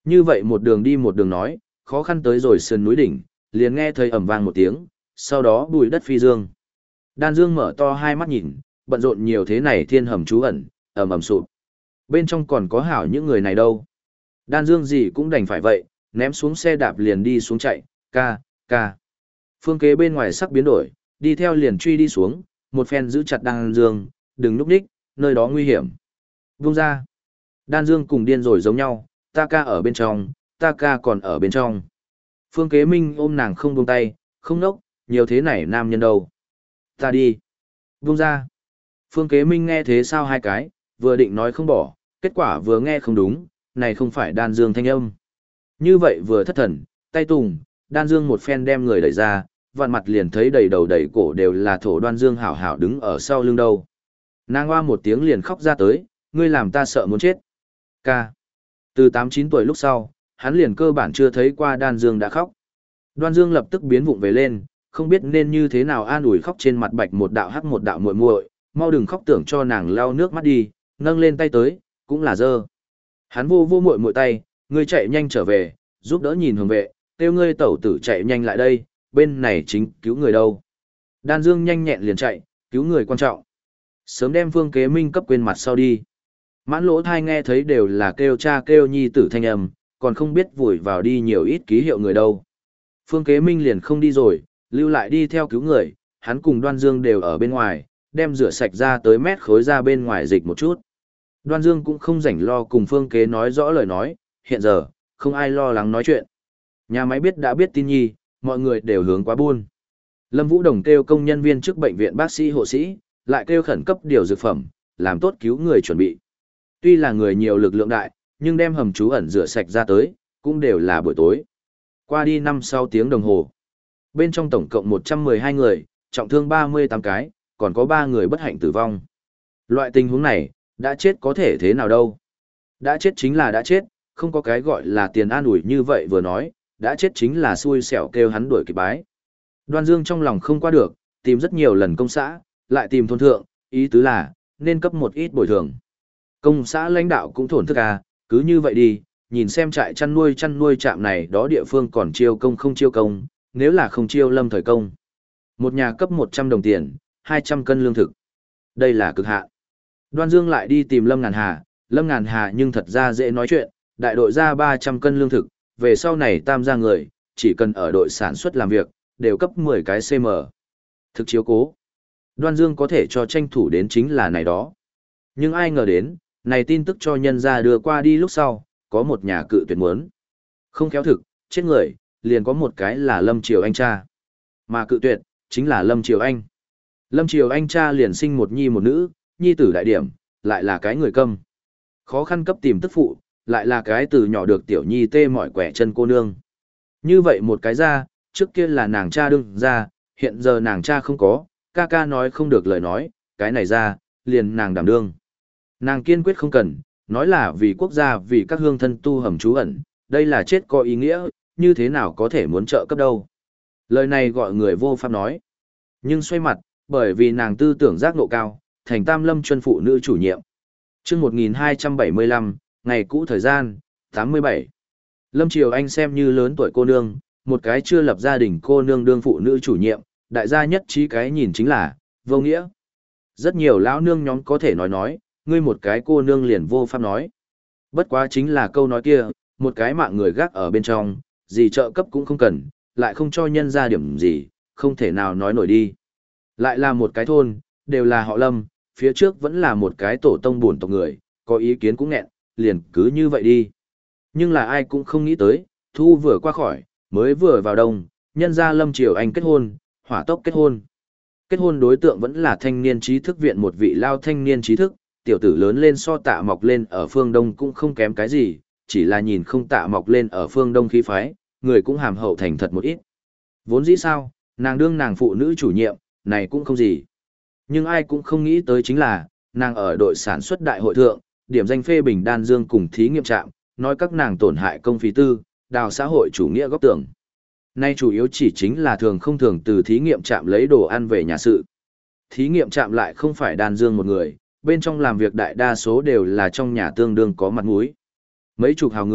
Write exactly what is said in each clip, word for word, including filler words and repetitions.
Như vậy một đường đi một đường nói, khó khăn tới rồi sườn núi đỉnh, liền nghe thấy ầm vang một tiếng, sau đó bùi đất phi dương. Đan Dương mở to hai mắt nhìn, bận rộn nhiều thế này thiên hầm trú ẩn, ầm ầm sụp. Bên trong còn có hảo những người này đâu. Đan Dương gì cũng đành phải vậy, ném xuống xe đạp liền đi xuống chạy, ca, ca. Phương Kế bên ngoài sắc biến đổi, đi theo liền truy đi xuống, một phen giữ chặt Đan Dương, đừng núp đích, nơi đó nguy hiểm. Vung ra. Đan Dương cùng điên rồi giống nhau, ta ca ở bên trong, ta ca còn ở bên trong. Phương Kế Minh ôm nàng không buông tay, không nốc, nhiều thế này nam nhân đâu. Ta đi. Vung ra. Phương Kế Minh nghe thế sao hai cái, vừa định nói không bỏ, kết quả vừa nghe không đúng, này không phải Đan Dương thanh âm. Như vậy vừa thất thần, tay tùng, Đan Dương một phen đem người đẩy ra, vạn mặt liền thấy đầy đầu đầy cổ đều là thổ Đoan Dương hảo hảo đứng ở sau lưng đâu. Nàng hoa một tiếng liền khóc ra tới, ngươi làm ta sợ muốn chết. Ca. Từ tám chín tuổi lúc sau, hắn liền cơ bản chưa thấy qua Đan Dương đã khóc. Đoan Dương lập tức biến vụng về lên, không biết nên như thế nào an ủi khóc trên mặt bạch một đạo hắc một đạo muội muội, mau đừng khóc tưởng cho nàng lau nước mắt đi, nâng lên tay tới, cũng là dơ. Hắn vô vô muội muội tay, ngươi chạy nhanh trở về, giúp đỡ nhìn hồng vệ, kêu ngươi tẩu tử chạy nhanh lại đây, bên này chính cứu người đâu. Đan Dương nhanh nhẹn liền chạy, cứu người quan trọng. Sớm đem Phương Kế Minh cấp quên mặt sau đi. Mãn lỗ thai nghe thấy đều là kêu cha kêu nhi tử thanh âm, còn không biết vùi vào đi nhiều ít ký hiệu người đâu. Phương Kế Minh liền không đi rồi, lưu lại đi theo cứu người, hắn cùng Đoan Dương đều ở bên ngoài, đem rửa sạch ra tới mét khối ra bên ngoài dịch một chút. Đoan Dương cũng không rảnh lo cùng Phương Kế nói rõ lời nói, hiện giờ, không ai lo lắng nói chuyện. Nhà máy biết đã biết tin nhi, mọi người đều hướng quá buôn. Lâm Vũ Đồng kêu công nhân viên trước bệnh viện bác sĩ hộ sĩ, lại kêu khẩn cấp điều dược phẩm, làm tốt cứu người chuẩn bị. Tuy là người nhiều lực lượng đại, nhưng đem hầm trú ẩn rửa sạch ra tới, cũng đều là buổi tối. Qua đi năm sáu tiếng đồng hồ. Bên trong tổng cộng một trăm mười hai người, trọng thương ba mươi tám cái, còn có ba người bất hạnh tử vong. Loại tình huống này, đã chết có thể thế nào đâu. Đã chết chính là đã chết, không có cái gọi là tiền an ủi như vậy vừa nói, đã chết chính là xui xẻo kêu hắn đuổi kịp bái. Đoan Dương trong lòng không qua được, tìm rất nhiều lần công xã, lại tìm thôn thượng, ý tứ là, nên cấp một ít bồi thường. Công xã lãnh đạo cũng thổn thức à, cứ như vậy đi, nhìn xem trại chăn nuôi chăn nuôi trạm này đó địa phương còn chiêu công không chiêu công, nếu là không chiêu lâm thời công. Một nhà cấp một trăm đồng tiền, hai trăm cân lương thực. Đây là cực hạn. Đoan Dương lại đi tìm Lâm Ngàn Hà, Lâm Ngàn Hà nhưng thật ra dễ nói chuyện, đại đội ra ba trăm cân lương thực, về sau này tam gia người, chỉ cần ở đội sản xuất làm việc, đều cấp mười cái xê em. Thực chiếu cố. Đoan Dương có thể cho tranh thủ đến chính là này đó. Nhưng ai ngờ đến, này tin tức cho nhân ra đưa qua đi lúc sau, có một nhà cự tuyệt muốn. Không khéo thực, chết người, liền có một cái là Lâm Triều Anh cha. Mà cự tuyệt, chính là Lâm Triều Anh. Lâm Triều Anh cha liền sinh một nhi một nữ, nhi tử đại điểm, lại là cái người câm. Khó khăn cấp tìm tức phụ, lại là cái từ nhỏ được tiểu nhi tê mỏi quẻ chân cô nương. Như vậy một cái ra, trước kia là nàng cha đương ra, hiện giờ nàng cha không có, ca ca nói không được lời nói, cái này ra, liền nàng đảm đương. Nàng kiên quyết không cần, nói là vì quốc gia vì các hương thân tu hầm trú ẩn, đây là chết có ý nghĩa, như thế nào có thể muốn trợ cấp đâu. Lời này gọi người vô pháp nói. Nhưng xoay mặt, bởi vì nàng tư tưởng giác ngộ cao, thành Tam Lâm Chuân phụ nữ chủ nhiệm. Chương một nghìn hai trăm bảy mươi lăm, ngày cũ thời gian, tám mươi bảy. Lâm Triều Anh xem như lớn tuổi cô nương, một cái chưa lập gia đình cô nương đương phụ nữ chủ nhiệm, đại gia nhất trí cái nhìn chính là, vô nghĩa. Rất nhiều lão nương nhóm có thể nói nói, ngươi một cái cô nương liền vô pháp nói. Bất quá chính là câu nói kia, một cái mạng người gác ở bên trong, gì trợ cấp cũng không cần, lại không cho nhân ra điểm gì, không thể nào nói nổi đi. Lại là một cái thôn, đều là họ Lâm, phía trước vẫn là một cái tổ tông buồn tộc người, có ý kiến cũng nghẹn, liền cứ như vậy đi. Nhưng là ai cũng không nghĩ tới, thu vừa qua khỏi, mới vừa vào đông, nhân ra Lâm Triều Anh kết hôn, hỏa tốc kết hôn. Kết hôn đối tượng vẫn là thanh niên trí thức viện một vị lao thanh niên trí thức, tiểu tử lớn lên so Tạ Mọc lên ở phương đông cũng không kém cái gì, chỉ là nhìn không Tạ Mọc lên ở phương đông khí phái, người cũng hàm hậu thành thật một ít. Vốn dĩ sao, nàng đương nàng phụ nữ chủ nhiệm, này cũng không gì. Nhưng ai cũng không nghĩ tới chính là, nàng ở đội sản xuất đại hội thượng, điểm danh phê bình Đan Dương cùng thí nghiệm trạm, nói các nàng tổn hại công phí tư, đào xã hội chủ nghĩa góc tưởng. Nay chủ yếu chỉ chính là thường không thường từ thí nghiệm trạm lấy đồ ăn về nhà sự. Thí nghiệm trạm lại không phải Đan Dương một người, bên trong làm việc đại đa số đều là trong nhà tương đương có mặt mũi. Mấy chục hào người,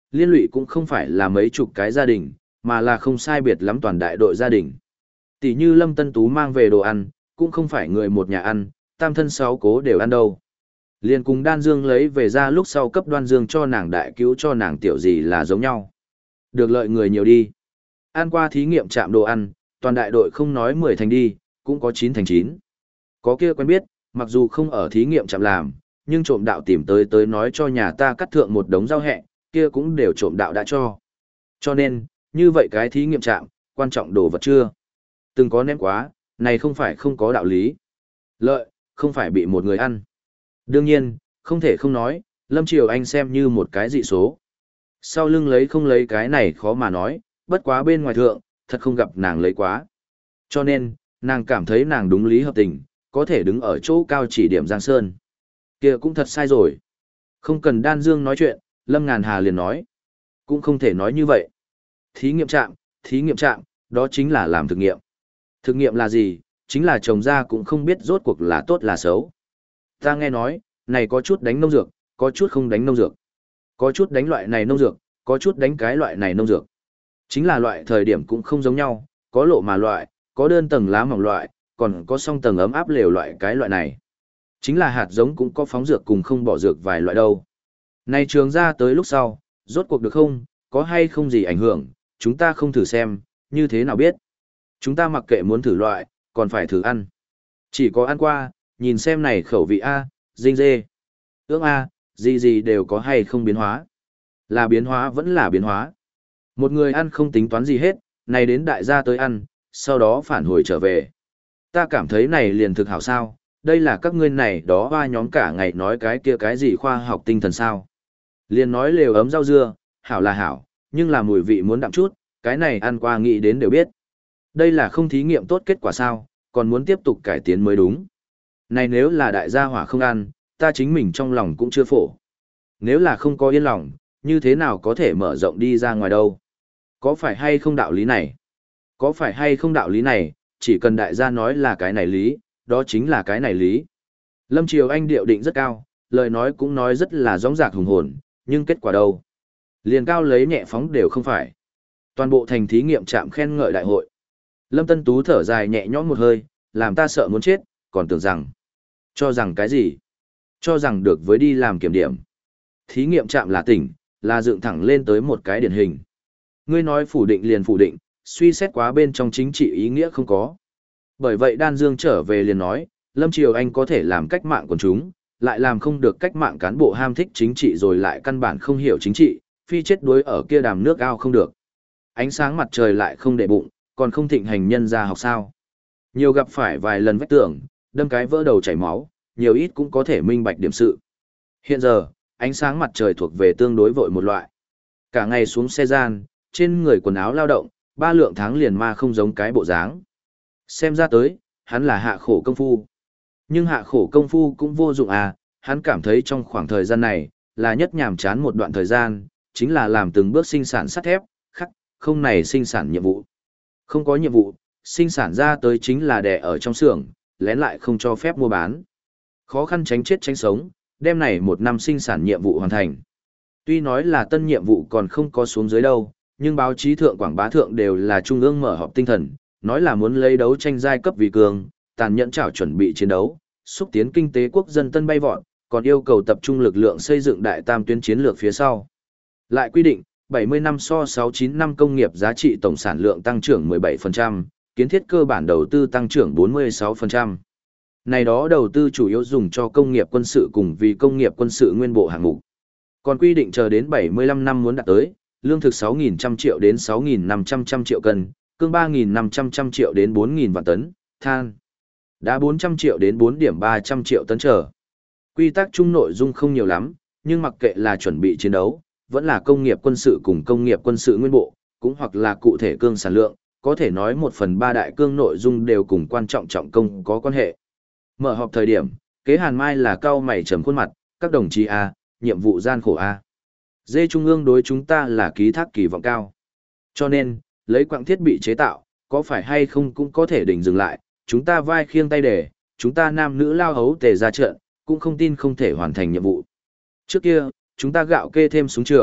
liên lụy cũng không phải là mấy chục cái gia đình, mà là không sai biệt lắm toàn đại đội gia đình. Tỷ như Lâm Tân Tú mang về đồ ăn, cũng không phải người một nhà ăn, tam thân sáu cố đều ăn đâu. Liên cùng Đan Dương lấy về ra lúc sau cấp Đoan Dương cho nàng đại cứu cho nàng tiểu gì là giống nhau. Được lợi người nhiều đi. Ăn qua thí nghiệm trạm đồ ăn, toàn đại đội không nói mười thành đi, cũng có chín thành chín. Có kia quen biết, mặc dù không ở thí nghiệm trạm làm, nhưng trộm đạo tìm tới tới nói cho nhà ta cắt thượng một đống rau hẹ, kia cũng đều trộm đạo đã cho. Cho nên, như vậy cái thí nghiệm trạm, quan trọng đồ vật chưa? Từng có ném quá, này không phải không có đạo lý. Lợi, không phải bị một người ăn. Đương nhiên, không thể không nói, Lâm Triều Anh xem như một cái dị số. Sau lưng lấy không lấy cái này khó mà nói, bất quá bên ngoài thượng, thật không gặp nàng lấy quá. Cho nên, nàng cảm thấy nàng đúng lý hợp tình, có thể đứng ở chỗ cao chỉ điểm Giang Sơn. Kia cũng thật sai rồi. Không cần Đan Dương nói chuyện, Lâm Ngàn Hà liền nói. Cũng không thể nói như vậy. Thí nghiệm trạm, thí nghiệm trạm, đó chính là làm thực nghiệm. Thực nghiệm là gì? Chính là trồng ra cũng không biết rốt cuộc là tốt là xấu. Ta nghe nói, này có chút đánh nông dược, có chút không đánh nông dược. Có chút đánh loại này nông dược, có chút đánh cái loại này nông dược. Chính là loại thời điểm cũng không giống nhau, có lộ mà loại, có đơn tầng lá mỏng loại, còn có song tầng ấm áp lều loại cái loại này. Chính là hạt giống cũng có phóng dược cùng không bỏ dược vài loại đâu. Này trường ra tới lúc sau, rốt cuộc được không, có hay không gì ảnh hưởng, chúng ta không thử xem, như thế nào biết. Chúng ta mặc kệ muốn thử loại, còn phải thử ăn. Chỉ có ăn qua, nhìn xem này khẩu vị A, dinh dê. Ước A, gì gì đều có hay không biến hóa. Là biến hóa vẫn là biến hóa. Một người ăn không tính toán gì hết, này đến đại gia tới ăn, sau đó phản hồi trở về. Ta cảm thấy này liền thực hảo sao, đây là các ngươi này đó hoa nhóm cả ngày nói cái kia cái gì khoa học tinh thần sao. Liền nói lều ấm rau dưa, hảo là hảo, nhưng là mùi vị muốn đậm chút, cái này ăn qua nghĩ đến đều biết. Đây là không thí nghiệm tốt kết quả sao, còn muốn tiếp tục cải tiến mới đúng. Này nếu là đại gia hỏa không ăn, ta chính mình trong lòng cũng chưa phổ. Nếu là không có yên lòng, như thế nào có thể mở rộng đi ra ngoài đâu. Có phải hay không đạo lý này? Có phải hay không đạo lý này, chỉ cần đại gia nói là cái này lý, đó chính là cái này lý. Lâm Triều Anh điệu định rất cao, lời nói cũng nói rất là rõ rạc hùng hồn, nhưng kết quả đâu? Liền cao lấy nhẹ phóng đều không phải. Toàn bộ thành thí nghiệm trạm khen ngợi đại hội. Lâm Tân Tú thở dài nhẹ nhõm một hơi, làm ta sợ muốn chết, còn tưởng rằng. Cho rằng cái gì? Cho rằng được với đi làm kiểm điểm. Thí nghiệm trạm là tỉnh, là dựng thẳng lên tới một cái điển hình. Ngươi nói phủ định liền phủ định, suy xét quá bên trong chính trị ý nghĩa không có. Bởi vậy Đan Dương trở về liền nói, Lâm Triều Anh có thể làm cách mạng của chúng, lại làm không được cách mạng cán bộ ham thích chính trị rồi lại căn bản không hiểu chính trị, phi chết đuối ở kia đàm nước ao không được. Ánh sáng mặt trời lại không để bụng, còn không thịnh hành nhân ra học sao. Nhiều gặp phải vài lần vách tưởng, đâm cái vỡ đầu chảy máu, nhiều ít cũng có thể minh bạch điểm sự. Hiện giờ, ánh sáng mặt trời thuộc về tương đối vội một loại. Cả ngày xuống xe gian, trên người quần áo lao động, ba lượng tháng liền ma không giống cái bộ dáng. Xem ra tới, hắn là hạ khổ công phu. Nhưng hạ khổ công phu cũng vô dụng à, hắn cảm thấy trong khoảng thời gian này, là nhất nhàm chán một đoạn thời gian, chính là làm từng bước sinh sản sắt thép, khắc, không này sinh sản nhiệm vụ. Không có nhiệm vụ, sinh sản ra tới chính là đè ở trong xưởng, lén lại không cho phép mua bán. Khó khăn tránh chết tránh sống, đêm này một năm sinh sản nhiệm vụ hoàn thành. Tuy nói là tân nhiệm vụ còn không có xuống dưới đâu, nhưng báo chí thượng quảng bá thượng đều là trung ương mở họp tinh thần, nói là muốn lấy đấu tranh giai cấp vì cường, tàn nhẫn trảo chuẩn bị chiến đấu, xúc tiến kinh tế quốc dân tân bay vọt, còn yêu cầu tập trung lực lượng xây dựng đại tam tuyến chiến lược phía sau. Lại quy định, bảy mươi năm so sáu chín năm công nghiệp giá trị tổng sản lượng tăng trưởng mười bảy phần trăm, kiến thiết cơ bản đầu tư tăng trưởng bốn mươi sáu phần trăm. Này đó đầu tư chủ yếu dùng cho công nghiệp quân sự cùng vì công nghiệp quân sự nguyên bộ hạng mục. Còn quy định chờ đến bảy mươi lăm năm muốn đạt tới, lương thực sáu nghìn trăm triệu đến sáu nghìn năm trăm trăm triệu cân, cương ba nghìn năm trăm trăm triệu đến bốn nghìn vạn tấn, than đá bốn trăm triệu đến bốn điểm ba trăm triệu tấn trở. Quy tắc chung nội dung không nhiều lắm, nhưng mặc kệ là chuẩn bị chiến đấu, vẫn là công nghiệp quân sự cùng công nghiệp quân sự nguyên bộ, cũng hoặc là cụ thể cương sản lượng, có thể nói một phần ba đại cương nội dung đều cùng quan trọng trọng công có quan hệ. Mở họp thời điểm, kế Hàn Mai là cao mày trầm khuôn mặt, các đồng chí A, nhiệm vụ gian khổ A. Dê Trung ương đối chúng ta là ký thác kỳ vọng cao. Cho nên, lấy quặng thiết bị chế tạo, có phải hay không cũng có thể đỉnh dừng lại, chúng ta vai khiêng tay để, chúng ta nam nữ lao hấu tề ra trận, cũng không tin không thể hoàn thành nhiệm vụ. Trước kia, chúng ta gạo kê thêm súng trường,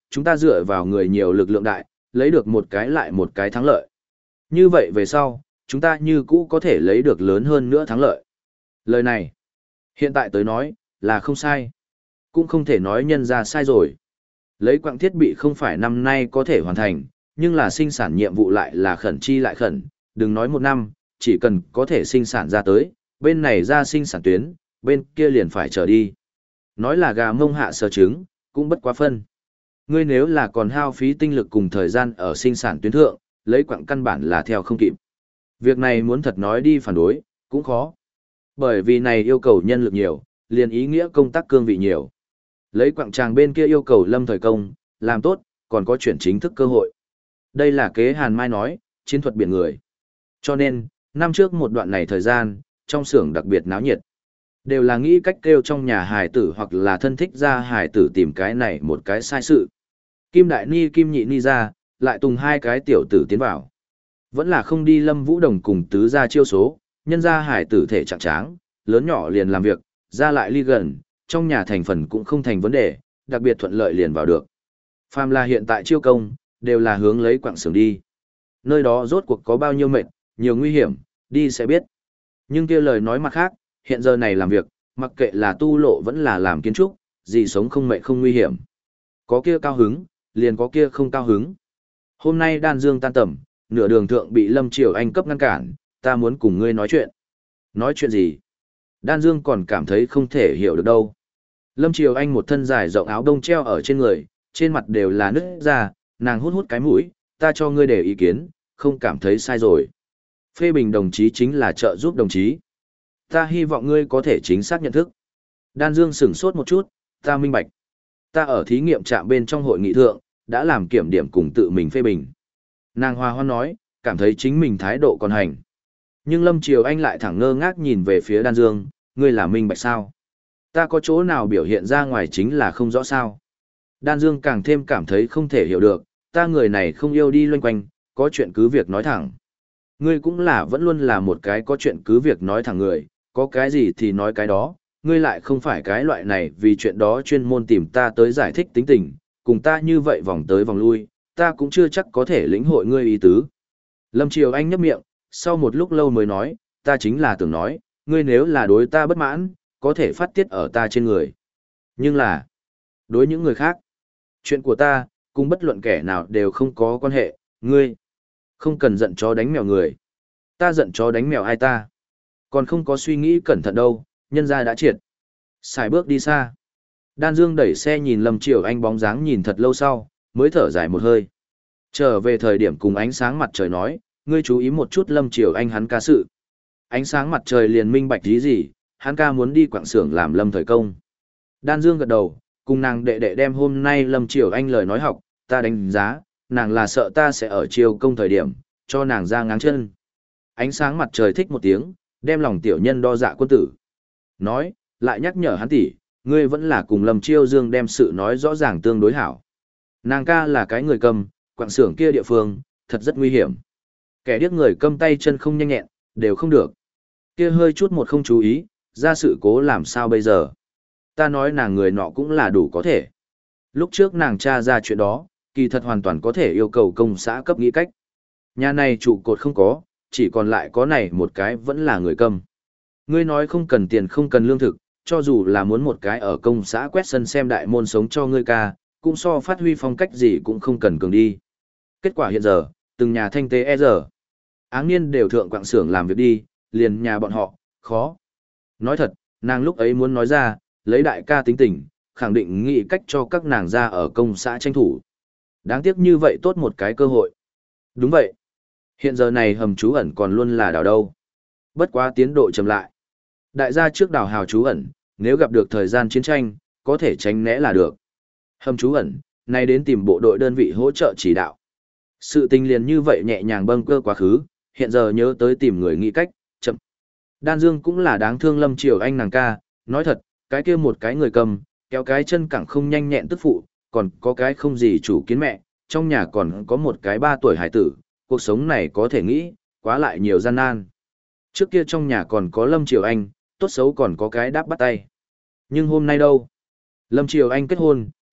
chúng ta dựa vào người nhiều lực lượng đại, lấy được một cái lại một cái thắng lợi. Như vậy về sau, chúng ta như cũ có thể lấy được lớn hơn nữa thắng lợi. Lời này, hiện tại tới nói, là không sai. Cũng không thể nói nhân ra sai rồi. Lấy quặng thiết bị không phải năm nay có thể hoàn thành, nhưng là sinh sản nhiệm vụ lại là khẩn chi lại khẩn, đừng nói một năm, chỉ cần có thể sinh sản ra tới, bên này ra sinh sản tuyến, bên kia liền phải trở đi. Nói là gà mông hạ sờ trứng, cũng bất quá phân. Ngươi nếu là còn hao phí tinh lực cùng thời gian ở sinh sản tuyến thượng, lấy quặng căn bản là theo không kịp. Việc này muốn thật nói đi phản đối, cũng khó. Bởi vì này yêu cầu nhân lực nhiều, liền ý nghĩa công tác cương vị nhiều. Lấy quặng tràng bên kia yêu cầu lâm thời công, làm tốt, còn có chuyển chính thức cơ hội. Đây là kế Hàn Mai nói, chiến thuật biển người. Cho nên, năm trước một đoạn này thời gian, trong xưởng đặc biệt náo nhiệt. Đều là nghĩ cách kêu trong nhà hài tử hoặc là thân thích ra hài tử tìm cái này một cái sai sự. Kim Đại Ni Kim Nhị Ni ra, lại tùng hai cái tiểu tử tiến vào. Vẫn là không đi Lâm Vũ Đồng cùng tứ ra chiêu số, nhân ra hài tử thể trạng tráng, lớn nhỏ liền làm việc, ra lại ly gần, trong nhà thành phần cũng không thành vấn đề, đặc biệt thuận lợi liền vào được. Phàm là hiện tại chiêu công, đều là hướng lấy quặng xưởng đi. Nơi đó rốt cuộc có bao nhiêu mệt, nhiều nguy hiểm, đi sẽ biết. Nhưng kia lời nói mặt khác, hiện giờ này làm việc, mặc kệ là tu lộ vẫn là làm kiến trúc, gì sống không mệt không nguy hiểm. Có kia cao hứng, liền có kia không cao hứng. Hôm nay đan dương tan tầm, nửa đường thượng bị Lâm Triều Anh cấp ngăn cản, ta muốn cùng ngươi nói chuyện. Nói chuyện gì? Đan dương còn cảm thấy không thể hiểu được đâu. Lâm Triều Anh một thân dài rộng áo đông treo ở trên người, trên mặt đều là nứt ra, nàng hút hút cái mũi, ta cho ngươi để ý kiến, không cảm thấy sai rồi. Phê bình đồng chí chính là trợ giúp đồng chí. Ta hy vọng ngươi có thể chính xác nhận thức. Đan Dương sửng sốt một chút, ta minh bạch. Ta ở thí nghiệm trạm bên trong hội nghị thượng, đã làm kiểm điểm cùng tự mình phê bình. Nàng hòa hoan nói, cảm thấy chính mình thái độ còn hành. Nhưng Lâm Triều Anh lại thẳng ngơ ngác nhìn về phía Đan Dương, ngươi là minh bạch sao? Ta có chỗ nào biểu hiện ra ngoài chính là không rõ sao? Đan Dương càng thêm cảm thấy không thể hiểu được, ta người này không yêu đi loanh quanh, có chuyện cứ việc nói thẳng. Ngươi cũng là vẫn luôn là một cái có chuyện cứ việc nói thẳng người, có cái gì thì nói cái đó, ngươi lại không phải cái loại này vì chuyện đó chuyên môn tìm ta tới giải thích tính tình, cùng ta như vậy vòng tới vòng lui, ta cũng chưa chắc có thể lĩnh hội ngươi ý tứ. Lâm Triều Anh nhấp miệng, sau một lúc lâu mới nói, ta chính là tưởng nói, ngươi nếu là đối ta bất mãn, có thể phát tiết ở ta trên người. Nhưng là, đối những người khác, chuyện của ta, cùng bất luận kẻ nào đều không có quan hệ, ngươi không cần giận chó đánh mèo người. Ta giận chó đánh mèo ai ta? Còn không có suy nghĩ cẩn thận đâu, nhân ra đã triệt. Xài bước đi xa. Đan Dương đẩy xe nhìn Lâm Triều Anh bóng dáng nhìn thật lâu sau, mới thở dài một hơi. Trở về thời điểm cùng ánh sáng mặt trời nói, ngươi chú ý một chút Lâm Triều Anh hắn ca sự. Ánh sáng mặt trời liền minh bạch tí gì, hắn ca muốn đi quảng xưởng làm Lâm thời công. Đan Dương gật đầu, cùng nàng đệ đệ đem hôm nay Lâm Triều Anh lời nói học, ta đánh giá, nàng là sợ ta sẽ ở chiều công thời điểm, cho nàng ra ngáng chân. Ánh sáng mặt trời thích một tiếng, đem lòng tiểu nhân đo dạ quân tử. Nói, lại nhắc nhở hắn tỷ, ngươi vẫn là cùng Lâm Chiêu Dương đem sự nói rõ ràng tương đối hảo. Nàng ca là cái người cầm, quảng xưởng kia địa phương, thật rất nguy hiểm. Kẻ điếc người cầm tay chân không nhanh nhẹn, đều không được. Kia hơi chút một không chú ý, ra sự cố làm sao bây giờ. Ta nói nàng người nọ cũng là đủ có thể. Lúc trước nàng tra ra chuyện đó, kỳ thật hoàn toàn có thể yêu cầu công xã cấp nghĩ cách. Nhà này trụ cột không có, chỉ còn lại có này một cái vẫn là người cầm. Ngươi nói không cần tiền không cần lương thực, cho dù là muốn một cái ở công xã quét sân xem đại môn sống cho ngươi ca, cũng so phát huy phong cách gì cũng không cần cường đi. Kết quả hiện giờ, từng nhà thanh tế e giờ. Áng niên đều thượng quạng xưởng làm việc đi, liền nhà bọn họ, khó. Nói thật, nàng lúc ấy muốn nói ra, lấy đại ca tính tình, khẳng định nghĩ cách cho các nàng ra ở công xã tranh thủ. Đáng tiếc như vậy tốt một cái cơ hội. Đúng vậy. Hiện giờ này hầm trú ẩn còn luôn là đào đâu. Bất quá tiến độ chậm lại. Đại gia trước đào hào trú ẩn, nếu gặp được thời gian chiến tranh, có thể tránh né là được. Hầm trú ẩn, nay đến tìm bộ đội đơn vị hỗ trợ chỉ đạo. Sự tình liền như vậy nhẹ nhàng bâng cơ quá khứ, hiện giờ nhớ tới tìm người nghĩ cách, chậm. Đan Dương cũng là đáng thương Lâm Triều Anh nàng ca, nói thật, cái kia một cái người cầm, kéo cái chân cẳng không nhanh nhẹn tức phụ, còn có cái không gì chủ kiến mẹ, trong nhà còn có một cái ba tuổi hải tử, cuộc sống này có thể nghĩ, quá lại nhiều gian nan. Trước kia trong nhà còn có Lâm Triều Anh, tốt xấu còn có cái đáp bắt tay. Nhưng hôm nay đâu? Lâm Triều Anh kết hôn,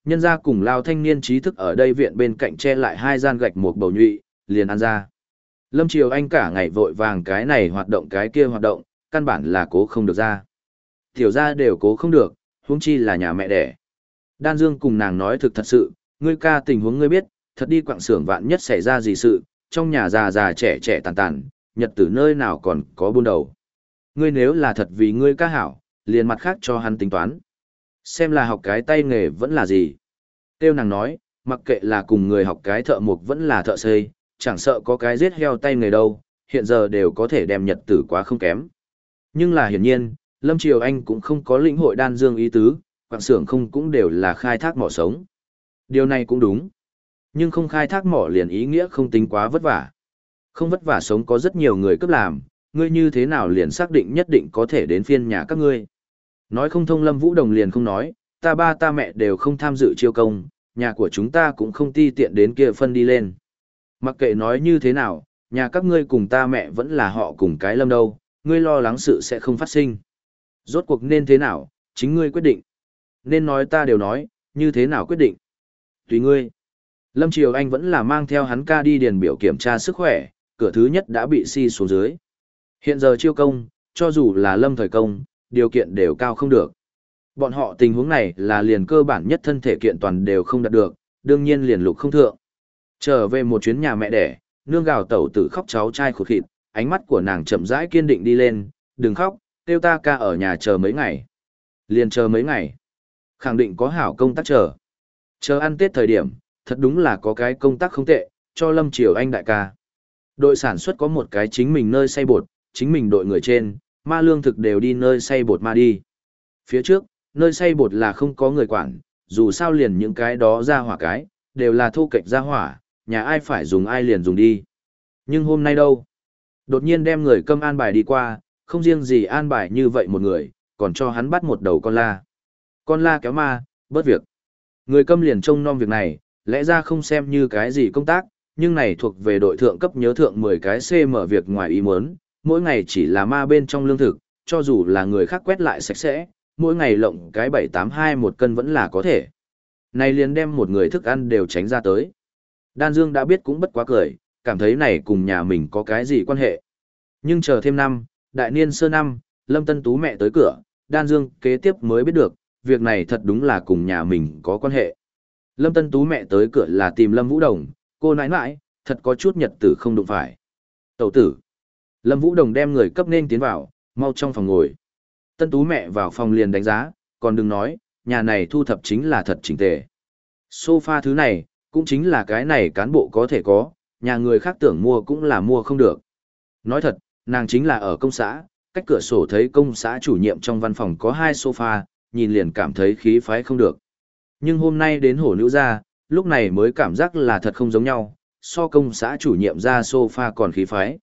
nhân ra cùng lao thanh niên trí thức ở đây viện bên cạnh che lại hai gian gạch một bầu nhụy, liền ăn ra. Lâm Triều Anh cả ngày vội vàng cái này hoạt động cái kia hoạt động, căn bản là cố không được ra. Tiểu ra đều cố không được, huống chi là nhà mẹ đẻ. Đan Dương cùng nàng nói thực thật sự, ngươi ca tình huống ngươi biết, thật đi quạng xưởng vạn nhất xảy ra gì sự, trong nhà già già trẻ trẻ tàn tàn, nhật tử nơi nào còn có buôn đầu. Ngươi nếu là thật vì ngươi ca hảo, liền mặt khác cho hắn tính toán. Xem là học cái tay nghề vẫn là gì. Tiêu nàng nói, mặc kệ là cùng người học cái thợ mộc vẫn là thợ xây, chẳng sợ có cái giết heo tay nghề đâu, hiện giờ đều có thể đem nhật tử quá không kém. Nhưng là hiển nhiên, Lâm Triều Anh cũng không có lĩnh hội Đan Dương ý tứ, quạng xưởng không cũng đều là khai thác mỏ sống. Điều này cũng đúng. Nhưng không khai thác mỏ liền ý nghĩa không tính quá vất vả. Không vất vả sống có rất nhiều người cấp làm, ngươi như thế nào liền xác định nhất định có thể đến phiên nhà các ngươi. Nói không thông Lâm Vũ Đồng liền không nói, ta ba ta mẹ đều không tham dự chiêu công, nhà của chúng ta cũng không ti tiện đến kia phân đi lên. Mặc kệ nói như thế nào, nhà các ngươi cùng ta mẹ vẫn là họ cùng cái Lâm đâu, ngươi lo lắng sự sẽ không phát sinh. Rốt cuộc nên thế nào, chính ngươi quyết định. Nên nói ta đều nói, như thế nào quyết định. Tùy ngươi. Lâm Triều Anh vẫn là mang theo hắn ca đi điền biểu kiểm tra sức khỏe, cửa thứ nhất đã bị si xuống dưới. Hiện giờ chiêu công, cho dù là Lâm thời công, điều kiện đều cao không được. Bọn họ tình huống này là liền cơ bản nhất thân thể kiện toàn đều không đạt được, đương nhiên liền lục không thượng. Trở về một chuyến nhà mẹ đẻ, nương gào tẩu tử khóc cháu trai khụt khịt, ánh mắt của nàng chậm rãi kiên định đi lên, đừng khóc, tiêu ta ca ở nhà chờ mấy ngày. Liền chờ mấy ngày. Khẳng định có hảo công tác chờ. Chờ ăn Tết thời điểm, thật đúng là có cái công tác không tệ, cho Lâm Triều Anh đại ca. Đội sản xuất có một cái chính mình nơi xay bột, chính mình đội người trên, ma lương thực đều đi nơi xay bột ma đi. Phía trước, nơi xay bột là không có người quản, dù sao liền những cái đó ra hỏa cái, đều là thô kệch ra hỏa, nhà ai phải dùng ai liền dùng đi. Nhưng hôm nay đâu? Đột nhiên đem người câm an bài đi qua, không riêng gì an bài như vậy một người, còn cho hắn bắt một đầu con la. Con la kéo ma, bớt việc. Người câm liền trông nom việc này, lẽ ra không xem như cái gì công tác, nhưng này thuộc về đội thượng cấp nhớ thượng mười cái C mở việc ngoài ý muốn, mỗi ngày chỉ là ma bên trong lương thực, cho dù là người khác quét lại sạch sẽ, mỗi ngày lộng cái bảy tám hai một cân vẫn là có thể. Này liền đem một người thức ăn đều tránh ra tới. Đan Dương đã biết cũng bất quá cười, cảm thấy này cùng nhà mình có cái gì quan hệ. Nhưng chờ thêm năm, đại niên sơ năm, Lâm Tân Tú mẹ tới cửa, Đan Dương kế tiếp mới biết được, việc này thật đúng là cùng nhà mình có quan hệ. Lâm Tân Tú mẹ tới cửa là tìm Lâm Vũ Đồng, cô nãi nãi, thật có chút nhật tử không đụng phải. Tẩu tử. Lâm Vũ Đồng đem người cấp nên tiến vào, mau trong phòng ngồi. Tân Tú mẹ vào phòng liền đánh giá, còn đừng nói, nhà này thu thập chính là thật chỉnh tề. Sofa thứ này, cũng chính là cái này cán bộ có thể có, nhà người khác tưởng mua cũng là mua không được. Nói thật, nàng chính là ở công xã, cách cửa sổ thấy công xã chủ nhiệm trong văn phòng có hai sofa, nhìn liền cảm thấy khí phái không được. Nhưng hôm nay đến hổ nữ ra, lúc này mới cảm giác là thật không giống nhau, so công xã chủ nhiệm ra sofa còn khí phái.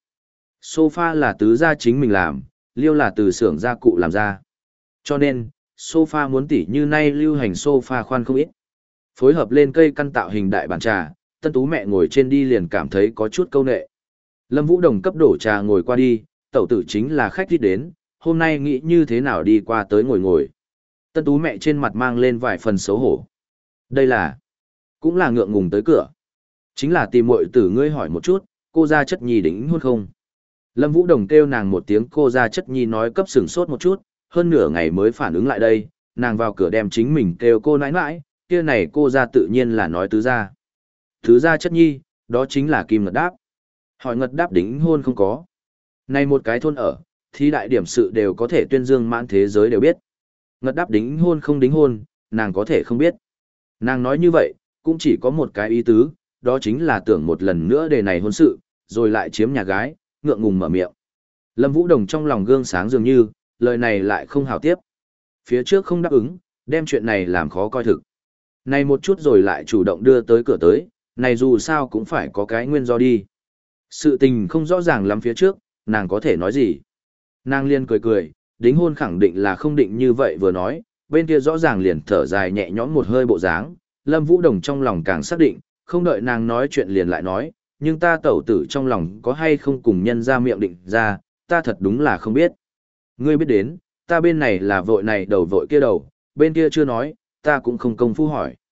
Sofa là tứ gia chính mình làm, liêu là từ xưởng gia cụ làm ra. Cho nên, sofa muốn tỉ như nay lưu hành sofa khoan không ít. Phối hợp lên cây căn tạo hình đại bàn trà, Tân Tú mẹ ngồi trên đi liền cảm thấy có chút câu nệ. Lâm Vũ Đồng cấp đổ trà ngồi qua đi, tẩu tử chính là khách đi đến, hôm nay nghĩ như thế nào đi qua tới ngồi ngồi. Tân Tú mẹ trên mặt mang lên vài phần xấu hổ. Đây là, cũng là ngượng ngùng tới cửa. Chính là tìm muội tử ngươi hỏi một chút, cô ra chất nhì đính hôn không? Lâm Vũ Đồng kêu nàng một tiếng cô ra chất nhi nói cấp sửng sốt một chút, hơn nửa ngày mới phản ứng lại đây, nàng vào cửa đem chính mình kêu cô nãi nãi, kia này cô ra tự nhiên là nói tứ gia. Tứ gia chất nhi, đó chính là Kim Ngật Đáp. Hỏi Ngật Đáp đính hôn không có. Này một cái thôn ở, thì đại điểm sự đều có thể tuyên dương mãn thế giới đều biết. Ngật Đáp đính hôn không đính hôn, nàng có thể không biết. Nàng nói như vậy, cũng chỉ có một cái ý tứ, đó chính là tưởng một lần nữa đề này hôn sự, rồi lại chiếm nhà gái, ngượng ngùng mở miệng. Lâm Vũ Đồng trong lòng gương sáng dường như, lời này lại không hào tiếp. Phía trước không đáp ứng, đem chuyện này làm khó coi thực. Này một chút rồi lại chủ động đưa tới cửa tới, này dù sao cũng phải có cái nguyên do đi. Sự tình không rõ ràng lắm phía trước, nàng có thể nói gì. Nàng liên cười cười, đính hôn khẳng định là không định như vậy vừa nói, bên kia rõ ràng liền thở dài nhẹ nhõm một hơi bộ dáng. Lâm Vũ Đồng trong lòng càng xác định, không đợi nàng nói chuyện liền lại nói, nhưng ta tẩu tử trong lòng có hay không cùng nhân ra miệng định ra, ta thật đúng là không biết. Ngươi biết đến, ta bên này là vội này đầu vội kia đầu, bên kia chưa nói, ta cũng không công phu hỏi.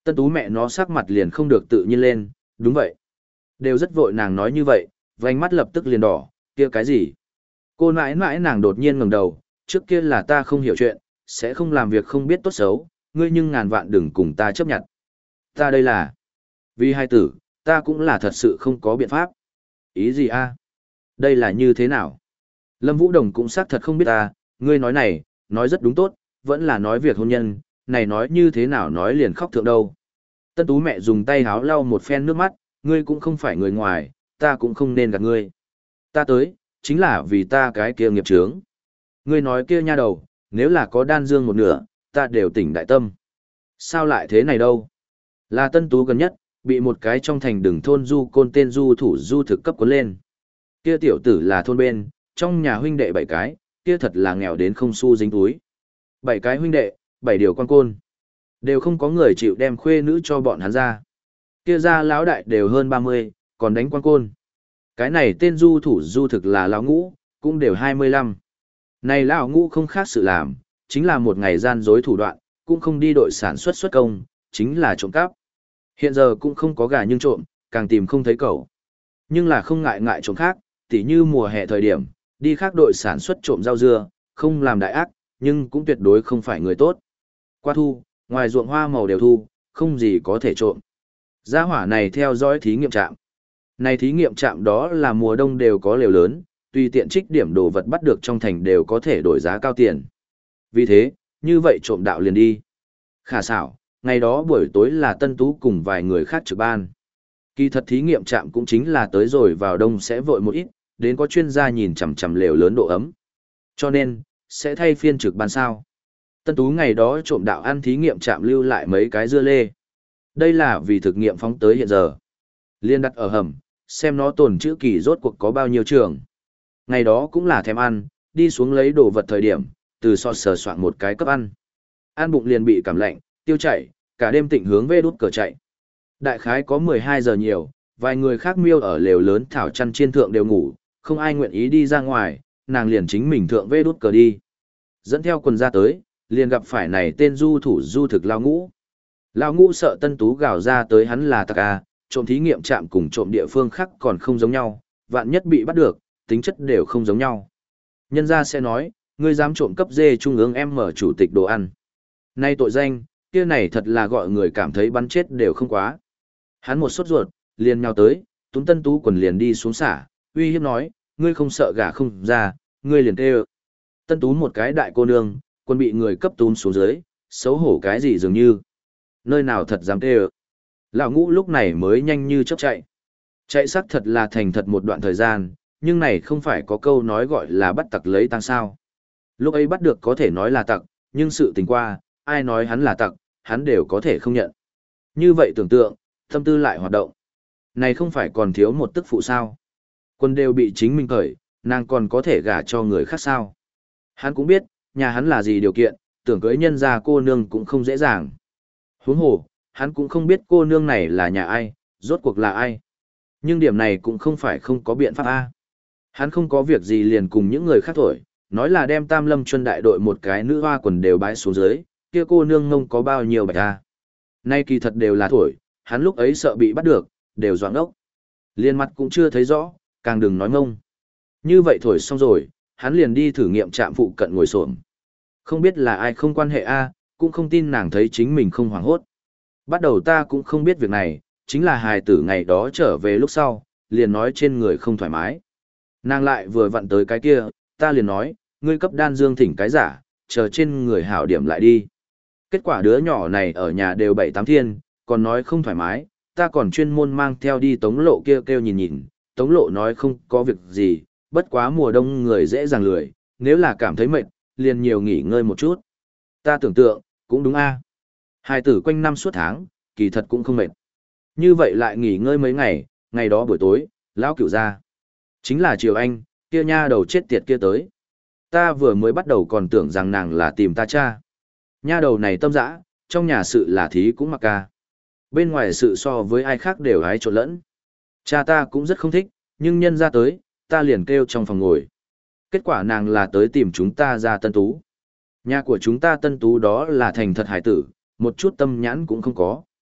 Tân Tú mẹ nó sắc mặt liền không được tự nhiên lên, đúng vậy. Đều rất vội nàng nói như vậy, vành mắt lập tức liền đỏ, kia cái gì? Cô nãi nãi nàng đột nhiên ngẩng đầu, trước kia là ta không hiểu chuyện, sẽ không làm việc không biết tốt xấu, ngươi nhưng ngàn vạn đừng cùng ta chấp nhận. Ta đây là, vì hai tử, ta cũng là thật sự không có biện pháp. Ý gì a? Đây là như thế nào? Lâm Vũ Đồng cũng xác thật không biết ta, ngươi nói này, nói rất đúng tốt, vẫn là nói việc hôn nhân, này nói như thế nào nói liền khóc thượng đâu. Tân Tú mẹ dùng tay háo lau một phen nước mắt, ngươi cũng không phải người ngoài, ta cũng không nên gạt ngươi. Ta tới, chính là vì ta cái kia nghiệp chướng. Ngươi nói kia nha đầu, nếu là có đan dương một nửa, ta đều tỉnh đại tâm. Sao lại thế này đâu? Là Tân Tú gần nhất, bị một cái trong thành đường thôn du côn tên du thủ du thực cấp cuốn lên. Kia tiểu tử là thôn bên, trong nhà huynh đệ bảy cái, kia thật là nghèo đến không xu dính túi. Bảy cái huynh đệ, bảy điều quan côn. Đều không có người chịu đem khuê nữ cho bọn hắn ra. Kia ra lão đại đều hơn ba mươi, còn đánh quan côn. Cái này tên du thủ du thực là lão ngũ, cũng đều hai mươi lăm. Này lão ngũ không khác sự làm, chính là một ngày gian dối thủ đoạn, cũng không đi đội sản xuất xuất công, chính là trộm cắp. Hiện giờ cũng không có gà nhưng trộm, càng tìm không thấy cẩu. Nhưng là không ngại ngại trộm khác, tỉ như mùa hè thời điểm, đi khác đội sản xuất trộm rau dưa, không làm đại ác, nhưng cũng tuyệt đối không phải người tốt. Qua thu, ngoài ruộng hoa màu đều thu, không gì có thể trộm. Gia hỏa này theo dõi thí nghiệm trạm. Này thí nghiệm trạm đó là mùa đông đều có lều lớn, tùy tiện trích điểm đồ vật bắt được trong thành đều có thể đổi giá cao tiền. Vì thế, như vậy trộm đạo liền đi. Khả xảo, ngày đó buổi tối là Tân Tú cùng vài người khác trực ban. Kỳ thật thí nghiệm trạm cũng chính là tới rồi vào đông sẽ vội một ít, đến có chuyên gia nhìn chằm chằm lều lớn độ ấm. Cho nên, sẽ thay phiên trực ban sao. Tân Tú ngày đó trộm đạo ăn thí nghiệm trạm lưu lại mấy cái dưa lê. Đây là vì thực nghiệm phóng tới hiện giờ. Liên đặt ở hầm, xem nó tồn chữ kỳ rốt cuộc có bao nhiêu trường. Ngày đó cũng là thèm ăn, đi xuống lấy đồ vật thời điểm, từ so sờ soạn một cái cấp ăn. Ăn bụng liền bị cảm lạnh, tiêu chảy, cả đêm tịnh hướng về đút cờ chạy. Đại khái có mười hai giờ nhiều, vài người khác miêu ở lều lớn thảo chăn chiên thượng đều ngủ, không ai nguyện ý đi ra ngoài, nàng liền chính mình thượng về đút cờ đi. Dẫn theo quần ra tới, liền gặp phải này tên du thủ du thực lao ngũ. Lao ngũ sợ Tân Tú gào ra tới hắn là tặc à, trộm thí nghiệm trạm cùng trộm địa phương khác còn không giống nhau, vạn nhất bị bắt được, tính chất đều không giống nhau. Nhân gia sẽ nói, ngươi dám trộm cấp dê trung ương em mở chủ tịch đồ ăn. Nay tội danh, kia này thật là gọi người cảm thấy bắn chết đều không quá. Hắn một sốt ruột, liền nhào tới, túm Tân Tú quần liền đi xuống xả, uy hiếp nói, ngươi không sợ gả không ra, ngươi liền tê ơ. Tân Tú một cái đại cô nương, quân bị người cấp túm xuống dưới, xấu hổ cái gì dường như. Nơi nào thật dám tê ơ. Lão ngũ lúc này mới nhanh như chớp chạy. Chạy xác thật là thành thật một đoạn thời gian, nhưng này không phải có câu nói gọi là bắt tặc lấy tăng sao. Lúc ấy bắt được có thể nói là tặc, nhưng sự tình qua, ai nói hắn là tặc, hắn đều có thể không nhận. Như vậy tưởng tượng, tâm tư lại hoạt động. Này không phải còn thiếu một tức phụ sao. Quân đều bị chính mình cởi, nàng còn có thể gả cho người khác sao. Hắn cũng biết, nhà hắn là gì điều kiện, tưởng cưới nhân ra cô nương cũng không dễ dàng. Huống hồ, hắn cũng không biết cô nương này là nhà ai, rốt cuộc là ai. Nhưng điểm này cũng không phải không có biện pháp a. Hắn không có việc gì liền cùng những người khác thổi, nói là đem Tam Lâm Chuân đại đội một cái nữ hoa quần đều bãi xuống dưới, kia cô nương ngông có bao nhiêu bạch a. Nay kỳ thật đều là thổi, hắn lúc ấy sợ bị bắt được, đều doạng đốc. Liên mặt cũng chưa thấy rõ, càng đừng nói ngông. Như vậy thổi xong rồi, hắn liền đi thử nghiệm trạm phụ cận ngồi xổm. Không biết là ai không quan hệ a, cũng không tin nàng thấy chính mình không hoảng hốt. Bắt đầu ta cũng không biết việc này, chính là hài tử ngày đó trở về lúc sau, liền nói trên người không thoải mái. Nàng lại vừa vặn tới cái kia, ta liền nói, ngươi cấp đan dương thỉnh cái giả, chờ trên người hảo điểm lại đi. Kết quả đứa nhỏ này ở nhà đều bảy tám thiên, còn nói không thoải mái, ta còn chuyên môn mang theo đi tống lộ kia kêu, kêu nhìn nhìn, tống lộ nói không có việc gì, bất quá mùa đông người dễ dàng lười, nếu là cảm thấy mệt, liền nhiều nghỉ ngơi một chút. Ta tưởng tượng, cũng đúng a. Hai tử quanh năm suốt tháng, kỳ thật cũng không mệt. Như vậy lại nghỉ ngơi mấy ngày, ngày đó buổi tối, lão cửu ra. Chính là Triều Anh, kia nha đầu chết tiệt kia tới. Ta vừa mới bắt đầu còn tưởng rằng nàng là tìm ta cha. Nha đầu này tâm dã, trong nhà sự là thí cũng mặc ca. Bên ngoài sự so với ai khác đều hái trộn lẫn. Cha ta cũng rất không thích, nhưng nhân ra tới, ta liền kêu trong phòng ngồi. Kết quả nàng là tới tìm chúng ta ra Tân Tú. Nhà của chúng ta Tân Tú đó là thành thật hải tử, một chút tâm nhãn cũng không có.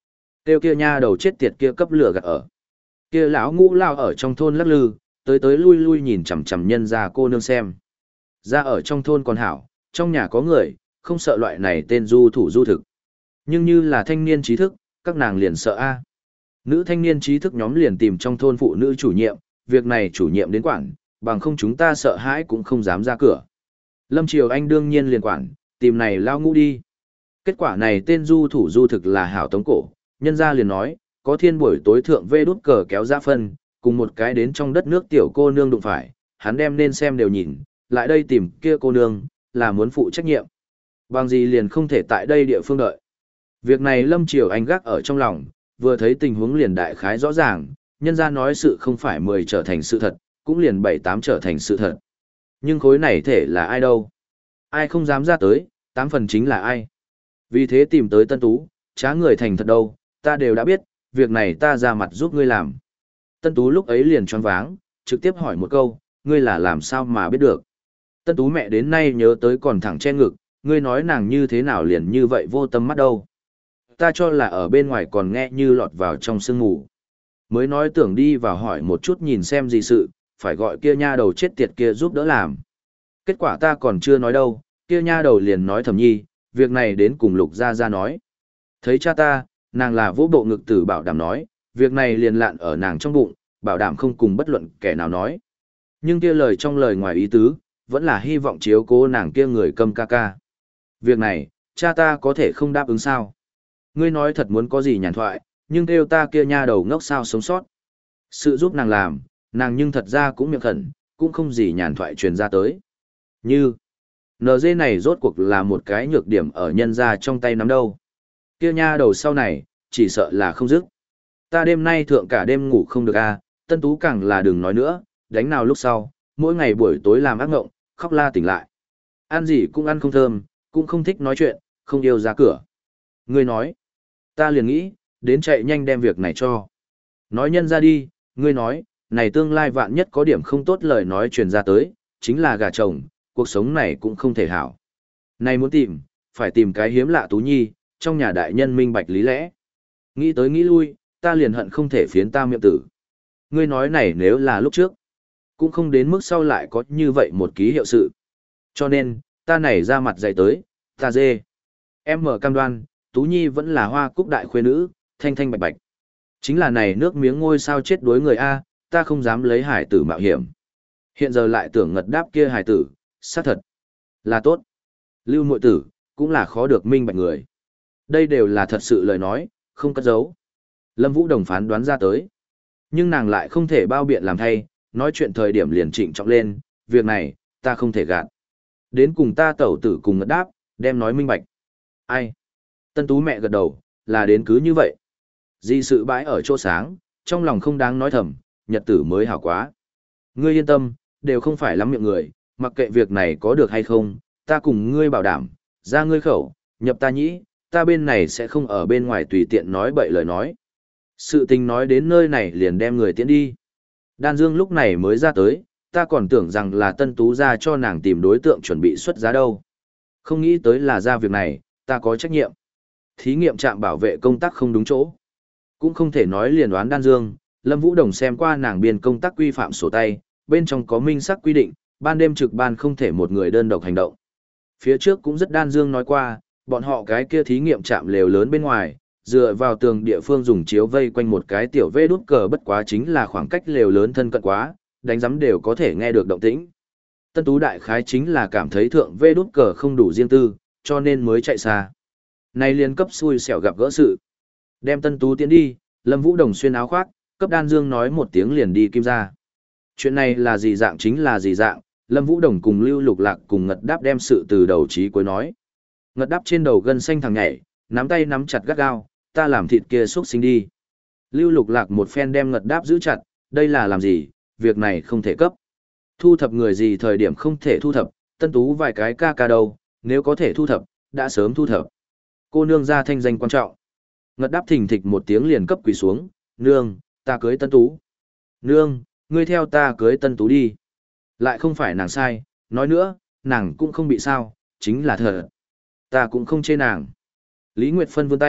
Tiêu kia nha đầu chết tiệt kia cấp lửa gạt ở. Kia lão ngũ lao ở trong thôn lắc lư, tới tới lui lui nhìn chằm chằm nhân ra cô nương xem. Ra ở trong thôn còn hảo, trong nhà có người, không sợ loại này tên du thủ du thực. Nhưng như là thanh niên trí thức, các nàng liền sợ a. Nữ thanh niên trí thức nhóm liền tìm trong thôn phụ nữ chủ nhiệm, việc này chủ nhiệm đến quản, bằng không chúng ta sợ hãi cũng không dám ra cửa. Lâm Triều Anh đương nhiên liền quản, tìm này lao ngũ đi. Kết quả này tên du thủ du thực là hảo tống cổ, nhân gia liền nói, có thiên buổi tối thượng vê đút cờ kéo ra phân, cùng một cái đến trong đất nước tiểu cô nương đụng phải, hắn đem nên xem đều nhìn, lại đây tìm kia cô nương, là muốn phụ trách nhiệm. Bằng gì liền không thể tại đây địa phương đợi. Việc này Lâm Triều Anh gác ở trong lòng, vừa thấy tình huống liền đại khái rõ ràng, nhân gia nói sự không phải mười trở thành sự thật, cũng liền bảy tám trở thành sự thật. Nhưng khối này thể là ai đâu? Ai không dám ra tới, tám phần chính là ai? Vì thế tìm tới Tân Tú, trá người thành thật đâu, ta đều đã biết, việc này ta ra mặt giúp ngươi làm. Tân Tú lúc ấy liền choáng váng, trực tiếp hỏi một câu, ngươi là làm sao mà biết được? Tân Tú mẹ đến nay nhớ tới còn thẳng che ngực, ngươi nói nàng như thế nào liền như vậy vô tâm mắt đâu. Ta cho là ở bên ngoài còn nghe như lọt vào trong sương ngủ. Mới nói tưởng đi vào hỏi một chút nhìn xem gì sự, phải gọi kia nha đầu chết tiệt kia giúp đỡ làm. Kết quả ta còn chưa nói đâu, kia nha đầu liền nói Thẩm Nhi, việc này đến cùng Lục Gia Gia nói. Thấy cha ta, nàng là vỗ bộ ngực tử bảo đảm nói, việc này liền lạn ở nàng trong bụng, bảo đảm không cùng bất luận kẻ nào nói. Nhưng kia lời trong lời ngoài ý tứ, vẫn là hy vọng chiếu cố nàng kia người câm ca ca. Việc này, cha ta có thể không đáp ứng sao? Ngươi nói thật muốn có gì nhàn thoại, nhưng kêu ta kia nha đầu ngốc sao sống sót. Sự giúp nàng làm, nàng nhưng thật ra cũng miệng khẩn, cũng không gì nhàn thoại truyền ra tới. Như, en giê này rốt cuộc là một cái nhược điểm ở nhân ra trong tay nắm đâu. Kia nha đầu sau này, chỉ sợ là không dứt. Ta đêm nay thượng cả đêm ngủ không được à, Tân Tú càng là đừng nói nữa, đánh nào lúc sau, mỗi ngày buổi tối làm ác ngộng, khóc la tỉnh lại. Ăn gì cũng ăn không thơm, cũng không thích nói chuyện, không yêu ra cửa. Ngươi nói, ta liền nghĩ, đến chạy nhanh đem việc này cho. Nói nhân ra đi, ngươi nói, này tương lai vạn nhất có điểm không tốt lời nói truyền ra tới, chính là gà chồng, cuộc sống này cũng không thể hảo. Này muốn tìm, phải tìm cái hiếm lạ Tú Nhi, trong nhà đại nhân minh bạch lý lẽ. Nghĩ tới nghĩ lui, ta liền hận không thể phiến ta miệng tử. Ngươi nói này nếu là lúc trước, cũng không đến mức sau lại có như vậy một ký hiệu sự. Cho nên, ta này ra mặt dạy tới, ta dê. Em mở cam đoan, Tú Nhi vẫn là hoa cúc đại khuê nữ, thanh thanh bạch bạch. Chính là này nước miếng ngôi sao chết đối người A, ta không dám lấy hải tử mạo hiểm. Hiện giờ lại tưởng ngật đáp kia hải tử, xác thật là tốt. Lưu muội tử, cũng là khó được minh bạch người. Đây đều là thật sự lời nói, không cất giấu. Lâm Vũ Đồng phán đoán ra tới. Nhưng nàng lại không thể bao biện làm thay, nói chuyện thời điểm liền trịnh trọng lên, việc này, ta không thể gạt. Đến cùng ta tẩu tử cùng ngật đáp, đem nói minh bạch. Ai? Tân Tú mẹ gật đầu, là đến cứ như vậy. Di sự bãi ở chỗ sáng, trong lòng không đáng nói thầm, nhật tử mới hảo quá. Ngươi yên tâm, đều không phải lắm miệng người, mặc kệ việc này có được hay không, ta cùng ngươi bảo đảm, ra ngươi khẩu, nhập ta nhĩ, ta bên này sẽ không ở bên ngoài tùy tiện nói bậy lời nói. Sự tình nói đến nơi này liền đem người tiễn đi. Đan Dương lúc này mới ra tới, ta còn tưởng rằng là Tân Tú ra cho nàng tìm đối tượng chuẩn bị xuất giá đâu. Không nghĩ tới là ra việc này, ta có trách nhiệm. Thí nghiệm trạm bảo vệ công tác không đúng chỗ. Cũng không thể nói liền đoán Đan Dương, Lâm Vũ Đồng xem qua nàng biên công tác quy phạm sổ tay, bên trong có minh xác quy định, ban đêm trực ban không thể một người đơn độc hành động. Phía trước cũng rất Đan Dương nói qua, bọn họ cái kia thí nghiệm trạm lều lớn bên ngoài, dựa vào tường địa phương dùng chiếu vây quanh một cái tiểu vê đút cờ bất quá chính là khoảng cách lều lớn thân cận quá, đánh giấm đều có thể nghe được động tĩnh. Tân Tú đại khái chính là cảm thấy thượng vê đút cờ không đủ riêng tư, cho nên mới chạy xa. Nay liên cấp xui xẻo gặp gỡ sự. Đem Tân Tú tiến đi, Lâm Vũ Đồng xuyên áo khoác, cấp Đan Dương nói một tiếng liền đi kim ra. Chuyện này là gì dạng chính là gì dạng, Lâm Vũ Đồng cùng Lưu Lục Lạc cùng Ngật Đáp đem sự từ đầu chí cuối nói. Ngật Đáp trên đầu gân xanh thằng nhảy, nắm tay nắm chặt gắt gao, ta làm thịt kia xúc sinh đi. Lưu Lục Lạc một phen đem Ngật Đáp giữ chặt, đây là làm gì, việc này không thể cấp. Thu thập người gì thời điểm không thể thu thập, Tân Tú vài cái ca ca đâu, nếu có thể thu thập, đã sớm thu thập. Cô nương ra thanh danh quan trọng. Ngật Đáp thình thịch một tiếng liền cấp quỳ xuống, nương, ta cưới Tân Tú. Nương, ngươi theo ta cưới Tân Tú đi. Lại không phải nàng sai, nói nữa, nàng cũng không bị sao, chính là thật. Ta cũng không chê nàng. Lý Nguyệt Phân vươn tay,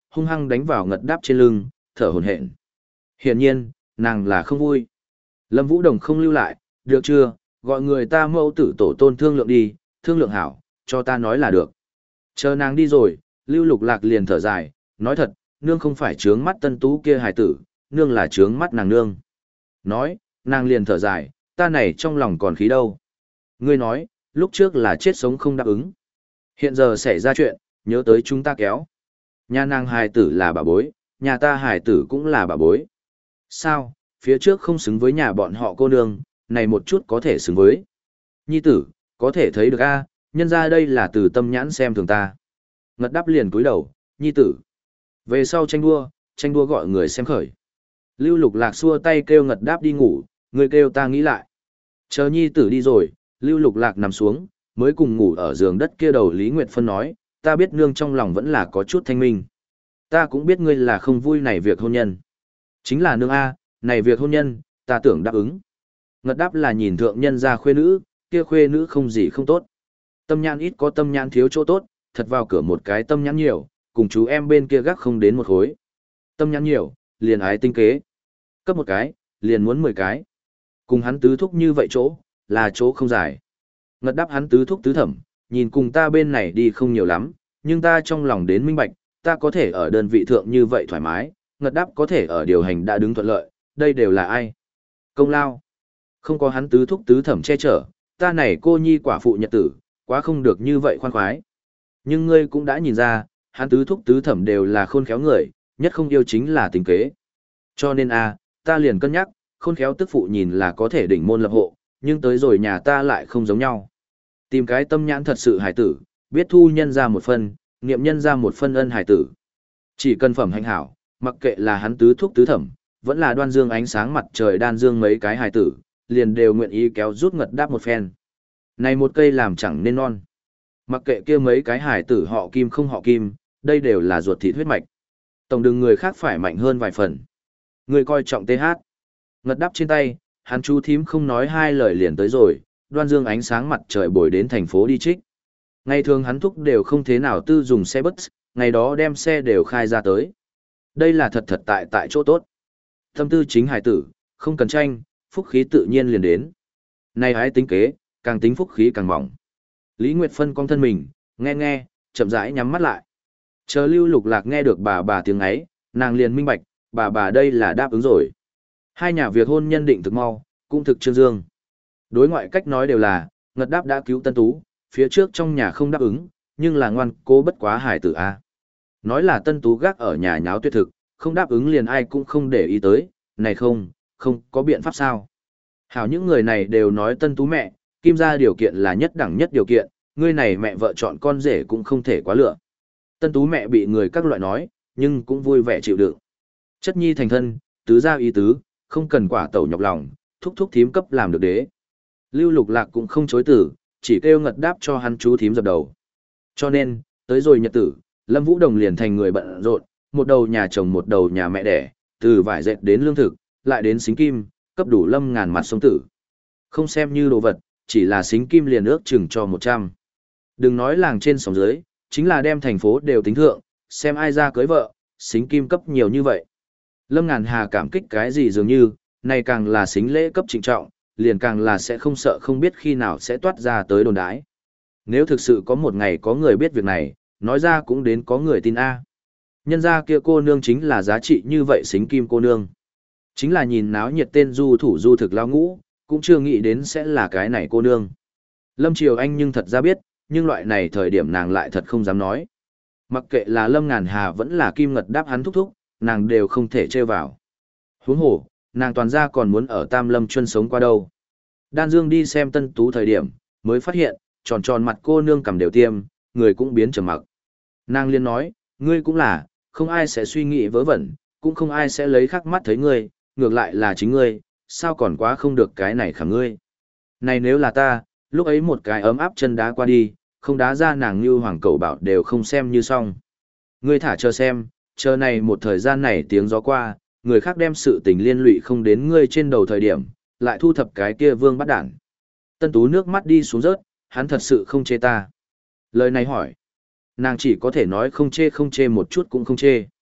hung hăng đánh vào ngật đáp trên lưng, thở hổn hển. Hiển nhiên, nàng là không vui. Lâm Vũ Đồng không lưu lại, được chưa, gọi người ta mẫu tử tổ tôn thương lượng đi, thương lượng hảo, cho ta nói là được. Chờ nàng đi rồi, Lưu Lục Lạc liền thở dài, nói thật, nương không phải trướng mắt Tân Tú kia hài tử, nương là trướng mắt nàng nương. Nói, nàng liền thở dài, ta này trong lòng còn khí đâu. Ngươi nói, lúc trước là chết sống không đáp ứng. Hiện giờ xảy ra chuyện, nhớ tới chúng ta kéo. Nhà nàng hài tử là bà bối, nhà ta hài tử cũng là bà bối. Sao, phía trước không xứng với nhà bọn họ cô nương, này một chút có thể xứng với. Nhi tử, có thể thấy được a, nhân ra đây là từ tâm nhãn xem thường ta. Ngật đáp liền cúi đầu, nhi tử. Về sau tranh đua, tranh đua gọi người xem khởi. Lưu Lục Lạc xua tay kêu Ngật đáp đi ngủ, người kêu ta nghĩ lại. Chờ nhi tử đi rồi, Lưu Lục Lạc nằm xuống, mới cùng ngủ ở giường đất kia đầu Lý Nguyệt Phân nói, ta biết nương trong lòng vẫn là có chút thanh minh. Ta cũng biết ngươi là không vui này việc hôn nhân. Chính là nương A, này việc hôn nhân, ta tưởng đáp ứng. Ngật đáp là nhìn thượng nhân ra khuê nữ, kia khuê nữ không gì không tốt. Tâm nhãn ít có tâm nhãn thiếu chỗ tốt, thật vào cửa một cái tâm nhãn nhiều, cùng chú em bên kia gác không đến một khối. Tâm nhãn nhiều, liền ái tinh kế. Cấp một cái, liền muốn mười cái. Cùng hắn tứ thúc như vậy chỗ, là chỗ không dài. Ngật đáp hắn tứ thúc tứ thẩm, nhìn cùng ta bên này đi không nhiều lắm, nhưng ta trong lòng đến minh bạch, ta có thể ở đơn vị thượng như vậy thoải mái, Ngật đáp có thể ở điều hành đã đứng thuận lợi, đây đều là ai? Công lao. Không có hắn tứ thúc tứ thẩm che chở, ta này cô nhi quả phụ nhật tử, quá không được như vậy khoan khoái. Nhưng ngươi cũng đã nhìn ra, hắn tứ thúc tứ thẩm đều là khôn khéo người, nhất không yêu chính là tính kế. Cho nên a, ta liền cân nhắc, khôn khéo tức phụ nhìn là có thể đỉnh môn lập hộ, nhưng tới rồi nhà ta lại không giống nhau. Tìm cái tâm nhãn thật sự hài tử, biết thu nhân ra một phân, niệm nhân ra một phân ân hài tử. Chỉ cần phẩm hạnh hảo, mặc kệ là hắn tứ thúc tứ thẩm, vẫn là đoan dương ánh sáng mặt trời đan dương mấy cái hài tử, liền đều nguyện ý kéo rút Ngật đáp một phen. Này một cây làm chẳng nên non. Mặc kệ kia mấy cái hài tử họ kim không họ kim, đây đều là ruột thịt huyết mạch. Tổng đừng người khác phải mạnh hơn vài phần. Người coi trọng tê hát. Ngật đáp trên tay, hắn chú thím không nói hai lời liền tới rồi, đoan dương ánh sáng mặt trời bồi đến thành phố đi trích. Ngày thường hắn thúc đều không thế nào tư dùng xe bus, ngày đó đem xe đều khai ra tới. Đây là thật thật tại tại chỗ tốt. Tâm tư chính hài tử, không cần tranh, phúc khí tự nhiên liền đến. Này hãy tính kế, càng tính phúc khí càng mỏng. Lý Nguyệt Phân cong thân mình, nghe nghe, chậm rãi nhắm mắt lại. Chờ Lưu Lục Lạc nghe được bà bà tiếng ấy, nàng liền minh bạch, bà bà đây là đáp ứng rồi. Hai nhà việc hôn nhân định thực mau, cũng thực trương dương. Đối ngoại cách nói đều là, Ngật đáp đã cứu Tân Tú, phía trước trong nhà không đáp ứng, nhưng là ngoan cố bất quá hài tử a. Nói là Tân Tú gác ở nhà nháo tuyệt thực, không đáp ứng liền ai cũng không để ý tới, này không, không có biện pháp sao. Hảo những người này đều nói Tân Tú mẹ, Kim gia điều kiện là nhất đẳng nhất điều kiện, ngươi này mẹ vợ chọn con rể cũng không thể quá lựa. Tân Tú mẹ bị người các loại nói, nhưng cũng vui vẻ chịu đựng. Chất nhi thành thân, tứ gia ý tứ, không cần quả tẩu nhọc lòng, thúc thúc thím cấp làm được đế. Lưu Lục Lạc cũng không chối từ, chỉ kêu Ngật đáp cho hắn chú thím dập đầu. Cho nên, tới rồi nhật tử, Lâm Vũ Đồng liền thành người bận rộn, một đầu nhà chồng một đầu nhà mẹ đẻ, từ vải dệt đến lương thực, lại đến xính kim, cấp đủ lâm ngàn mặt sống tử. Không xem như đồ vật, chỉ là xính kim liền ước chừng cho một trăm. Đừng nói làng trên sóng dưới, chính là đem thành phố đều tính thượng, xem ai ra cưới vợ, xính kim cấp nhiều như vậy. Lâm Ngàn Hà cảm kích cái gì dường như, này càng là xính lễ cấp trịnh trọng, liền càng là sẽ không sợ không biết khi nào sẽ toát ra tới đồn đái. Nếu thực sự có một ngày có người biết việc này, nói ra cũng đến có người tin A. Nhân ra kia cô nương chính là giá trị như vậy xính kim cô nương. Chính là nhìn náo nhiệt tên du thủ du thực lao ngũ, cũng chưa nghĩ đến sẽ là cái này cô nương. Lâm Triều Anh nhưng thật ra biết, nhưng loại này thời điểm nàng lại thật không dám nói. Mặc kệ là Lâm Ngàn Hà vẫn là Kim Ngật đáp hắn thúc thúc, nàng đều không thể trêu vào. Huống hồ, nàng toàn ra còn muốn ở Tam Lâm Chuân sống qua đâu. Đan Dương đi xem Tân Tú thời điểm, mới phát hiện, tròn tròn mặt cô nương cầm đều tiêm, người cũng biến trầm mặc. Nàng liên nói, ngươi cũng là, không ai sẽ suy nghĩ vớ vẩn, cũng không ai sẽ lấy khắc mắt thấy ngươi, ngược lại là chính ngươi, sao còn quá không được cái này khả ngươi. Này nếu là ta, lúc ấy một cái ấm áp chân đá qua đi, không đá ra nàng như hoàng cẩu bảo đều không xem như xong. Ngươi thả chờ xem, chờ này một thời gian này tiếng gió qua, người khác đem sự tình liên lụy không đến ngươi trên đầu thời điểm, lại thu thập cái kia vương bắt đảng. Tân Tú nước mắt đi xuống rớt, hắn thật sự không chê ta. Lời này hỏi, nàng chỉ có thể nói không chê không chê một chút cũng không chê.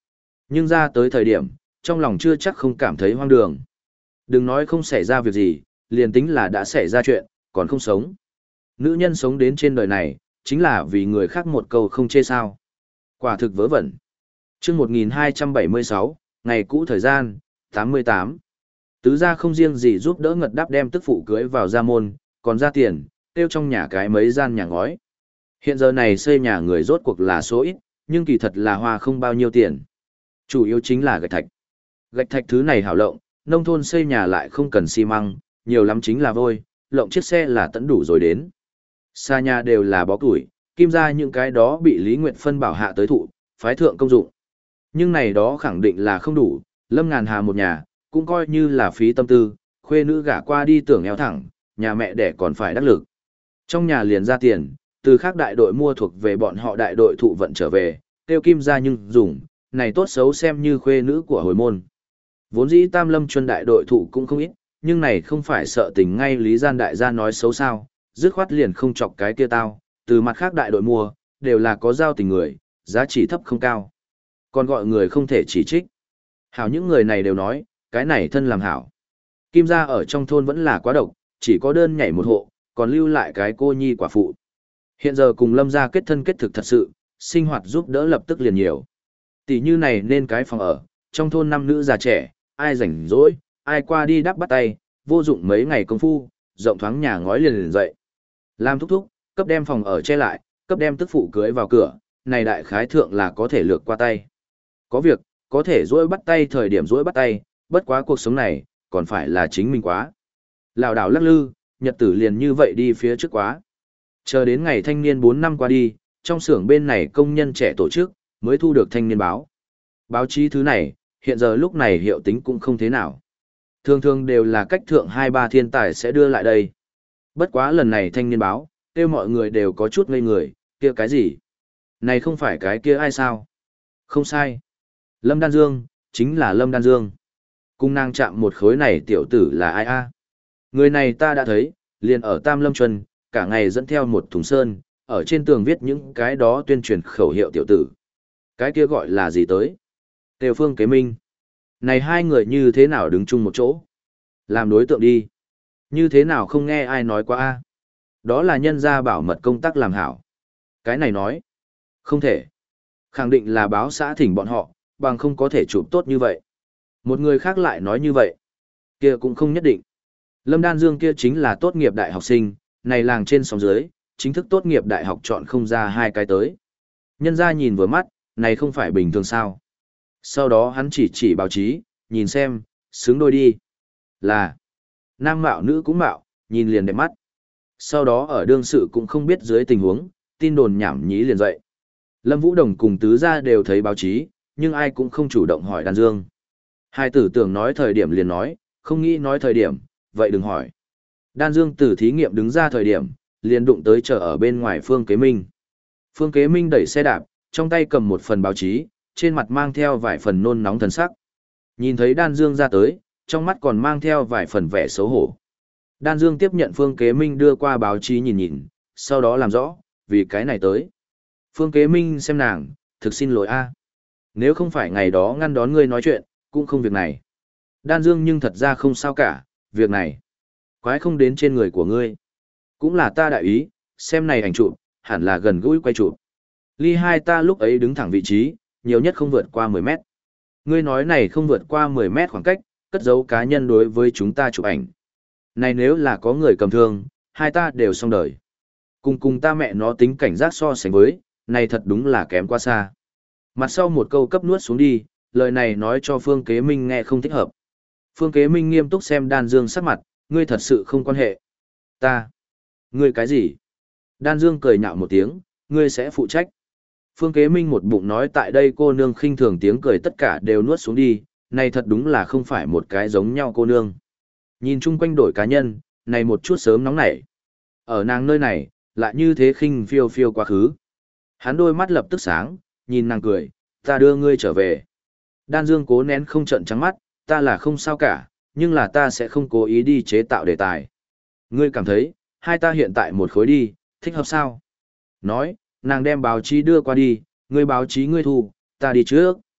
Nhưng ra tới thời điểm, trong lòng chưa chắc không cảm thấy hoang đường. Đừng nói không xảy ra việc gì, liền tính là đã xảy ra chuyện, còn không sống. Nữ nhân sống đến trên đời này, chính là vì người khác một câu không chê sao. Quả thực vớ vẩn. Trước một nghìn hai trăm bảy mươi sáu, ngày cũ thời gian, tám mươi tám. Tứ gia không riêng gì giúp đỡ Ngật Đáp đem tức phụ cưới vào gia môn, còn ra tiền, tiêu trong nhà cái mấy gian nhà ngói. Hiện giờ này xây nhà người rốt cuộc là số ít, nhưng kỳ thật là hoa không bao nhiêu tiền. Chủ yếu chính là gạch thạch. Gạch thạch thứ này hảo lộng, nông thôn xây nhà lại không cần xi măng, nhiều lắm chính là vôi, lộng chiếc xe là tận đủ rồi đến. Xa nhà đều là bó củi, kim ra những cái đó bị Lý Nguyệt phân bảo hạ tới thụ, phái thượng công dụng. Nhưng này đó khẳng định là không đủ, Lâm Ngàn Hà một nhà, cũng coi như là phí tâm tư, khuê nữ gả qua đi tưởng eo thẳng, nhà mẹ đẻ còn phải đắc lực. Trong nhà liền ra tiền, từ khác đại đội mua thuộc về bọn họ đại đội thụ vận trở về, tiêu kim ra nhưng dùng, này tốt xấu xem như khuê nữ của hồi môn. Vốn dĩ Tam Lâm Chuân đại đội thụ cũng không ít, nhưng này không phải sợ tình ngay Lý Gian đại gia nói xấu sao, dứt khoát liền không chọc cái kia tao, từ mặt khác đại đội mua, đều là có giao tình người, giá trị thấp không cao. Còn gọi người không thể chỉ trích. Hảo những người này đều nói, cái này thân làm hảo. Kim gia ở trong thôn vẫn là quá độc, chỉ có đơn nhảy một hộ, còn lưu lại cái cô nhi quả phụ. Hiện giờ cùng Lâm gia kết thân kết thực thật sự, sinh hoạt giúp đỡ lập tức liền nhiều. Tỷ như này nên cái phòng ở, trong thôn năm nữ già trẻ, ai rảnh rỗi, ai qua đi đắp bắt tay, vô dụng mấy ngày công phu, rộng thoáng nhà ngói liền liền dậy. Làm thúc thúc, cấp đem phòng ở che lại, cấp đem tức phụ cưới vào cửa, này đại khái thượng là có thể lược qua tay. Có việc, có thể rỗi bắt tay thời điểm rỗi bắt tay, bất quá cuộc sống này, còn phải là chính mình quá. Lào đảo lắc lư, nhật tử liền như vậy đi phía trước quá. Chờ đến ngày thanh niên bốn năm qua đi, trong xưởng bên này công nhân trẻ tổ chức, mới thu được thanh niên báo. Báo chí thứ này, hiện giờ lúc này hiệu tính cũng không thế nào. Thường thường đều là cách thượng hai ba thiên tài sẽ đưa lại đây. Bất quá lần này thanh niên báo, kêu mọi người đều có chút ngây người, kia cái gì? Này không phải cái kia ai sao? Không sai. Lâm Đan Dương, chính là Lâm Đan Dương. Cung nàng chạm một khối này tiểu tử là ai a? Người này ta đã thấy, liền ở Tam Lâm Chuân, cả ngày dẫn theo một thùng sơn, ở trên tường viết những cái đó tuyên truyền khẩu hiệu tiểu tử. Cái kia gọi là gì tới? Tề Phương Kế Minh. Này hai người như thế nào đứng chung một chỗ? Làm đối tượng đi. Như thế nào không nghe ai nói qua a? Đó là nhân gia bảo mật công tác làm hảo. Cái này nói. Không thể. Khẳng định là báo xã thỉnh bọn họ, bằng không có thể chụp tốt như vậy. Một người khác lại nói như vậy. Kia cũng không nhất định. Lâm Đan Dương kia chính là tốt nghiệp đại học sinh, này làng trên sóng dưới, chính thức tốt nghiệp đại học chọn không ra hai cái tới. Nhân gia nhìn vừa mắt, này không phải bình thường sao. Sau đó hắn chỉ chỉ báo chí, nhìn xem, xứng đôi đi. Là, nam mạo nữ cũng mạo, nhìn liền đẹp mắt. Sau đó ở đương sự cũng không biết dưới tình huống, tin đồn nhảm nhí liền dậy. Lâm Vũ Đồng cùng tứ gia đều thấy báo chí, nhưng ai cũng không chủ động hỏi Đan Dương. Hai tử tưởng nói thời điểm liền nói, không nghĩ nói thời điểm, vậy đừng hỏi. Đan Dương từ thí nghiệm đứng ra thời điểm, liền đụng tới chờ ở bên ngoài Phương Kế Minh. Phương Kế Minh đẩy xe đạp, trong tay cầm một phần báo chí, trên mặt mang theo vài phần nôn nóng thần sắc. Nhìn thấy Đan Dương ra tới, trong mắt còn mang theo vài phần vẻ xấu hổ. Đan Dương tiếp nhận Phương Kế Minh đưa qua báo chí nhìn nhìn, sau đó làm rõ, vì cái này tới. Phương Kế Minh xem nàng, thực xin lỗi a. Nếu không phải ngày đó ngăn đón ngươi nói chuyện, cũng không việc này. Đan Dương nhưng thật ra không sao cả, việc này. Quái không đến trên người của ngươi. Cũng là ta đại ý, xem này ảnh chụp, hẳn là gần gũi quay chụp. Ly hai ta lúc ấy đứng thẳng vị trí, nhiều nhất không vượt qua mười mét. Ngươi nói này không vượt qua mười mét khoảng cách, cất giấu cá nhân đối với chúng ta chụp ảnh. Này nếu là có người cầm thương, hai ta đều xong đời. Cùng cùng ta mẹ nó tính cảnh giác so sánh với, này thật đúng là kém quá xa. Mặt sau một câu cấp nuốt xuống đi, lời này nói cho Phương Kế Minh nghe không thích hợp. Phương Kế Minh nghiêm túc xem Đan Dương sắc mặt, ngươi thật sự không quan hệ. Ta. Ngươi cái gì? Đan Dương cười nhạo một tiếng, ngươi sẽ phụ trách. Phương Kế Minh một bụng nói tại đây cô nương khinh thường tiếng cười tất cả đều nuốt xuống đi, này thật đúng là không phải một cái giống nhau cô nương. Nhìn chung quanh đổi cá nhân, này một chút sớm nóng nảy. Ở nàng nơi này, lại như thế khinh phiêu phiêu quá khứ. Hắn đôi mắt lập tức sáng, nhìn nàng cười, ta đưa ngươi trở về. Đan Dương cố nén không trận trắng mắt, ta là không sao cả, nhưng là ta sẽ không cố ý đi chế tạo đề tài. Ngươi cảm thấy, hai ta hiện tại một khối đi, thích hợp sao? Nói, nàng đem báo chí đưa qua đi, ngươi báo chí ngươi thu, ta đi trước.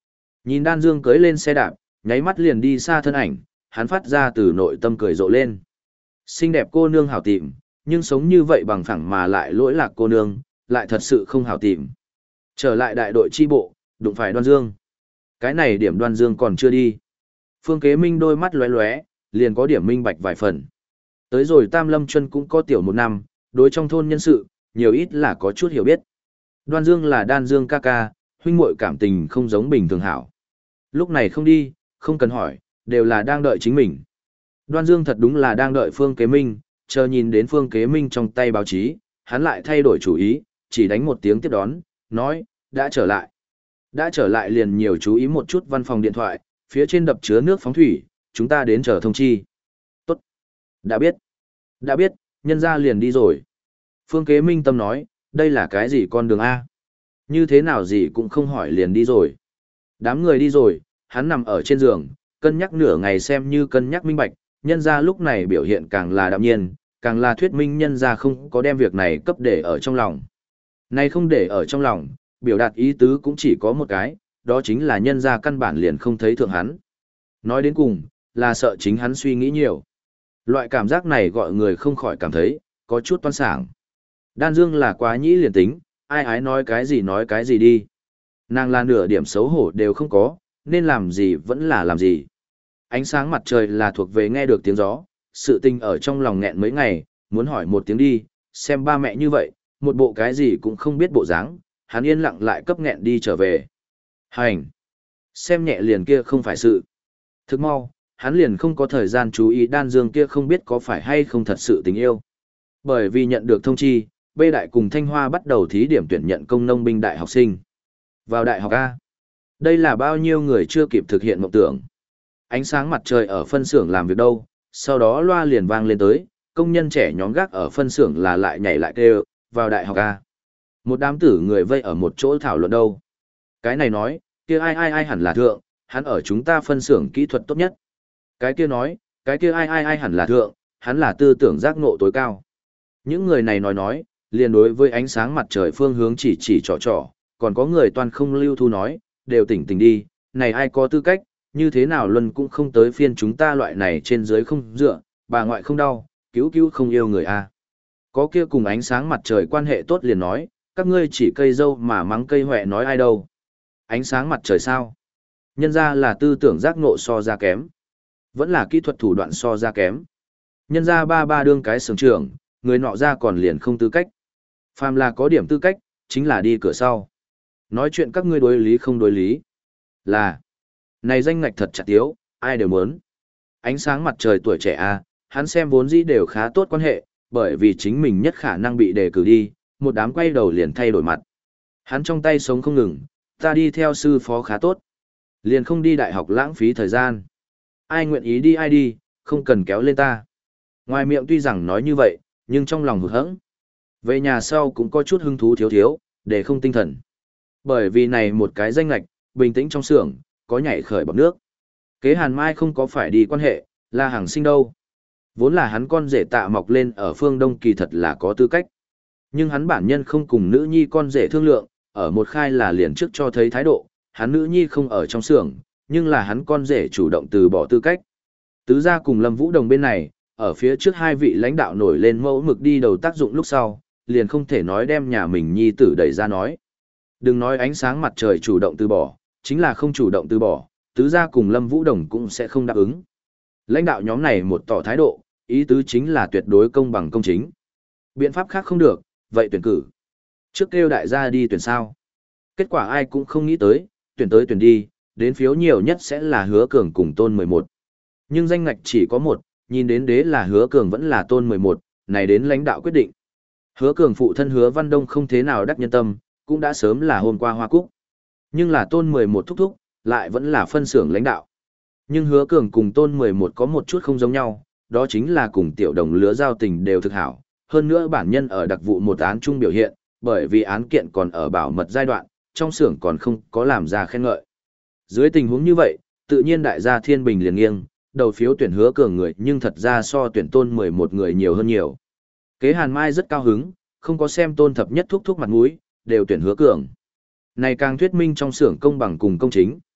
Nhìn Đan Dương cưỡi lên xe đạp, nháy mắt liền đi xa thân ảnh, hắn phát ra từ nội tâm cười rộ lên. Xinh đẹp cô nương hảo tìm, nhưng sống như vậy bằng phẳng mà lại lỗi lạc cô nương, lại thật sự không hảo tìm. Trở lại đại đội chi bộ, đụng phải Đoan Dương. Cái này điểm Đoan Dương còn chưa đi. Phương Kế Minh đôi mắt lóe lóe, liền có điểm minh bạch vài phần. Tới rồi Tam Lâm Chuân cũng có tiểu một năm, đối trong thôn nhân sự, nhiều ít là có chút hiểu biết. Đoan Dương là Đan Dương ca ca, huynh muội cảm tình không giống bình thường hảo. Lúc này không đi, không cần hỏi, đều là đang đợi chính mình. Đoan Dương thật đúng là đang đợi Phương Kế Minh, chờ nhìn đến Phương Kế Minh trong tay báo chí, hắn lại thay đổi chủ ý, chỉ đánh một tiếng tiếp đón, nói, đã trở lại. Đã trở lại liền nhiều chú ý một chút văn phòng điện thoại, phía trên đập chứa nước phóng thủy, chúng ta đến chờ thông chi. Tốt. Đã biết. Đã biết, nhân ra liền đi rồi. Phương Kế Minh tâm nói, đây là cái gì con đường A? Như thế nào gì cũng không hỏi liền đi rồi. Đám người đi rồi, hắn nằm ở trên giường, cân nhắc nửa ngày xem như cân nhắc minh bạch, nhân ra lúc này biểu hiện càng là đạm nhiên, càng là thuyết minh nhân ra không có đem việc này cấp để ở trong lòng. Này không để ở trong lòng, biểu đạt ý tứ cũng chỉ có một cái, đó chính là nhân ra căn bản liền không thấy thượng hắn. Nói đến cùng, là sợ chính hắn suy nghĩ nhiều. Loại cảm giác này gọi người không khỏi cảm thấy, có chút toan sảng. Đan Dương là quá nhĩ liền tính, ai ái nói cái gì nói cái gì đi. Nàng là nửa điểm xấu hổ đều không có, nên làm gì vẫn là làm gì. Ánh sáng mặt trời là thuộc về nghe được tiếng gió, sự tình ở trong lòng nghẹn mấy ngày, muốn hỏi một tiếng đi, xem ba mẹ như vậy, một bộ cái gì cũng không biết bộ dáng, hắn yên lặng lại cấp nghẹn đi trở về. Hành! Xem nhẹ liền kia không phải sự. Thức mau, hắn liền không có thời gian chú ý Đan Dương kia không biết có phải hay không thật sự tình yêu. Bởi vì nhận được thông chi, B Đại cùng Thanh Hoa bắt đầu thí điểm tuyển nhận công nông binh đại học sinh. Vào đại học A. Đây là bao nhiêu người chưa kịp thực hiện mộng tưởng. Ánh sáng mặt trời ở phân xưởng làm việc đâu, sau đó loa liền vang lên tới, công nhân trẻ nhóm gác ở phân xưởng là lại nhảy lại kêu, vào đại học A. Một đám tử người vây ở một chỗ thảo luận đâu. Cái này nói, kia ai ai ai hẳn là thượng, hắn ở chúng ta phân xưởng kỹ thuật tốt nhất. Cái kia nói, cái kia ai ai ai hẳn là thượng, hắn là tư tưởng giác ngộ tối cao. Những người này nói nói, liền đối với ánh sáng mặt trời phương hướng chỉ chỉ trò trò, còn có người toàn không lưu thu nói, đều tỉnh tỉnh đi, này ai có tư cách, như thế nào luân cũng không tới phiên chúng ta loại này trên dưới không dựa, bà ngoại không đau, cứu cứu không yêu người a. Có kia cùng ánh sáng mặt trời quan hệ tốt liền nói, các ngươi chỉ cây dâu mà mắng cây hoẹ nói ai đâu. Ánh sáng mặt trời sao? Nhân ra là tư tưởng giác ngộ so ra kém. Vẫn là kỹ thuật thủ đoạn so ra kém. Nhân ra ba ba đương cái sướng trưởng, người nọ ra còn liền không tư cách. Phàm là có điểm tư cách, chính là đi cửa sau. Nói chuyện các ngươi đối lý không đối lý. Là, này danh ngạch thật chặt tiếu, ai đều muốn. Ánh sáng mặt trời tuổi trẻ a, hắn xem vốn dĩ đều khá tốt quan hệ, bởi vì chính mình nhất khả năng bị đề cử đi, một đám quay đầu liền thay đổi mặt. Hắn trong tay sống không ngừng, ta đi theo sư phó khá tốt. Liền không đi đại học lãng phí thời gian. Ai nguyện ý đi ai đi, không cần kéo lên ta. Ngoài miệng tuy rằng nói như vậy, nhưng trong lòng hụt hẫng. Về nhà sau cũng có chút hứng thú thiếu thiếu, để không tinh thần. Bởi vì này một cái danh lạch, bình tĩnh trong xưởng, có nhảy khởi bọt nước. Kế Hàn Mai không có phải đi quan hệ, là hàng sinh đâu. Vốn là hắn con rể tạ mọc lên ở phương Đông kỳ thật là có tư cách. Nhưng hắn bản nhân không cùng nữ nhi con rể thương lượng, ở một khai là liền trước cho thấy thái độ, hắn nữ nhi không ở trong xưởng, nhưng là hắn con rể chủ động từ bỏ tư cách. Tứ gia cùng Lâm Vũ Đồng bên này, ở phía trước hai vị lãnh đạo nổi lên mẫu mực đi đầu tác dụng lúc sau, liền không thể nói đem nhà mình nhi tử đẩy ra nói. Đừng nói ánh sáng mặt trời chủ động từ bỏ, chính là không chủ động từ bỏ, tứ gia cùng Lâm Vũ Đồng cũng sẽ không đáp ứng. Lãnh đạo nhóm này một tỏ thái độ, ý tứ chính là tuyệt đối công bằng công chính. Biện pháp khác không được, vậy tuyển cử. Trước kêu đại gia đi tuyển sao. Kết quả ai cũng không nghĩ tới, tuyển tới tuyển đi, đến phiếu nhiều nhất sẽ là Hứa Cường cùng Tôn mười một. Nhưng danh ngạch chỉ có một, nhìn đến đế là Hứa Cường vẫn là Tôn mười một, này đến lãnh đạo quyết định. Hứa Cường phụ thân Hứa Văn Đông không thế nào đắc nhân tâm, cũng đã sớm là hôm qua hoa cúc. Nhưng là Tôn mười một thúc thúc, lại vẫn là phân xưởng lãnh đạo. Nhưng Hứa Cường cùng Tôn mười một có một chút không giống nhau, đó chính là cùng tiểu đồng lứa giao tình đều thực hảo. Hơn nữa bản nhân ở đặc vụ một án chung biểu hiện, bởi vì án kiện còn ở bảo mật giai đoạn, trong xưởng còn không có làm ra khen ngợi. Dưới tình huống như vậy, tự nhiên đại gia Thiên Bình liền nghiêng, đầu phiếu tuyển Hứa Cường người nhưng thật ra so tuyển Tôn mười một người nhiều hơn nhiều. Kế Hàn Mai rất cao hứng, không có xem Tôn thập nhất thúc thúc mặt mũi, đều tuyển Hứa Cường. Này càng thuyết minh trong xưởng công bằng cùng công chính.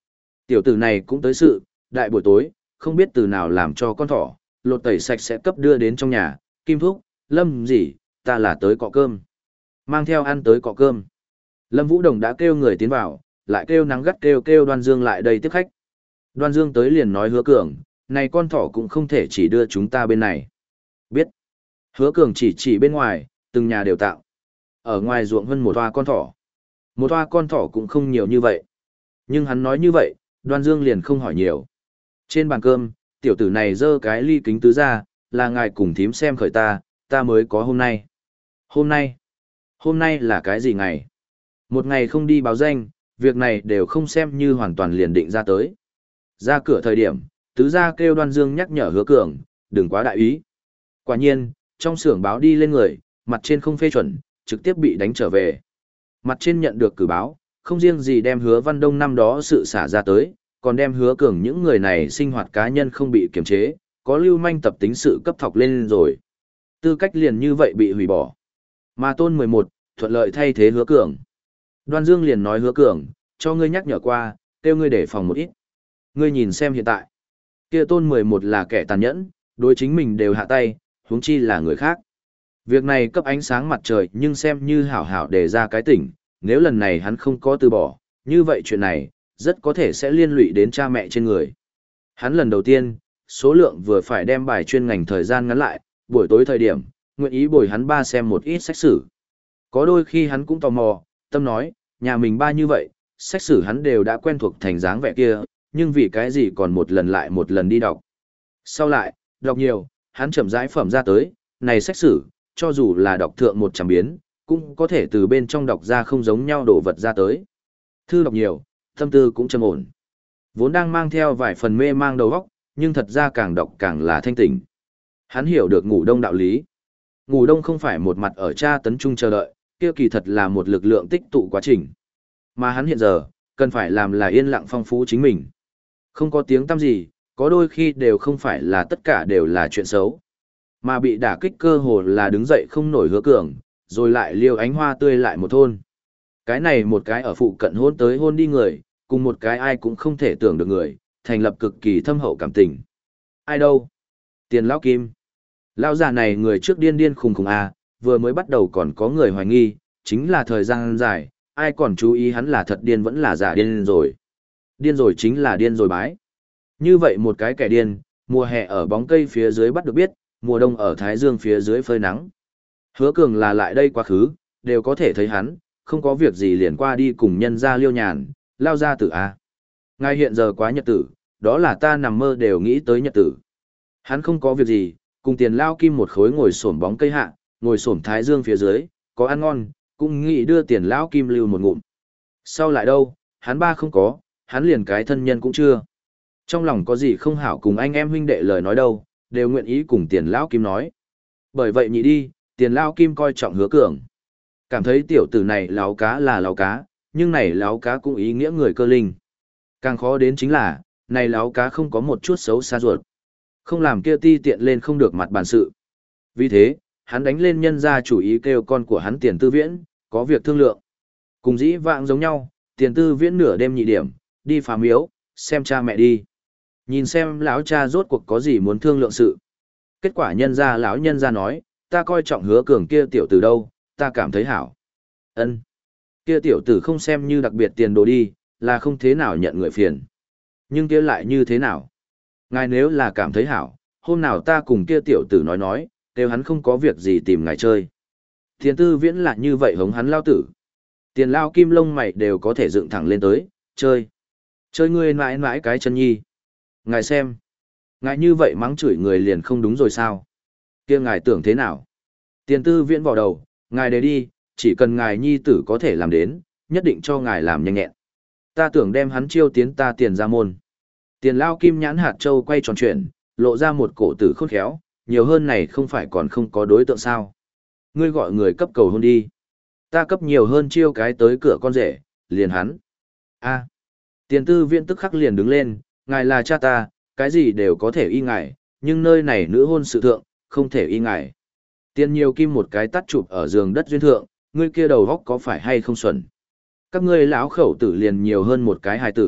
Tiểu tử này cũng tới sự, đại buổi tối, không biết từ nào làm cho con thỏ, lột tẩy sạch sẽ cấp đưa đến trong nhà, Kim Thúc, Lâm gì, ta là tới cọ cơm. Mang theo ăn tới cọ cơm. Lâm Vũ Đồng đã kêu người tiến vào, lại kêu nắng gắt kêu kêu Đoan Dương lại đây tiếp khách. Đoan Dương tới liền nói Hứa Cường, này con thỏ cũng không thể chỉ đưa chúng ta bên này. Biết. Hứa Cường chỉ chỉ bên ngoài, từng nhà đều tạo. Ở ngoài ruộng hơn một toa con thỏ. Một toa con thỏ cũng không nhiều như vậy. Nhưng hắn nói như vậy, Đoan Dương liền không hỏi nhiều. Trên bàn cơm, tiểu tử này giơ cái ly kính tứ ra, là ngài cùng thím xem khởi ta, ta mới có hôm nay. Hôm nay? Hôm nay là cái gì ngày? Một ngày không đi báo danh, việc này đều không xem như hoàn toàn liền định ra tới. Ra cửa thời điểm, tứ gia kêu Đoan Dương nhắc nhở Hứa Cường, đừng quá đại ý. Quả nhiên, trong xưởng báo đi lên người, mặt trên không phê chuẩn, trực tiếp bị đánh trở về. Mặt trên nhận được cử báo, không riêng gì đem Hứa Văn Đông năm đó sự xả ra tới, còn đem Hứa Cường những người này sinh hoạt cá nhân không bị kiềm chế, có lưu manh tập tính sự cấp thọc lên rồi. Tư cách liền như vậy bị hủy bỏ. Mà Tôn mười một, thuận lợi thay thế Hứa Cường. Đoan Dương liền nói Hứa Cường, cho ngươi nhắc nhở qua, kêu ngươi để phòng một ít. Ngươi nhìn xem hiện tại. Kia Tôn mười một là kẻ tàn nhẫn, đối chính mình đều hạ tay, huống chi là người khác. Việc này cấp ánh sáng mặt trời nhưng xem như hảo hảo để ra cái tỉnh, nếu lần này hắn không có từ bỏ, như vậy chuyện này, rất có thể sẽ liên lụy đến cha mẹ trên người. Hắn lần đầu tiên, số lượng vừa phải đem bài chuyên ngành thời gian ngắn lại, buổi tối thời điểm, nguyện ý bồi hắn ba xem một ít sách sử. Có đôi khi hắn cũng tò mò, tâm nói, nhà mình ba như vậy, sách sử hắn đều đã quen thuộc thành dáng vẻ kia, nhưng vì cái gì còn một lần lại một lần đi đọc. Sau lại, đọc nhiều, hắn chậm rãi phẩm ra tới, này sách sử, cho dù là đọc thượng một trăm biến, cũng có thể từ bên trong đọc ra không giống nhau đồ vật ra tới. Thư đọc nhiều, tâm tư cũng trầm ổn. Vốn đang mang theo vài phần mê mang đầu óc, nhưng thật ra càng đọc càng là thanh tỉnh. Hắn hiểu được ngủ đông đạo lý. Ngủ đông không phải một mặt ở tra tấn trung chờ đợi, kia kỳ thật là một lực lượng tích tụ quá trình. Mà hắn hiện giờ, cần phải làm là yên lặng phong phú chính mình. Không có tiếng tăm gì, có đôi khi đều không phải là tất cả đều là chuyện xấu. Mà bị đả kích cơ hồ là đứng dậy không nổi Hứa Cường, rồi lại liêu ánh hoa tươi lại một thôn. Cái này một cái ở phụ cận hôn tới hôn đi người, cùng một cái ai cũng không thể tưởng được người, thành lập cực kỳ thâm hậu cảm tình. Ai đâu? Tiền lão Kim. Lão già này người trước điên điên khùng khùng à, vừa mới bắt đầu còn có người hoài nghi, chính là thời gian dài, ai còn chú ý hắn là thật điên vẫn là giả điên rồi. Điên rồi chính là điên rồi bái. Như vậy một cái kẻ điên, mùa hè ở bóng cây phía dưới bắt được biết, mùa đông ở thái dương phía dưới phơi nắng. Hứa Cường là lại đây quá khứ, đều có thể thấy hắn, không có việc gì liền qua đi cùng nhân ra liêu nhàn, lao ra tử A. Ngài hiện giờ quá nhật tử, đó là ta nằm mơ đều nghĩ tới nhật tử. Hắn không có việc gì, cùng Tiền Lao Kim một khối ngồi xổm bóng cây hạ, ngồi xổm thái dương phía dưới, có ăn ngon, cũng nghĩ đưa Tiền Lao Kim lưu một ngụm. Sau lại đâu, hắn ba không có, hắn liền cái thân nhân cũng chưa. Trong lòng có gì không hảo cùng anh em huynh đệ lời nói đâu, đều nguyện ý cùng Tiền Lao Kim nói. Bởi vậy nhị đi, Tiền Lao Kim coi trọng Hứa Cường. Cảm thấy tiểu tử này láo cá là láo cá, nhưng này láo cá cũng ý nghĩa người cơ linh. Càng khó đến chính là, này láo cá không có một chút xấu xa ruột. Không làm kia ti tiện lên không được mặt bản sự. Vì thế, hắn đánh lên nhân ra chủ ý kêu con của hắn Tiền Tư Viễn, có việc thương lượng. Cùng dĩ vãng giống nhau, Tiền Tư Viễn nửa đêm nhị điểm, đi phá miếu, xem cha mẹ đi. Nhìn xem lão cha rốt cuộc có gì muốn thương lượng sự. Kết quả nhân ra lão nhân ra nói, ta coi trọng Hứa Cường kia tiểu tử đâu, ta cảm thấy hảo. Ân, kia tiểu tử không xem như đặc biệt tiền đồ đi, là không thế nào nhận người phiền. Nhưng kia lại như thế nào? Ngài nếu là cảm thấy hảo, hôm nào ta cùng kia tiểu tử nói nói, nếu hắn không có việc gì tìm ngài chơi. Tiền Tư Viễn là như vậy hống hắn lao tử. Tiền Lao Kim lông mày đều có thể dựng thẳng lên tới, chơi. Chơi ngươi mãi mãi cái chân nhi. Ngài xem. Ngài như vậy mắng chửi người liền không đúng rồi sao? Kia ngài tưởng thế nào? Tiền Tư Viễn vào đầu, ngài để đi, chỉ cần ngài nhi tử có thể làm đến, nhất định cho ngài làm nhanh nhẹn. Ta tưởng đem hắn chiêu tiến ta tiền ra môn. Tiền Lao Kim nhãn hạt châu quay tròn chuyển, lộ ra một cổ tử khôn khéo, nhiều hơn này không phải còn không có đối tượng sao. Ngươi gọi người cấp cầu hôn đi. Ta cấp nhiều hơn chiêu cái tới cửa con rể, liền hắn. A. Tiền Tư Viễn tức khắc liền đứng lên, ngài là cha ta, cái gì đều có thể y ngài, nhưng nơi này nữ hôn sự thượng, không thể y ngài. Tiền nhiều kim một cái tắt chụp ở giường đất duyên thượng, ngươi kia đầu góc có phải hay không xuẩn. Các ngươi lão khẩu tử liền nhiều hơn một cái hài tử,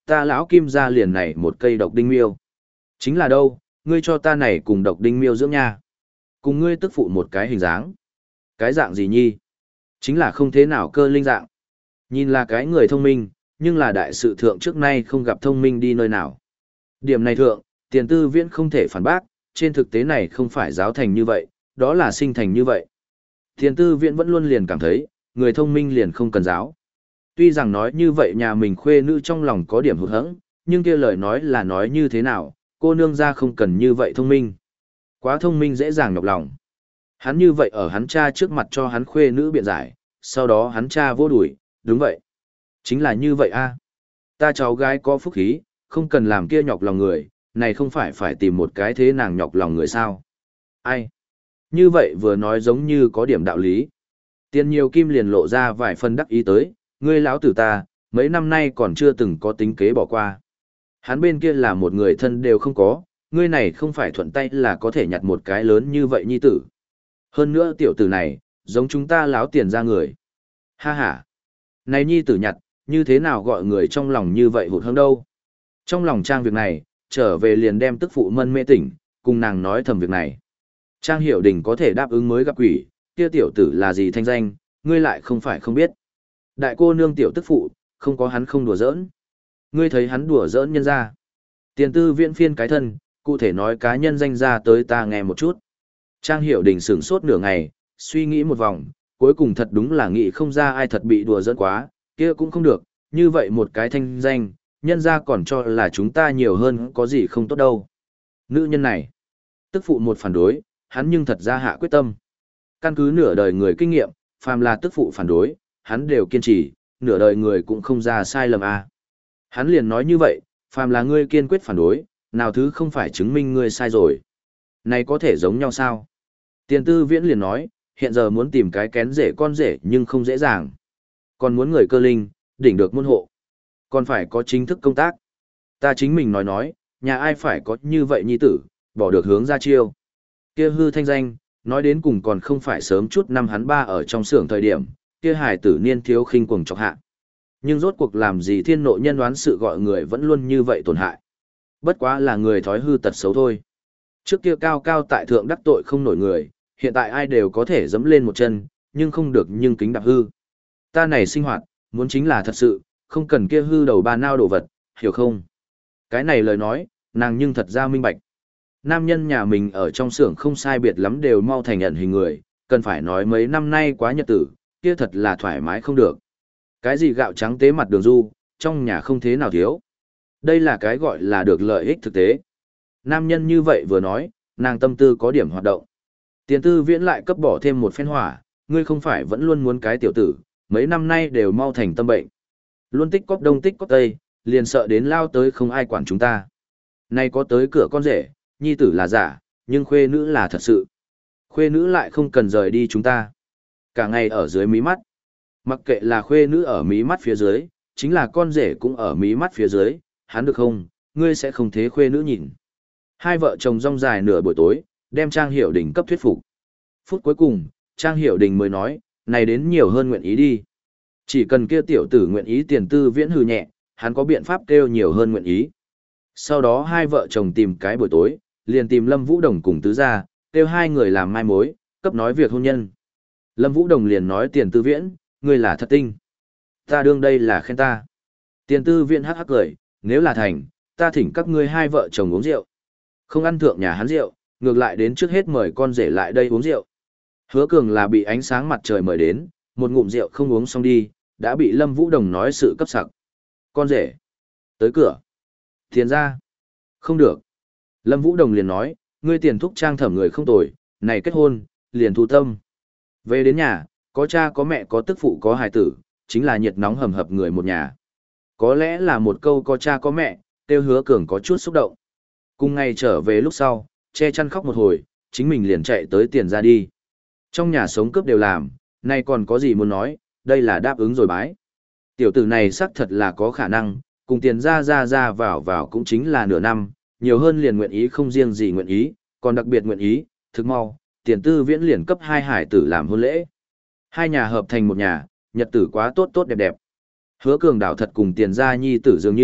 ta lão Kim gia liền này một cây độc đinh miêu. Chính là đâu, ngươi cho ta này cùng độc đinh miêu dưỡng nha. Cùng ngươi tức phụ một cái hình dáng. Cái dạng gì nhi? Chính là không thế nào cơ linh dạng. Nhìn là cái người thông minh, nhưng là đại sự thượng trước nay không gặp thông minh đi nơi nào. Điểm này thượng, Tiền Tư Viễn không thể phản bác, trên thực tế này không phải giáo thành như vậy, đó là sinh thành như vậy. Tiền Tư Viễn vẫn luôn liền cảm thấy, người thông minh liền không cần giáo. Tuy rằng nói như vậy nhà mình khuê nữ trong lòng có điểm hụt hẫng, nhưng kia lời nói là nói như thế nào, cô nương ra không cần như vậy thông minh. Quá thông minh dễ dàng nhọc lòng. Hắn như vậy ở hắn cha trước mặt cho hắn khuê nữ biện giải, sau đó hắn cha vô đuổi, đúng vậy. Chính là như vậy a. Ta cháu gái có phúc khí, không cần làm kia nhọc lòng người, này không phải phải tìm một cái thế nàng nhọc lòng người sao. Ai? Như vậy vừa nói giống như có điểm đạo lý. Tiền nhiều kim liền lộ ra vài phần đắc ý tới, ngươi lão tử ta, mấy năm nay còn chưa từng có tính kế bỏ qua. Hắn bên kia là một người thân đều không có, ngươi này không phải thuận tay là có thể nhặt một cái lớn như vậy nhi tử. Hơn nữa tiểu tử này, giống chúng ta láo tiền ra người. Ha ha. Này nhi tử nhặt, như thế nào gọi người trong lòng như vậy hụt hẫng đâu. Trong lòng Trang việc này, trở về liền đem tức phụ mân mê tỉnh, cùng nàng nói thầm việc này. Trang Hiểu Đình có thể đáp ứng mới gặp quỷ, kia tiểu tử là gì thanh danh, ngươi lại không phải không biết. Đại cô nương tiểu tức phụ, không có hắn không đùa giỡn. Ngươi thấy hắn đùa giỡn nhân ra. Tiền Tư Viễn phiên cái thân, cụ thể nói cá nhân danh ra tới ta nghe một chút. Trang Hiểu Đình sửng sốt nửa ngày, suy nghĩ một vòng, cuối cùng thật đúng là nghĩ không ra ai thật bị đùa giỡn quá, kia cũng không được, như vậy một cái thanh danh, nhân ra còn cho là chúng ta nhiều hơn có gì không tốt đâu. Nữ nhân này, tức phụ một phản đối, hắn nhưng thật ra hạ quyết tâm. Căn cứ nửa đời người kinh nghiệm, phàm là tức phụ phản đối, hắn đều kiên trì, nửa đời người cũng không ra sai lầm à. Hắn liền nói như vậy, phàm là ngươi kiên quyết phản đối, nào thứ không phải chứng minh ngươi sai rồi. Này có thể giống nhau sao? Tiền Tư Viễn liền nói, hiện giờ muốn tìm cái kén rể con rể nhưng không dễ dàng. Còn muốn người cơ linh, đỉnh được môn hộ. Còn phải có chính thức công tác. Ta chính mình nói nói, nhà ai phải có như vậy nhi tử, bỏ được hướng ra chiêu. Kia hư thanh danh, nói đến cùng còn không phải sớm chút năm hắn ba ở trong xưởng thời điểm, kia hài tử niên thiếu khinh cuồng chọc hạ. Nhưng rốt cuộc làm gì thiên nộ nhân đoán sự gọi người vẫn luôn như vậy tổn hại. Bất quá là người thói hư tật xấu thôi. Trước kia cao cao tại thượng đắc tội không nổi người, hiện tại ai đều có thể dẫm lên một chân, nhưng không được nhưng kính đạp hư. Ta này sinh hoạt, muốn chính là thật sự, không cần kia hư đầu ba nao đồ vật, hiểu không? Cái này lời nói, nàng nhưng thật ra minh bạch. Nam nhân nhà mình ở trong xưởng không sai biệt lắm đều mau thành nhận hình người, cần phải nói mấy năm nay quá nhật tử, kia thật là thoải mái không được. Cái gì gạo trắng tế mặt đường du, trong nhà không thế nào thiếu. Đây là cái gọi là được lợi ích thực tế. Nam nhân như vậy vừa nói, nàng tâm tư có điểm hoạt động. Tiền Tư Viễn lại cấp bỏ thêm một phen hỏa, ngươi không phải vẫn luôn muốn cái tiểu tử, mấy năm nay đều mau thành tâm bệnh. Luôn tích cóp đông tích cóp tây, liền sợ đến lao tới không ai quản chúng ta. Nay có tới cửa con rể, nhi tử là giả, nhưng khuê nữ là thật sự. Khuê nữ lại không cần rời đi chúng ta. Cả ngày ở dưới mí mắt. Mặc kệ là khuê nữ ở mí mắt phía dưới, chính là con rể cũng ở mí mắt phía dưới, hắn được không, ngươi sẽ không thế khuê nữ nhìn. Hai vợ chồng rong dài nửa buổi tối, đem Trang Hiểu Đình cấp thuyết phục. Phút cuối cùng, Trang Hiểu Đình mới nói, này đến nhiều hơn nguyện ý đi. Chỉ cần kia tiểu tử nguyện ý Tiền Tư Viễn hừ nhẹ, hắn có biện pháp kêu nhiều hơn nguyện ý. Sau đó hai vợ chồng tìm cái buổi tối, liền tìm Lâm Vũ Đồng cùng tứ gia, kêu hai người làm mai mối, cấp nói việc hôn nhân. Lâm Vũ Đồng liền nói Tiền Tư Viễn, ngươi là thật tinh. Ta đương đây là khen ta. Tiền Tư Viễn hắc hắc cười, nếu là thành, ta thỉnh các ngươi hai vợ chồng uống rượu. Không ăn thượng nhà hắn rượu, ngược lại đến trước hết mời con rể lại đây uống rượu. Hứa Cường là bị ánh sáng mặt trời mời đến, một ngụm rượu không uống xong đi, đã bị Lâm Vũ Đồng nói sự cấp sặc. Con rể, tới cửa. Tiền ra. Không được. Lâm Vũ Đồng liền nói, ngươi tiền thúc trang thẩm người không tồi, này kết hôn, liền thu tâm. Về đến nhà, có cha có mẹ có tức phụ có hài tử, chính là nhiệt nóng hầm hập người một nhà. Có lẽ là một câu có cha có mẹ, Tiêu Hứa Cường có chút xúc động. Cùng ngày trở về lúc sau, che chăn khóc một hồi, chính mình liền chạy tới Tiền ra đi. Trong nhà sống cướp đều làm, nay còn có gì muốn nói, đây là đáp ứng rồi bái. Tiểu tử này xác thật là có khả năng, cùng Tiền ra ra ra vào vào cũng chính là nửa năm, nhiều hơn liền nguyện ý không riêng gì nguyện ý, còn đặc biệt nguyện ý, thực mau, Tiền Tư Viễn liền cấp hai hải tử làm hôn lễ. Hai nhà hợp thành một nhà, nhật tử quá tốt tốt đẹp đẹp. Hứa Cường đảo thật cùng Tiền gia nhi tử dường như,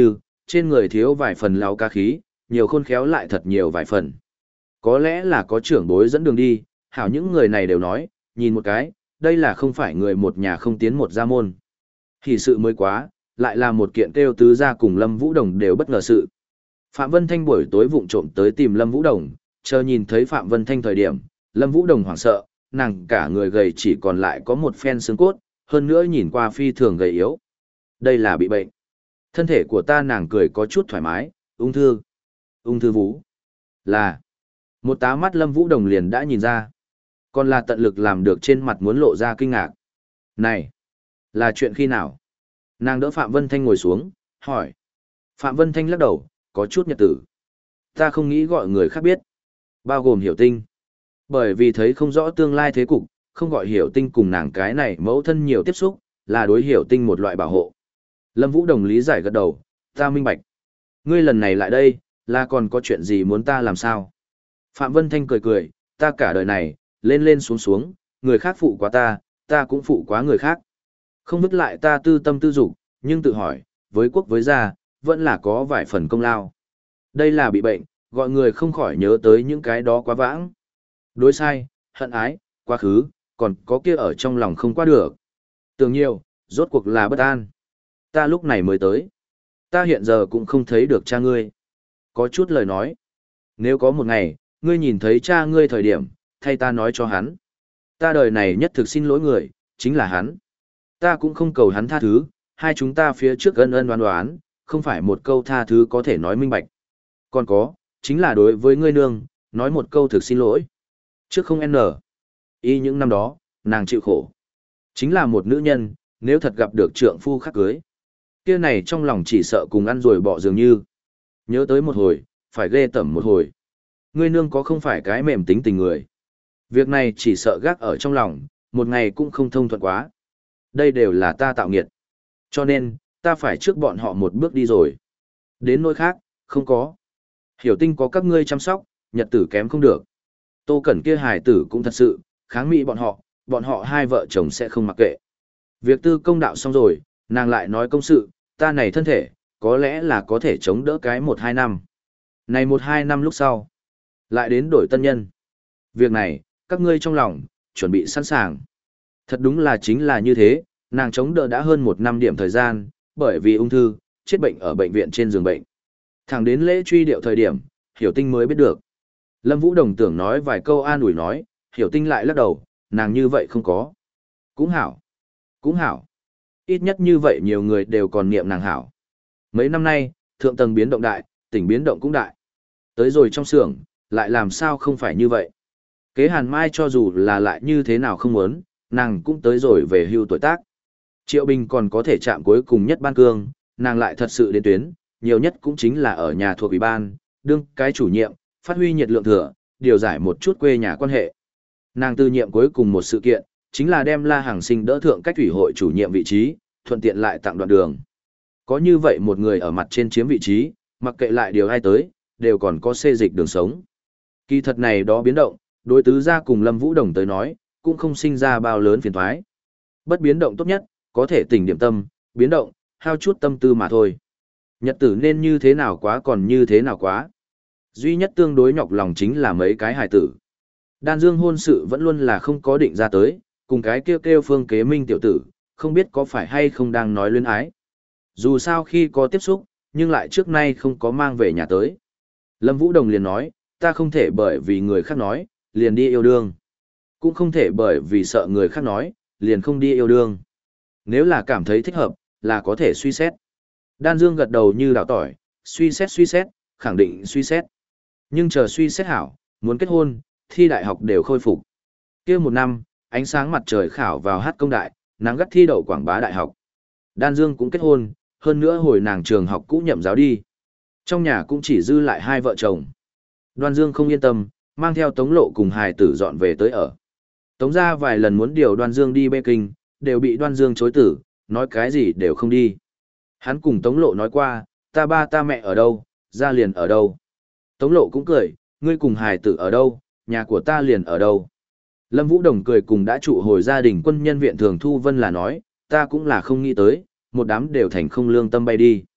trên người thiếu vài phần láo cá khí, nhiều khôn khéo lại thật nhiều vài phần. Có lẽ là có trưởng bối dẫn đường đi, hảo những người này đều nói, nhìn một cái, đây là không phải người một nhà không tiến một gia môn. Thì sự mới quá, lại là một kiện kêu tứ gia cùng Lâm Vũ Đồng đều bất ngờ sự. Phạm Vân Thanh buổi tối vụng trộm tới tìm Lâm Vũ Đồng, chờ nhìn thấy Phạm Vân Thanh thời điểm, Lâm Vũ Đồng hoảng sợ, nàng cả người gầy chỉ còn lại có một phen xương cốt, hơn nữa nhìn qua phi thường gầy yếu. Đây là bị bệnh. Thân thể của ta, nàng cười có chút thoải mái, ung thư. Ung thư vú. Là. Một tá mắt Lâm Vũ Đồng liền đã nhìn ra. Còn là tận lực làm được trên mặt muốn lộ ra kinh ngạc. Này, là chuyện khi nào? Nàng đỡ Phạm Vân Thanh ngồi xuống, hỏi. Phạm Vân Thanh lắc đầu, có chút nhật tử. Ta không nghĩ gọi người khác biết. Bao gồm Hiểu Tinh. Bởi vì thấy không rõ tương lai thế cục, không gọi Hiểu Tinh cùng nàng cái này mẫu thân nhiều tiếp xúc, là đối Hiểu Tinh một loại bảo hộ. Lâm Vũ Đồng lý giải gật đầu, ta minh bạch. Ngươi lần này lại đây, là còn có chuyện gì muốn ta làm sao? Phạm Vân Thanh cười cười, ta cả đời này, lên lên xuống xuống, người khác phụ quá ta, ta cũng phụ quá người khác. Không vứt lại ta tư tâm tư dục, nhưng tự hỏi, với quốc với gia, vẫn là có vài phần công lao. Đây là bị bệnh, gọi người không khỏi nhớ tới những cái đó quá vãng. Đối sai, hận ái, quá khứ, còn có kia ở trong lòng không qua được. Tưởng nhiều, rốt cuộc là bất an. Ta lúc này mới tới. Ta hiện giờ cũng không thấy được cha ngươi. Có chút lời nói. Nếu có một ngày, ngươi nhìn thấy cha ngươi thời điểm, thay ta nói cho hắn. Ta đời này nhất thực xin lỗi người, chính là hắn. Ta cũng không cầu hắn tha thứ, hai chúng ta phía trước ân ân đoán đoán, không phải một câu tha thứ có thể nói minh bạch. Còn có, chính là đối với ngươi nương, nói một câu thực xin lỗi. Trước không n. Y những năm đó, nàng chịu khổ. Chính là một nữ nhân, nếu thật gặp được trượng phu khác cưới. Kia này trong lòng chỉ sợ cùng ăn rồi bỏ dường như. Nhớ tới một hồi, phải ghê tẩm một hồi. Ngươi nương có không phải cái mềm tính tình người. Việc này chỉ sợ gác ở trong lòng, một ngày cũng không thông thuận quá. Đây đều là ta tạo nghiệt. Cho nên, ta phải trước bọn họ một bước đi rồi. Đến nỗi khác, không có. Hiểu Tinh có các ngươi chăm sóc, nhật tử kém không được. Tô Cẩn kia hài tử cũng thật sự, kháng nghị bọn họ, bọn họ hai vợ chồng sẽ không mặc kệ. Việc tư công đạo xong rồi, nàng lại nói công sự, ta này thân thể, có lẽ là có thể chống đỡ cái một hai năm. Này một hai năm lúc sau, lại đến đổi tân nhân. Việc này, các ngươi trong lòng, chuẩn bị sẵn sàng. Thật đúng là chính là như thế, nàng chống đỡ đã hơn một năm điểm thời gian, bởi vì ung thư, chết bệnh ở bệnh viện trên giường bệnh. Thẳng đến lễ truy điệu thời điểm, Hiểu Tinh mới biết được. Lâm Vũ Đồng tưởng nói vài câu an ủi nói, Hiểu Tinh lại lắc đầu, nàng như vậy không có. Cũng hảo. Cũng hảo. Ít nhất như vậy nhiều người đều còn niệm nàng hảo. Mấy năm nay, thượng tầng biến động đại, tỉnh biến động cũng đại. Tới rồi trong xưởng, lại làm sao không phải như vậy. Kế Hàn Mai cho dù là lại như thế nào không muốn, nàng cũng tới rồi về hưu tuổi tác. Triệu Bình còn có thể chạm cuối cùng nhất ban cương, nàng lại thật sự đến tuyến, nhiều nhất cũng chính là ở nhà thuộc ủy ban, đương cái chủ nhiệm, phát huy nhiệt lượng thừa, điều giải một chút quê nhà quan hệ. Nàng tư nhiệm cuối cùng một sự kiện, chính là đem La Hằng Sinh đỡ thượng cách ủy hội chủ nhiệm vị trí, thuận tiện lại tặng đoạn đường. Có như vậy một người ở mặt trên chiếm vị trí, mặc kệ lại điều ai tới, đều còn có xê dịch đường sống. Kỳ thật này đó biến động, đối tứ gia cùng Lâm Vũ Đồng tới nói, cũng không sinh ra bao lớn phiền thoái. Bất biến động tốt nhất, có thể tỉnh điểm tâm, biến động, hao chút tâm tư mà thôi. Nhật tử nên như thế nào quá còn như thế nào quá. Duy nhất tương đối nhọc lòng chính là mấy cái hài tử. Đan Dương hôn sự vẫn luôn là không có định ra tới, cùng cái kêu kêu Phương Kế Minh tiểu tử, không biết có phải hay không đang nói luyến ái. Dù sao khi có tiếp xúc, nhưng lại trước nay không có mang về nhà tới. Lâm Vũ Đồng liền nói, ta không thể bởi vì người khác nói, liền đi yêu đương. Cũng không thể bởi vì sợ người khác nói, liền không đi yêu đương. Nếu là cảm thấy thích hợp, là có thể suy xét. Đan Dương gật đầu như đảo tỏi, suy xét suy xét, khẳng định suy xét. Nhưng chờ suy xét hảo, muốn kết hôn, thi đại học đều khôi phục. Kia một năm, ánh sáng mặt trời khảo vào hát công đại, nắng gắt thi đậu Quảng Bá đại học. Đan Dương cũng kết hôn, hơn nữa hồi nàng trường học cũ nhậm giáo đi. Trong nhà cũng chỉ dư lại hai vợ chồng. Đoan Dương không yên tâm, mang theo Tống Lộ cùng hài tử dọn về tới ở. Tống ra vài lần muốn điều Đoan Dương đi Bê Kinh, đều bị Đoan Dương chối tử, nói cái gì đều không đi. Hắn cùng Tống Lộ nói qua, ta ba ta mẹ ở đâu, ra liền ở đâu. Tống Lộ cũng cười, ngươi cùng hài tử ở đâu, nhà của ta liền ở đâu. Lâm Vũ Đồng cười cùng đã trụ hồi gia đình quân nhân viện thường Thu Vân là nói, ta cũng là không nghĩ tới, một đám đều thành không lương tâm bay đi.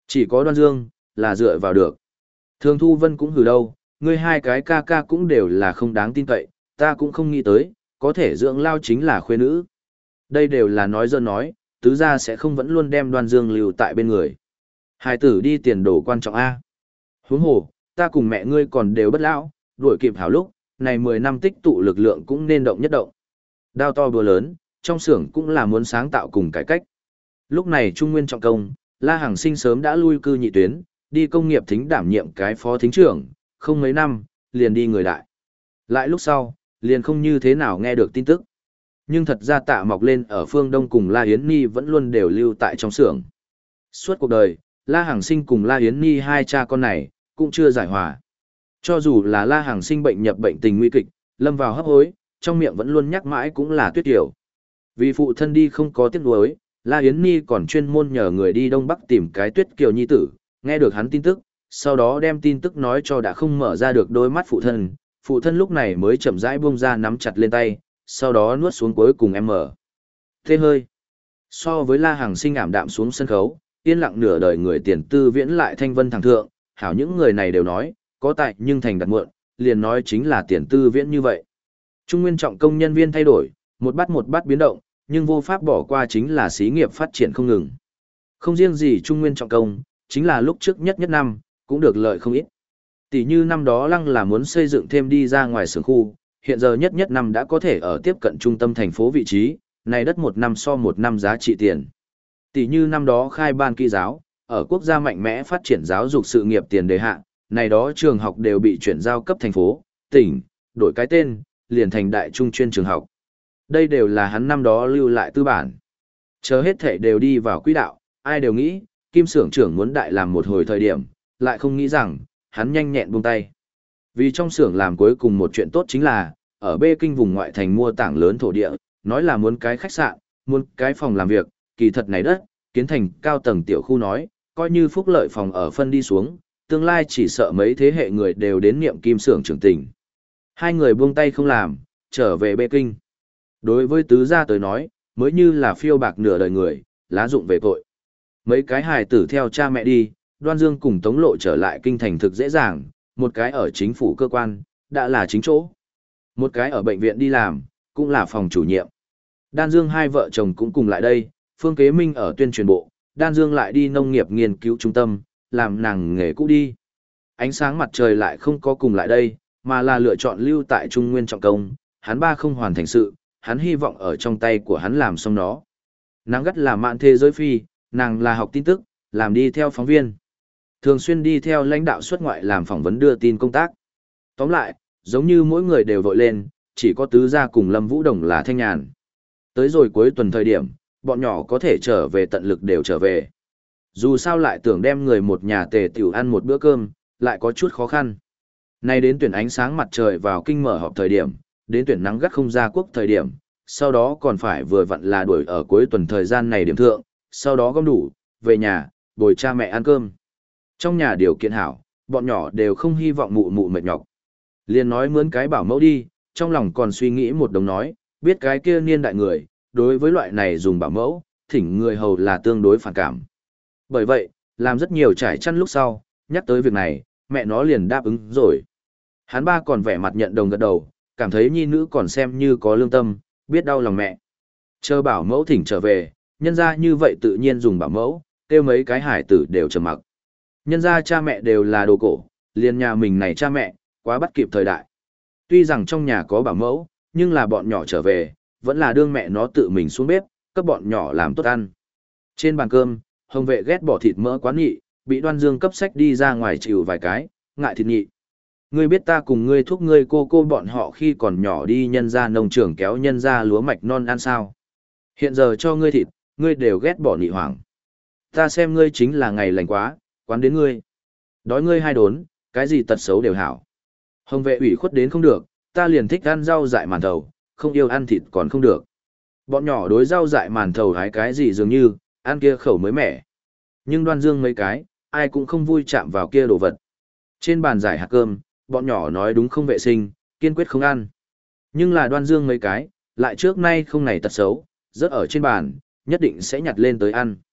Chỉ có Đoan Dương, là dựa vào được. Thường Thu Vân cũng hừ đâu, ngươi hai cái ca ca cũng đều là không đáng tin cậy, ta cũng không nghĩ tới, có thể dưỡng lao chính là khuê nữ. Đây đều là nói dơ nói, tứ gia sẽ không vẫn luôn đem Đoan Dương lưu tại bên người. Hai tử đi tiền đồ quan trọng A. Huống hồ, ta cùng mẹ ngươi còn đều bất lão, đuổi kịp hảo lúc, này mười năm tích tụ lực lượng cũng nên động nhất động. Đao to búa lớn, trong xưởng cũng là muốn sáng tạo cùng cải cách. Lúc này Trung Nguyên trọng công, La Hằng Sinh sớm đã lui cư nhị tuyến, đi công nghiệp thính đảm nhiệm cái phó thính trưởng, không mấy năm, liền đi người đại. Lại lúc sau, liền không như thế nào nghe được tin tức. Nhưng thật ra Tạ Mọc lên ở phương Đông cùng La Yến Nhi vẫn luôn đều lưu tại trong xưởng. Suốt cuộc đời, La Hằng Sinh cùng La Yến Nhi hai cha con này, cũng chưa giải hòa. Cho dù là La Hằng Sinh bệnh nhập bệnh tình nguy kịch, lâm vào hấp hối, trong miệng vẫn luôn nhắc mãi cũng là Tuyết Kiều. Vì phụ thân đi không có tiếc nuối, La Yến Nhi còn chuyên môn nhờ người đi Đông Bắc tìm cái Tuyết Kiều nhi tử, nghe được hắn tin tức, sau đó đem tin tức nói cho đã không mở ra được đôi mắt phụ thân, phụ thân lúc này mới chậm rãi buông ra nắm chặt lên tay, sau đó nuốt xuống cuối cùng em mở. Thế hơi. So với La Hằng Sinh ảm đạm xuống sân khấu, yên lặng nửa đời người tiền tư viễn lại thanh vân thẳng thượng, hảo những người này đều nói, có tại nhưng thành đặt muộn, liền nói chính là tiền tư viễn như vậy. Trung Nguyên trọng công nhân viên thay đổi, một bát một bát biến động, nhưng vô pháp bỏ qua chính là xí nghiệp phát triển không ngừng. Không riêng gì Trung Nguyên trọng công, chính là lúc trước nhất nhất năm, cũng được lợi không ít. Tỷ như năm đó lăng là muốn xây dựng thêm đi ra ngoài xưởng khu, hiện giờ nhất nhất năm đã có thể ở tiếp cận trung tâm thành phố vị trí, này đất một năm so một năm giá trị tiền. Tỷ như năm đó khai ban kỹ giáo, ở quốc gia mạnh mẽ phát triển giáo dục sự nghiệp tiền đề hạ, này đó trường học đều bị chuyển giao cấp thành phố, tỉnh, đổi cái tên, liền thành đại trung chuyên trường học. Đây đều là hắn năm đó lưu lại tư bản. Chờ hết thể đều đi vào quỹ đạo, ai đều nghĩ, Kim xưởng trưởng muốn đại làm một hồi thời điểm, lại không nghĩ rằng, hắn nhanh nhẹn buông tay. Vì trong xưởng làm cuối cùng một chuyện tốt chính là, ở Bê Kinh vùng ngoại thành mua tảng lớn thổ địa, nói là muốn cái khách sạn, muốn cái phòng làm việc, kỳ thật này đất, kiến thành cao tầng tiểu khu nói, coi như phúc lợi phòng ở phân đi xuống, tương lai chỉ sợ mấy thế hệ người đều đến niệm Kim xưởng trưởng tỉnh. Hai người buông tay không làm, trở về Bê Kinh. Đối với tứ gia tới nói, mới như là phiêu bạc nửa đời người, lá dụng về tội. Mấy cái hài tử theo cha mẹ đi, Đoan Dương cùng Tống Lộ trở lại kinh thành thực dễ dàng, một cái ở chính phủ cơ quan, đã là chính chỗ. Một cái ở bệnh viện đi làm, cũng là phòng chủ nhiệm. Đan Dương hai vợ chồng cũng cùng lại đây, Phương Kế Minh ở tuyên truyền bộ, Đan Dương lại đi nông nghiệp nghiên cứu trung tâm, làm nàng nghề cũ đi. Ánh sáng mặt trời lại không có cùng lại đây, mà là lựa chọn lưu tại Trung Nguyên trọng công, hắn ba không hoàn thành sự, hắn hy vọng ở trong tay của hắn làm xong nó. Nàng gắt là mạn thế giới phi, nàng là học tin tức, làm đi theo phóng viên. Thường xuyên đi theo lãnh đạo xuất ngoại làm phỏng vấn đưa tin công tác. Tóm lại, giống như mỗi người đều vội lên, chỉ có tứ gia cùng Lâm Vũ Đồng là thanh nhàn. Tới rồi cuối tuần thời điểm, bọn nhỏ có thể trở về tận lực đều trở về. Dù sao lại tưởng đem người một nhà tề tiểu ăn một bữa cơm, lại có chút khó khăn. Nay đến tuyển ánh sáng mặt trời vào kinh mở họp thời điểm, đến tuyển nắng gắt không ra quốc thời điểm, sau đó còn phải vừa vặn là đuổi ở cuối tuần thời gian này điểm thượng, sau đó gom đủ, về nhà, bồi cha mẹ ăn cơm. Trong nhà điều kiện hảo, bọn nhỏ đều không hy vọng mụ mụ mệt nhọc. Liền nói mướn cái bảo mẫu đi, trong lòng còn suy nghĩ một đồng nói, biết cái kia niên đại người, đối với loại này dùng bảo mẫu, thỉnh người hầu là tương đối phản cảm. Bởi vậy, làm rất nhiều trải chăn lúc sau, nhắc tới việc này, mẹ nó liền đáp ứng rồi. Hắn ba còn vẻ mặt nhận đồng gật đầu, cảm thấy nhi nữ còn xem như có lương tâm, biết đau lòng mẹ. Chờ bảo mẫu thỉnh trở về, nhân ra như vậy tự nhiên dùng bảo mẫu, kêu mấy cái hải tử đều trầm mặc. Nhân ra cha mẹ đều là đồ cổ, liền nhà mình này cha mẹ, quá bắt kịp thời đại. Tuy rằng trong nhà có bảo mẫu, nhưng là bọn nhỏ trở về, vẫn là đương mẹ nó tự mình xuống bếp, cấp bọn nhỏ làm tốt ăn. Trên bàn cơm, Hồng Vệ ghét bỏ thịt mỡ quá nhị, bị Đoan Dương cấp sách đi ra ngoài chịu vài cái, ngại thịt nhị. Ngươi biết ta cùng ngươi thúc ngươi cô cô bọn họ khi còn nhỏ đi nhân ra nông trường kéo nhân ra lúa mạch non ăn sao. Hiện giờ cho ngươi thịt, ngươi đều ghét bỏ nhị hoảng. Ta xem ngươi chính là ngày lành quá, quán đến ngươi. Đói ngươi hai đốn, cái gì tật xấu đều hảo. Hồng Vệ ủy khuất đến không được, ta liền thích ăn rau dại màn thầu, không yêu ăn thịt còn không được. Bọn nhỏ đối rau dại màn thầu hái cái gì dường như, ăn kia khẩu mới mẻ. Nhưng Đoan Dương mấy cái, ai cũng không vui chạm vào kia đồ vật. Trên bàn giải hạt cơm, bọn nhỏ nói đúng không vệ sinh, kiên quyết không ăn. Nhưng là Đoan Dương mấy cái, lại trước nay không này tật xấu, rớt ở trên bàn, nhất định sẽ nhặt lên tới ăn.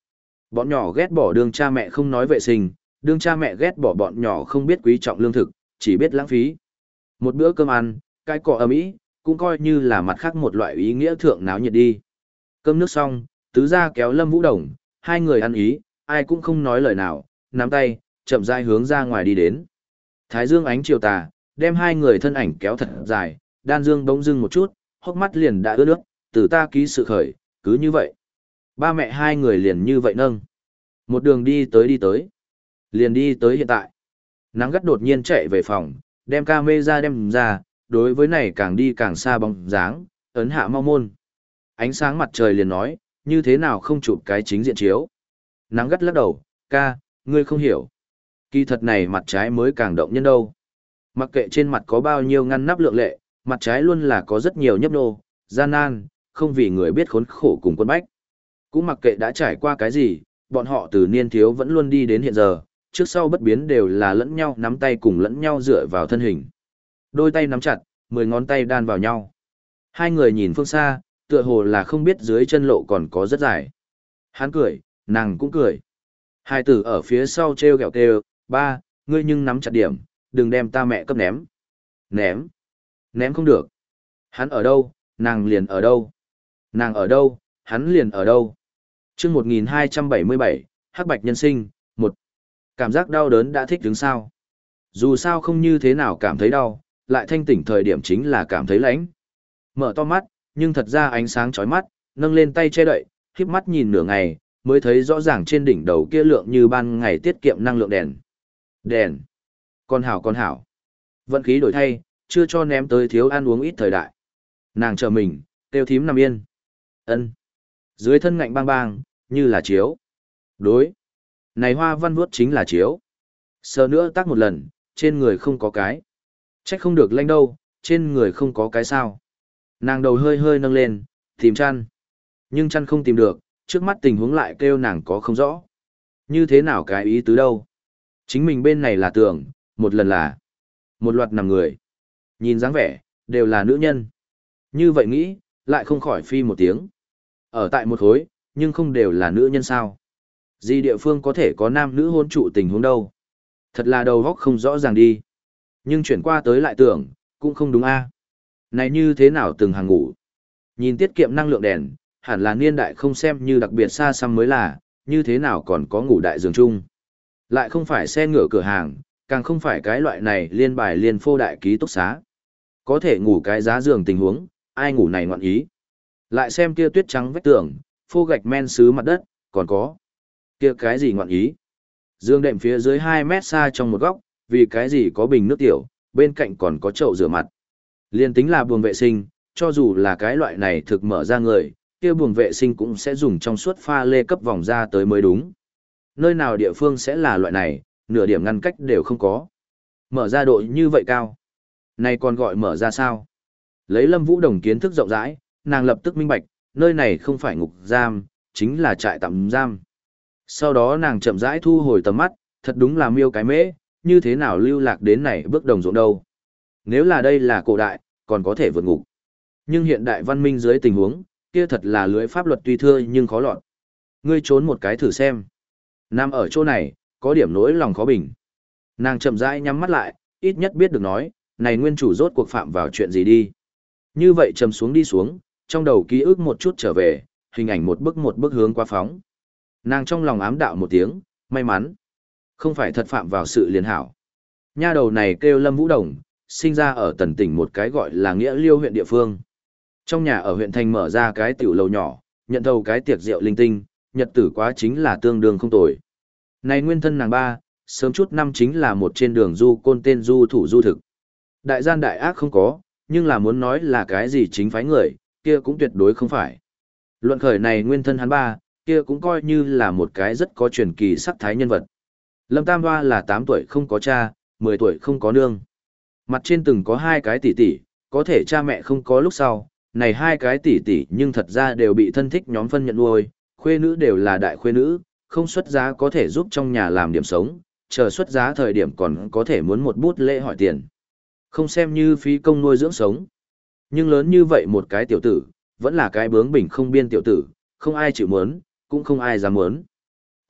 Bọn nhỏ ghét bỏ đương cha mẹ không nói vệ sinh, đương cha mẹ ghét bỏ bọn nhỏ không biết quý trọng lương thực, chỉ biết lãng phí. Một bữa cơm ăn, cái cọ ầm ĩ, cũng coi như là mặt khác một loại ý nghĩa thượng náo nhiệt đi. Cơm nước xong, tứ gia kéo Lâm Vũ Đồng, hai người ăn ý, ai cũng không nói lời nào, nắm tay, chậm rãi hướng ra ngoài đi đến. Thái dương ánh chiều tà, đem hai người thân ảnh kéo thật dài, Đan Dương bỗng dưng một chút, hốc mắt liền đã ướt nước, từ ta ký sự khởi, cứ như vậy. Ba mẹ hai người liền như vậy nâng. Một đường đi tới đi tới. Liền đi tới hiện tại. Nắng gắt đột nhiên chạy về phòng, đem camera đem ra, đối với này càng đi càng xa bóng dáng, ấn hạ mau môn. Ánh sáng mặt trời liền nói, như thế nào không chụp cái chính diện chiếu. Nắng gắt lắc đầu, ca, ngươi không hiểu. Kỳ thật này mặt trái mới càng động nhân đâu. Mặc kệ trên mặt có bao nhiêu ngăn nắp lượng lệ, mặt trái luôn là có rất nhiều nhấp nô, gian nan, không vì người biết khốn khổ cùng quân bách. Cũng mặc kệ đã trải qua cái gì, bọn họ từ niên thiếu vẫn luôn đi đến hiện giờ, trước sau bất biến đều là lẫn nhau nắm tay cùng lẫn nhau dựa vào thân hình. Đôi tay nắm chặt, mười ngón tay đan vào nhau. Hai người nhìn phương xa, tựa hồ là không biết dưới chân lộ còn có rất dài. Hắn cười, nàng cũng cười. Hai tử ở phía sau treo gẹo kêu, ba, ngươi nhưng nắm chặt điểm, đừng đem ta mẹ cấp ném. Ném. Ném không được. Hắn ở đâu, nàng liền ở đâu. Nàng ở đâu, hắn liền ở đâu. chương một nghìn hai trăm bảy mươi bảy, Hắc Bạch Nhân Sinh, một. Cảm giác đau đớn đã thích đứng sao. Dù sao không như thế nào cảm thấy đau, lại thanh tỉnh thời điểm chính là cảm thấy lạnh. Mở to mắt, nhưng thật ra ánh sáng chói mắt, nâng lên tay che đậy, khép mắt nhìn nửa ngày, mới thấy rõ ràng trên đỉnh đầu kia lượng như ban ngày tiết kiệm năng lượng đèn. Đèn. Con hảo con hảo. Vận khí đổi thay, chưa cho ném tới thiếu ăn uống ít thời đại. Nàng chờ mình, tiêu thím nằm yên. Ân. Dưới thân ngạnh bang bang, như là chiếu. Đối. Này hoa văn vuốt chính là chiếu. Sờ nữa tác một lần, trên người không có cái. Trách không được lanh đâu, trên người không có cái sao. Nàng đầu hơi hơi nâng lên, tìm chăn. Nhưng chăn không tìm được, trước mắt tình huống lại kêu nàng có không rõ. Như thế nào cái ý tứ đâu. Chính mình bên này là tưởng, một lần là một loạt nằm người. Nhìn dáng vẻ, đều là nữ nhân. Như vậy nghĩ, lại không khỏi phi một tiếng. Ở tại một khối, nhưng không đều là nữ nhân sao. Gì địa phương có thể có nam nữ hôn trụ tình huống đâu. Thật là đầu góc không rõ ràng đi. Nhưng chuyển qua tới lại tưởng, cũng không đúng a. Này như thế nào từng hàng ngủ. Nhìn tiết kiệm năng lượng đèn, hẳn là niên đại không xem như đặc biệt xa xăm mới là, như thế nào còn có ngủ đại giường chung. Lại không phải xe ngựa cửa hàng, càng không phải cái loại này liên bài liên phô đại ký túc xá. Có thể ngủ cái giá giường tình huống, ai ngủ này ngoạn ý. Lại xem kia tuyết trắng vách tường, phô gạch men sứ mặt đất, còn có kia cái gì ngoạn ý. Dương đệm phía dưới hai mét xa trong một góc, vì cái gì có bình nước tiểu, bên cạnh còn có chậu rửa mặt. Liên tính là buồng vệ sinh, cho dù là cái loại này thực mở ra người, kia buồng vệ sinh cũng sẽ dùng trong suốt pha lê cấp vòng ra tới mới đúng. Nơi nào địa phương sẽ là loại này, nửa điểm ngăn cách đều không có. Mở ra độ như vậy cao. Này còn gọi mở ra sao? Lấy Lâm Vũ Đồng kiến thức rộng rãi, nàng lập tức minh bạch, nơi này không phải ngục giam, chính là trại tạm giam. Sau đó nàng chậm rãi thu hồi tầm mắt, thật đúng là miêu cái mễ, như thế nào lưu lạc đến này bước đồng ruộng đâu. Nếu là đây là cổ đại, còn có thể vượt ngục. Nhưng hiện đại văn minh dưới tình huống, kia thật là lưới pháp luật tuy thưa nhưng khó lọt. Ngươi trốn một cái thử xem. Nằm ở chỗ này, có điểm nỗi lòng khó bình. Nàng chậm rãi nhắm mắt lại, ít nhất biết được nói, này nguyên chủ rốt cuộc phạm vào chuyện gì đi. Như vậy trầm xuống đi xuống, trong đầu ký ức một chút trở về, hình ảnh một bức một bức hướng qua phóng. Nàng trong lòng ám đạo một tiếng, may mắn. Không phải thật phạm vào sự liền hảo. Nha đầu này kêu Lâm Vũ Đồng, sinh ra ở tần tỉnh một cái gọi là Nghĩa Liêu huyện địa phương. Trong nhà ở huyện thành mở ra cái tiểu lầu nhỏ, nhận thầu cái tiệc rượu linh tinh, nhật tử quá chính là tương đương không tồi. Này nguyên thân nàng ba, sớm chút năm chính là một trên đường du côn tên du thủ du thực. Đại gian đại ác không có, nhưng là muốn nói là cái gì chính phái người, kia cũng tuyệt đối không phải. Luận khởi này nguyên thân hắn ba, kia cũng coi như là một cái rất có truyền kỳ sắc thái nhân vật. Lâm Tam Hoa là tám tuổi không có cha, mười tuổi không có nương. Mặt trên từng có hai cái tỷ tỷ, có thể cha mẹ không có lúc sau, này hai cái tỷ tỷ nhưng thật ra đều bị thân thích nhóm phân nhận nuôi, khuê nữ đều là đại khuê nữ, không xuất giá có thể giúp trong nhà làm điểm sống, chờ xuất giá thời điểm còn có thể muốn một bút lễ hỏi tiền. Không xem như phí công nuôi dưỡng sống. Nhưng lớn như vậy một cái tiểu tử, vẫn là cái bướng bỉnh không biên tiểu tử, không ai chịu muốn, cũng không ai dám muốn.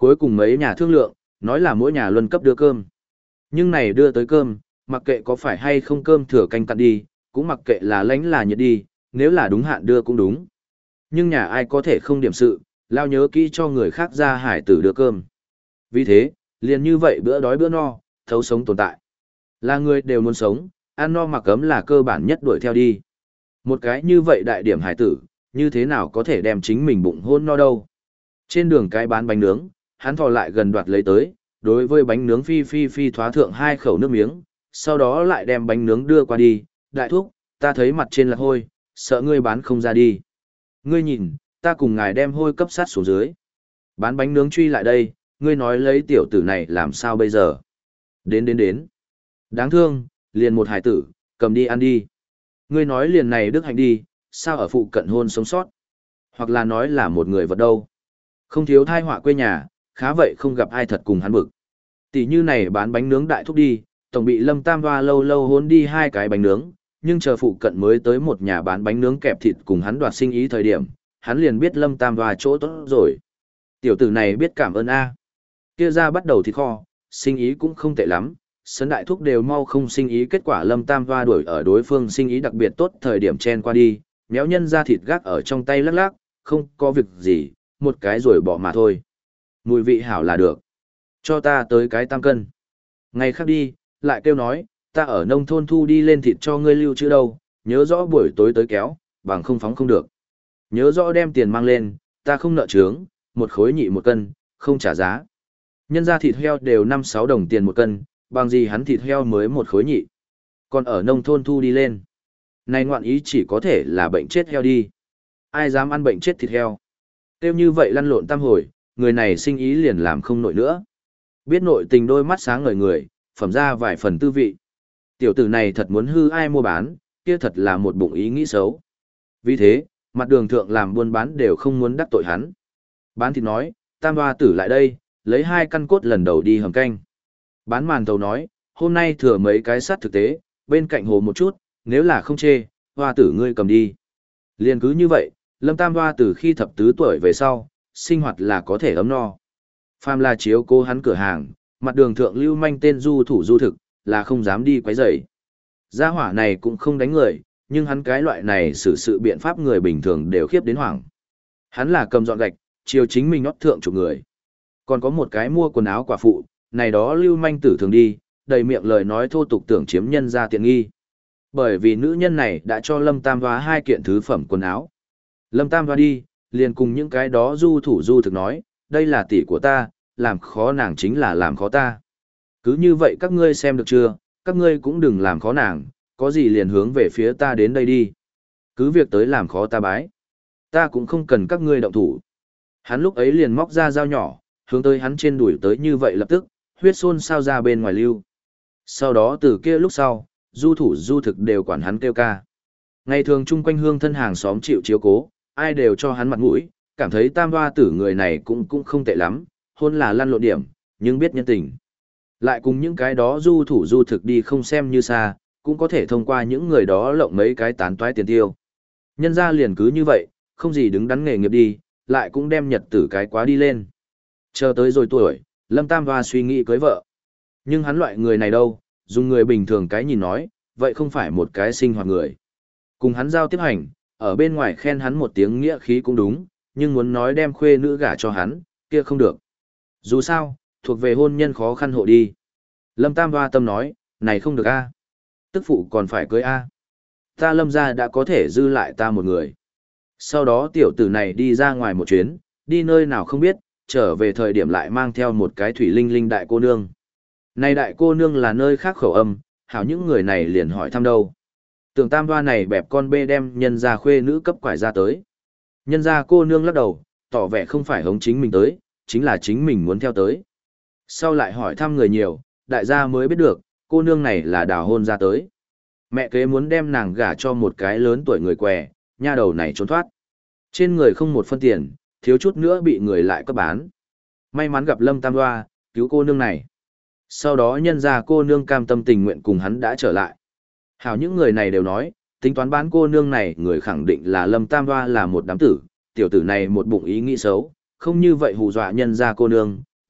Cuối cùng mấy nhà thương lượng, nói là mỗi nhà luân cấp đưa cơm. Nhưng này đưa tới cơm, mặc kệ có phải hay không cơm thừa canh cặn đi, cũng mặc kệ là lánh là nhiệt đi, nếu là đúng hạn đưa cũng đúng. Nhưng nhà ai có thể không điểm sự, lao nhớ kỹ cho người khác ra hải tử đưa cơm. Vì thế, liền như vậy bữa đói bữa no, thấu sống tồn tại. Là người đều muốn sống, ăn no mặc ấm là cơ bản nhất đuổi theo đi. Một cái như vậy đại điểm hải tử, như thế nào có thể đem chính mình bụng hôn no đâu. Trên đường cái bán bánh nướng, hắn thò lại gần đoạt lấy tới, đối với bánh nướng phi phi phi thoá thượng hai khẩu nước miếng, sau đó lại đem bánh nướng đưa qua đi, đại thúc, ta thấy mặt trên là hôi, sợ ngươi bán không ra đi. Ngươi nhìn, ta cùng ngài đem hôi cấp sát xuống dưới. Bán bánh nướng truy lại đây, ngươi nói lấy tiểu tử này làm sao bây giờ. Đến đến đến. Đáng thương, liền một hải tử, cầm đi ăn đi. Ngươi nói liền này đức hạnh đi, sao ở phụ cận hôn sống sót. Hoặc là nói là một người vật đâu. Không thiếu thai họa quê nhà, khá vậy không gặp ai thật cùng hắn bực. Tỷ như này bán bánh nướng đại thúc đi, tổng bị Lâm Tam Hoa lâu lâu hôn đi hai cái bánh nướng, nhưng chờ phụ cận mới tới một nhà bán bánh nướng kẹp thịt cùng hắn đoạt sinh ý thời điểm, hắn liền biết Lâm Tam Hoa chỗ tốt rồi. Tiểu tử này biết cảm ơn a. Kia ra bắt đầu thịt kho, sinh ý cũng không tệ lắm, sấn đại thúc đều mau không sinh ý, kết quả Lâm Tam Hoa đuổi ở đối phương sinh ý đặc biệt tốt thời điểm chen qua đi, méo nhân ra thịt gác ở trong tay lắc lắc, không có việc gì, một cái rồi bỏ mà thôi. Mùi vị hảo là được. Cho ta tới cái tam cân. Ngày khác đi, lại kêu nói, ta ở nông thôn thu đi lên thịt cho ngươi lưu trữ đâu, nhớ rõ buổi tối tới kéo, bằng không phóng không được. Nhớ rõ đem tiền mang lên, ta không nợ trướng, một khối nhị một cân, không trả giá. Nhân ra thịt heo đều năm sáu đồng tiền một cân, bằng gì hắn thịt heo mới một khối nhị. Còn ở nông thôn thu đi lên. Này ngoạn ý chỉ có thể là bệnh chết heo đi. Ai dám ăn bệnh chết thịt heo. Tiêu như vậy lăn lộn tam hồi, người này sinh ý liền làm không nổi nữa. Biết nội tình đôi mắt sáng ngời người, phẩm ra vài phần tư vị. Tiểu tử này thật muốn hư ai mua bán, kia thật là một bụng ý nghĩ xấu. Vì thế, mặt đường thượng làm buôn bán đều không muốn đắc tội hắn. Bán thịt nói, tam hoa tử lại đây, lấy hai căn cốt lần đầu đi hầm canh. Bán màn tàu nói, hôm nay thừa mấy cái sắt thực tế, bên cạnh hồ một chút, nếu là không chê, hoa tử ngươi cầm đi. Liền cứ như vậy, Lâm Tam Hoa từ khi thập tứ tuổi về sau, sinh hoạt là có thể ấm no. Phàm là chiếu cố hắn cửa hàng, mặt đường thượng lưu manh tên du thủ du thực, là không dám đi quấy rầy. Gia hỏa này cũng không đánh người, nhưng hắn cái loại này xử sự biện pháp người bình thường đều khiếp đến hoảng. Hắn là cầm dọn gạch, chiều chính mình nót thượng chục người. Còn có một cái mua quần áo quả phụ, này đó lưu manh tử thường đi, đầy miệng lời nói thô tục tưởng chiếm nhân ra tiện nghi. Bởi vì nữ nhân này đã cho Lâm Tam Hoa hai kiện thứ phẩm quần áo. Lâm Tam Hoa đi, liền cùng những cái đó du thủ du thực nói, đây là tỷ của ta, làm khó nàng chính là làm khó ta. Cứ như vậy các ngươi xem được chưa, các ngươi cũng đừng làm khó nàng, có gì liền hướng về phía ta đến đây đi. Cứ việc tới làm khó ta bái. Ta cũng không cần các ngươi động thủ. Hắn lúc ấy liền móc ra dao nhỏ, hướng tới hắn trên đuổi tới như vậy lập tức, huyết xôn sao ra bên ngoài lưu. Sau đó từ kia lúc sau, du thủ du thực đều quản hắn kêu ca. Ngày thường chung quanh hương thân hàng xóm chịu chiếu cố, ai đều cho hắn mặt mũi, cảm thấy tam hoa tử người này cũng cũng không tệ lắm, hôn là lăn lộn điểm, nhưng biết nhân tình. Lại cùng những cái đó du thủ du thực đi không xem như xa, cũng có thể thông qua những người đó lộng mấy cái tán toái tiền tiêu. Nhân ra liền cứ như vậy, không gì đứng đắn nghề nghiệp đi, lại cũng đem nhật tử cái quá đi lên. Chờ tới rồi tuổi, Lâm Tam Hoa suy nghĩ cưới vợ. Nhưng hắn loại người này đâu, dùng người bình thường cái nhìn nói, vậy không phải một cái sinh hoạt người. Cùng hắn giao tiếp hành, ở bên ngoài khen hắn một tiếng nghĩa khí cũng đúng, nhưng muốn nói đem khuê nữ gả cho hắn, kia không được. Dù sao, thuộc về hôn nhân khó khăn hộ đi. Lâm Tam Hoa tâm nói, này không được a, tức phụ còn phải cưới a. Ta Lâm gia đã có thể dư lại ta một người. Sau đó tiểu tử này đi ra ngoài một chuyến, đi nơi nào không biết, trở về thời điểm lại mang theo một cái thủy linh linh đại cô nương. Này đại cô nương là nơi khác khẩu âm, hảo những người này liền hỏi thăm đâu. Tưởng Tam Hoa này bẹp con bê đem nhân gia khuê nữ cấp quải ra tới. Nhân gia cô nương lắc đầu, tỏ vẻ không phải hống chính mình tới, chính là chính mình muốn theo tới. Sau lại hỏi thăm người nhiều, đại gia mới biết được, cô nương này là đào hôn ra tới. Mẹ kế muốn đem nàng gả cho một cái lớn tuổi người què, nha đầu này trốn thoát. Trên người không một phân tiền, thiếu chút nữa bị người lại cấp bán. May mắn gặp Lâm Tam Hoa, cứu cô nương này. Sau đó nhân ra cô nương cam tâm tình nguyện cùng hắn đã trở lại. Hảo những người này đều nói, tính toán bán cô nương này người khẳng định là Lâm Tam Hoa là một đám tử, tiểu tử này một bụng ý nghĩ xấu, không như vậy hù dọa nhân ra cô nương,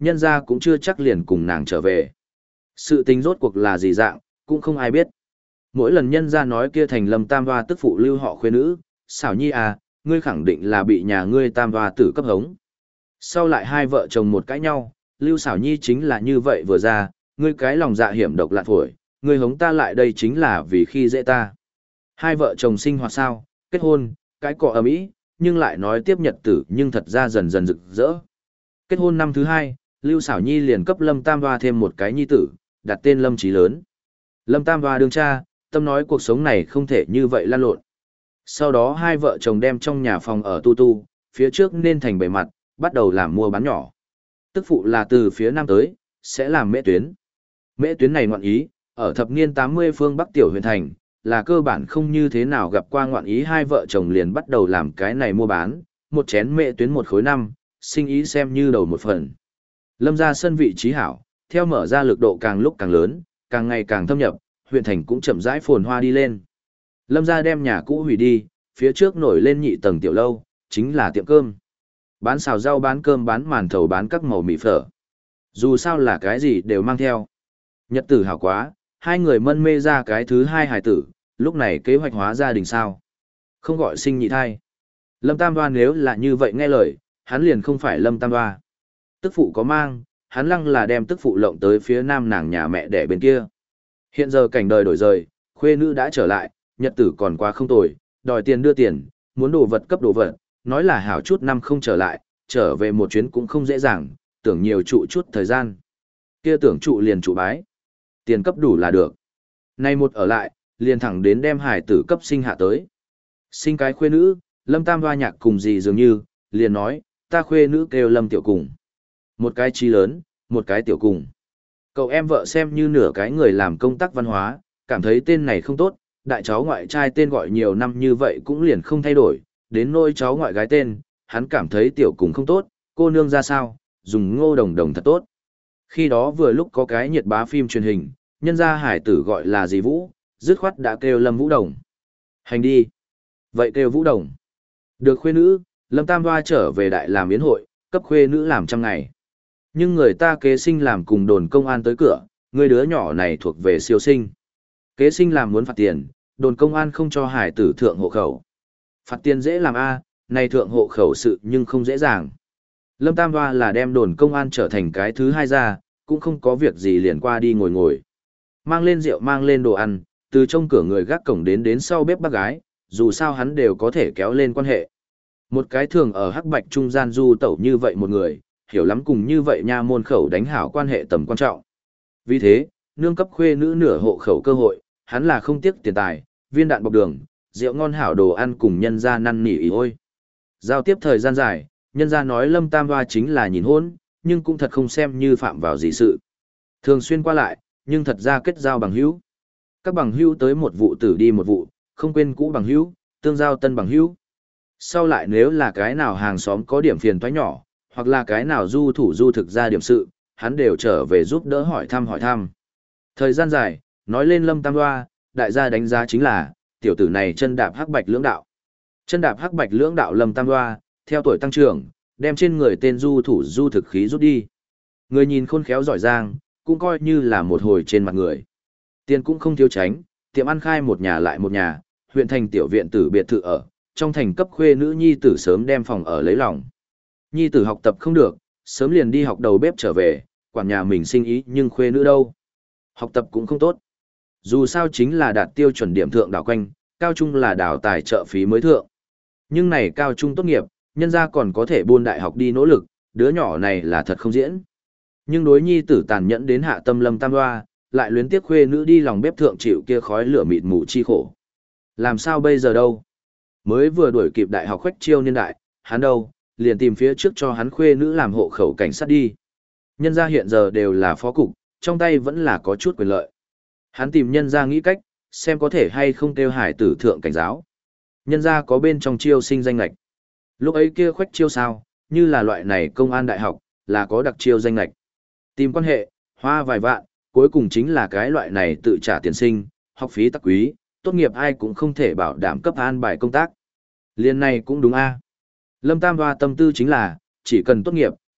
nhân ra cũng chưa chắc liền cùng nàng trở về. Sự tình rốt cuộc là gì dạng, cũng không ai biết. Mỗi lần nhân ra nói kia thành Lâm Tam Hoa tức phụ lưu họ khuê nữ, xảo nhi à, ngươi khẳng định là bị nhà ngươi Tam Hoa tử cấp hống. Sau lại hai vợ chồng một cãi nhau, lưu xảo nhi chính là như vậy vừa ra, ngươi cái lòng dạ hiểm độc lạn phổi, ngươi hống ta lại đây chính là vì khi dễ ta. Hai vợ chồng sinh hoạt sao, kết hôn, cái cọ ầm ĩ, nhưng lại nói tiếp nhật tử nhưng thật ra dần dần rực rỡ. Kết hôn năm thứ hai, Lưu Xảo Nhi liền cấp Lâm Tam Hoa thêm một cái nhi tử, đặt tên Lâm Chí Lớn. Lâm Tam Hoa đương cha, tâm nói cuộc sống này không thể như vậy lan lộn. Sau đó hai vợ chồng đem trong nhà phòng ở tu tu, phía trước nên thành bề mặt, bắt đầu làm mua bán nhỏ. Tức phụ là từ phía nam tới, sẽ làm mễ tuyến. Mễ tuyến này ngoạn ý, ở thập niên tám mươi phương Bắc tiểu huyện thành, là cơ bản không như thế nào gặp qua ngoạn ý, hai vợ chồng liền bắt đầu làm cái này mua bán, một chén mễ tuyến một khối năm, sinh ý xem như đầu một phần. Lâm ra sân vị trí hảo, theo mở ra lực độ càng lúc càng lớn, càng ngày càng thâm nhập, huyện thành cũng chậm rãi phồn hoa đi lên. Lâm ra đem nhà cũ hủy đi, phía trước nổi lên nhị tầng tiểu lâu, chính là tiệm cơm. Bán xào rau, bán cơm, bán màn thầu, bán các màu mì phở. Dù sao là cái gì đều mang theo. Nhật tử hảo quá, hai người mân mê ra cái thứ hai hài tử, lúc này kế hoạch hóa gia đình sao. Không gọi sinh nhị thai. Lâm Tam Hoa nếu là như vậy nghe lời, hắn liền không phải Lâm Tam Hoa. Tức phụ có mang, hắn lăng là đem tức phụ lộng tới phía nam nàng nhà mẹ đẻ bên kia. Hiện giờ cảnh đời đổi rời, khuê nữ đã trở lại, nhật tử còn quá không tồi, đòi tiền đưa tiền, muốn đồ vật cấp đồ vật, nói là hảo chút năm không trở lại, trở về một chuyến cũng không dễ dàng, tưởng nhiều trụ chút thời gian. Kia tưởng trụ liền trụ bái. Tiền cấp đủ là được. Nay một ở lại, liền thẳng đến đem hải tử cấp sinh hạ tới. Sinh cái khuê nữ, Lâm Tam Hoa nhạc cùng gì dường như, liền nói, ta khuê nữ kêu Lâm Tiểu Cùng. Một cái chí lớn, một cái tiểu cùng. Cậu em vợ xem như nửa cái người làm công tác văn hóa, cảm thấy tên này không tốt, đại cháu ngoại trai tên gọi nhiều năm như vậy cũng liền không thay đổi, đến nôi cháu ngoại gái tên, hắn cảm thấy tiểu cùng không tốt, cô nương ra sao, dùng Ngô Đồng Đồng thật tốt. Khi đó vừa lúc có cái nhiệt bá phim truyền hình, nhân gia hải tử gọi là gì Vũ, dứt khoát đã kêu Lâm Vũ Đồng. Hành đi. Vậy kêu Vũ Đồng. Được khuê nữ, Lâm Tam Hoa trở về đại làm yến hội, cấp khuê nữ làm trăm ngày. Nhưng người ta kế sinh làm cùng đồn công an tới cửa, người đứa nhỏ này thuộc về siêu sinh. Kế sinh làm muốn phạt tiền, đồn công an không cho hải tử thượng hộ khẩu. Phạt tiền dễ làm A, này thượng hộ khẩu sự nhưng không dễ dàng. Lâm Tam Hoa là đem đồn công an trở thành cái thứ hai ra, cũng không có việc gì liền qua đi ngồi ngồi. Mang lên rượu mang lên đồ ăn, từ trong cửa người gác cổng đến đến sau bếp bác gái, dù sao hắn đều có thể kéo lên quan hệ. Một cái thường ở hắc bạch trung gian du tẩu như vậy một người, hiểu lắm cùng như vậy nha môn khẩu đánh hảo quan hệ tầm quan trọng. Vì thế, nương cấp khuê nữ nửa hộ khẩu cơ hội, hắn là không tiếc tiền tài, viên đạn bọc đường, rượu ngon hảo đồ ăn cùng nhân gia năn nỉ ý ôi. Giao tiếp thời gian dài, nhân gia nói Lâm Tam Hoa chính là nhìn hôn, nhưng cũng thật không xem như phạm vào gì sự. Thường xuyên qua lại, nhưng thật ra kết giao bằng hữu. Các bằng hữu tới một vụ tử đi một vụ, không quên cũ bằng hữu, tương giao tân bằng hữu. Sau lại nếu là cái nào hàng xóm có điểm phiền toái nhỏ, hoặc là cái nào du thủ du thực ra điểm sự, hắn đều trở về giúp đỡ hỏi thăm hỏi thăm. Thời gian dài, nói lên Lâm Tam Hoa, đại gia đánh giá chính là, tiểu tử này chân đạp hắc bạch lưỡng đạo. Chân đạp hắc bạch lưỡng đạo Lâm Tam Hoa, theo tuổi tăng trưởng, đem trên người tên du thủ du thực khí rút đi. Người nhìn khôn khéo giỏi giang, cũng coi như là một hồi trên mặt người. Tiền cũng không thiếu tránh, tiệm ăn khai một nhà lại một nhà, huyện thành tiểu viện tử biệt thự ở, trong thành cấp khuê nữ nhi tử sớm đem phòng ở lấy lòng. Nhi tử học tập không được, sớm liền đi học đầu bếp trở về, quản nhà mình sinh ý nhưng khuê nữ đâu. Học tập cũng không tốt. Dù sao chính là đạt tiêu chuẩn điểm thượng đảo quanh, cao trung là đào tài trợ phí mới thượng. Nhưng này cao trung tốt nghiệp, nhân ra còn có thể buôn đại học đi nỗ lực, đứa nhỏ này là thật không diễn. Nhưng đối nhi tử tàn nhẫn đến hạ tâm Lâm Tam Hoa, lại luyến tiếc khuê nữ đi lòng bếp thượng chịu kia khói lửa mịt mù chi khổ. Làm sao bây giờ đâu? Mới vừa đuổi kịp đại học khoách chiêu niên đại, hắn đâu, liền tìm phía trước cho hắn khuê nữ làm hộ khẩu cảnh sát đi. Nhân gia hiện giờ đều là phó cục, trong tay vẫn là có chút quyền lợi. Hắn tìm nhân gia nghĩ cách, xem có thể hay không kêu hải tử thượng cảnh giáo. Nhân gia có bên trong chiêu sinh danh lạch. Lúc ấy kia khoách chiêu sao, như là loại này công an đại học, là có đặc chiêu danh lạch. Tìm quan hệ, hoa vài vạn, cuối cùng chính là cái loại này tự trả tiền sinh, học phí tắc quý, tốt nghiệp ai cũng không thể bảo đảm cấp an bài công tác. Liên này cũng đúng a. Lâm Tam Hoa tâm tư chính là, chỉ cần tốt nghiệp,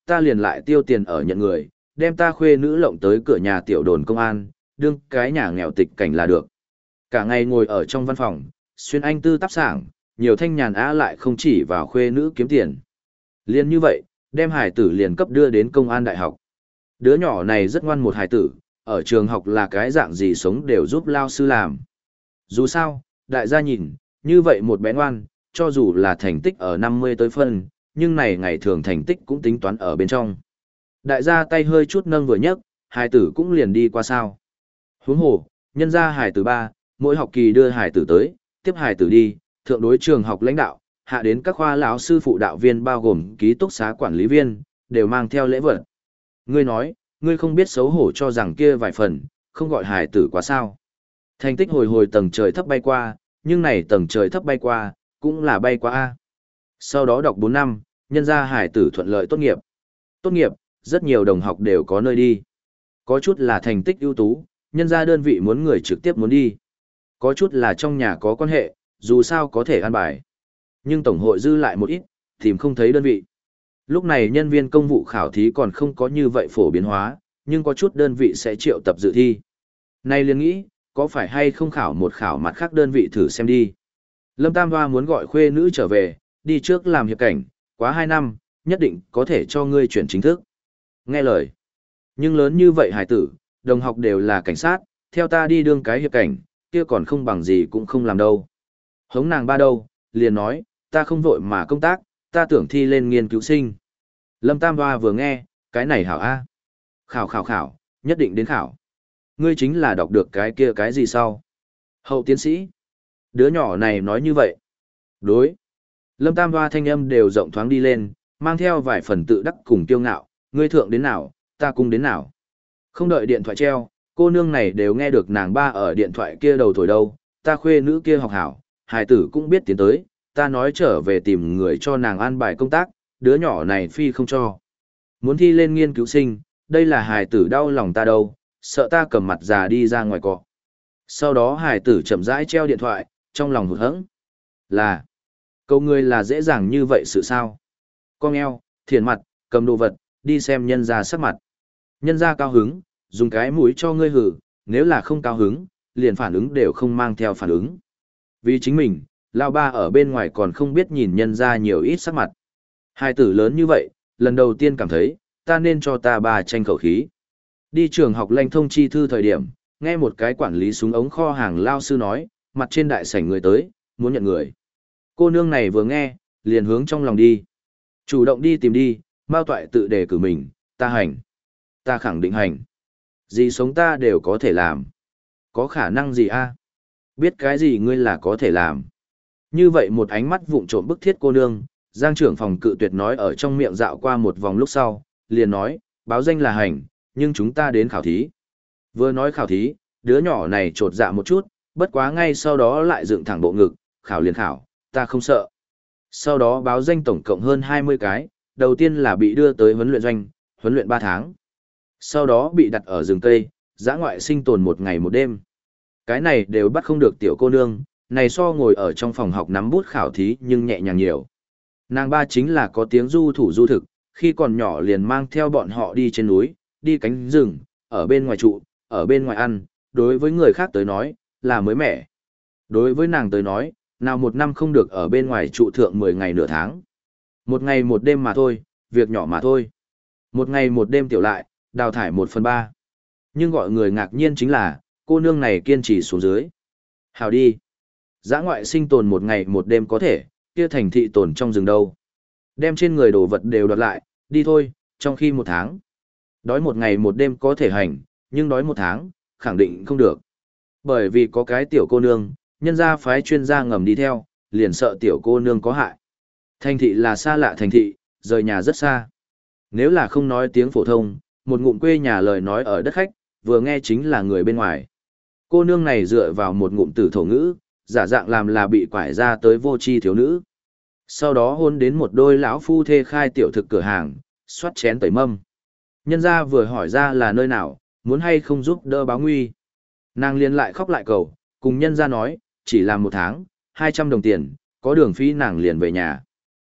ta liền lại tiêu tiền ở nhận người, đem ta khuê nữ lộng tới cửa nhà tiểu đồn công an, đương cái nhà nghèo tịch cảnh là được. Cả ngày ngồi ở trong văn phòng, xuyên anh tư tắp sảng, nhiều thanh nhàn á lại không chỉ vào khuê nữ kiếm tiền. Liên như vậy, đem hải tử liền cấp đưa đến công an đại học. Đứa nhỏ này rất ngoan một hải tử, ở trường học là cái dạng gì sống đều giúp lao sư làm. Dù sao, đại gia nhìn, như vậy một bé ngoan, cho dù là thành tích ở năm mươi tới phân, nhưng này ngày thường thành tích cũng tính toán ở bên trong. Đại gia tay hơi chút nâng vừa nhấc, hải tử cũng liền đi qua sao. Huống hồ, nhân ra hải tử ba, mỗi học kỳ đưa hải tử tới, tiếp hải tử đi, thượng đối trường học lãnh đạo, hạ đến các khoa lão sư phụ đạo viên bao gồm ký túc xá quản lý viên, đều mang theo lễ vật. Ngươi nói, ngươi không biết xấu hổ cho rằng kia vài phần, không gọi hải tử quá sao. Thành tích hồi hồi tầng trời thấp bay qua, nhưng này tầng trời thấp bay qua, cũng là bay qua A. Sau đó đọc bốn năm, nhân ra hải tử thuận lợi tốt nghiệp. Tốt nghiệp, rất nhiều đồng học đều có nơi đi. Có chút là thành tích ưu tú, nhân ra đơn vị muốn người trực tiếp muốn đi. Có chút là trong nhà có quan hệ, dù sao có thể an bài. Nhưng tổng hội dư lại một ít, tìm không thấy đơn vị. Lúc này nhân viên công vụ khảo thí còn không có như vậy phổ biến hóa, nhưng có chút đơn vị sẽ triệu tập dự thi. Nay liền nghĩ, có phải hay không khảo một khảo mặt khác đơn vị thử xem đi. Lâm Tam Hoa muốn gọi khuê nữ trở về, đi trước làm hiệp cảnh, quá hai năm, nhất định có thể cho ngươi chuyển chính thức. Nghe lời. Nhưng lớn như vậy hải tử, đồng học đều là cảnh sát, theo ta đi đương cái hiệp cảnh, kia còn không bằng gì cũng không làm đâu. Hống nàng ba đâu, liền nói, ta không vội mà công tác, ta tưởng thi lên nghiên cứu sinh. Lâm Tam Hoa vừa nghe, cái này hảo A. Khảo khảo khảo, nhất định đến khảo. Ngươi chính là đọc được cái kia cái gì sau. Hậu tiến sĩ. Đứa nhỏ này nói như vậy. Đối. Lâm Tam Hoa thanh âm đều rộng thoáng đi lên, mang theo vài phần tự đắc cùng kiêu ngạo, ngươi thượng đến nào, ta cung đến nào. Không đợi điện thoại treo, cô nương này đều nghe được nàng ba ở điện thoại kia đầu thổi đâu, ta khuê nữ kia học hảo, hài tử cũng biết tiến tới, ta nói trở về tìm người cho nàng an bài công tác, đứa nhỏ này phi không cho. Muốn thi lên nghiên cứu sinh, đây là hài tử đau lòng ta đâu, sợ ta cầm mặt già đi ra ngoài cọ. Sau đó hài tử chậm rãi treo điện thoại, trong lòng hụt hẫng. Là, câu người là dễ dàng như vậy sự sao? Con eo, thiền mặt, cầm đồ vật, đi xem nhân ra sắc mặt. Nhân ra cao hứng, dùng cái mũi cho ngươi hử, nếu là không cao hứng, liền phản ứng đều không mang theo phản ứng. Vì chính mình, lao ba ở bên ngoài còn không biết nhìn nhân ra nhiều ít sắc mặt. Hai tử lớn như vậy, lần đầu tiên cảm thấy, ta nên cho ta ba tranh khẩu khí. Đi trường học lanh thông chi thư thời điểm, nghe một cái quản lý súng ống kho hàng lao sư nói, mặt trên đại sảnh người tới, muốn nhận người. Cô nương này vừa nghe, liền hướng trong lòng đi. Chủ động đi tìm đi, Mao Toại tự đề cử mình, ta hành. Ta khẳng định hành. Gì sống ta đều có thể làm. Có khả năng gì a? Biết cái gì ngươi là có thể làm. Như vậy một ánh mắt vụng trộm bức thiết cô nương, Giang trưởng phòng cự tuyệt nói ở trong miệng dạo qua một vòng lúc sau, liền nói, báo danh là hành, nhưng chúng ta đến khảo thí. Vừa nói khảo thí, đứa nhỏ này trột dạ một chút, bất quá ngay sau đó lại dựng thẳng bộ ngực, khảo liền khảo, ta không sợ. Sau đó báo danh tổng cộng hơn hai mươi cái, đầu tiên là bị đưa tới huấn luyện doanh, huấn luyện ba tháng. Sau đó bị đặt ở rừng cây, dã ngoại sinh tồn một ngày một đêm. Cái này đều bắt không được tiểu cô nương, này so ngồi ở trong phòng học nắm bút khảo thí nhưng nhẹ nhàng nhiều. Nàng ba chính là có tiếng du thủ du thực, khi còn nhỏ liền mang theo bọn họ đi trên núi, đi cánh rừng, ở bên ngoài trụ, ở bên ngoài ăn, đối với người khác tới nói, là mới mẻ. Đối với nàng tới nói, nào một năm không được ở bên ngoài trụ thượng mười ngày nửa tháng. Một ngày một đêm mà thôi, việc nhỏ mà thôi. Một ngày một đêm tiểu lại, đào thải một phần ba. Nhưng gọi người ngạc nhiên chính là, cô nương này kiên trì xuống dưới. Hào đi. Dã ngoại sinh tồn một ngày một đêm có thể, kia thành thị tồn trong rừng đâu. Đem trên người đồ vật đều đoạt lại, đi thôi, trong khi một tháng. Đói một ngày một đêm có thể hành, nhưng đói một tháng, khẳng định không được. Bởi vì có cái tiểu cô nương, nhân gia phái chuyên gia ngầm đi theo, liền sợ tiểu cô nương có hại. Thành thị là xa lạ thành thị, rời nhà rất xa. Nếu là không nói tiếng phổ thông, một ngụm quê nhà lời nói ở đất khách, vừa nghe chính là người bên ngoài. Cô nương này dựa vào một ngụm tử thổ ngữ, giả dạng làm là bị quải ra tới vô tri thiếu nữ. Sau đó hôn đến một đôi lão phu thê khai tiểu thực cửa hàng, xoát chén tẩy mâm. Nhân gia vừa hỏi ra là nơi nào, muốn hay không giúp đỡ báo nguy. Nàng liền lại khóc lại cầu, cùng nhân gia nói, chỉ làm một tháng, hai trăm đồng tiền, có đường phí nàng liền về nhà.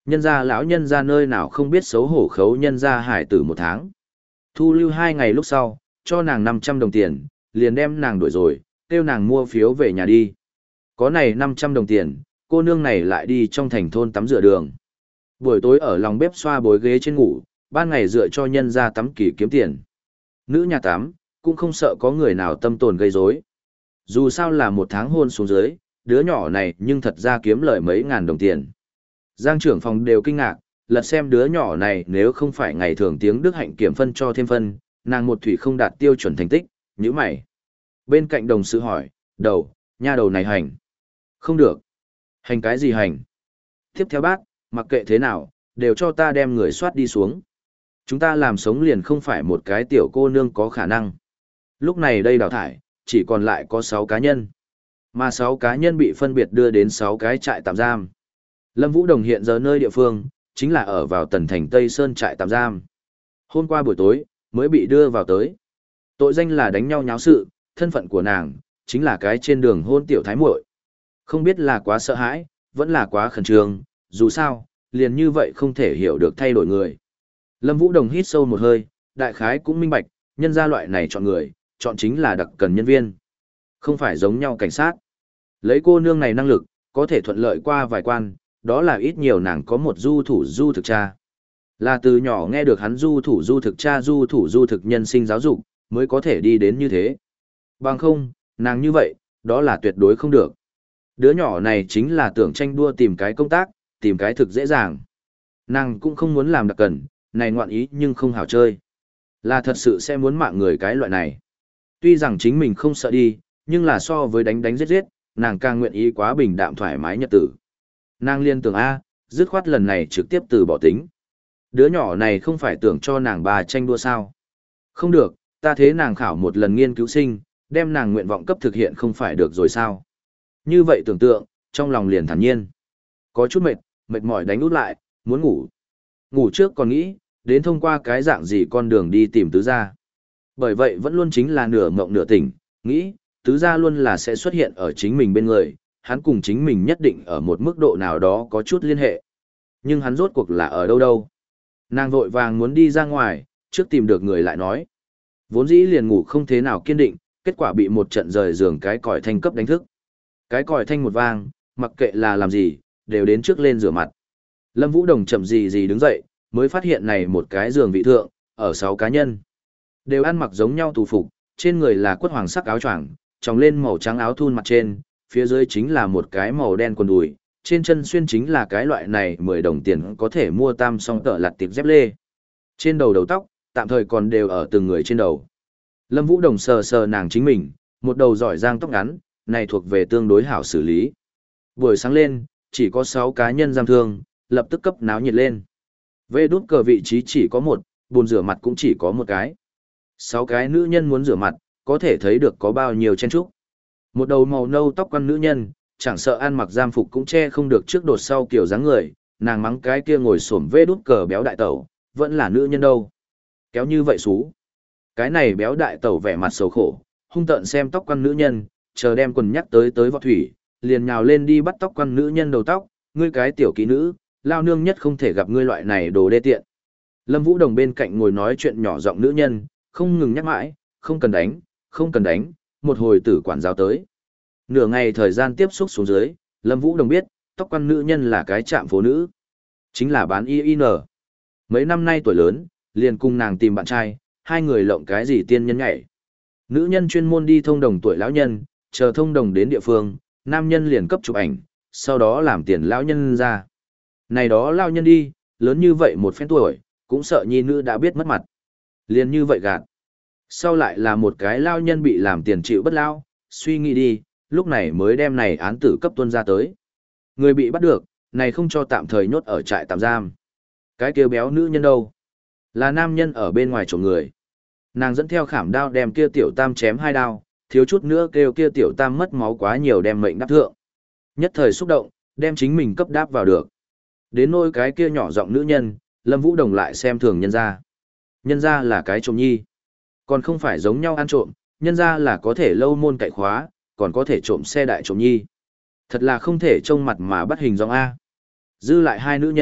Nhân gia lão nhân gia nơi nào không biết xấu hổ khấu nhân gia hải tử một tháng. Thu lưu hai ngày lúc sau, cho nàng năm trăm đồng tiền, liền đem nàng đuổi rồi, kêu nàng mua phiếu về nhà đi. Có này năm trăm đồng tiền, cô nương này lại đi trong thành thôn tắm rửa đường. Buổi tối ở lòng bếp xoa bối ghế trên ngủ, ban ngày dựa cho nhân gia tắm kỳ kiếm tiền. Nữ nhà tắm, cũng không sợ có người nào tâm tồn gây rối. Dù sao là một tháng hôn xuống dưới, đứa nhỏ này nhưng thật ra kiếm lời mấy ngàn đồng tiền. Giang trưởng phòng đều kinh ngạc, lật xem đứa nhỏ này nếu không phải ngày thường tiếng đức hạnh kiểm phân cho thêm phân, nàng một thủy không đạt tiêu chuẩn thành tích, nhíu mày. Bên cạnh đồng sự hỏi, đầu, nha đầu này hành. Không được. Hành cái gì hành? Tiếp theo bác, mặc kệ thế nào, đều cho ta đem người soát đi xuống. Chúng ta làm sống liền không phải một cái tiểu cô nương có khả năng. Lúc này đây đào thải, chỉ còn lại có sáu cá nhân. Mà sáu cá nhân bị phân biệt đưa đến sáu cái trại tạm giam. Lâm Vũ Đồng hiện giờ nơi địa phương, chính là ở vào tần thành Tây Sơn trại tạm giam. Hôm qua buổi tối, mới bị đưa vào tới. Tội danh là đánh nhau nháo sự, thân phận của nàng, chính là cái trên đường hôn tiểu thái muội. Không biết là quá sợ hãi, vẫn là quá khẩn trương, dù sao, liền như vậy không thể hiểu được thay đổi người. Lâm Vũ Đồng hít sâu một hơi, đại khái cũng minh bạch, nhân gia loại này chọn người, chọn chính là đặc cần nhân viên. Không phải giống nhau cảnh sát. Lấy cô nương này năng lực, có thể thuận lợi qua vài quan, đó là ít nhiều nàng có một du thủ du thực cha. Là từ nhỏ nghe được hắn du thủ du thực cha du thủ du thực nhân sinh giáo dục, mới có thể đi đến như thế. Bằng không, nàng như vậy, đó là tuyệt đối không được. Đứa nhỏ này chính là tưởng tranh đua tìm cái công tác, tìm cái thực dễ dàng. Nàng cũng không muốn làm đặc cần, này ngoạn ý nhưng không hảo chơi. Là thật sự sẽ muốn mạng người cái loại này. Tuy rằng chính mình không sợ đi, nhưng là so với đánh đánh giết giết, nàng càng nguyện ý quá bình đạm thoải mái nhật tử. Nàng liên tưởng A, dứt khoát lần này trực tiếp từ bỏ tính. Đứa nhỏ này không phải tưởng cho nàng bà tranh đua sao. Không được, ta thế nàng khảo một lần nghiên cứu sinh, đem nàng nguyện vọng cấp thực hiện không phải được rồi sao. Như vậy tưởng tượng, trong lòng liền thản nhiên. Có chút mệt, mệt mỏi đánh út lại, muốn ngủ. Ngủ trước còn nghĩ, đến thông qua cái dạng gì con đường đi tìm tứ gia. Bởi vậy vẫn luôn chính là nửa mộng nửa tỉnh, nghĩ, tứ gia luôn là sẽ xuất hiện ở chính mình bên người, hắn cùng chính mình nhất định ở một mức độ nào đó có chút liên hệ. Nhưng hắn rốt cuộc là ở đâu đâu. Nàng vội vàng muốn đi ra ngoài, trước tìm được người lại nói. Vốn dĩ liền ngủ không thế nào kiên định, kết quả bị một trận rời giường cái còi thanh cấp đánh thức. Cái còi thanh một vang, mặc kệ là làm gì, đều đến trước lên rửa mặt. Lâm Vũ Đồng chậm gì gì đứng dậy, mới phát hiện này một cái giường vị thượng, ở sáu cá nhân. Đều ăn mặc giống nhau tù phục, trên người là quất hoàng sắc áo choàng, tròng lên màu trắng áo thun mặt trên, phía dưới chính là một cái màu đen quần đùi, trên chân xuyên chính là cái loại này mười đồng tiền có thể mua tam song tợ lặt tiệp dép lê. Trên đầu đầu tóc, tạm thời còn đều ở từng người trên đầu. Lâm Vũ Đồng sờ sờ nàng chính mình, một đầu giỏi giang tóc ngắn, này thuộc về tương đối hảo xử lý. Buổi sáng lên, chỉ có sáu cá nhân giam thương, lập tức cấp náo nhiệt lên. Vê đút cờ vị trí chỉ có một, bồn rửa mặt cũng chỉ có một cái. Sáu cái nữ nhân muốn rửa mặt, có thể thấy được có bao nhiêu chen chúc. Một đầu màu nâu tóc quăn nữ nhân, chẳng sợ ăn mặc giam phục cũng che không được trước đột sau kiểu dáng người, nàng mắng cái kia ngồi xổm vê đút cờ béo đại tẩu, vẫn là nữ nhân đâu. Kéo như vậy xú. Cái này béo đại tẩu vẻ mặt xấu khổ, hung tợn xem tóc quăn nữ nhân, chờ đem quần nhắc tới tới vọt thủy, liền nhào lên đi bắt tóc quăn nữ nhân đầu tóc, ngươi cái tiểu kỹ nữ, lao nương nhất không thể gặp ngươi loại này đồ đê tiện. Lâm Vũ Đồng bên cạnh ngồi nói chuyện nhỏ giọng nữ nhân, không ngừng nhắc mãi, không cần đánh, không cần đánh, một hồi tử quản giáo tới. Nửa ngày thời gian tiếp xúc xuống dưới, Lâm Vũ Đồng biết, tóc quăn nữ nhân là cái trạm phố nữ. Chính là bán i i en. Mấy năm nay tuổi lớn, liền cùng nàng tìm bạn trai, hai người lộng cái gì tiên nhân nhảy. Nữ nhân chuyên môn đi thông đồng tuổi lão nhân, chờ thông đồng đến địa phương, nam nhân liền cấp chụp ảnh, sau đó làm tiền lão nhân ra. Này đó lão nhân đi, lớn như vậy một phen tuổi, cũng sợ nhi nữ đã biết mất mặt. Liền như vậy gạt. Sau lại là một cái lão nhân bị làm tiền chịu bất lão, suy nghĩ đi, lúc này mới đem này án tử cấp tuân ra tới. Người bị bắt được, này không cho tạm thời nhốt ở trại tạm giam. Cái kêu béo nữ nhân đâu? Là nam nhân ở bên ngoài trộm người. Nàng dẫn theo khảm đao đem kia tiểu tam chém hai đao, thiếu chút nữa kêu kia tiểu tam mất máu quá nhiều đem mệnh đáp thượng. Nhất thời xúc động, đem chính mình cấp đáp vào được. Đến nỗi cái kia nhỏ giọng nữ nhân, Lâm Vũ Đồng lại xem thường nhân ra. Nhân ra là cái trộm nhi. Còn không phải giống nhau ăn trộm, nhân ra là có thể lâu môn cậy khóa, còn có thể trộm xe đại trộm nhi. Thật là không thể trông mặt mà bắt hình dong A. Dư lại hai nữ nhân,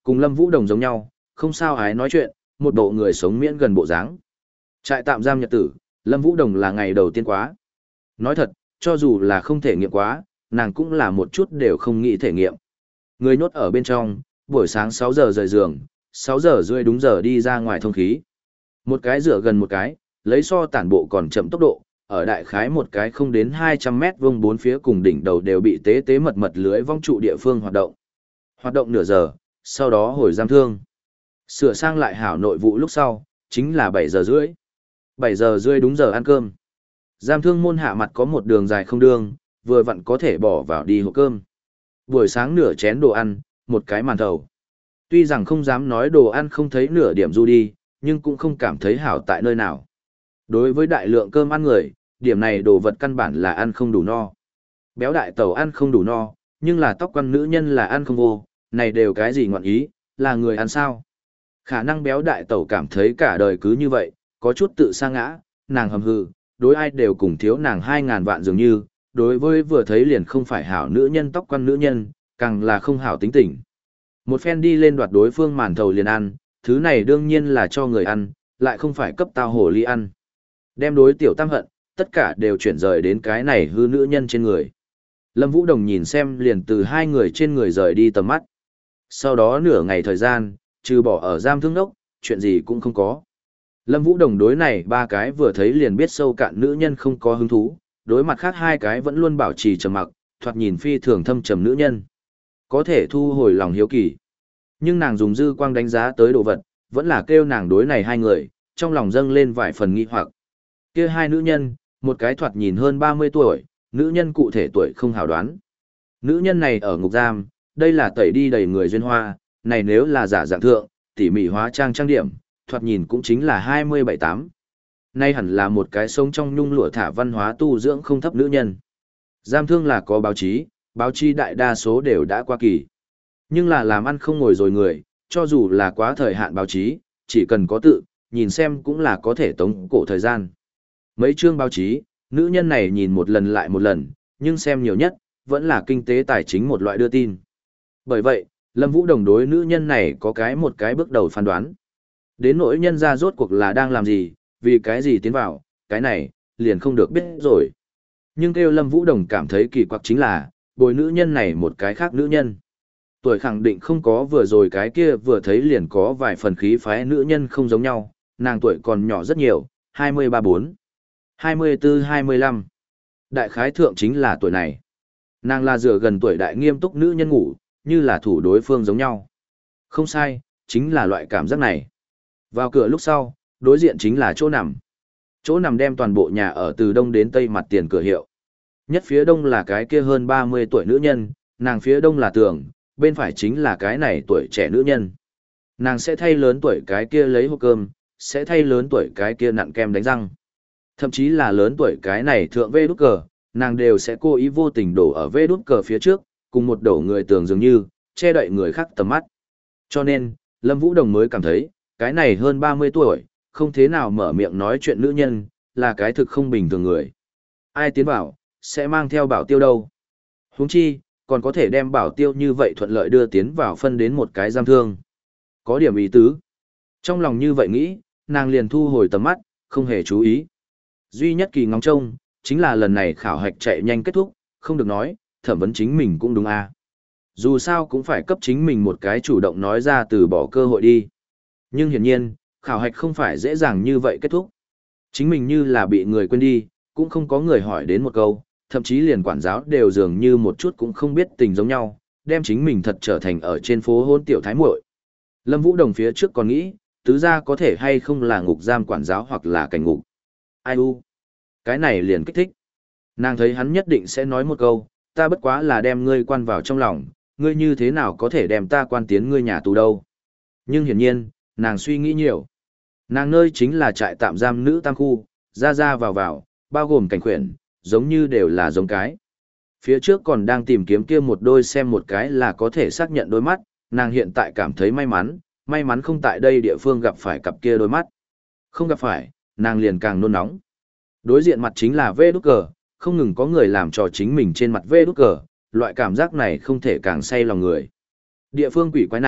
Cùng Lâm Vũ Đồng giống nhau, không sao ái nói chuyện, một bộ người sống miễn gần bộ dáng. Trại tạm giam nhật tử, Lâm Vũ Đồng là ngày đầu tiên quá. Nói thật, cho dù là không thể nghiệm quá, nàng cũng là một chút đều không nghĩ thể nghiệm. Người nhốt ở bên trong, buổi sáng sáu giờ rời giường, sáu giờ rưỡi đúng giờ đi ra ngoài thông khí. Một cái rửa gần một cái, lấy so tản bộ còn chậm tốc độ, ở đại khái một cái không đến hai trăm mét vuông bốn phía cùng đỉnh đầu đều bị tế tế mật mật lưới vong trụ địa phương hoạt động. Hoạt động nửa giờ, sau đó hồi giam thương. Sửa sang lại hảo nội vụ lúc sau, chính là bảy giờ rưỡi. bảy giờ rưỡi đúng giờ ăn cơm. Giam thương môn hạ mặt có một đường dài không đường, vừa vặn có thể bỏ vào đi hộp cơm. Buổi sáng nửa chén đồ ăn, một cái màn thầu. Tuy rằng không dám nói đồ ăn không thấy nửa điểm du đi, nhưng cũng không cảm thấy hảo tại nơi nào. Đối với đại lượng cơm ăn người, điểm này đồ vật căn bản là ăn không đủ no. Béo đại tẩu ăn không đủ no, nhưng là tóc quan nữ nhân là ăn không vô, này đều cái gì ngọn ý, là người ăn sao. Khả năng béo đại tẩu cảm thấy cả đời cứ như vậy, có chút tự sa ngã, nàng hầm hừ, đối ai đều cùng thiếu nàng hai ngàn vạn dường như, đối với vừa thấy liền không phải hảo nữ nhân tóc quan nữ nhân, càng là không hảo tính tình. Một phen đi lên đoạt đối phương màn thầu liền ăn, thứ này đương nhiên là cho người ăn, lại không phải cấp tao hổ ly ăn. Đem đối tiểu tam hận, tất cả đều chuyển rời đến cái này hư nữ nhân trên người. Lâm Vũ Đồng nhìn xem liền từ hai người trên người rời đi tầm mắt. Sau đó nửa ngày thời gian, trừ bỏ ở giam thương đốc, chuyện gì cũng không có. Lâm Vũ Đồng đối này ba cái vừa thấy liền biết sâu cạn nữ nhân không có hứng thú, đối mặt khác hai cái vẫn luôn bảo trì trầm mặc, thoạt nhìn phi thường thâm trầm nữ nhân. Có thể thu hồi lòng hiếu kỳ. Nhưng nàng dùng dư quang đánh giá tới đồ vật, vẫn là kêu nàng đối này hai người, trong lòng dâng lên vài phần nghi hoặc. Kia hai nữ nhân, một cái thoạt nhìn hơn ba mươi tuổi, nữ nhân cụ thể tuổi không hảo đoán. Nữ nhân này ở ngục giam, đây là tẩy đi đầy người duyên hoa, này nếu là giả dạng thượng, tỉ mỉ hóa trang trang điểm, thoạt nhìn cũng chính là hai mươi bảy tám. Nay hẳn là một cái sống trong nhung lụa thả văn hóa tu dưỡng không thấp nữ nhân. Giam thương là có báo chí, báo chí đại đa số đều đã qua kỳ. Nhưng là làm ăn không ngồi rồi người, cho dù là quá thời hạn báo chí, chỉ cần có tự, nhìn xem cũng là có thể tống cổ thời gian. Mấy chương báo chí, nữ nhân này nhìn một lần lại một lần, nhưng xem nhiều nhất, vẫn là kinh tế tài chính một loại đưa tin. Bởi vậy, Lâm Vũ Đồng đối nữ nhân này có cái một cái bước đầu phán đoán. Đến nỗi nhân ra rốt cuộc là đang làm gì, vì cái gì tiến vào, cái này, liền không được biết rồi. Nhưng kêu Lâm Vũ Đồng cảm thấy kỳ quặc chính là, bồi nữ nhân này một cái khác nữ nhân. Tuổi khẳng định không có vừa rồi cái kia vừa thấy liền có vài phần khí phái nữ nhân không giống nhau, nàng tuổi còn nhỏ rất nhiều, hai mươi ba bốn, hai mươi bốn hai mươi lăm. Đại khái thượng chính là tuổi này. Nàng là dựa gần tuổi đại nghiêm túc nữ nhân ngủ, như là thủ đối phương giống nhau. Không sai, chính là loại cảm giác này. Vào cửa lúc sau, đối diện chính là chỗ nằm. Chỗ nằm đem toàn bộ nhà ở từ đông đến tây mặt tiền cửa hiệu. Nhất phía đông là cái kia hơn ba mươi tuổi nữ nhân, nàng phía đông là tường, bên phải chính là cái này tuổi trẻ nữ nhân. Nàng sẽ thay lớn tuổi cái kia lấy hộp cơm, sẽ thay lớn tuổi cái kia nặn kem đánh răng. Thậm chí là lớn tuổi cái này thượng vê đút cờ, nàng đều sẽ cố ý vô tình đổ ở vê đút cờ phía trước, cùng một đổ người tường dường như, che đậy người khác tầm mắt. Cho nên, Lâm Vũ Đồng mới cảm thấy, cái này hơn ba mươi tuổi, không thế nào mở miệng nói chuyện nữ nhân, là cái thực không bình thường người. Ai tiến vào, sẽ mang theo bảo tiêu đâu. Huống chi, còn có thể đem bảo tiêu như vậy thuận lợi đưa tiến vào phân đến một cái giam thương. Có điểm ý tứ. Trong lòng như vậy nghĩ, nàng liền thu hồi tầm mắt, không hề chú ý. Duy nhất kỳ ngóng trông, chính là lần này khảo hạch chạy nhanh kết thúc, không được nói, thẩm vấn chính mình cũng đúng à. Dù sao cũng phải cấp chính mình một cái chủ động nói ra từ bỏ cơ hội đi. Nhưng hiển nhiên, khảo hạch không phải dễ dàng như vậy kết thúc. Chính mình như là bị người quên đi, cũng không có người hỏi đến một câu, thậm chí liền quản giáo đều dường như một chút cũng không biết tình giống nhau, đem chính mình thật trở thành ở trên phố hôn tiểu thái muội. Lâm Vũ Đồng phía trước còn nghĩ, tứ gia có thể hay không là ngục giam quản giáo hoặc là cảnh ngục. Ai u? Cái này liền kích thích. Nàng thấy hắn nhất định sẽ nói một câu, ta bất quá là đem ngươi quan vào trong lòng, ngươi như thế nào có thể đem ta quan tiến ngươi nhà tù đâu. Nhưng hiển nhiên, nàng suy nghĩ nhiều. Nàng nơi chính là trại tạm giam nữ tam khu, ra ra vào vào, bao gồm cảnh khuyển, giống như đều là giống cái. Phía trước còn đang tìm kiếm kia một đôi xem một cái là có thể xác nhận đôi mắt, nàng hiện tại cảm thấy may mắn, may mắn không tại đây địa phương gặp phải cặp kia đôi mắt. Không gặp phải, nàng liền càng nôn nóng. Đối diện mặt chính là vê đút cờ, không ngừng có người làm trò chính mình trên mặt vê đút cờ, loại cảm giác này không thể càng say lòng người. Địa phương quỷ quái này,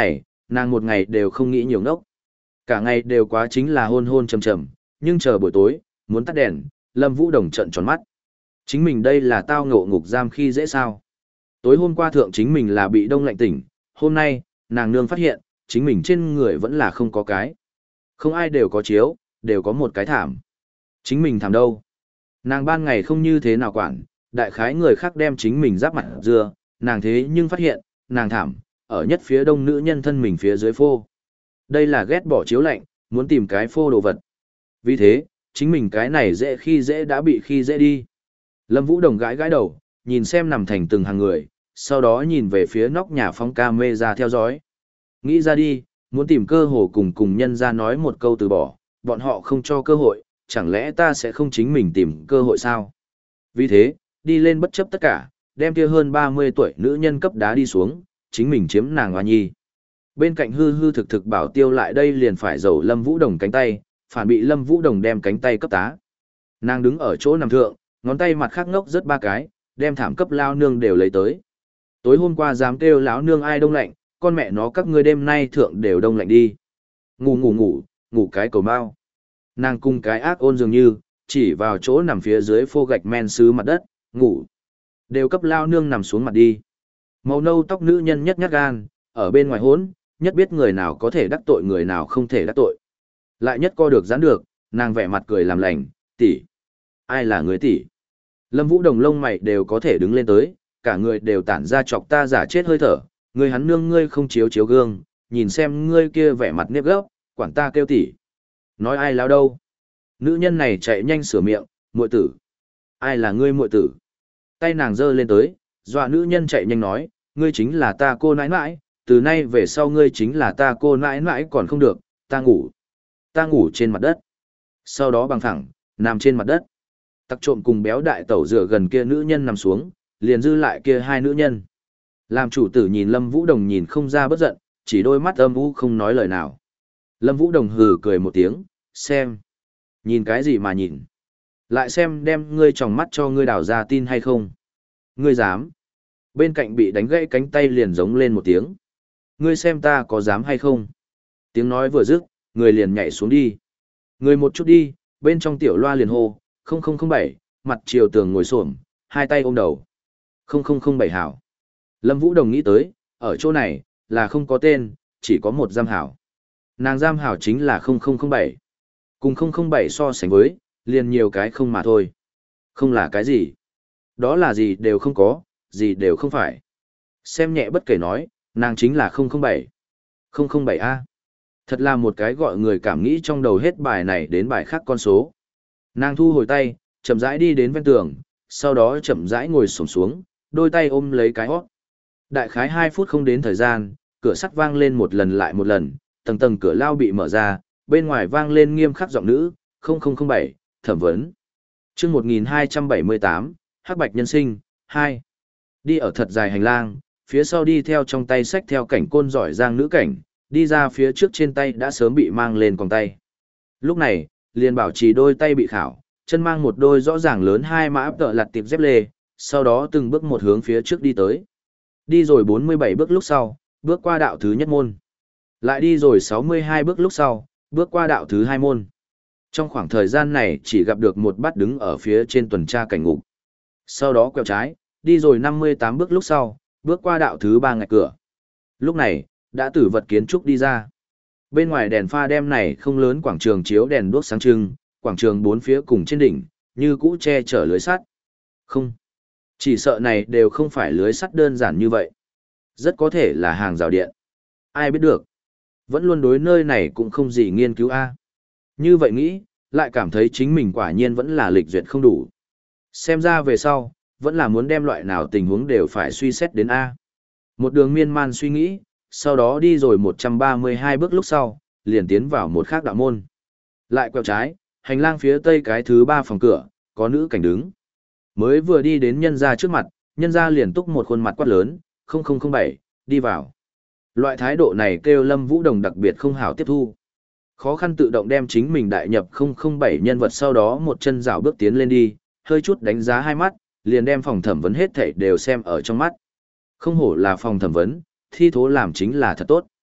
nàng một ngày đều không nghĩ nhiều ngốc. Cả ngày đều quá chính là hôn hôn trầm trầm, nhưng chờ buổi tối, muốn tắt đèn, Lâm Vũ Đồng trợn tròn mắt. Chính mình đây là tao ngộ ngục giam khi dễ sao? Tối hôm qua thượng chính mình là bị đông lạnh tỉnh, hôm nay, nàng nương phát hiện, chính mình trên người vẫn là không có cái. Không ai đều có chiếu, đều có một cái thảm. Chính mình thảm đâu? Nàng ban ngày không như thế nào quản, đại khái người khác đem chính mình giáp mặt dưa, nàng thế nhưng phát hiện, nàng thảm, ở nhất phía đông nữ nhân thân mình phía dưới phô. Đây là ghét bỏ chiếu lạnh, muốn tìm cái phô đồ vật. Vì thế, chính mình cái này dễ khi dễ đã bị khi dễ đi. Lâm Vũ Đồng gãi gãi đầu, nhìn xem nằm thành từng hàng người, sau đó nhìn về phía nóc nhà phóng ca mê ra theo dõi. Nghĩ ra đi, muốn tìm cơ hội cùng cùng nhân ra nói một câu từ bỏ, bọn họ không cho cơ hội, chẳng lẽ ta sẽ không chính mình tìm cơ hội sao? Vì thế, đi lên bất chấp tất cả, đem kia hơn ba mươi tuổi nữ nhân cấp đá đi xuống, chính mình chiếm nàng hoa nhi. Bên cạnh hư hư thực thực bảo tiêu lại đây liền phải dầu Lâm Vũ Đồng cánh tay, phản bị Lâm Vũ Đồng đem cánh tay cấp tá. Nàng đứng ở chỗ nằm thượng, ngón tay mặt khác ngốc rất ba cái, đem thảm cấp lao nương đều lấy tới. Tối hôm qua dám kêu lão nương ai đông lạnh, con mẹ nó các ngươi đêm nay thượng đều đông lạnh đi. Ngủ ngủ ngủ, ngủ cái cầu bao. Nàng cùng cái ác ôn dường như, chỉ vào chỗ nằm phía dưới phô gạch men sứ mặt đất, ngủ. Đều cấp lao nương nằm xuống mặt đi. Màu nâu tóc nữ nhân nhất nhát gan, ở bên ngoài hốn, nhất biết người nào có thể đắc tội người nào không thể đắc tội. Lại nhất co được giãn được, nàng vẻ mặt cười làm lành, tỷ. Ai là người tỷ? Lâm Vũ Đồng lông mày đều có thể đứng lên tới, cả người đều tản ra chọc ta giả chết hơi thở, người hắn nương ngươi không chiếu chiếu gương, nhìn xem ngươi kia vẻ mặt nếp gấp, quản ta kêu tỷ. Nói ai lao đâu? Nữ nhân này chạy nhanh sửa miệng, muội tử. Ai là ngươi muội tử? Tay nàng giơ lên tới, dọa nữ nhân chạy nhanh nói, ngươi chính là ta cô nãi nãi, từ nay về sau ngươi chính là ta cô nãi nãi còn không được, ta ngủ. Ta ngủ trên mặt đất. Sau đó bằng thẳng, nằm trên mặt đất. Tặc trộm cùng béo đại tẩu dựa gần kia nữ nhân nằm xuống, liền dư lại kia hai nữ nhân. Làm chủ tử nhìn Lâm Vũ Đồng nhìn không ra bất giận, chỉ đôi mắt âm u không nói lời nào. Lâm Vũ Đồng hừ cười một tiếng, xem. Nhìn cái gì mà nhìn? Lại xem đem ngươi tròng mắt cho ngươi đào ra tin hay không? Ngươi dám? Bên cạnh bị đánh gãy cánh tay liền giống lên một tiếng. Ngươi xem ta có dám hay không? Tiếng nói vừa dứt, người liền nhảy xuống đi. Người một chút đi, bên trong tiểu loa liền hô, không không không bảy, mặt chiều tường ngồi xổm, hai tay ôm đầu. không không không bảy hảo. Lâm Vũ Đồng nghĩ tới, ở chỗ này, là không có tên, chỉ có một giam hảo. Nàng giam hảo chính là không không không bảy. Cùng không không bảy so sánh với, liền nhiều cái không mà thôi. Không là cái gì. Đó là gì đều không có, gì đều không phải. Xem nhẹ bất kể nói, nàng chính là không không bảy. không không bảy A. Thật là một cái gọi người cảm nghĩ trong đầu hết bài này đến bài khác con số. Nàng thu hồi tay, chậm rãi đi đến ven tường, sau đó chậm rãi ngồi xổm xuống, đôi tay ôm lấy cái hót. Đại khái hai phút không đến thời gian, cửa sắt vang lên một lần lại một lần, tầng tầng cửa lao bị mở ra, bên ngoài vang lên nghiêm khắc giọng nữ, không không không bảy, thẩm vấn. Chương một nghìn hai trăm bảy mươi tám, Hắc Bạch Nhân Sinh, hai. Đi ở thật dài hành lang, phía sau đi theo trong tay sách theo cảnh côn giỏi giang nữ cảnh, đi ra phía trước trên tay đã sớm bị mang lên còng tay. Lúc này, liền bảo trì đôi tay bị khảo, chân mang một đôi rõ ràng lớn hai mã tợ lặt tiệp dép lê, sau đó từng bước một hướng phía trước đi tới. Đi rồi bốn mươi bảy bước lúc sau, bước qua đạo thứ nhất môn. Lại đi rồi sáu mươi hai bước lúc sau, bước qua đạo thứ hai môn. Trong khoảng thời gian này chỉ gặp được một bát đứng ở phía trên tuần tra cảnh ngục. Sau đó quẹo trái, đi rồi năm mươi tám bước lúc sau, bước qua đạo thứ ba ngạch cửa. Lúc này, đã tử vật kiến trúc đi ra. Bên ngoài đèn pha đêm này không lớn quảng trường chiếu đèn đuốc sáng trưng, quảng trường bốn phía cùng trên đỉnh, như cũ che chở lưới sắt. Không. Chỉ sợ này đều không phải lưới sắt đơn giản như vậy. Rất có thể là hàng rào điện. Ai biết được. Vẫn luôn đối nơi này cũng không gì nghiên cứu A. Như vậy nghĩ, lại cảm thấy chính mình quả nhiên vẫn là lịch duyệt không đủ. Xem ra về sau, vẫn là muốn đem loại nào tình huống đều phải suy xét đến A. Một đường miên man suy nghĩ, sau đó đi rồi một trăm ba mươi hai bước lúc sau, liền tiến vào một khác đạo môn. Lại quẹo trái, hành lang phía tây cái thứ ba phòng cửa, có nữ cảnh đứng. Mới vừa đi đến nhân gia trước mặt, nhân gia liền túc một khuôn mặt quát lớn, không không không bảy, đi vào. Loại thái độ này kêu Lâm Vũ Đồng đặc biệt không hảo tiếp thu. Khó khăn tự động đem chính mình đại nhập không không bảy nhân vật, sau đó một chân rảo bước tiến lên đi, hơi chút đánh giá hai mắt, liền đem phòng thẩm vấn hết thảy đều xem ở trong mắt. Không hổ là phòng thẩm vấn, thi thố làm chính là thật tốt.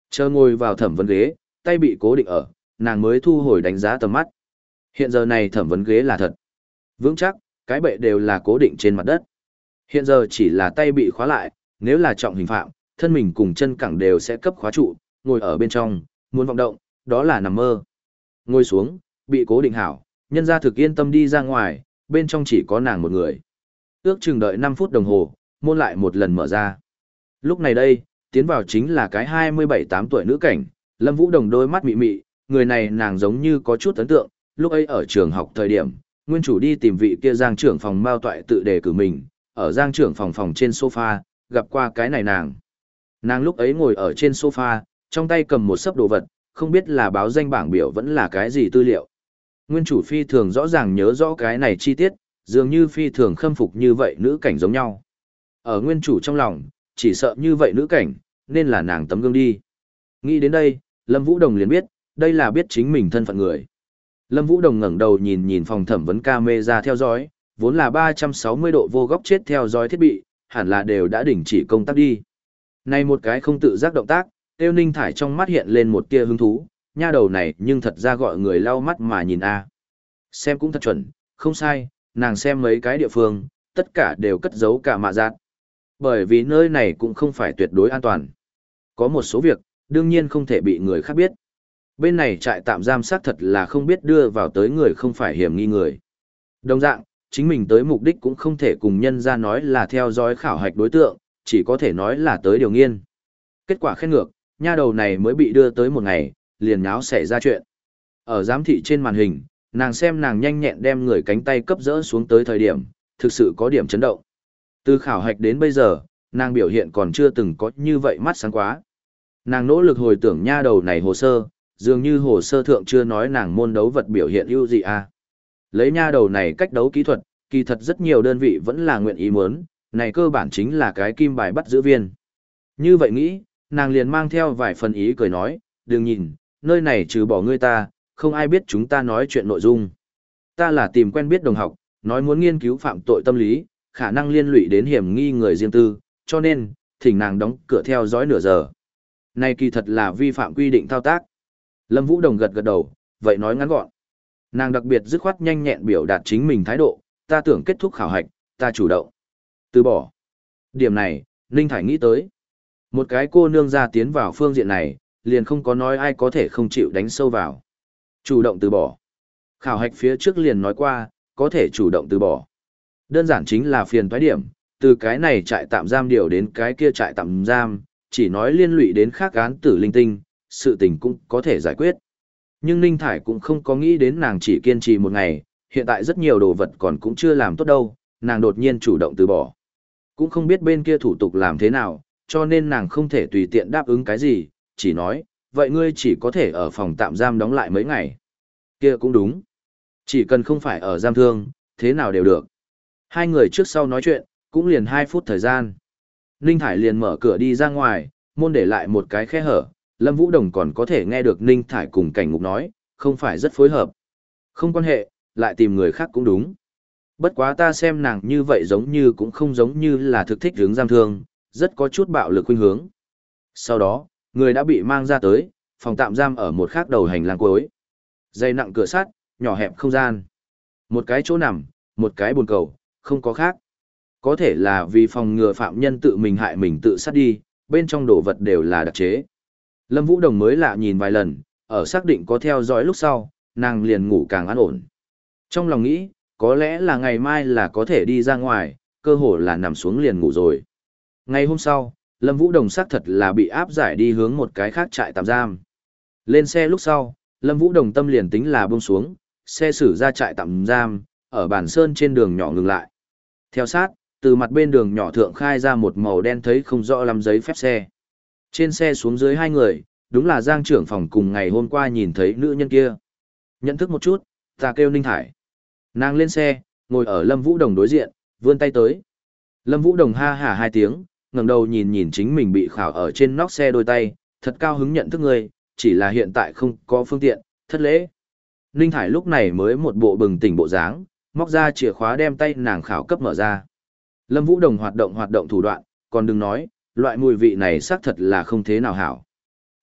Chờ ngồi vào thẩm vấn ghế, tay bị cố định ở, nàng mới thu hồi đánh giá tầm mắt. Hiện giờ này thẩm vấn ghế là thật. Vững chắc, cái bệ đều là cố định trên mặt đất. Hiện giờ chỉ là tay bị khóa lại, nếu là trọng hình phạm, thân mình cùng chân cẳng đều sẽ cấp khóa trụ, ngồi ở bên trong, muốn vọng động, đó là nằm mơ. Ngồi xuống, bị cố định hảo, nhân ra thực yên tâm đi ra ngoài, bên trong chỉ có nàng một người. Ước chừng đợi năm phút đồng hồ, môn lại một lần mở ra. Lúc này đây, tiến vào chính là cái hai mươi bảy tám tuổi nữ cảnh, Lâm Vũ Đồng đôi mắt mị mị, người này nàng giống như có chút ấn tượng, lúc ấy ở trường học thời điểm, nguyên chủ đi tìm vị kia giang trưởng phòng Mao Toại tự đề cử mình, ở giang trưởng phòng phòng trên sofa, gặp qua cái này nàng. Nàng lúc ấy ngồi ở trên sofa, trong tay cầm một sấp đồ vật, không biết là báo danh bảng biểu vẫn là cái gì tư liệu. Nguyên chủ phi thường rõ ràng nhớ rõ cái này chi tiết, dường như phi thường khâm phục như vậy nữ cảnh giống nhau. Ở nguyên chủ trong lòng, chỉ sợ như vậy nữ cảnh, nên là nàng tấm gương đi. Nghĩ đến đây, Lâm Vũ Đồng liền biết, đây là biết chính mình thân phận người. Lâm Vũ Đồng ngẩng đầu nhìn nhìn phòng thẩm vấn camera theo dõi, vốn là ba trăm sáu mươi độ vô góc chết theo dõi thiết bị, hẳn là đều đã đình chỉ công tác đi. Này một cái không tự giác động tác, Tiêu Ninh Thải trong mắt hiện lên một tia hứng thú, nha đầu này nhưng thật ra gọi người lau mắt mà nhìn a. Xem cũng thật chuẩn, không sai, nàng xem mấy cái địa phương, tất cả đều cất giấu cả mạ giác. Bởi vì nơi này cũng không phải tuyệt đối an toàn. Có một số việc, đương nhiên không thể bị người khác biết. Bên này trại tạm giam xác thật là không biết đưa vào tới người không phải hiểm nghi người. Đồng dạng, chính mình tới mục đích cũng không thể cùng nhân ra nói là theo dõi khảo hạch đối tượng, chỉ có thể nói là tới điều nghiên. Kết quả khen ngược, nha đầu này mới bị đưa tới một ngày, liền nháo xảy ra chuyện. Ở giám thị trên màn hình, nàng xem nàng nhanh nhẹn đem người cánh tay cấp dỡ xuống tới thời điểm, thực sự có điểm chấn động. Từ khảo hạch đến bây giờ, nàng biểu hiện còn chưa từng có như vậy mắt sáng quá. Nàng nỗ lực hồi tưởng nha đầu này hồ sơ, dường như hồ sơ thượng chưa nói nàng môn đấu vật biểu hiện ưu gì à. Lấy nha đầu này cách đấu kỹ thuật, kỳ thật rất nhiều đơn vị vẫn là nguyện ý muốn, này cơ bản chính là cái kim bài bắt giữ viên. Như vậy nghĩ, nàng liền mang theo vài phần ý cười nói, đừng nhìn, nơi này trừ bỏ ngươi ta, không ai biết chúng ta nói chuyện nội dung. Ta là tìm quen biết đồng học, nói muốn nghiên cứu phạm tội tâm lý, khả năng liên lụy đến hiểm nghi người riêng tư, cho nên, thỉnh nàng đóng cửa theo dõi nửa giờ. Này kỳ thật là vi phạm quy định thao tác. Lâm Vũ Đồng gật gật đầu, vậy nói ngắn gọn. Nàng đặc biệt dứt khoát nhanh nhẹn biểu đạt chính mình thái độ, ta tưởng kết thúc khảo hạch, ta chủ động. Từ bỏ. Điểm này, Ninh Thải nghĩ tới. Một cái cô nương ra tiến vào phương diện này, liền không có nói ai có thể không chịu đánh sâu vào. Chủ động từ bỏ. Khảo hạch phía trước liền nói qua, có thể chủ động từ bỏ. Đơn giản chính là phiền toái điểm, từ cái này trại tạm giam điều đến cái kia trại tạm giam, chỉ nói liên lụy đến khác án tử linh tinh, sự tình cũng có thể giải quyết. Nhưng Ninh Thải cũng không có nghĩ đến nàng chỉ kiên trì một ngày, hiện tại rất nhiều đồ vật còn cũng chưa làm tốt đâu, nàng đột nhiên chủ động từ bỏ. Cũng không biết bên kia thủ tục làm thế nào, cho nên nàng không thể tùy tiện đáp ứng cái gì, chỉ nói, vậy ngươi chỉ có thể ở phòng tạm giam đóng lại mấy ngày. Kia cũng đúng. Chỉ cần không phải ở giam thương, thế nào đều được. Hai người trước sau nói chuyện, cũng liền hai phút thời gian. Ninh Thải liền mở cửa đi ra ngoài, môn để lại một cái khe hở, Lâm Vũ Đồng còn có thể nghe được Ninh Thải cùng Cảnh Ngục nói, không phải rất phối hợp. Không quan hệ, lại tìm người khác cũng đúng. Bất quá ta xem nàng như vậy giống như cũng không giống như là thực thích hướng giam thương, rất có chút bạo lực khuynh hướng. Sau đó, người đã bị mang ra tới, phòng tạm giam ở một khác đầu hành lang cuối. Dây nặng cửa sắt, nhỏ hẹp không gian. Một cái chỗ nằm, một cái bồn cầu, không có khác. Có thể là vì phòng ngừa phạm nhân tự mình hại mình tự sát đi, bên trong đồ vật đều là đặc chế. Lâm Vũ Đồng mới lạ nhìn vài lần, ở xác định có theo dõi lúc sau, nàng liền ngủ càng an ổn. Trong lòng nghĩ, có lẽ là ngày mai là có thể đi ra ngoài, cơ hồ là nằm xuống liền ngủ rồi. Ngày hôm sau, Lâm Vũ Đồng xác thật là bị áp giải đi hướng một cái khác trại tạm giam. Lên xe lúc sau, Lâm Vũ Đồng tâm liền tính là buông xuống, xe xử ra trại tạm giam, ở bản sơn trên đường nhỏ ngừng lại. Theo sát, từ mặt bên đường nhỏ thượng khai ra một màu đen thấy không rõ lắm giấy phép xe. Trên xe xuống dưới hai người, đúng là Giang trưởng phòng cùng ngày hôm qua nhìn thấy nữ nhân kia. Nhận thức một chút, ta kêu Ninh Thải. Nàng lên xe, ngồi ở Lâm Vũ Đồng đối diện, vươn tay tới. Lâm Vũ Đồng ha hả hai tiếng, ngẩng đầu nhìn nhìn chính mình bị khảo ở trên nóc xe đôi tay, thật cao hứng nhận thức người, chỉ là hiện tại không có phương tiện, thất lễ. Ninh Thải lúc này mới một bộ bừng tỉnh bộ dáng, móc ra chìa khóa đem tay nàng khảo cấp mở ra. Lâm Vũ Đồng hoạt động hoạt động thủ đoạn, còn đừng nói, loại mùi vị này xác thật là không thế nào hảo.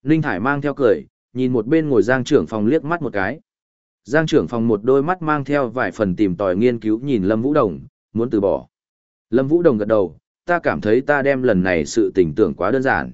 Ninh Thải mang theo cười, nhìn một bên ngồi Giang trưởng phòng liếc mắt một cái. Giang trưởng phòng một đôi mắt mang theo vài phần tìm tòi nghiên cứu nhìn Lâm Vũ Đồng, muốn từ bỏ. Lâm Vũ Đồng gật đầu, ta cảm thấy ta đem lần này sự tình tưởng quá đơn giản.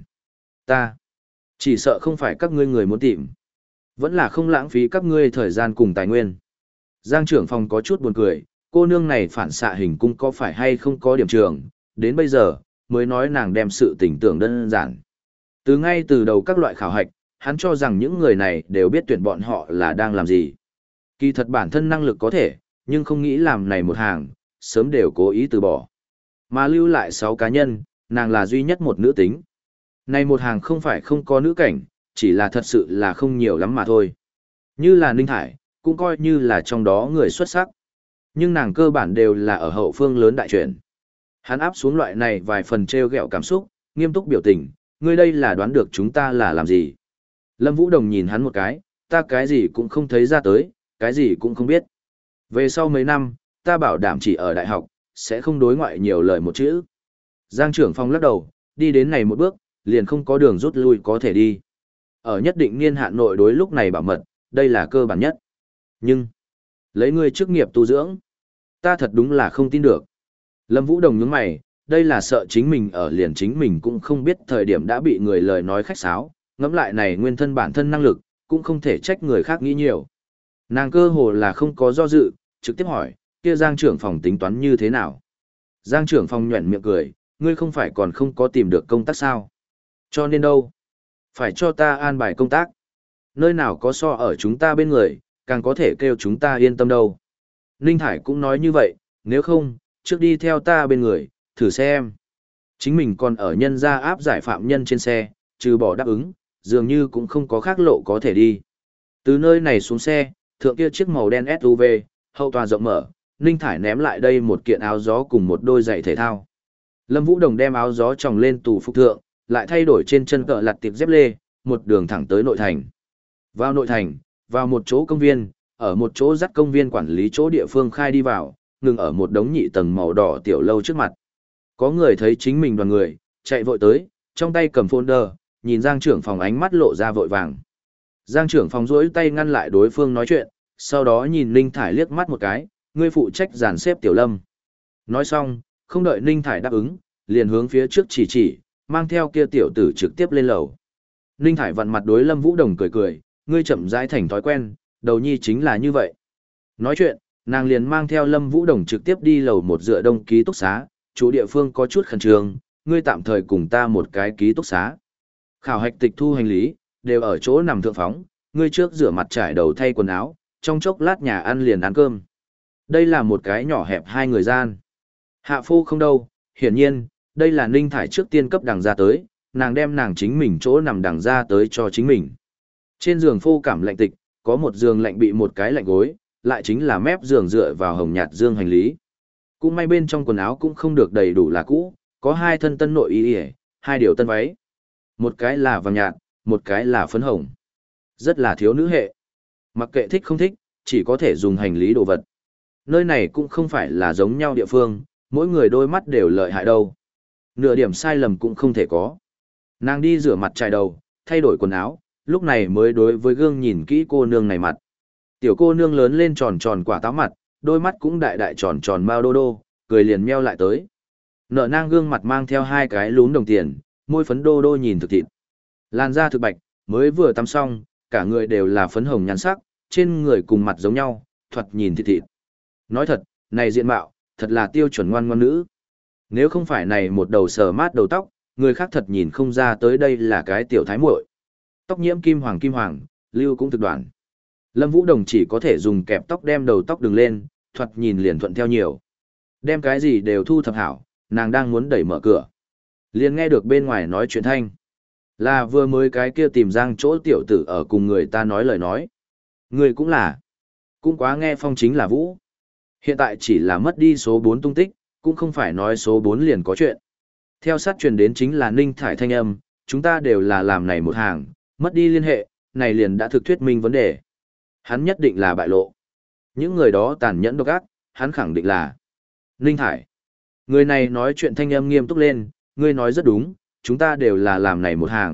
Ta chỉ sợ không phải các ngươi người muốn tìm. Vẫn là không lãng phí các ngươi thời gian cùng tài nguyên. Giang trưởng phòng có chút buồn cười, cô nương này phản xạ hình cung có phải hay không có điểm trường, đến bây giờ, mới nói nàng đem sự tình tưởng đơn giản. Từ ngay từ đầu các loại khảo hạch, hắn cho rằng những người này đều biết tuyển bọn họ là đang làm gì. Kỳ thật bản thân năng lực có thể, nhưng không nghĩ làm này một hàng, sớm đều cố ý từ bỏ. Mà lưu lại sáu cá nhân, nàng là duy nhất một nữ tính. Này một hàng không phải không có nữ cảnh, chỉ là thật sự là không nhiều lắm mà thôi. Như là Ninh Thải, cũng coi như là trong đó người xuất sắc. Nhưng nàng cơ bản đều là ở hậu phương lớn đại truyện. Hắn áp xuống loại này vài phần treo gẹo cảm xúc, nghiêm túc biểu tình, ngươi đây là đoán được chúng ta là làm gì. Lâm Vũ Đồng nhìn hắn một cái, ta cái gì cũng không thấy ra tới, cái gì cũng không biết. Về sau mấy năm, ta bảo đảm chỉ ở đại học, sẽ không đối ngoại nhiều lời một chữ. Giang trưởng phòng lắc đầu, đi đến này một bước, liền không có đường rút lui có thể đi. Ở nhất định niên hạn nội đối lúc này bảo mật, đây là cơ bản nhất. Nhưng, lấy ngươi chức nghiệp tu dưỡng, ta thật đúng là không tin được. Lâm Vũ Đồng nhướng mày, đây là sợ chính mình ở liền chính mình cũng không biết thời điểm đã bị người lời nói khách sáo, ngẫm lại này nguyên thân bản thân năng lực, cũng không thể trách người khác nghĩ nhiều. Nàng cơ hồ là không có do dự, trực tiếp hỏi, kia Giang trưởng phòng tính toán như thế nào? Giang trưởng phòng nhuẩn miệng cười, ngươi không phải còn không có tìm được công tác sao? Cho nên đâu? Phải cho ta an bài công tác. Nơi nào có so ở chúng ta bên người, càng có thể kêu chúng ta yên tâm đâu. Ninh Thải cũng nói như vậy, nếu không, trước đi theo ta bên người, thử xem. Chính mình còn ở nhân gia áp giải phạm nhân trên xe, trừ bỏ đáp ứng, dường như cũng không có khác lộ có thể đi. Từ nơi này xuống xe, thượng kia chiếc màu đen ét u vê, hậu tòa rộng mở, Ninh Thải ném lại đây một kiện áo gió cùng một đôi giày thể thao. Lâm Vũ Đồng đem áo gió tròng lên tủ phục thượng, lại thay đổi trên chân cỡ lặt tiệp dép lê, một đường thẳng tới nội thành. Vào nội thành, vào một chỗ công viên, ở một chỗ dắt công viên quản lý chỗ địa phương khai đi vào, ngừng ở một đống nhị tầng màu đỏ tiểu lâu trước mặt. Có người thấy chính mình đoàn người, chạy vội tới, trong tay cầm folder, nhìn Giang trưởng phòng ánh mắt lộ ra vội vàng. Giang trưởng phòng duỗi tay ngăn lại đối phương nói chuyện, sau đó nhìn Ninh Thải liếc mắt một cái, ngươi phụ trách dàn xếp tiểu lâm. Nói xong, không đợi Ninh Thải đáp ứng, liền hướng phía trước chỉ chỉ, mang theo kia tiểu tử trực tiếp lên lầu. Ninh Thải vặn mặt đối Lâm Vũ Đồng cười cười, ngươi chậm rãi thành thói quen, đầu nhi chính là như vậy. Nói chuyện, nàng liền mang theo Lâm Vũ Đồng trực tiếp đi lầu một dựa đông ký túc xá, chủ địa phương có chút khẩn trương, ngươi tạm thời cùng ta một cái ký túc xá. Khảo hạch tịch thu hành lý, đều ở chỗ nằm thượng phóng, ngươi trước rửa mặt trải đầu thay quần áo, trong chốc lát nhà ăn liền ăn cơm. Đây là một cái nhỏ hẹp hai người gian. Hạ phu không đâu, hiển nhiên, đây là Ninh Thải trước tiên cấp đằng ra tới, nàng đem nàng chính mình chỗ nằm đằng ra tới cho chính mình. Trên giường phô cảm lạnh tịch, có một giường lạnh bị một cái lạnh gối, lại chính là mép giường dựa vào hồng nhạt dương hành lý. Cũng may bên trong quần áo cũng không được đầy đủ là cũ, có hai thân tân nội y y, hai điều tân váy. Một cái là vàng nhạt, một cái là phấn hồng. Rất là thiếu nữ hệ. Mặc kệ thích không thích, chỉ có thể dùng hành lý đồ vật. Nơi này cũng không phải là giống nhau địa phương, mỗi người đôi mắt đều lợi hại đâu. Nửa điểm sai lầm cũng không thể có. Nàng đi rửa mặt chải đầu, thay đổi quần áo, lúc này mới đối với gương nhìn kỹ cô nương này mặt. Tiểu cô nương lớn lên tròn tròn quả táo mặt, đôi mắt cũng đại đại tròn tròn mao đô đô, cười liền meo lại tới. Nợ nang gương mặt mang theo hai cái lún đồng tiền, môi phấn đô đô nhìn thực thịt. Làn da thực bạch, mới vừa tắm xong, cả người đều là phấn hồng nhắn sắc, trên người cùng mặt giống nhau, thoạt nhìn thịt thịt. Nói thật, này diện mạo, thật là tiêu chuẩn ngoan ngoan nữ. Nếu không phải này một đầu sờ mát đầu tóc, người khác thật nhìn không ra tới đây là cái tiểu thái muội. Tóc nhiễm kim hoàng kim hoàng, lưu cũng thực đoạn. Lâm Vũ Đồng chỉ có thể dùng kẹp tóc đem đầu tóc đường lên, thoạt nhìn liền thuận theo nhiều. Đem cái gì đều thu thập hảo, nàng đang muốn đẩy mở cửa. Liền nghe được bên ngoài nói chuyện thanh. Là vừa mới cái kia tìm Giang chỗ tiểu tử ở cùng người ta nói lời nói. Người cũng là. Cũng quá nghe phong chính là Vũ. Hiện tại chỉ là mất đi số bốn tung tích, cũng không phải nói số bốn liền có chuyện. Theo sát truyền đến chính là Ninh Thải thanh âm, chúng ta đều là làm này một hàng, mất đi liên hệ, này liền đã thực thuyết minh vấn đề. Hắn nhất định là bại lộ. Những người đó tàn nhẫn độc ác, hắn khẳng định là Ninh Thải. Người này nói chuyện thanh âm nghiêm túc lên, ngươi nói rất đúng, chúng ta đều là làm này một hàng,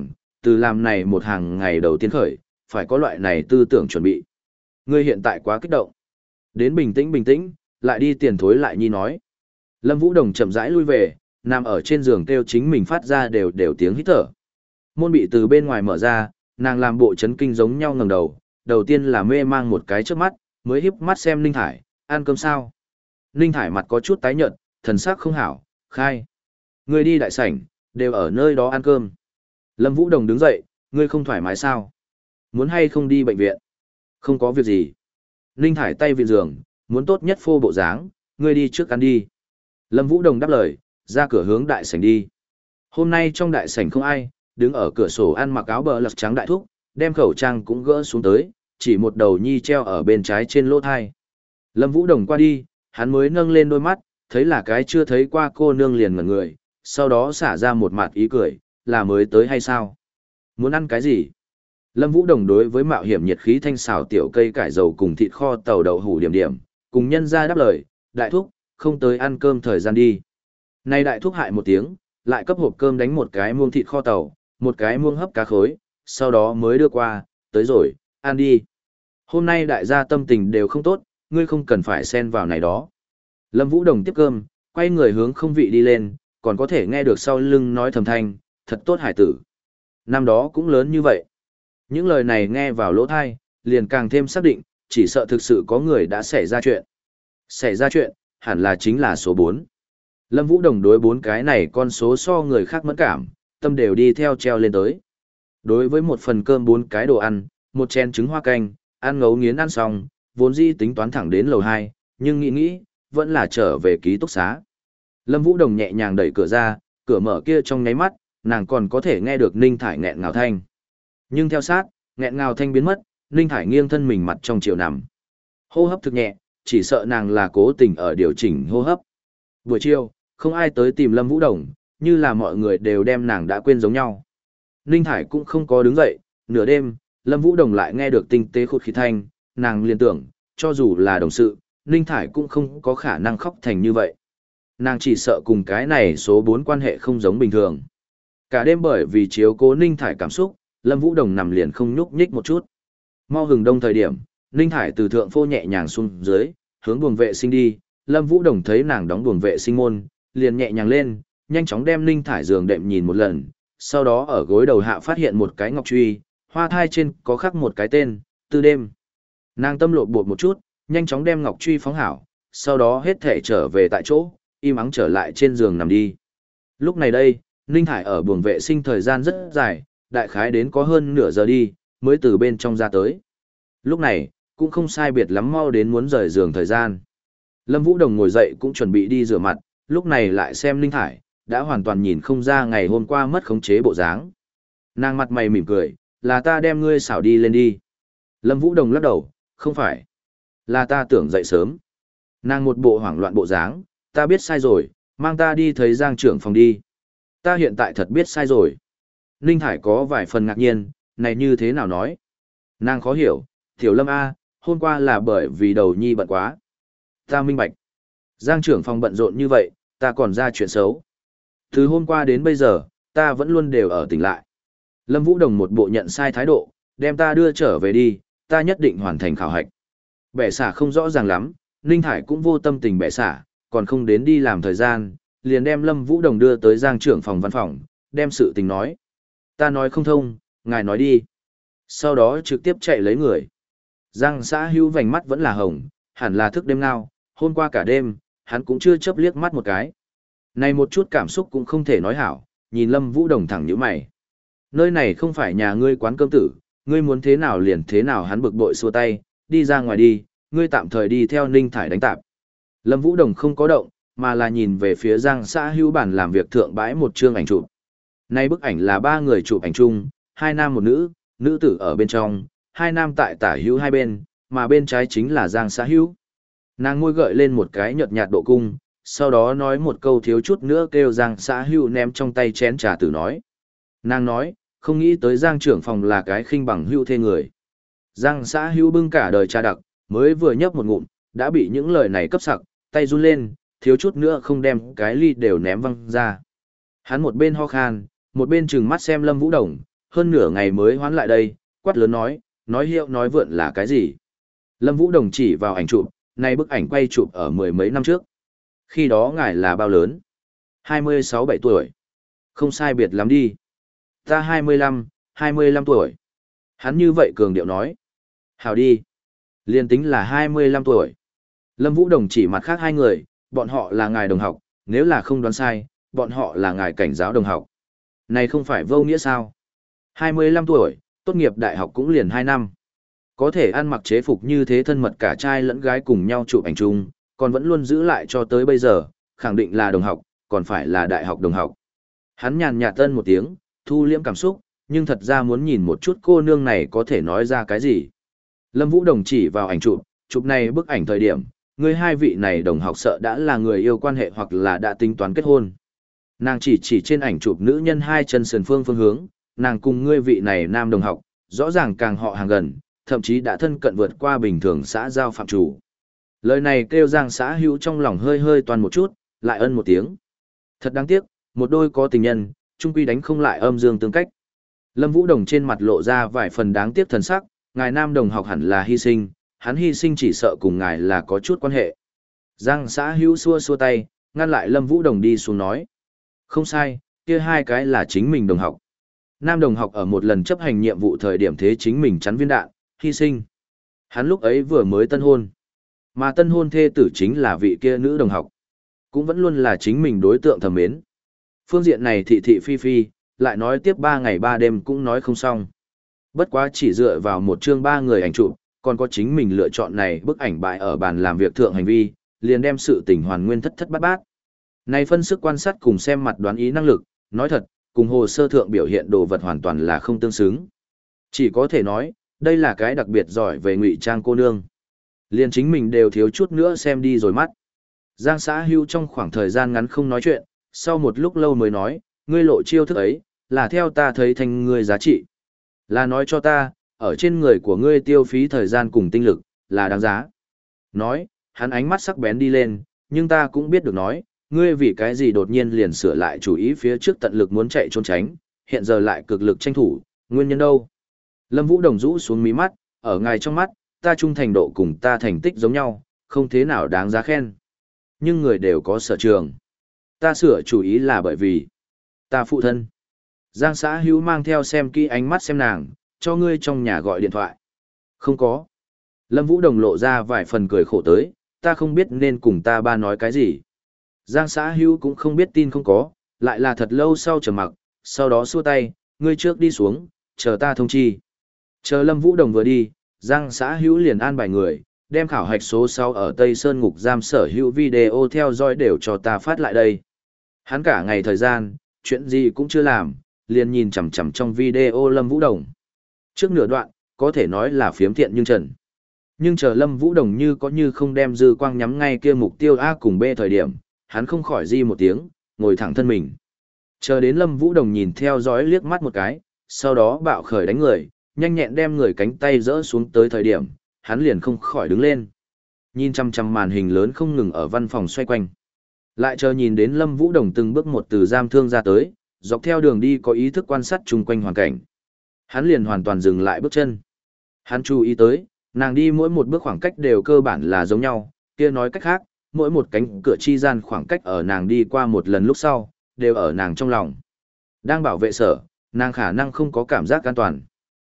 từ làm này một hàng ngày đầu tiên khởi, phải có loại này tư tưởng chuẩn bị. Ngươi hiện tại quá kích động. Đến bình tĩnh bình tĩnh, lại đi tiền thối lại nhi nói. Lâm Vũ Đồng chậm rãi lui về, nằm ở trên giường kêu chính mình phát ra đều đều tiếng hít thở. Môn bị từ bên ngoài mở ra, nàng làm bộ chấn kinh giống nhau ngẩng đầu, đầu tiên là mê mang một cái trước mắt, mới híp mắt xem Ninh Thải, ăn cơm sao? Ninh Thải mặt có chút tái nhợt, thần sắc không hảo, khai. Ngươi đi đại sảnh, đều ở nơi đó ăn cơm. Lâm Vũ Đồng đứng dậy, ngươi không thoải mái sao? Muốn hay không đi bệnh viện? Không có việc gì. Ninh Thải tay viện giường, muốn tốt nhất phô bộ dáng, ngươi đi trước ăn đi. Lâm Vũ Đồng đáp lời, ra cửa hướng đại sảnh đi. Hôm nay trong đại sảnh không ai, đứng ở cửa sổ ăn mặc áo bờ lật trắng đại thúc, đem khẩu trang cũng gỡ xuống tới, chỉ một đầu nhi treo ở bên trái trên lỗ thai. Lâm Vũ Đồng qua đi, hắn mới nâng lên đôi mắt, thấy là cái chưa thấy qua cô nương liền ngẩn người, sau đó xả ra một mặt ý cười, là mới tới hay sao? Muốn ăn cái gì? Lâm Vũ Đồng đối với mạo hiểm nhiệt khí thanh xào tiểu cây cải dầu cùng thịt kho tàu đậu hủ điểm điểm, cùng nhân ra đáp lời, đại thúc, không tới ăn cơm thời gian đi. Nay đại thúc hại một tiếng, lại cấp hộp cơm đánh một cái muông thịt kho tàu, một cái muông hấp cá khối, sau đó mới đưa qua, tới rồi, ăn đi. Hôm nay đại gia tâm tình đều không tốt, ngươi không cần phải xen vào này đó. Lâm Vũ Đồng tiếp cơm, quay người hướng không vị đi lên, còn có thể nghe được sau lưng nói thầm thanh, thật tốt hải tử. Năm đó cũng lớn như vậy. Những lời này nghe vào lỗ thai, liền càng thêm xác định, chỉ sợ thực sự có người đã xảy ra chuyện. Xảy ra chuyện, hẳn là chính là số bốn. Lâm Vũ Đồng đối bốn cái này con số so người khác mẫn cảm, tâm đều đi theo treo lên tới. Đối với một phần cơm bốn cái đồ ăn, một chén trứng hoa canh, ăn ngấu nghiến ăn xong, vốn dĩ tính toán thẳng đến lầu hai, nhưng nghĩ nghĩ, vẫn là trở về ký túc xá. Lâm Vũ Đồng nhẹ nhàng đẩy cửa ra, cửa mở kia trong nháy mắt, nàng còn có thể nghe được Ninh Thải nghẹn ngào thanh. Nhưng theo sát, nghẹn ngào thanh biến mất, Ninh Thải nghiêng thân mình mặt trong chiều nằm. Hô hấp thực nhẹ, chỉ sợ nàng là cố tình ở điều chỉnh hô hấp. Buổi chiều, không ai tới tìm Lâm Vũ Đồng, như là mọi người đều đem nàng đã quên giống nhau. Ninh Thải cũng không có đứng dậy, nửa đêm, Lâm Vũ Đồng lại nghe được tinh tế khụt khí thanh, nàng liên tưởng, cho dù là đồng sự, Ninh Thải cũng không có khả năng khóc thành như vậy. Nàng chỉ sợ cùng cái này số bốn quan hệ không giống bình thường. Cả đêm bởi vì chiếu cố Ninh Thải cảm xúc, Lâm Vũ Đồng nằm liền không nhúc nhích một chút. Mau hừng đông thời điểm, Ninh Thải từ thượng phô nhẹ nhàng xuống dưới, hướng buồng vệ sinh đi, Lâm Vũ Đồng thấy nàng đóng buồng vệ sinh môn, liền nhẹ nhàng lên, nhanh chóng đem Ninh Thải giường đệm nhìn một lần, sau đó ở gối đầu hạ phát hiện một cái ngọc truy, hoa thai trên có khắc một cái tên, Tư Đêm. Nàng tâm lộn bột một chút, nhanh chóng đem ngọc truy phóng hảo, sau đó hết thể trở về tại chỗ, im ắng trở lại trên giường nằm đi. Lúc này đây, Ninh Thải ở buồng vệ sinh thời gian rất dài, đại khái đến có hơn nửa giờ đi, mới từ bên trong ra tới. Lúc này, cũng không sai biệt lắm mau đến muốn rời giường thời gian. Lâm Vũ Đồng ngồi dậy cũng chuẩn bị đi rửa mặt, lúc này lại xem Ninh Thải, đã hoàn toàn nhìn không ra ngày hôm qua mất khống chế bộ dáng. Nàng mặt mày mỉm cười, là ta đem ngươi xảo đi lên đi. Lâm Vũ Đồng lắc đầu, không phải. Là ta tưởng dậy sớm. Nàng một bộ hoảng loạn bộ dáng, ta biết sai rồi, mang ta đi thấy Giang trưởng phòng đi. Ta hiện tại thật biết sai rồi. Ninh Thải có vài phần ngạc nhiên, này như thế nào nói. Nàng khó hiểu, Tiểu Lâm A, hôm qua là bởi vì đầu nhi bận quá. Ta minh bạch. Giang trưởng phòng bận rộn như vậy, ta còn ra chuyện xấu. Từ hôm qua đến bây giờ, ta vẫn luôn đều ở tỉnh lại. Lâm Vũ Đồng một bộ nhận sai thái độ, đem ta đưa trở về đi, ta nhất định hoàn thành khảo hạch. Bẻ xả không rõ ràng lắm, Ninh Thải cũng vô tâm tình bẻ xả, còn không đến đi làm thời gian, liền đem Lâm Vũ Đồng đưa tới Giang trưởng phòng văn phòng, đem sự tình nói. Ta nói không thông, ngài nói đi. Sau đó trực tiếp chạy lấy người. Giang xã hữu vành mắt vẫn là hồng, hẳn là thức đêm nào, hôm qua cả đêm, hắn cũng chưa chớp liếc mắt một cái. Này một chút cảm xúc cũng không thể nói hảo, nhìn Lâm Vũ Đồng thẳng nhíu mày. Nơi này không phải nhà ngươi quán cơm tử, ngươi muốn thế nào liền thế nào, hắn bực bội xua tay, đi ra ngoài đi, ngươi tạm thời đi theo Ninh Thải đánh tạp. Lâm Vũ Đồng không có động, mà là nhìn về phía Giang xã hữu bản làm việc thượng bãi một chương ảnh chụp. Nay bức ảnh là ba người chụp ảnh chung, hai nam một nữ, nữ tử ở bên trong, hai nam tại tả hữu hai bên, mà bên trái chính là Giang xã hữu. Nàng môi gợi lên một cái nhợt nhạt độ cung, sau đó nói một câu thiếu chút nữa kêu Giang xã hữu ném trong tay chén trà tử nói. Nàng nói, không nghĩ tới Giang trưởng phòng là cái khinh bằng hữu thê người. Giang xã hữu bưng cả đời trà đặc, mới vừa nhấp một ngụm, đã bị những lời này cấp sặc, tay run lên, thiếu chút nữa không đem cái ly đều ném văng ra. Hắn một bên ho khan, một bên trừng mắt xem Lâm Vũ Đồng, hơn nửa ngày mới hoán lại đây, quát lớn nói, nói hiệu nói vượn là cái gì? Lâm Vũ Đồng chỉ vào ảnh chụp, này bức ảnh quay chụp ở mười mấy năm trước. Khi đó ngài là bao lớn? hai mươi sáu bảy tuổi. Không sai biệt lắm đi. Ta hai mươi lăm, hai mươi lăm tuổi. Hắn như vậy cường điệu nói. Hào đi. Liên tính là hai mươi lăm tuổi. Lâm Vũ Đồng chỉ mặt khác hai người, bọn họ là ngài đồng học, nếu là không đoán sai, bọn họ là ngài cảnh giáo đồng học. Này không phải vô nghĩa sao? hai mươi lăm tuổi, tốt nghiệp đại học cũng liền hai năm. Có thể ăn mặc chế phục như thế thân mật cả trai lẫn gái cùng nhau chụp ảnh chung, còn vẫn luôn giữ lại cho tới bây giờ, khẳng định là đồng học, còn phải là đại học đồng học. Hắn nhàn nhạt tân một tiếng, thu liễm cảm xúc, nhưng thật ra muốn nhìn một chút cô nương này có thể nói ra cái gì. Lâm Vũ Đồng chỉ vào ảnh chụp, chụp này bức ảnh thời điểm, người hai vị này đồng học sợ đã là người yêu quan hệ hoặc là đã tính toán kết hôn. Nàng chỉ chỉ trên ảnh chụp nữ nhân hai chân sườn phương phương hướng, nàng cùng ngươi vị này nam đồng học, rõ ràng càng họ hàng gần, thậm chí đã thân cận vượt qua bình thường xã giao phạm chủ. Lời này kêu Giang Xã Hữu trong lòng hơi hơi toàn một chút, lại ân một tiếng. Thật đáng tiếc, một đôi có tình nhân, chung quy đánh không lại âm dương tương cách. Lâm Vũ Đồng trên mặt lộ ra vài phần đáng tiếc thần sắc, ngài nam đồng học hẳn là hy sinh, hắn hy sinh chỉ sợ cùng ngài là có chút quan hệ. Giang Xã Hữu xua xua tay, ngăn lại Lâm Vũ Đồng đi xuống nói. Không sai, kia hai cái là chính mình đồng học. Nam đồng học ở một lần chấp hành nhiệm vụ thời điểm thế chính mình chắn viên đạn, hy sinh. Hắn lúc ấy vừa mới tân hôn. Mà tân hôn thê tử chính là vị kia nữ đồng học. Cũng vẫn luôn là chính mình đối tượng thầm mến. Phương diện này thị thị phi phi, lại nói tiếp ba ngày ba đêm cũng nói không xong. Bất quá chỉ dựa vào một chương ba người ảnh chụp, còn có chính mình lựa chọn này bức ảnh bại ở bàn làm việc thượng hành vi, liền đem sự tình hoàn nguyên thất thất bát bát. Này phân sức quan sát cùng xem mặt đoán ý năng lực, nói thật, cùng hồ sơ thượng biểu hiện đồ vật hoàn toàn là không tương xứng. Chỉ có thể nói, đây là cái đặc biệt giỏi về ngụy trang cô nương. Liền chính mình đều thiếu chút nữa xem đi rồi mắt. Giang Xã Hữu trong khoảng thời gian ngắn không nói chuyện, sau một lúc lâu mới nói, ngươi lộ chiêu thức ấy, là theo ta thấy thành ngươi giá trị. Là nói cho ta, ở trên người của ngươi tiêu phí thời gian cùng tinh lực, là đáng giá. Nói, hắn ánh mắt sắc bén đi lên, nhưng ta cũng biết được nói, ngươi vì cái gì đột nhiên liền sửa lại chủ ý phía trước tận lực muốn chạy trốn tránh, hiện giờ lại cực lực tranh thủ, nguyên nhân đâu? Lâm Vũ Đồng rũ xuống mí mắt, ở ngài trong mắt, ta trung thành độ cùng ta thành tích giống nhau, không thế nào đáng giá khen. Nhưng người đều có sở trường. Ta sửa chủ ý là bởi vì ta phụ thân. Giang Xã Hữu mang theo xem kỹ ánh mắt xem nàng, cho ngươi trong nhà gọi điện thoại. Không có. Lâm Vũ Đồng lộ ra vài phần cười khổ tới, ta không biết nên cùng ta ba nói cái gì. Giang Xã Hữu cũng không biết tin không có, lại là thật lâu sau trầm mặc, sau đó xua tay, ngươi trước đi xuống, chờ ta thông chi. Chờ Lâm Vũ Đồng vừa đi, Giang Xã Hữu liền an bài người, đem khảo hạch số sáu ở Tây Sơn ngục giam sở hữu video theo dõi đều cho ta phát lại đây. Hắn cả ngày thời gian, chuyện gì cũng chưa làm, liền nhìn chằm chằm trong video Lâm Vũ Đồng. Trước nửa đoạn, có thể nói là phiếm thiện nhưng trần. Nhưng chờ Lâm Vũ Đồng như có như không đem dư quang nhắm ngay kia mục tiêu A cùng B thời điểm, hắn không khỏi di một tiếng, ngồi thẳng thân mình. Chờ đến Lâm Vũ Đồng nhìn theo dõi liếc mắt một cái, sau đó bạo khởi đánh người, nhanh nhẹn đem người cánh tay rỡ xuống tới thời điểm, hắn liền không khỏi đứng lên. Nhìn chăm chăm màn hình lớn không ngừng ở văn phòng xoay quanh. Lại chờ nhìn đến Lâm Vũ Đồng từng bước một từ giam thương ra tới, dọc theo đường đi có ý thức quan sát chung quanh hoàn cảnh. Hắn liền hoàn toàn dừng lại bước chân. Hắn chú ý tới, nàng đi mỗi một bước khoảng cách đều cơ bản là giống nhau, kia nói cách khác, mỗi một cánh cửa chi gian khoảng cách ở nàng đi qua một lần lúc sau, đều ở nàng trong lòng. Đang bảo vệ sở, nàng khả năng không có cảm giác an toàn.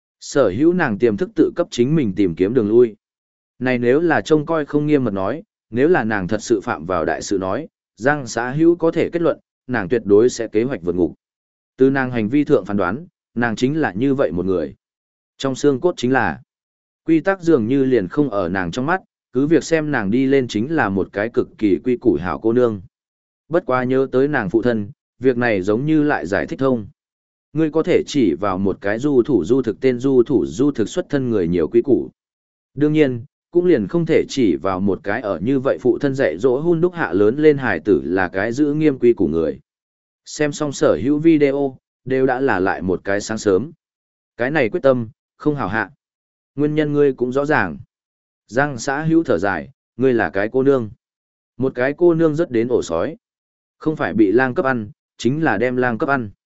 Sở hữu nàng tiềm thức tự cấp chính mình tìm kiếm đường lui. Này nếu là trông coi không nghiêm mật nói, nếu là nàng thật sự phạm vào đại sự nói, Giang Xã Hữu có thể kết luận, nàng tuyệt đối sẽ kế hoạch vượt ngục. Từ nàng hành vi thượng phán đoán, nàng chính là như vậy một người. Trong xương cốt chính là, quy tắc dường như liền không ở nàng trong mắt, cứ việc xem nàng đi lên chính là một cái cực kỳ quy củ hảo cô nương. Bất quá nhớ tới nàng phụ thân, việc này giống như lại giải thích thông. Ngươi có thể chỉ vào một cái du thủ du thực tên du thủ du thực xuất thân người nhiều quy củ. Đương nhiên, cũng liền không thể chỉ vào một cái ở như vậy phụ thân dạy dỗ hun đúc hạ lớn lên hải tử là cái giữ nghiêm quy củ người. Xem xong sở hữu video, đều đã là lại một cái sáng sớm. Cái này quyết tâm, không hảo hạ. Nguyên nhân ngươi cũng rõ ràng. Giang Xã Hữu thở dài, ngươi là cái cô nương. Một cái cô nương rất đến ổ sói. Không phải bị lang cấp ăn, chính là đem lang cấp ăn.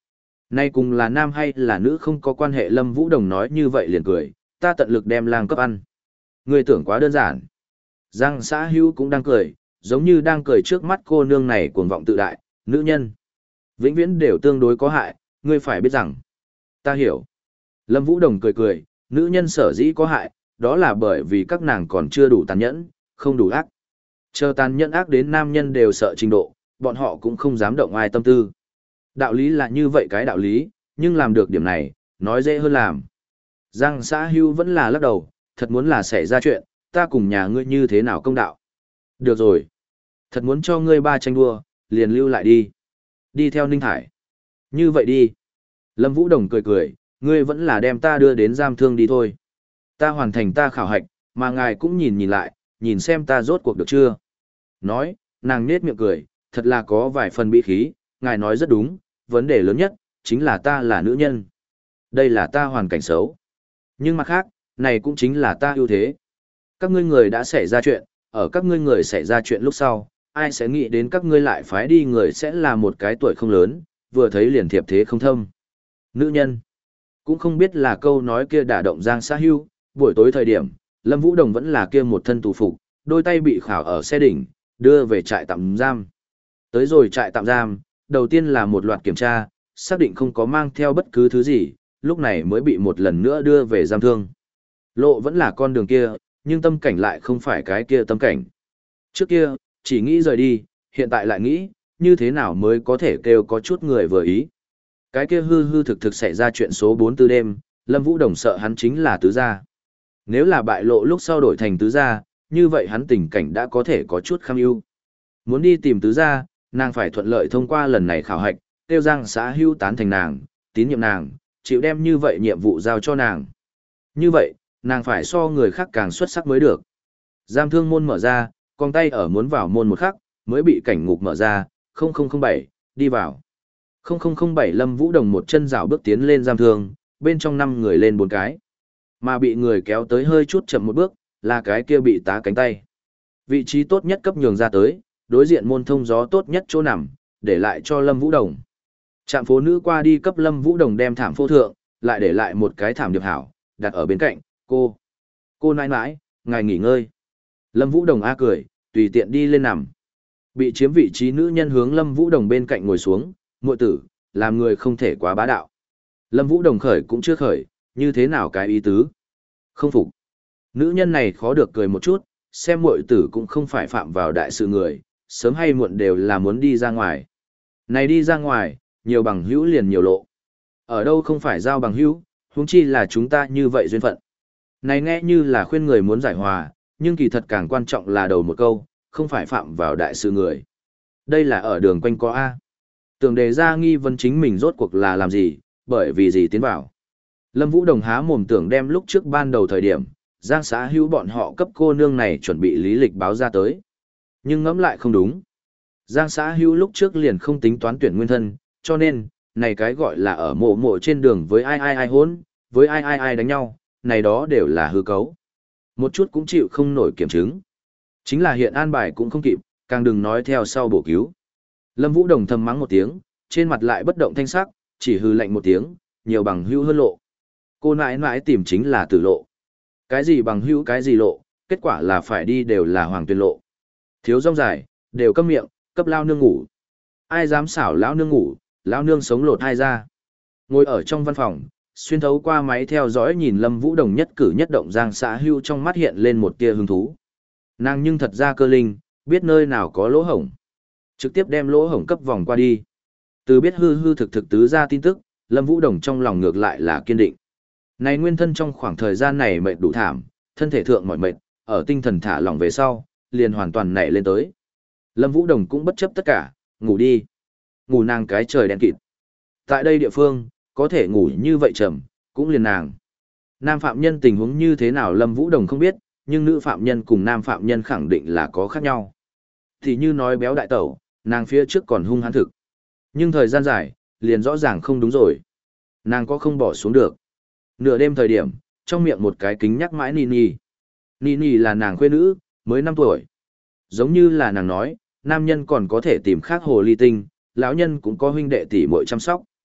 Nay cùng là nam hay là nữ không có quan hệ, Lâm Vũ Đồng nói như vậy liền cười, ta tận lực đem lang cấp ăn. Ngươi tưởng quá đơn giản. Giang xã hữu cũng đang cười, giống như đang cười trước mắt cô nương này cuồng vọng tự đại, nữ nhân. Vĩnh viễn đều tương đối có hại, ngươi phải biết rằng. Ta hiểu. Lâm Vũ Đồng cười cười, nữ nhân sở dĩ có hại, đó là bởi vì các nàng còn chưa đủ tàn nhẫn, không đủ ác. Chờ tàn nhẫn ác đến nam nhân đều sợ trình độ, bọn họ cũng không dám động ai tâm tư. Đạo lý là như vậy cái đạo lý, nhưng làm được điểm này, nói dễ hơn làm. Giang xã hưu vẫn là lắc đầu, thật muốn là xảy ra chuyện, ta cùng nhà ngươi như thế nào công đạo. Được rồi. Thật muốn cho ngươi ba tranh đua, liền lưu lại đi. Đi theo Ninh Thải. Như vậy đi. Lâm Vũ Đồng cười cười, ngươi vẫn là đem ta đưa đến giam thương đi thôi. Ta hoàn thành ta khảo hạch, mà ngài cũng nhìn nhìn lại, nhìn xem ta rốt cuộc được chưa. Nói, nàng nết miệng cười, thật là có vài phần bị khí, ngài nói rất đúng, vấn đề lớn nhất, chính là ta là nữ nhân. Đây là ta hoàn cảnh xấu. Nhưng mặt khác, này cũng chính là ta ưu thế. Các ngươi người đã xảy ra chuyện, ở các ngươi người xảy ra chuyện lúc sau, ai sẽ nghĩ đến các ngươi lại phái đi người sẽ là một cái tuổi không lớn, vừa thấy liền thiệp thế không thâm. Nữ nhân. Cũng không biết là câu nói kia đả động Giang Xã Hưu, buổi tối thời điểm, Lâm Vũ Đồng vẫn là kia một thân tù phục, đôi tay bị khảo ở xe đỉnh, đưa về trại tạm giam. Tới rồi trại tạm giam, đầu tiên là một loạt kiểm tra, xác định không có mang theo bất cứ thứ gì, lúc này mới bị một lần nữa đưa về giam thương. Lộ vẫn là con đường kia, nhưng tâm cảnh lại không phải cái kia tâm cảnh. Trước kia, chỉ nghĩ rời đi, hiện tại lại nghĩ, như thế nào mới có thể kêu có chút người vừa ý. Cái kia hư hư thực thực xảy ra chuyện số bốn tư đêm, Lâm Vũ Đồng sợ hắn chính là tứ gia. Nếu là bại lộ lúc sau đổi thành tứ gia, như vậy hắn tình cảnh đã có thể có chút kham ưu. Muốn đi tìm tứ gia, nàng phải thuận lợi thông qua lần này khảo hạch, tiêu Giang xã hưu tán thành nàng, tín nhiệm nàng, chịu đem như vậy nhiệm vụ giao cho nàng. Như vậy, nàng phải so người khác càng xuất sắc mới được. Giam thương môn mở ra, con tay ở muốn vào môn một khắc, mới bị cảnh ngục mở ra, không không không bảy, đi vào. không không không bảy Lâm Vũ Đồng một chân rảo bước tiến lên giam thương, bên trong năm người lên bốn cái. Mà bị người kéo tới hơi chút chậm một bước, là cái kia bị tá cánh tay. Vị trí tốt nhất cấp nhường ra tới, đối diện môn thông gió tốt nhất chỗ nằm, để lại cho Lâm Vũ Đồng. Trạm phố nữ qua đi cấp Lâm Vũ Đồng đem thảm phô thượng, lại để lại một cái thảm điệp hảo, đặt ở bên cạnh, cô. Cô nãi nãi, ngài nghỉ ngơi. Lâm Vũ Đồng a cười, tùy tiện đi lên nằm. Bị chiếm vị trí nữ nhân hướng Lâm Vũ Đồng bên cạnh ngồi xuống, muội tử, làm người không thể quá bá đạo. Lâm Vũ Đồng khởi cũng chưa khởi, như thế nào cái ý tứ? Không phục. Nữ nhân này khó được cười một chút, xem muội tử cũng không phải phạm vào đại sự người, sớm hay muộn đều là muốn đi ra ngoài. Này đi ra ngoài, nhiều bằng hữu liền nhiều lộ. Ở đâu không phải giao bằng hữu, huống chi là chúng ta như vậy duyên phận. Này nghe như là khuyên người muốn giải hòa, nhưng kỳ thật càng quan trọng là đầu một câu, không phải phạm vào đại sự người. Đây là ở đường quanh có A. Tưởng đề ra nghi vấn chính mình rốt cuộc là làm gì, bởi vì gì tiến vào. Lâm Vũ Đồng há mồm tưởng đem lúc trước ban đầu thời điểm, Giang xã hữu bọn họ cấp cô nương này chuẩn bị lý lịch báo ra tới. Nhưng ngẫm lại không đúng. Giang xã hữu lúc trước liền không tính toán tuyển nguyên thân, cho nên, này cái gọi là ở mộ mộ trên đường với ai ai ai hôn, với ai ai ai đánh nhau, này đó đều là hư cấu. Một chút cũng chịu không nổi kiểm chứng. Chính là hiện an bài cũng không kịp, càng đừng nói theo sau bổ cứu. Lâm Vũ Đồng thầm mắng một tiếng, trên mặt lại bất động thanh sắc, chỉ hư lạnh một tiếng, nhiều bằng hữu hơn lộ. Cô nãi nãi tìm chính là tử lộ. Cái gì bằng hữu cái gì lộ, kết quả là phải đi đều là hoàng tuyên lộ. Thiếu rong dài, đều câm miệng, cấp lao nương ngủ. Ai dám xảo lão nương ngủ, lão nương sống lột hai ra. Ngồi ở trong văn phòng, xuyên thấu qua máy theo dõi nhìn Lâm Vũ Đồng nhất cử nhất động Giang xã hưu trong mắt hiện lên một tia hứng thú. Nàng nhưng thật ra cơ linh, biết nơi nào có lỗ hổng. Trực tiếp đem lỗ hổng cấp vòng qua đi. Từ biết hư hư thực thực tứ ra tin tức, Lâm Vũ Đồng trong lòng ngược lại là kiên định. Này nguyên thân trong khoảng thời gian này mệt đủ thảm, thân thể thượng mỏi mệt, ở tinh thần thả lỏng về sau, liền hoàn toàn nảy lên tới. Lâm Vũ Đồng cũng bất chấp tất cả, ngủ đi. Ngủ nàng cái trời đen kịt. Tại đây địa phương, có thể ngủ như vậy trầm, cũng liền nàng. Nam phạm nhân tình huống như thế nào Lâm Vũ Đồng không biết, nhưng nữ phạm nhân cùng nam phạm nhân khẳng định là có khác nhau. Thì như nói béo đại tẩu, nàng phía trước còn hung hãn thực. Nhưng thời gian dài, liền rõ ràng không đúng rồi. Nàng có không bỏ xuống được. Nửa đêm thời điểm, trong miệng một cái kính nhắc mãi Nini. Nini là nàng khuê nữ, mới năm tuổi. Giống như là nàng nói, nam nhân còn có thể tìm khác hồ ly tinh, lão nhân cũng có huynh đệ tỷ muội chăm sóc.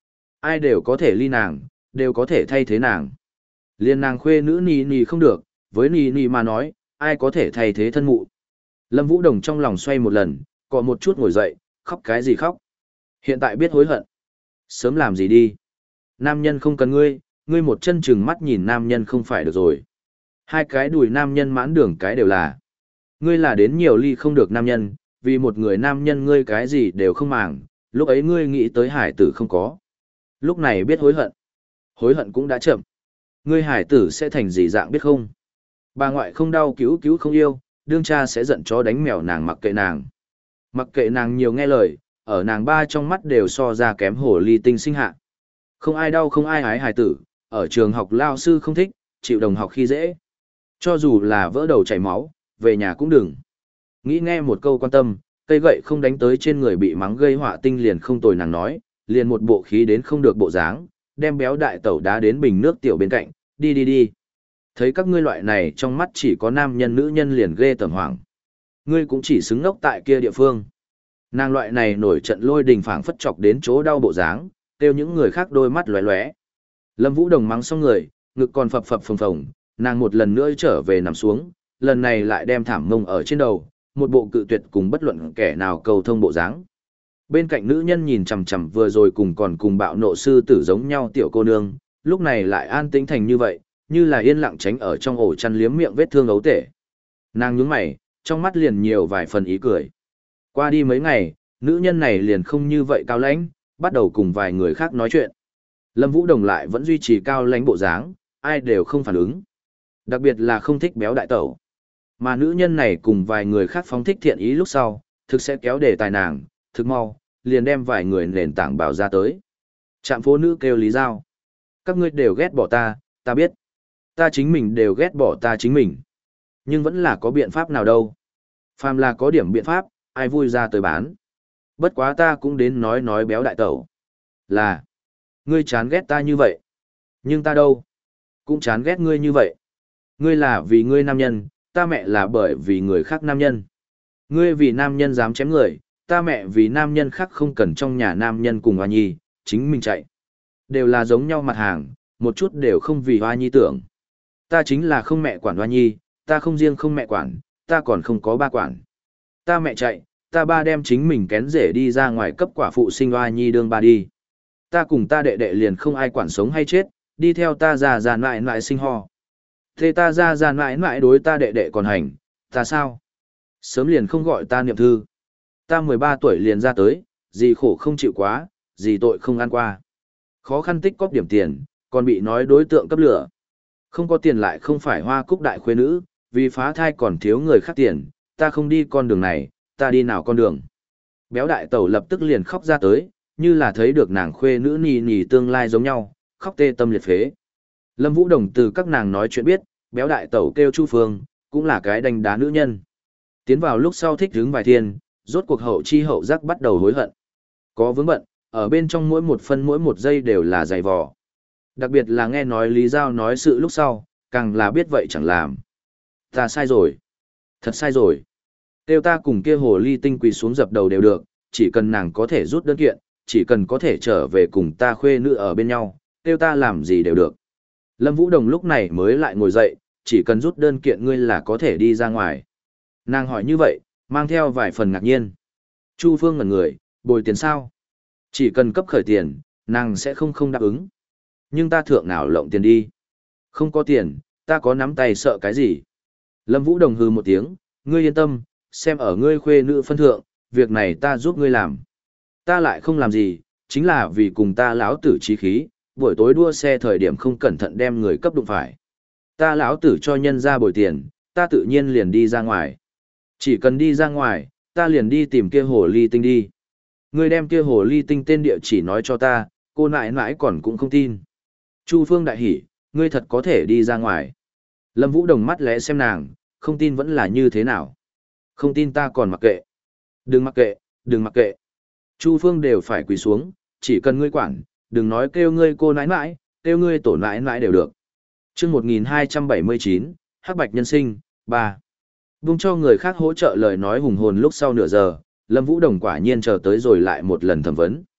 ai đều có thể ly nàng, đều có thể thay thế nàng. Liên nàng khuê nữ Nì Nì không được, với Nì Nì mà nói, ai có thể thay thế thân mụ. Lâm Vũ Đồng trong lòng xoay một lần, cọ một chút ngồi dậy, khóc cái gì khóc. Hiện tại biết hối hận. Sớm làm gì đi. Nam nhân không cần ngươi, ngươi một chân chừng mắt nhìn nam nhân không phải được rồi. Hai cái đùi nam nhân mãn đường cái đều là. Ngươi là đến nhiều ly không được nam nhân, vì một người nam nhân ngươi cái gì đều không màng, lúc ấy ngươi nghĩ tới hải tử không có. Lúc này biết hối hận. Hối hận cũng đã chậm. Ngươi hải tử sẽ thành gì dạng biết không? Bà ngoại không đau cứu cứu không yêu, đương cha sẽ giận chó đánh mèo nàng mặc kệ nàng. Mặc kệ nàng nhiều nghe lời, ở nàng ba trong mắt đều so ra kém hồ ly tinh sinh hạ. Không ai đau không ai ái hài tử, ở trường học lao sư không thích, chịu đồng học khi dễ. Cho dù là vỡ đầu chảy máu, về nhà cũng đừng. Nghĩ nghe một câu quan tâm, cây gậy không đánh tới trên người bị mắng gây họa tinh liền không tồi nàng nói, liền một bộ khí đến không được bộ dáng, đem béo đại tẩu đá đến bình nước tiểu bên cạnh, đi đi đi. Thấy các ngươi loại này trong mắt chỉ có nam nhân nữ nhân liền ghê tởm hoảng. Ngươi cũng chỉ xứng ngốc tại kia địa phương. Nàng loại này nổi trận lôi đình phảng phất chọc đến chỗ đau bộ dáng, kêu những người khác đôi mắt lóe lóe. Lâm Vũ Đồng mắng xong người, ngực còn phập phập phồng phồng, nàng một lần nữa trở về nằm xuống, lần này lại đem thảm mông ở trên đầu, một bộ cự tuyệt cùng bất luận kẻ nào cầu thông bộ dáng. Bên cạnh nữ nhân nhìn chằm chằm vừa rồi cùng còn cùng bạo nộ sư tử giống nhau tiểu cô nương, lúc này lại an tĩnh thành như vậy, như là yên lặng tránh ở trong ổ chăn liếm miệng vết thương ấu tể. Nàng nhướng mày, trong mắt liền nhiều vài phần ý cười. Qua đi mấy ngày, nữ nhân này liền không như vậy cao lãnh, bắt đầu cùng vài người khác nói chuyện. Lâm Vũ Đồng lại vẫn duy trì cao lãnh bộ dáng, ai đều không phản ứng. Đặc biệt là không thích béo đại tẩu. Mà nữ nhân này cùng vài người khác phóng thích thiện ý lúc sau, thực sẽ kéo đề tài nàng, thực mau, liền đem vài người nền tảng bảo ra tới. Trạm phố nữ kêu Lý Giao. Các ngươi đều ghét bỏ ta, ta biết. Ta chính mình đều ghét bỏ ta chính mình. Nhưng vẫn là có biện pháp nào đâu. Phàm là có điểm biện pháp, ai vui ra tới bán. Bất quá ta cũng đến nói nói béo đại tẩu. Là, ngươi chán ghét ta như vậy. Nhưng ta đâu? Cũng chán ghét ngươi như vậy. Ngươi là vì ngươi nam nhân, ta mẹ là bởi vì người khác nam nhân. Ngươi vì nam nhân dám chém người, ta mẹ vì nam nhân khác không cần trong nhà nam nhân cùng Hoa Nhi, chính mình chạy. Đều là giống nhau mặt hàng, một chút đều không vì Hoa Nhi tưởng. Ta chính là không mẹ quản Hoa Nhi, ta không riêng không mẹ quản, ta còn không có ba quản. Ta mẹ chạy, ta ba đem chính mình kén rể đi ra ngoài cấp quả phụ sinh Hoa Nhi đương ba đi. Ta cùng ta đệ đệ liền không ai quản sống hay chết, đi theo ta già già mãi mãi sinh ho. Thế ta già già mãi mãi đối ta đệ đệ còn hành, ta sao? Sớm liền không gọi ta niệm thư. Ta mười ba tuổi liền ra tới, gì khổ không chịu quá, gì tội không ăn qua. Khó khăn tích cóp điểm tiền, còn bị nói đối tượng cấp lửa. Không có tiền lại không phải hoa cúc đại khuê nữ, vì phá thai còn thiếu người khác tiền, ta không đi con đường này, ta đi nào con đường. Béo đại tẩu lập tức liền khóc ra tới, như là thấy được nàng khuê nữ nì nì tương lai giống nhau, khóc tê tâm liệt phế. Lâm Vũ Đồng từ các nàng nói chuyện biết, béo đại tẩu kêu Chu Phương, cũng là cái đánh đá nữ nhân. Tiến vào lúc sau thích hứng vài thiên, rốt cuộc hậu chi hậu giác bắt đầu hối hận. Có vướng bận, ở bên trong mỗi một phân mỗi một giây đều là dày vò. Đặc biệt là nghe nói Lý Giao nói sự lúc sau, càng là biết vậy chẳng làm. Ta sai rồi. Thật sai rồi. Tiêu ta cùng kia hồ ly tinh quỳ xuống dập đầu đều được, chỉ cần nàng có thể rút đơn kiện, chỉ cần có thể trở về cùng ta khuê nữ ở bên nhau, tiêu ta làm gì đều được. Lâm Vũ Đồng lúc này mới lại ngồi dậy, chỉ cần rút đơn kiện ngươi là có thể đi ra ngoài. Nàng hỏi như vậy, mang theo vài phần ngạc nhiên. Chu Phương ngẩn người, bồi tiền sao? Chỉ cần cấp khởi tiền, nàng sẽ không không đáp ứng. Nhưng ta thượng nào lộng tiền đi. Không có tiền, ta có nắm tay sợ cái gì? Lâm Vũ Đồng hừ một tiếng, ngươi yên tâm, xem ở ngươi khuê nữ phân thượng, việc này ta giúp ngươi làm. Ta lại không làm gì, chính là vì cùng ta lão tử chí khí, buổi tối đua xe thời điểm không cẩn thận đem người cấp đụng phải. Ta lão tử cho nhân ra bồi tiền, ta tự nhiên liền đi ra ngoài. Chỉ cần đi ra ngoài, ta liền đi tìm kia hồ ly tinh đi. Ngươi đem kia hồ ly tinh tên địa chỉ nói cho ta, cô nãi nãi còn cũng không tin. Chu Phương đại hỉ, ngươi thật có thể đi ra ngoài. Lâm Vũ Đồng mắt lẽ xem nàng, không tin vẫn là như thế nào. Không tin ta còn mặc kệ. Đừng mặc kệ, đừng mặc kệ. Chu Phương đều phải quỳ xuống, chỉ cần ngươi quản, đừng nói kêu ngươi cô nãi nãi, kêu ngươi tổ nãi nãi đều được. Chương một nghìn hai trăm bảy mươi chín, Hắc Bạch Nhân Sinh, ba. Buông cho người khác hỗ trợ lời nói hùng hồn lúc sau nửa giờ, Lâm Vũ Đồng quả nhiên chờ tới rồi lại một lần thẩm vấn.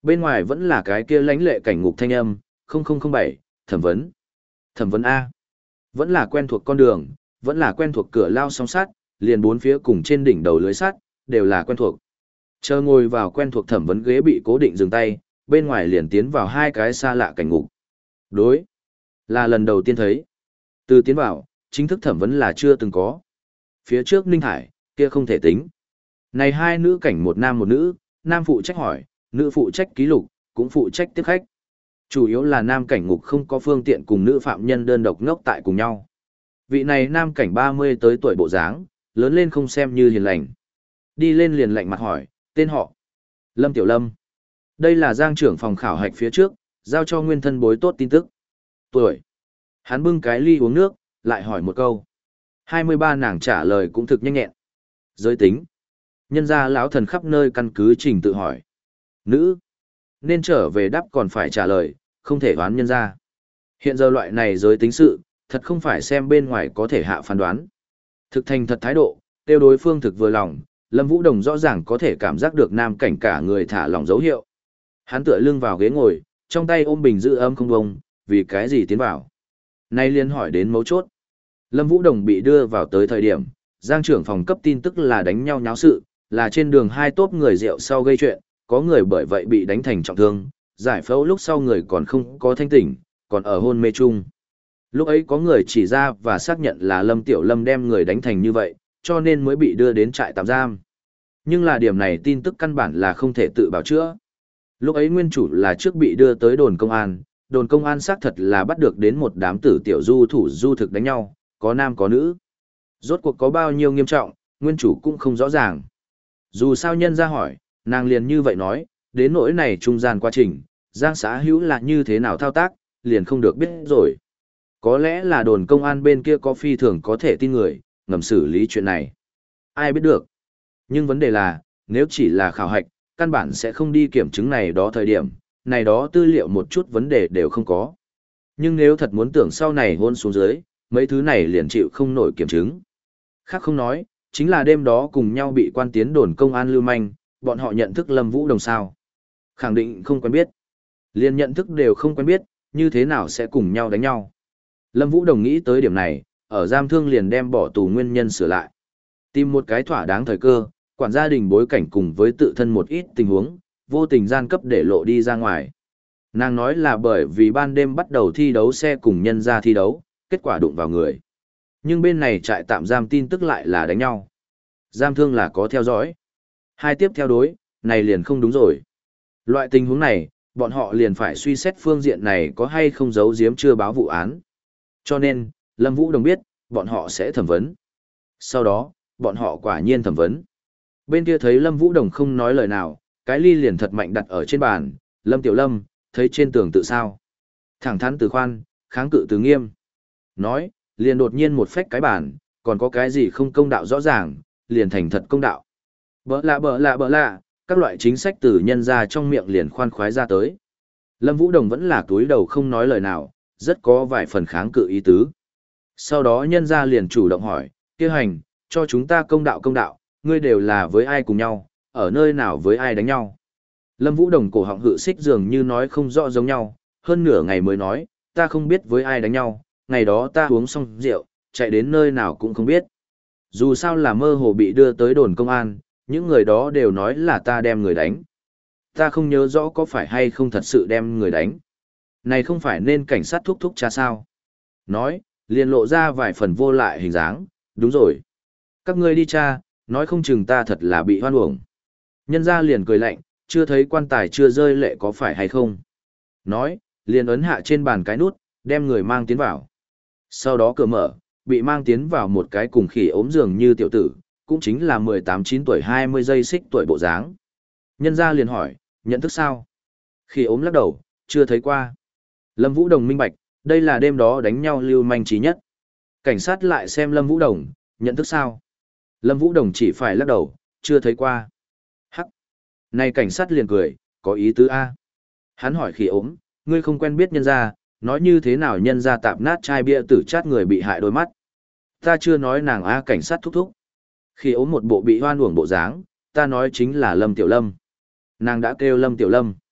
Bên ngoài vẫn là cái kia lãnh lệ cảnh ngục thanh âm, không không không bảy, thẩm vấn. Thẩm vấn A. Vẫn là quen thuộc con đường, vẫn là quen thuộc cửa lao song sắt, liền bốn phía cùng trên đỉnh đầu lưới sắt, đều là quen thuộc. Chờ ngồi vào quen thuộc thẩm vấn ghế bị cố định dừng tay, bên ngoài liền tiến vào hai cái xa lạ cảnh ngục. Đối. Là lần đầu tiên thấy. Từ tiến vào, chính thức thẩm vấn là chưa từng có. Phía trước Ninh Hải, kia không thể tính. Này hai nữ cảnh một nam một nữ, nam phụ trách hỏi, nữ phụ trách ký lục, cũng phụ trách tiếp khách. Chủ yếu là nam cảnh ngục không có phương tiện cùng nữ phạm nhân đơn độc ngốc tại cùng nhau. Vị này nam cảnh ba mươi tới tuổi bộ dáng, lớn lên không xem như hiền lành. Đi lên liền lạnh mặt hỏi, tên họ. Lâm Tiểu Lâm. Đây là giang trưởng phòng khảo hạch phía trước, giao cho nguyên thân bối tốt tin tức. Tuổi. Hắn bưng cái ly uống nước, lại hỏi một câu. hai mươi ba nàng trả lời cũng thực nhanh nhẹn. Giới tính. Nhân gia lão thần khắp nơi căn cứ trình tự hỏi. Nữ. Nên trở về đáp còn phải trả lời, không thể đoán nhân gia. Hiện giờ loại này giới tính sự, thật không phải xem bên ngoài có thể hạ phán đoán. Thực thành thật thái độ, tiêu đối phương thực vừa lòng, Lâm Vũ Đồng rõ ràng có thể cảm giác được nam cảnh cả người thả lỏng dấu hiệu. Hắn tựa lưng vào ghế ngồi, trong tay ôm bình giữ ấm không bông, vì cái gì tiến vào. Nay liên hỏi đến mấu chốt. Lâm Vũ Đồng bị đưa vào tới thời điểm, giang trưởng phòng cấp tin tức là đánh nhau nháo sự, là trên đường hai tốp người rượu sau gây chuyện, có người bởi vậy bị đánh thành trọng thương, giải phẫu lúc sau người còn không có thanh tỉnh, còn ở hôn mê chung. Lúc ấy có người chỉ ra và xác nhận là Lâm Tiểu Lâm đem người đánh thành như vậy, cho nên mới bị đưa đến trại tạm giam. Nhưng là điểm này tin tức căn bản là không thể tự bảo chữa. Lúc ấy nguyên chủ là trước bị đưa tới đồn công an, đồn công an xác thật là bắt được đến một đám tử tiểu du thủ du thực đánh nhau, có nam có nữ. Rốt cuộc có bao nhiêu nghiêm trọng, nguyên chủ cũng không rõ ràng. Dù sao nhân ra hỏi, nàng liền như vậy nói, đến nỗi này trung gian quá trình, giang xã hữu là như thế nào thao tác, liền không được biết rồi. Có lẽ là đồn công an bên kia có phi thường có thể tin người, ngầm xử lý chuyện này. Ai biết được. Nhưng vấn đề là, nếu chỉ là khảo hạch, căn bản sẽ không đi kiểm chứng này đó thời điểm, này đó tư liệu một chút vấn đề đều không có. Nhưng nếu thật muốn tưởng sau này hôn xuống dưới, mấy thứ này liền chịu không nổi kiểm chứng. Khác không nói, chính là đêm đó cùng nhau bị quan tiến đồn công an lưu manh, bọn họ nhận thức Lâm Vũ Đồng sao. Khẳng định không quen biết. Liền nhận thức đều không quen biết, như thế nào sẽ cùng nhau đánh nhau. Lâm Vũ Đồng nghĩ tới điểm này, ở giam thương liền đem bỏ tù nguyên nhân sửa lại. Tìm một cái thỏa đáng thời cơ, quản gia đình bối cảnh cùng với tự thân một ít tình huống, vô tình gian cấp để lộ đi ra ngoài. Nàng nói là bởi vì ban đêm bắt đầu thi đấu xe cùng nhân ra thi đấu, kết quả đụng vào người. Nhưng bên này trại tạm giam tin tức lại là đánh nhau. Giam thương là có theo dõi. Hai tiếp theo đối, này liền không đúng rồi. Loại tình huống này, bọn họ liền phải suy xét phương diện này có hay không giấu giếm chưa báo vụ án. Cho nên, Lâm Vũ Đồng biết, bọn họ sẽ thẩm vấn. Sau đó, bọn họ quả nhiên thẩm vấn. Bên kia thấy Lâm Vũ Đồng không nói lời nào, cái ly liền thật mạnh đặt ở trên bàn, Lâm Tiểu Lâm, thấy trên tường tự sao. Thẳng thắn từ khoan, kháng cự từ nghiêm. Nói, liền đột nhiên một phách cái bàn, còn có cái gì không công đạo rõ ràng, liền thành thật công đạo. Bỡ lạ bỡ lạ bỡ lạ, các loại chính sách từ nhân ra trong miệng liền khoan khoái ra tới. Lâm Vũ Đồng vẫn là túi đầu không nói lời nào, rất có vài phần kháng cự ý tứ. Sau đó nhân ra liền chủ động hỏi, kia hành, cho chúng ta công đạo công đạo, ngươi đều là với ai cùng nhau, ở nơi nào với ai đánh nhau. Lâm Vũ Đồng cổ họng hự xích dường như nói không rõ giống nhau, hơn nửa ngày mới nói, ta không biết với ai đánh nhau, ngày đó ta uống xong rượu, chạy đến nơi nào cũng không biết. Dù sao là mơ hồ bị đưa tới đồn công an, những người đó đều nói là ta đem người đánh. Ta không nhớ rõ có phải hay không thật sự đem người đánh. Này không phải nên cảnh sát thúc thúc cha sao. Nói, liền lộ ra vài phần vô lại hình dáng, đúng rồi. Các ngươi đi cha, nói không chừng ta thật là bị hoan uổng. Nhân ra liền cười lạnh, chưa thấy quan tài chưa rơi lệ có phải hay không. Nói, liền ấn hạ trên bàn cái nút, đem người mang tiến vào. Sau đó cửa mở, bị mang tiến vào một cái cùng khỉ ốm giường như tiểu tử, cũng chính là mười tám chín tuổi hai mươi giây xích tuổi bộ dáng. Nhân ra liền hỏi, nhận thức sao? Khỉ ốm lắc đầu, chưa thấy qua. Lâm Vũ Đồng minh bạch, đây là đêm đó đánh nhau lưu manh trí nhất. Cảnh sát lại xem Lâm Vũ Đồng, nhận thức sao? Lâm Vũ Đồng chỉ phải lắc đầu, chưa thấy qua. Hắc. Này cảnh sát liền cười, có ý tứ A. Hắn hỏi khỉ ốm, ngươi không quen biết nhân ra, nói như thế nào nhân ra tạp nát chai bia tử chát người bị hại đôi mắt. Ta chưa nói nàng A cảnh sát thúc thúc. Khi ốm một bộ bị hoan uổng bộ dáng, ta nói chính là Lâm Tiểu Lâm. Nàng đã kêu Lâm Tiểu Lâm.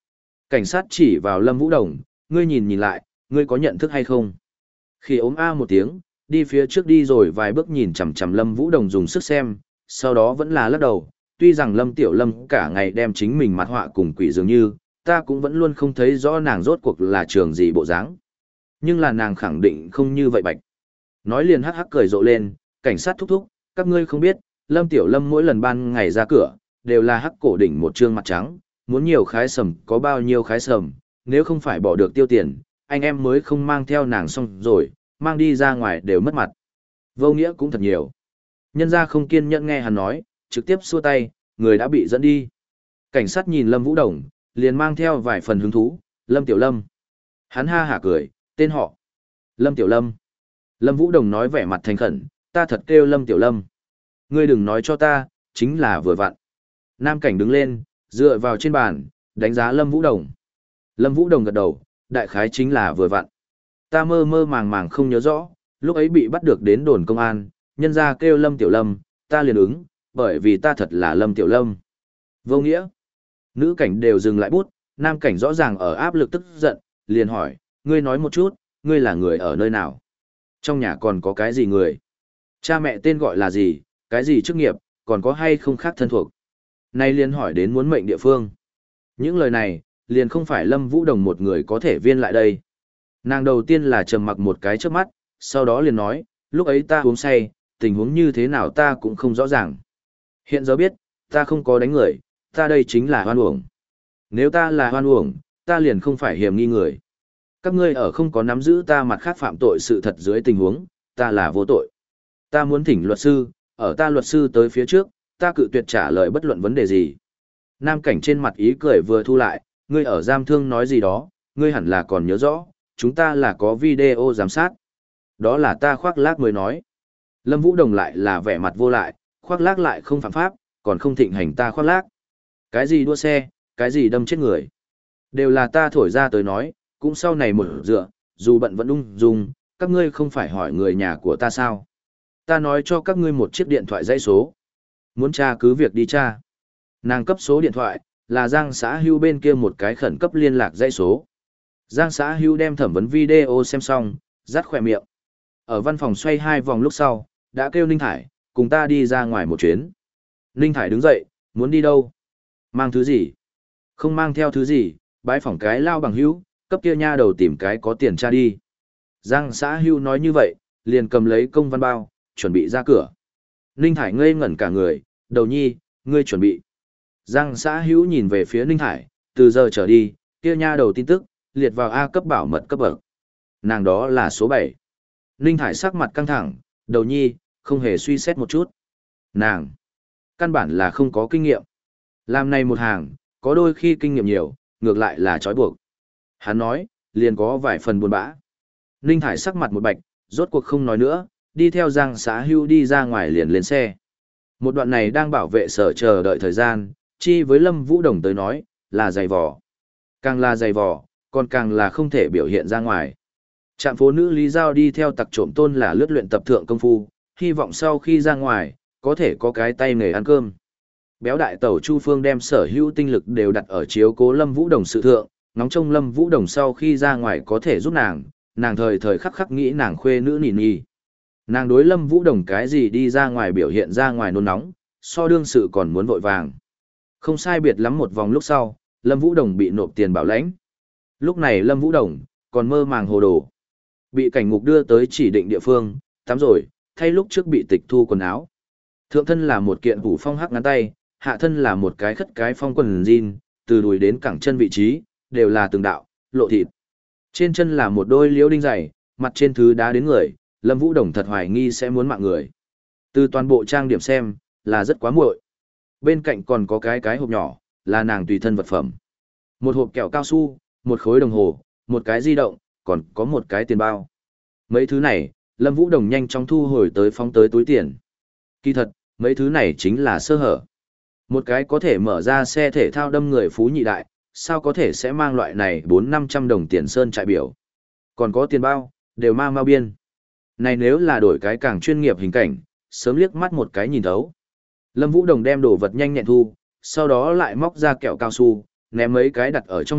Cảnh sát chỉ vào Lâm Vũ Đồng, ngươi nhìn nhìn lại, ngươi có nhận thức hay không? Khi ốm a một tiếng, đi phía trước đi rồi vài bước nhìn chằm chằm Lâm Vũ Đồng dùng sức xem, sau đó vẫn là lắc đầu, tuy rằng Lâm Tiểu Lâm cả ngày đem chính mình mặt họa cùng quỷ dường như, ta cũng vẫn luôn không thấy rõ nàng rốt cuộc là trường gì bộ dáng. Nhưng là nàng khẳng định không như vậy bạch. Nói liền hắc hắc cười rộ lên, cảnh sát thúc thúc, các ngươi không biết, Lâm Tiểu Lâm mỗi lần ban ngày ra cửa, đều là hắc cổ đỉnh một trương mặt trắng, muốn nhiều khái sầm có bao nhiêu khái sầm, nếu không phải bỏ được tiêu tiền, anh em mới không mang theo nàng xong rồi, mang đi ra ngoài đều mất mặt. Vô nghĩa cũng thật nhiều. Nhân ra không kiên nhẫn nghe hắn nói, trực tiếp xua tay, người đã bị dẫn đi. Cảnh sát nhìn Lâm Vũ Đồng, liền mang theo vài phần hứng thú, Lâm Tiểu Lâm. Hắn ha hả cười, tên họ. Lâm Tiểu Lâm. Lâm Vũ Đồng nói vẻ mặt thành khẩn, ta thật kêu Lâm Tiểu Lâm. Ngươi đừng nói cho ta, chính là vừa vặn. Nam cảnh đứng lên, dựa vào trên bàn, đánh giá Lâm Vũ Đồng. Lâm Vũ Đồng gật đầu, đại khái chính là vừa vặn. Ta mơ mơ màng màng không nhớ rõ, lúc ấy bị bắt được đến đồn công an, nhân ra kêu Lâm Tiểu Lâm, ta liền ứng, bởi vì ta thật là Lâm Tiểu Lâm. Vô nghĩa. Nữ cảnh đều dừng lại bút, nam cảnh rõ ràng ở áp lực tức giận, liền hỏi, ngươi nói một chút, ngươi là người ở nơi nào? Trong nhà còn có cái gì người? Cha mẹ tên gọi là gì, cái gì chức nghiệp, còn có hay không khác thân thuộc? Nay liền hỏi đến muốn mệnh địa phương. Những lời này, liền không phải Lâm Vũ Đồng một người có thể viên lại đây. Nàng đầu tiên là trầm mặc một cái trước mắt, sau đó liền nói, lúc ấy ta uống say, tình huống như thế nào ta cũng không rõ ràng. Hiện giờ biết, ta không có đánh người, ta đây chính là hoan uổng. Nếu ta là hoan uổng, ta liền không phải hiểm nghi người. Các ngươi ở không có nắm giữ ta mặt khác phạm tội sự thật dưới tình huống, ta là vô tội. Ta muốn thỉnh luật sư, ở ta luật sư tới phía trước, ta cự tuyệt trả lời bất luận vấn đề gì. Nam cảnh trên mặt ý cười vừa thu lại, ngươi ở giam thương nói gì đó, ngươi hẳn là còn nhớ rõ, chúng ta là có video giám sát. Đó là ta khoác lác mới nói. Lâm Vũ Đồng lại là vẻ mặt vô lại, khoác lác lại không phạm pháp, còn không thịnh hành ta khoác lác. Cái gì đua xe, cái gì đâm chết người. Đều là ta thổi ra tới nói, cũng sau này một dựa, dù bận vẫn ung dung, các ngươi không phải hỏi người nhà của ta sao. Ta nói cho các ngươi một chiếc điện thoại dãy số. Muốn tra cứ việc đi tra. Nàng cấp số điện thoại, là Giang xã Hưu bên kia một cái khẩn cấp liên lạc dãy số. Giang xã Hưu đem thẩm vấn video xem xong, rắt khỏe miệng. Ở văn phòng xoay hai vòng lúc sau, đã kêu Ninh Thải, cùng ta đi ra ngoài một chuyến. Ninh Thải đứng dậy, muốn đi đâu? Mang thứ gì? Không mang theo thứ gì, bái phỏng cái lao bằng hữu, cấp kia nha đầu tìm cái có tiền tra đi. Giang xã Hưu nói như vậy, liền cầm lấy công văn bao, chuẩn bị ra cửa. Ninh Thải ngây ngẩn cả người, đầu nhi, ngươi chuẩn bị. Giang xã Hữu nhìn về phía Ninh Thải, từ giờ trở đi, kia nha đầu tin tức, liệt vào A cấp bảo mật cấp bậc. Nàng đó là số bảy. Ninh Thải sắc mặt căng thẳng, đầu nhi, không hề suy xét một chút. Nàng, căn bản là không có kinh nghiệm. Làm này một hàng, có đôi khi kinh nghiệm nhiều, ngược lại là trói buộc. Hắn nói, liền có vài phần buồn bã. Ninh Thải sắc mặt một bạch, rốt cuộc không nói nữa, đi theo Giang xã Hưu đi ra ngoài liền lên xe. Một đoạn này đang bảo vệ sở chờ đợi thời gian, chi với Lâm Vũ Đồng tới nói, là dày vò. Càng là dày vò, còn càng là không thể biểu hiện ra ngoài. Trạm phố nữ Lý Giao đi theo tặc trộm tôn là lướt luyện tập thượng công phu, hy vọng sau khi ra ngoài, có thể có cái tay nghề ăn cơm. Béo đại tẩu Chu Phương đem sở hữu tinh lực đều đặt ở chiếu cố Lâm Vũ Đồng sự thượng, ngóng trông Lâm Vũ Đồng sau khi ra ngoài có thể giúp nàng, nàng thời thời khắc khắc nghĩ nàng khuê nữ nỉ nỉ. Nàng đối Lâm Vũ Đồng cái gì đi ra ngoài biểu hiện ra ngoài nôn nóng, so đương sự còn muốn vội vàng. Không sai biệt lắm một vòng lúc sau, Lâm Vũ Đồng bị nộp tiền bảo lãnh. Lúc này Lâm Vũ Đồng còn mơ màng hồ đồ. Bị cảnh ngục đưa tới chỉ định địa phương, tắm rồi, thay lúc trước bị tịch thu quần áo. Thượng thân là một kiện phủ phong hắc ngắn tay, hạ thân là một cái khất cái phong quần jean, từ đùi đến cẳng chân vị trí, đều là từng đạo, lộ thịt. Trên chân là một đôi liễu đinh giày, mặt trên thứ đá đến người, Lâm Vũ Đồng thật hoài nghi sẽ muốn mạng người. Từ toàn bộ trang điểm xem, là rất quá muội. Bên cạnh còn có cái cái hộp nhỏ, là nàng tùy thân vật phẩm. Một hộp kẹo cao su, một khối đồng hồ, một cái di động, còn có một cái tiền bao. Mấy thứ này, Lâm Vũ Đồng nhanh chóng thu hồi tới phóng tới túi tiền. Kỳ thật, mấy thứ này chính là sơ hở. Một cái có thể mở ra xe thể thao đâm người phú nhị đại, sao có thể sẽ mang loại này bốn năm trăm đồng tiền sơn trại biểu. Còn có tiền bao, đều ma mau biên. Này nếu là đổi cái càng chuyên nghiệp hình cảnh, sớm liếc mắt một cái nhìn thấu. Lâm Vũ Đồng đem đồ vật nhanh nhẹn thu, sau đó lại móc ra kẹo cao su, ném mấy cái đặt ở trong miệng,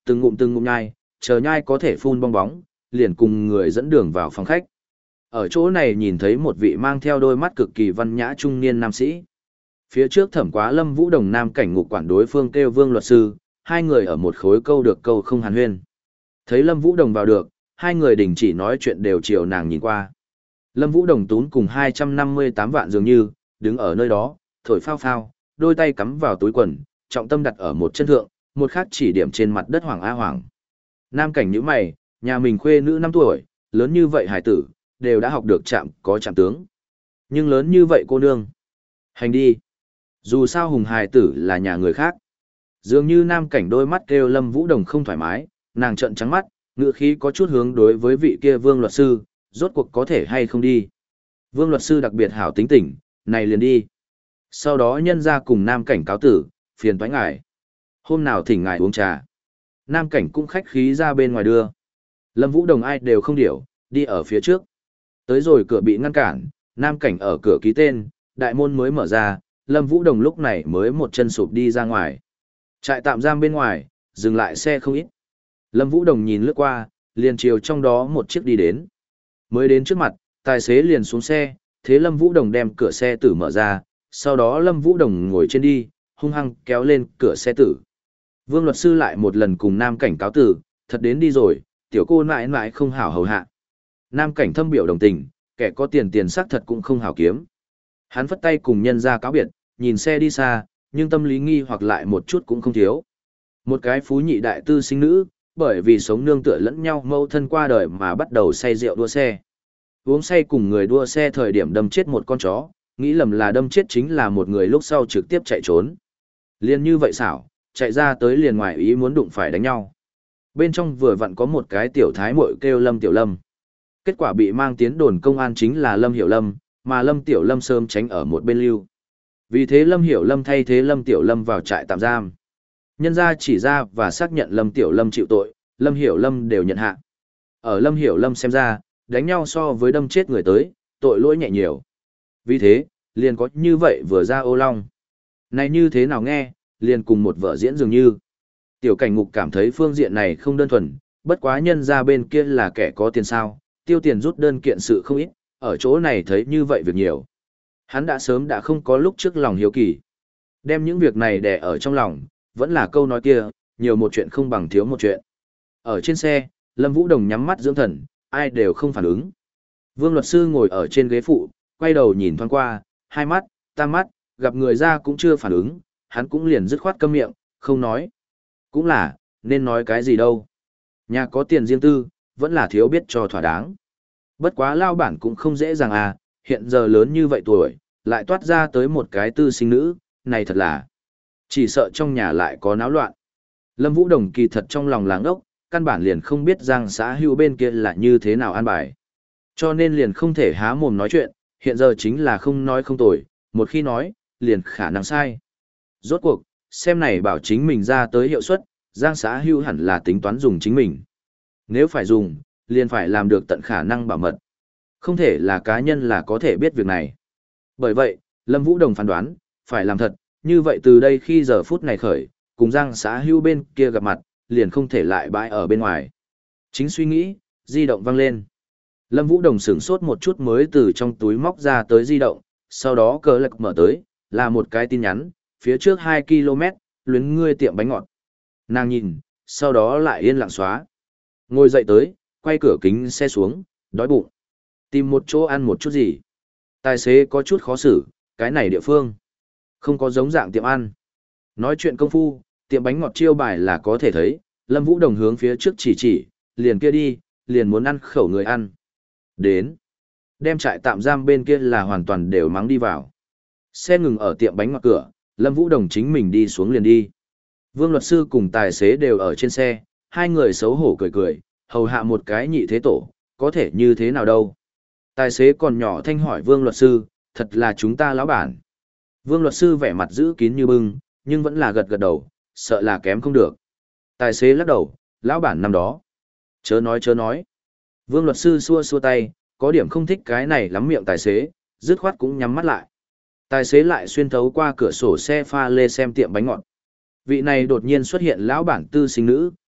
từng ngụm từng ngụm nhai, chờ nhai có thể phun bong bóng, liền cùng người dẫn đường vào phòng khách. Ở chỗ này nhìn thấy một vị mang theo đôi mắt cực kỳ văn nhã trung niên nam sĩ. Phía trước thẩm quá Lâm Vũ Đồng nam cảnh ngục quản đối phương kêu Vương luật sư, hai người ở một khối câu được câu không hàn huyên. Thấy Lâm Vũ Đồng vào được, hai người đình chỉ nói chuyện đều chiều nàng nhìn qua. Lâm Vũ Đồng tún cùng hai trăm năm mươi tám vạn dường như, đứng ở nơi đó, thổi phao phao, đôi tay cắm vào túi quần, trọng tâm đặt ở một chân thượng, một khác chỉ điểm trên mặt đất Hoàng A Hoàng. Nam cảnh nhíu mày, nhà mình khuê nữ năm tuổi, lớn như vậy hải tử, đều đã học được chạm có chạm tướng. Nhưng lớn như vậy cô nương. Hành đi. Dù sao hùng hải tử là nhà người khác. Dường như nam cảnh đôi mắt kêu Lâm Vũ Đồng không thoải mái, nàng trợn trắng mắt, ngựa khí có chút hướng đối với vị kia Vương luật sư, rốt cuộc có thể hay không đi. Vương luật sư đặc biệt hảo tính tình, này liền đi. Sau đó nhân ra cùng nam cảnh cáo tử, phiền toái ngài. Hôm nào thỉnh ngài uống trà. Nam cảnh cũng khách khí ra bên ngoài đưa. Lâm Vũ Đồng ai đều không điểu, đi ở phía trước. Tới rồi cửa bị ngăn cản, nam cảnh ở cửa ký tên, đại môn mới mở ra, Lâm Vũ Đồng lúc này mới một chân sụp đi ra ngoài. Trại tạm giam bên ngoài, dừng lại xe không ít. Lâm Vũ Đồng nhìn lướt qua, liền chiều trong đó một chiếc đi đến. Mới đến trước mặt, tài xế liền xuống xe, thế Lâm Vũ Đồng đem cửa xe tử mở ra, sau đó Lâm Vũ Đồng ngồi trên đi, hung hăng kéo lên cửa xe tử. Vương luật sư lại một lần cùng nam cảnh cáo tử, thật đến đi rồi, tiểu cô mãi mãi không hảo hầu hạ. Nam cảnh thâm biểu đồng tình, kẻ có tiền tiền xác thật cũng không hảo kiếm. Hắn phất tay cùng nhân ra cáo biệt, nhìn xe đi xa, nhưng tâm lý nghi hoặc lại một chút cũng không thiếu. Một cái phú nhị đại tư sinh nữ, bởi vì sống nương tựa lẫn nhau mâu thân qua đời mà bắt đầu say rượu đua xe. Uống say cùng người đua xe thời điểm đâm chết một con chó, nghĩ lầm là đâm chết chính là một người lúc sau trực tiếp chạy trốn. Liên như vậy xảo, chạy ra tới liền ngoài ý muốn đụng phải đánh nhau. Bên trong vừa vặn có một cái tiểu thái muội kêu Lâm Tiểu Lâm. Kết quả bị mang tiến đồn công an chính là Lâm Hiểu Lâm, mà Lâm Tiểu Lâm sớm tránh ở một bên lưu. Vì thế Lâm Hiểu Lâm thay thế Lâm Tiểu Lâm vào trại tạm giam. Nhân ra chỉ ra và xác nhận Lâm Tiểu Lâm chịu tội, Lâm Hiểu Lâm đều nhận hạ. Ở Lâm Hiểu Lâm xem ra, đánh nhau so với đâm chết người tới, tội lỗi nhẹ nhiều. Vì thế, liền có như vậy vừa ra ô long. Này như thế nào nghe, liền cùng một vở diễn dường như. Tiểu cảnh ngục cảm thấy phương diện này không đơn thuần, bất quá nhân ra bên kia là kẻ có tiền sao, tiêu tiền rút đơn kiện sự không ít, ở chỗ này thấy như vậy việc nhiều. Hắn đã sớm đã không có lúc trước lòng hiếu kỳ. Đem những việc này đè ở trong lòng, vẫn là câu nói kia, nhiều một chuyện không bằng thiếu một chuyện. Ở trên xe, Lâm Vũ Đồng nhắm mắt dưỡng thần, ai đều không phản ứng. Vương luật sư ngồi ở trên ghế phụ, quay đầu nhìn thoáng qua, hai mắt, tam mắt, gặp người ra cũng chưa phản ứng, hắn cũng liền dứt khoát câm miệng, không nói. Cũng là, nên nói cái gì đâu. Nhà có tiền riêng tư, vẫn là thiếu biết cho thỏa đáng. Bất quá lao bản cũng không dễ dàng à, hiện giờ lớn như vậy tuổi, lại toát ra tới một cái tư sinh nữ, này thật là chỉ sợ trong nhà lại có náo loạn. Lâm Vũ Đồng kỳ thật trong lòng làng ốc, căn bản liền không biết Giang xã Hưu bên kia là như thế nào an bài. Cho nên liền không thể há mồm nói chuyện, hiện giờ chính là không nói không tồi, một khi nói, liền khả năng sai. Rốt cuộc, xem này bảo chính mình ra tới hiệu suất, Giang xã Hưu hẳn là tính toán dùng chính mình. Nếu phải dùng, liền phải làm được tận khả năng bảo mật. Không thể là cá nhân là có thể biết việc này. Bởi vậy, Lâm Vũ Đồng phán đoán, phải làm thật, như vậy từ đây khi giờ phút này khởi, cùng Giang xã Hưu bên kia gặp mặt, liền không thể lại bãi ở bên ngoài. Chính suy nghĩ, di động vang lên. Lâm Vũ Đồng sửng sốt một chút mới từ trong túi móc ra tới di động, sau đó cờ lạc mở tới, là một cái tin nhắn, phía trước hai ki lô mét, luyến ngươi tiệm bánh ngọt. Nàng nhìn, sau đó lại yên lặng xóa. Ngồi dậy tới, quay cửa kính xe xuống, đói bụng. Tìm một chỗ ăn một chút gì. Tài xế có chút khó xử, cái này địa phương. Không có giống dạng tiệm ăn. Nói chuyện công phu, tiệm bánh ngọt chiêu bài là có thể thấy, Lâm Vũ Đồng hướng phía trước chỉ chỉ, liền kia đi, liền muốn ăn khẩu người ăn. Đến. Đem trại tạm giam bên kia là hoàn toàn đều mắng đi vào. Xe ngừng ở tiệm bánh ngọt cửa, Lâm Vũ Đồng chính mình đi xuống liền đi. Vương luật sư cùng tài xế đều ở trên xe, hai người xấu hổ cười cười, hầu hạ một cái nhị thế tổ, có thể như thế nào đâu. Tài xế còn nhỏ thanh hỏi Vương luật sư, thật là chúng ta lão bản. Vương luật sư vẻ mặt giữ kín như bưng, nhưng vẫn là gật gật đầu, sợ là kém không được. Tài xế lắc đầu, lão bản năm đó. Chớ nói chớ nói. Vương luật sư xua xua tay, có điểm không thích cái này lắm miệng tài xế, dứt khoát cũng nhắm mắt lại. Tài xế lại xuyên thấu qua cửa sổ xe pha lê xem tiệm bánh ngọt. Vị này đột nhiên xuất hiện lão bản tư sinh nữ,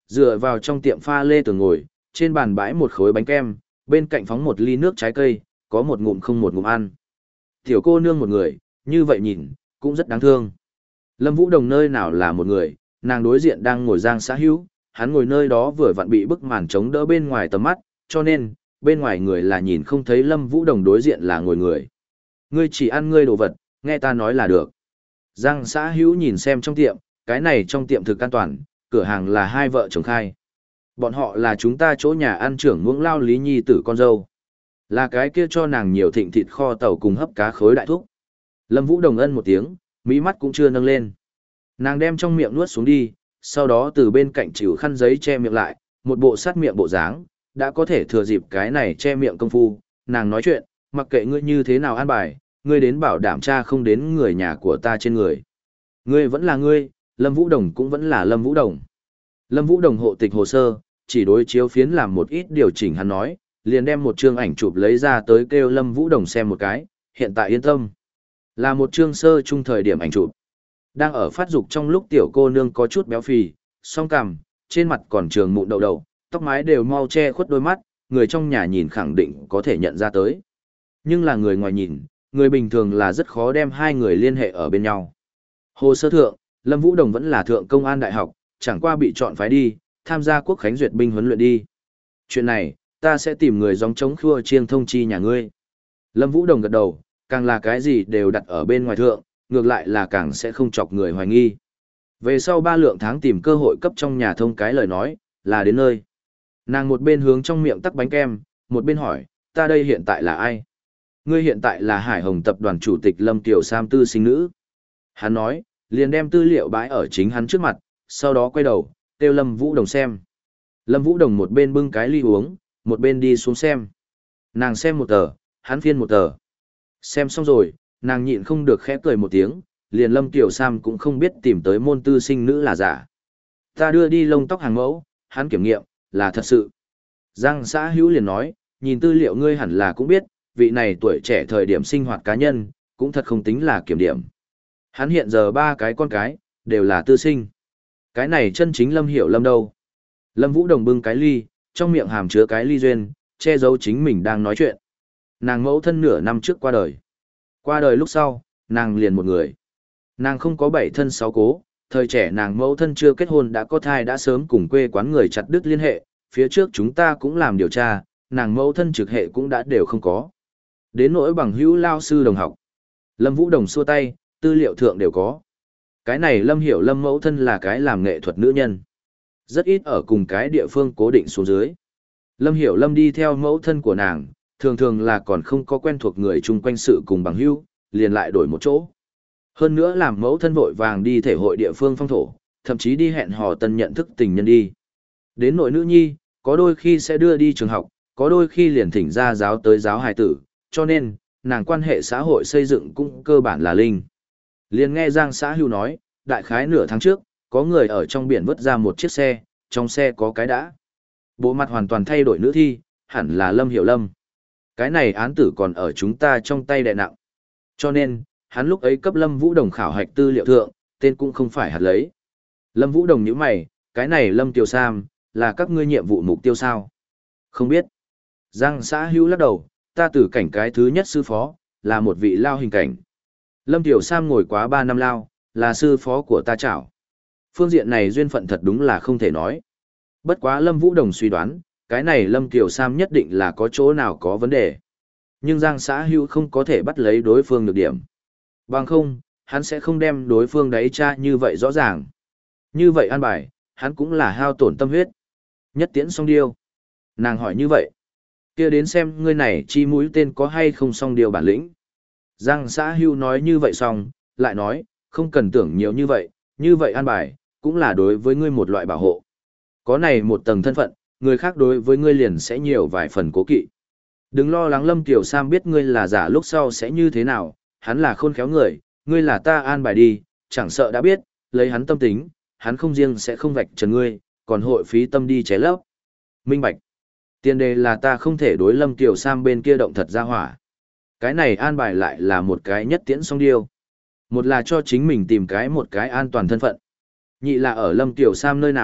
Dựa vào trong tiệm pha lê tường ngồi, trên bàn bãi một khối bánh kem, bên cạnh phóng một ly nước trái cây, có một ngụm không một ngụm ăn. Tiểu cô nương một người, như vậy nhìn, cũng rất đáng thương. Lâm Vũ Đồng nơi nào là một người, nàng đối diện đang ngồi Giang Xã Hữu, hắn ngồi nơi đó vừa vặn bị bức màn chống đỡ bên ngoài tầm mắt, cho nên, bên ngoài người là nhìn không thấy Lâm Vũ Đồng đối diện là ngồi người. Ngươi chỉ ăn ngươi đồ vật, nghe ta nói là được. Giang Xã Hữu nhìn xem trong tiệm, cái này trong tiệm thực an toàn, cửa hàng là hai vợ chồng khai. Bọn họ là chúng ta chỗ nhà ăn trưởng muỗng lao Lý Nhi tử con dâu. Là cái kia cho nàng nhiều thịnh thịt kho tàu cùng hấp cá khối đại thúc. Lâm Vũ Đồng ân một tiếng, mí mắt cũng chưa nâng lên. Nàng đem trong miệng nuốt xuống đi, sau đó từ bên cạnh chịu khăn giấy che miệng lại, một bộ sát miệng bộ dáng, đã có thể thừa dịp cái này che miệng công phu. Nàng nói chuyện, mặc kệ ngươi như thế nào an bài, ngươi đến bảo đảm cha không đến người nhà của ta trên người. Ngươi vẫn là ngươi, Lâm Vũ Đồng cũng vẫn là Lâm Vũ Đồng. Lâm Vũ Đồng hộ tịch hồ sơ, chỉ đối chiếu phiến làm một ít điều chỉnh hắn nói, liền đem một chương ảnh chụp lấy ra tới kêu Lâm Vũ Đồng xem một cái, hiện tại yên tâm. Là một chương sơ chung thời điểm ảnh chụp. Đang ở phát dục trong lúc tiểu cô nương có chút béo phì, song cằm, trên mặt còn trường mụn đậu đậu, tóc mái đều mau che khuất đôi mắt, người trong nhà nhìn khẳng định có thể nhận ra tới. Nhưng là người ngoài nhìn, người bình thường là rất khó đem hai người liên hệ ở bên nhau. Hồ sơ thượng, Lâm Vũ Đồng vẫn là thượng công an đại học, chẳng qua bị chọn phái đi, tham gia quốc khánh duyệt binh huấn luyện đi. Chuyện này, ta sẽ tìm người gióng chống khua chiêng thông chi nhà ngươi. Lâm Vũ Đồng gật đầu, càng là cái gì đều đặt ở bên ngoài thượng, ngược lại là càng sẽ không chọc người hoài nghi. Về sau ba lượng tháng tìm cơ hội cấp trong nhà thông cái lời nói, là đến nơi. Nàng một bên hướng trong miệng tắc bánh kem, một bên hỏi, ta đây hiện tại là ai? Ngươi hiện tại là Hải Hồng tập đoàn chủ tịch Lâm Tiểu Sam tư sinh nữ. Hắn nói, liền đem tư liệu bãi ở chính hắn trước mặt, sau đó quay đầu, kêu Lâm Vũ Đồng xem. Lâm Vũ Đồng một bên bưng cái ly uống, một bên đi xuống xem. Nàng xem một tờ, hắn phiên một tờ. Xem xong rồi, nàng nhịn không được khẽ cười một tiếng, liền Lâm Tiểu Sam cũng không biết tìm tới môn tư sinh nữ là giả. Ta đưa đi lông tóc hàng mẫu, hắn kiểm nghiệm, là thật sự. Giang Xã Hữu liền nói, nhìn tư liệu ngươi hẳn là cũng biết, vị này tuổi trẻ thời điểm sinh hoạt cá nhân, cũng thật không tính là kiểm điểm. Hắn hiện giờ ba cái con cái, đều là tư sinh. Cái này chân chính Lâm Hiểu Lâm đâu. Lâm Vũ Đồng bưng cái ly, trong miệng hàm chứa cái ly duyên, che giấu chính mình đang nói chuyện. Nàng mẫu thân nửa năm trước qua đời. Qua đời lúc sau, nàng liền một người. Nàng không có bảy thân sáu cố, thời trẻ nàng mẫu thân chưa kết hôn đã có thai đã sớm cùng quê quán người chặt đứt liên hệ, phía trước chúng ta cũng làm điều tra, nàng mẫu thân trực hệ cũng đã đều không có. Đến nỗi bằng hữu lao sư đồng học. Lâm Vũ Đồng xua tay, tư liệu thượng đều có. Cái này Lâm Hiểu Lâm mẫu thân là cái làm nghệ thuật nữ nhân. Rất ít ở cùng cái địa phương cố định xuống dưới. Lâm Hiểu Lâm đi theo mẫu thân của nàng, thường thường là còn không có quen thuộc người chung quanh sự cùng bằng hữu, liền lại đổi một chỗ. Hơn nữa làm mẫu thân vội vàng đi thể hội địa phương phong thổ, thậm chí đi hẹn hò tân nhận thức tình nhân đi. Đến nội nữ nhi, có đôi khi sẽ đưa đi trường học, có đôi khi liền thỉnh ra giáo tới giáo hài tử, cho nên, nàng quan hệ xã hội xây dựng cũng cơ bản là linh. Liền nghe Giang Xã Hữu nói, đại khái nửa tháng trước, có người ở trong biển vớt ra một chiếc xe, trong xe có cái đã. Bộ mặt hoàn toàn thay đổi nữ thi, hẳn là Lâm Hiểu Lâm. Cái này án tử còn ở chúng ta trong tay đè nặng. Cho nên, hắn lúc ấy cấp Lâm Vũ Đồng khảo hạch tư liệu thượng, tên cũng không phải hạt lấy. Lâm Vũ Đồng nhíu mày, cái này Lâm Tiểu Sam, là các ngươi nhiệm vụ mục tiêu sao? Không biết. Giang Xã Hữu lắc đầu, ta từ cảnh cái thứ nhất sư phó, là một vị lao hình cảnh. Lâm Tiểu Sam ngồi quá ba năm lao, là sư phó của ta chảo. Phương diện này duyên phận thật đúng là không thể nói. Bất quá Lâm Vũ Đồng suy đoán, cái này Lâm Tiểu Sam nhất định là có chỗ nào có vấn đề. Nhưng Giang Xã Hữu không có thể bắt lấy đối phương được điểm. Bằng không, hắn sẽ không đem đối phương đấy tra như vậy rõ ràng. Như vậy an bài, hắn cũng là hao tổn tâm huyết. Nhất tiễn song điêu. Nàng hỏi như vậy. Kia đến xem ngươi này chi mũi tên có hay không song điêu bản lĩnh. Giang Xã Hữu nói như vậy xong, lại nói, không cần tưởng nhiều như vậy, như vậy an bài, cũng là đối với ngươi một loại bảo hộ. Có này một tầng thân phận, người khác đối với ngươi liền sẽ nhiều vài phần cố kỵ. Đừng lo lắng Lâm Tiểu Sam biết ngươi là giả lúc sau sẽ như thế nào, hắn là khôn khéo người, ngươi là ta an bài đi, chẳng sợ đã biết, lấy hắn tâm tính, hắn không riêng sẽ không vạch trần ngươi, còn hội phí tâm đi ché lấp. Minh bạch. Tiền đề là ta không thể đối Lâm Tiểu Sam bên kia động thật ra hỏa. Cái này an bài lại là một cái nhất tiễn song điêu. Một là cho chính mình tìm cái một cái an toàn thân phận. Nhị là ở Lâm Tiểu Sam nơi nào,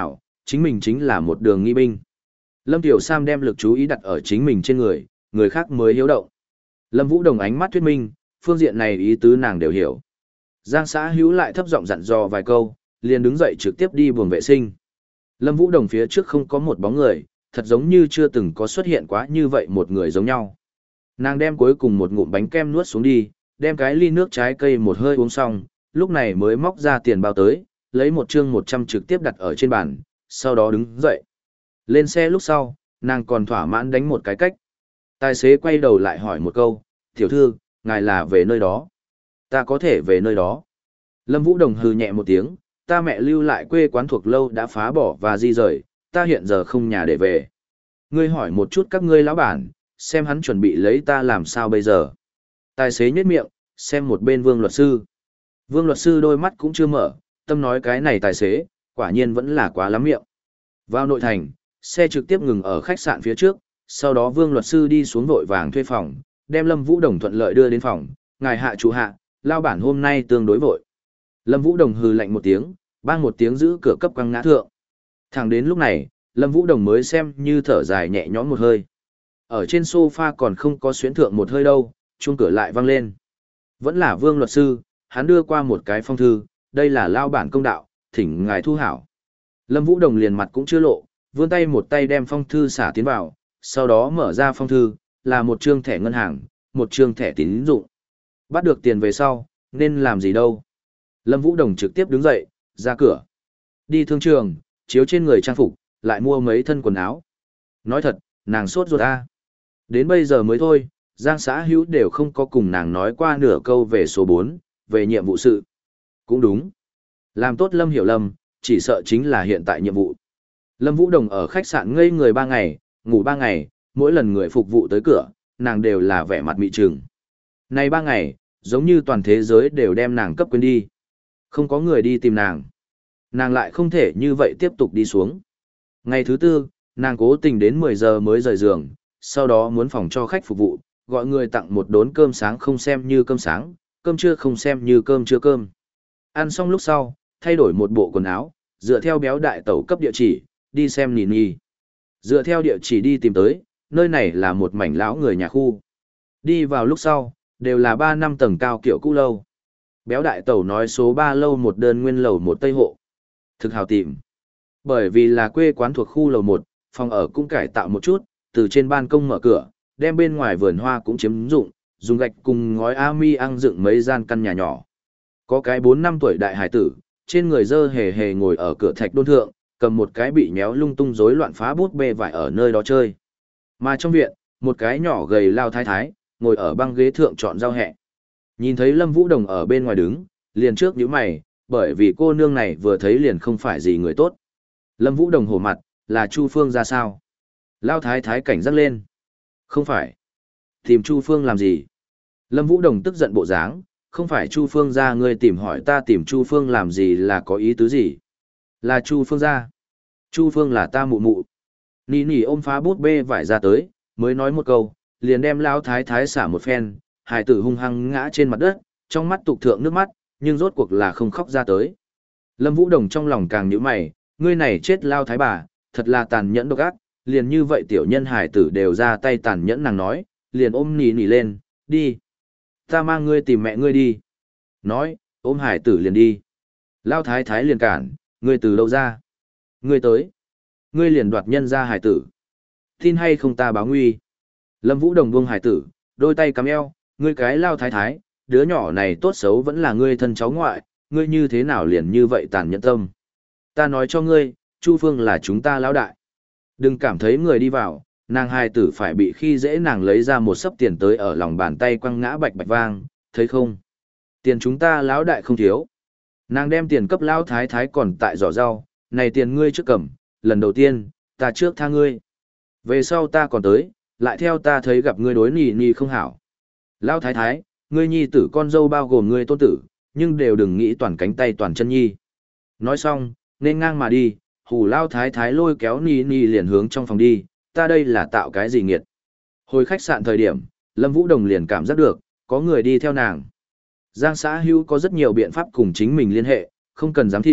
chính mình chính là một đường nghi binh. Lâm Tiểu Sam đem lực chú ý đặt ở chính mình trên người, người khác mới hiếu động. Lâm Vũ Đồng ánh mắt thuyết minh, phương diện này ý tứ nàng đều hiểu. Giang Xã Hữu lại thấp giọng dặn dò vài câu, liền đứng dậy trực tiếp đi buồng vệ sinh. Lâm Vũ Đồng phía trước không có một bóng người, thật giống như chưa từng có xuất hiện quá như vậy một người giống nhau. Nàng đem cuối cùng một ngụm bánh kem nuốt xuống đi, đem cái ly nước trái cây một hơi uống xong, lúc này mới móc ra tiền bao tới, lấy một chương một trăm trực tiếp đặt ở trên bàn, sau đó đứng dậy. Lên xe lúc sau, nàng còn thỏa mãn đánh một cái cách. Tài xế quay đầu lại hỏi một câu, tiểu thư, ngài là về nơi đó. Ta có thể về nơi đó. Lâm Vũ Đồng hừ nhẹ một tiếng, ta mẹ lưu lại quê quán thuộc lâu đã phá bỏ và di rời, ta hiện giờ không nhà để về. Ngươi hỏi một chút các ngươi lão bản, xem hắn chuẩn bị lấy ta làm sao bây giờ. Tài xế nhếch miệng, xem một bên Vương luật sư. Vương luật sư đôi mắt cũng chưa mở, tâm nói cái này tài xế, quả nhiên vẫn là quá lắm miệng. Vào nội thành, xe trực tiếp ngừng ở khách sạn phía trước, sau đó Vương luật sư đi xuống vội vàng thuê phòng, đem Lâm Vũ Đồng thuận lợi đưa đến phòng, ngài hạ chủ hạ, lao bản hôm nay tương đối vội. Lâm Vũ Đồng hừ lạnh một tiếng, bang một tiếng giữ cửa cấp quăng ngã thượng. Thẳng đến lúc này, Lâm Vũ Đồng mới xem như thở dài nhẹ nhõm một hơi. Ở trên sofa còn không có xuyến thượng một hơi đâu, chuông cửa lại vang lên. Vẫn là Vương luật sư, hắn đưa qua một cái phong thư, đây là lao bản công đạo, thỉnh ngài thu hảo. Lâm Vũ Đồng liền mặt cũng chưa lộ, vươn tay một tay đem phong thư xả tiến vào, sau đó mở ra phong thư, là một trương thẻ ngân hàng, một trương thẻ tín dụng. Bắt được tiền về sau, nên làm gì đâu. Lâm Vũ Đồng trực tiếp đứng dậy, ra cửa. Đi thương trường, chiếu trên người trang phục, lại mua mấy thân quần áo. Nói thật, nàng sốt ruột a. Đến bây giờ mới thôi, Giang Xã Hữu đều không có cùng nàng nói qua nửa câu về số bốn, về nhiệm vụ sự. Cũng đúng. Làm tốt Lâm Hiểu Lâm, chỉ sợ chính là hiện tại nhiệm vụ. Lâm Vũ Đồng ở khách sạn ngây người ba ngày, ngủ ba ngày, mỗi lần người phục vụ tới cửa, nàng đều là vẻ mặt mị trừng. Nay ba ngày, giống như toàn thế giới đều đem nàng cấp quên đi. Không có người đi tìm nàng. Nàng lại không thể như vậy tiếp tục đi xuống. Ngày thứ tư, nàng cố tình đến mười giờ mới rời giường, sau đó muốn phòng cho khách phục vụ, gọi người tặng một đốn cơm sáng không xem như cơm sáng, cơm trưa không xem như cơm trưa cơm. Ăn xong lúc sau, thay đổi một bộ quần áo, dựa theo béo đại tẩu cấp địa chỉ, đi xem Nì Nì. Dựa theo địa chỉ đi tìm tới, nơi này là một mảnh lão người nhà khu. Đi vào lúc sau, đều là ba năm tầng cao kiểu cũ lâu. Béo đại tẩu nói số ba lâu một đơn nguyên lầu một tây hộ. Thực hào tìm. Bởi vì là quê quán thuộc khu lầu một, phòng ở cũng cải tạo một chút, từ trên ban công mở cửa, đem bên ngoài vườn hoa cũng chiếm dụng, dùng gạch cùng ngói ami ăn dựng mấy gian căn nhà nhỏ. Có cái bốn năm tuổi đại hải tử, trên người dơ hề hề ngồi ở cửa thạch đôn thượng, cầm một cái bị méo lung tung rối loạn phá bút bê vải ở nơi đó chơi. Mà trong viện, một cái nhỏ gầy lao thái thái, ngồi ở băng ghế thượng chọn rau hẹ. Nhìn thấy Lâm Vũ Đồng ở bên ngoài đứng, liền trước nhíu mày, bởi vì cô nương này vừa thấy liền không phải gì người tốt. Lâm Vũ Đồng hổ mặt, là Chu Phương ra sao? Lao thái thái cảnh giác lên. Không phải. Tìm Chu Phương làm gì? Lâm Vũ Đồng tức giận bộ dáng, không phải Chu Phương ra ngươi tìm hỏi ta tìm Chu Phương làm gì là có ý tứ gì? Là Chu Phương ra. Chu Phương là ta mụ mụ. Nì nì ôm phá bút bê vải ra tới, mới nói một câu, liền đem Lao thái thái xả một phen, hải tử hung hăng ngã trên mặt đất, trong mắt tục thượng nước mắt, nhưng rốt cuộc là không khóc ra tới. Lâm Vũ Đồng trong lòng càng nhíu mày, ngươi này chết Lao thái bà, thật là tàn nhẫn độc ác, liền như vậy tiểu nhân hải tử đều ra tay tàn nhẫn nàng nói, liền ôm nì nì lên, đi. Ta mang ngươi tìm mẹ ngươi đi. Nói, ôm hải tử liền đi. Lao thái thái liền cản, ngươi từ đâu ra? Ngươi tới. Ngươi liền đoạt nhân ra hải tử. Tin hay không ta báo nguy. Lâm Vũ Đồng buông hải tử, đôi tay cắm eo, ngươi cái Lao thái thái, đứa nhỏ này tốt xấu vẫn là ngươi thân cháu ngoại, ngươi như thế nào liền như vậy tàn nhẫn tâm. Ta nói cho ngươi, Chu Phương là chúng ta lão đại. Đừng cảm thấy người đi vào, nàng hài tử phải bị khi dễ nàng lấy ra một sấp tiền tới ở lòng bàn tay quăng ngã bạch bạch vang, thấy không? Tiền chúng ta lão đại không thiếu. Nàng đem tiền cấp lão thái thái còn tại giỏ rau, này tiền ngươi trước cầm, lần đầu tiên, ta trước tha ngươi. Về sau ta còn tới, lại theo ta thấy gặp ngươi đối nì nì không hảo. Lão thái thái, ngươi nhi tử con dâu bao gồm ngươi tôn tử, nhưng đều đừng nghĩ toàn cánh tay toàn chân nhi. Nói xong, nên ngang mà đi, hù lao thái thái lôi kéo Nì Nì liền hướng trong phòng đi, ta đây là tạo cái gì nghiệt. Hồi khách sạn thời điểm, Lâm Vũ Đồng liền cảm giác được, có người đi theo nàng. Giang Xã Hữu có rất nhiều biện pháp cùng chính mình liên hệ, không cần giám thị,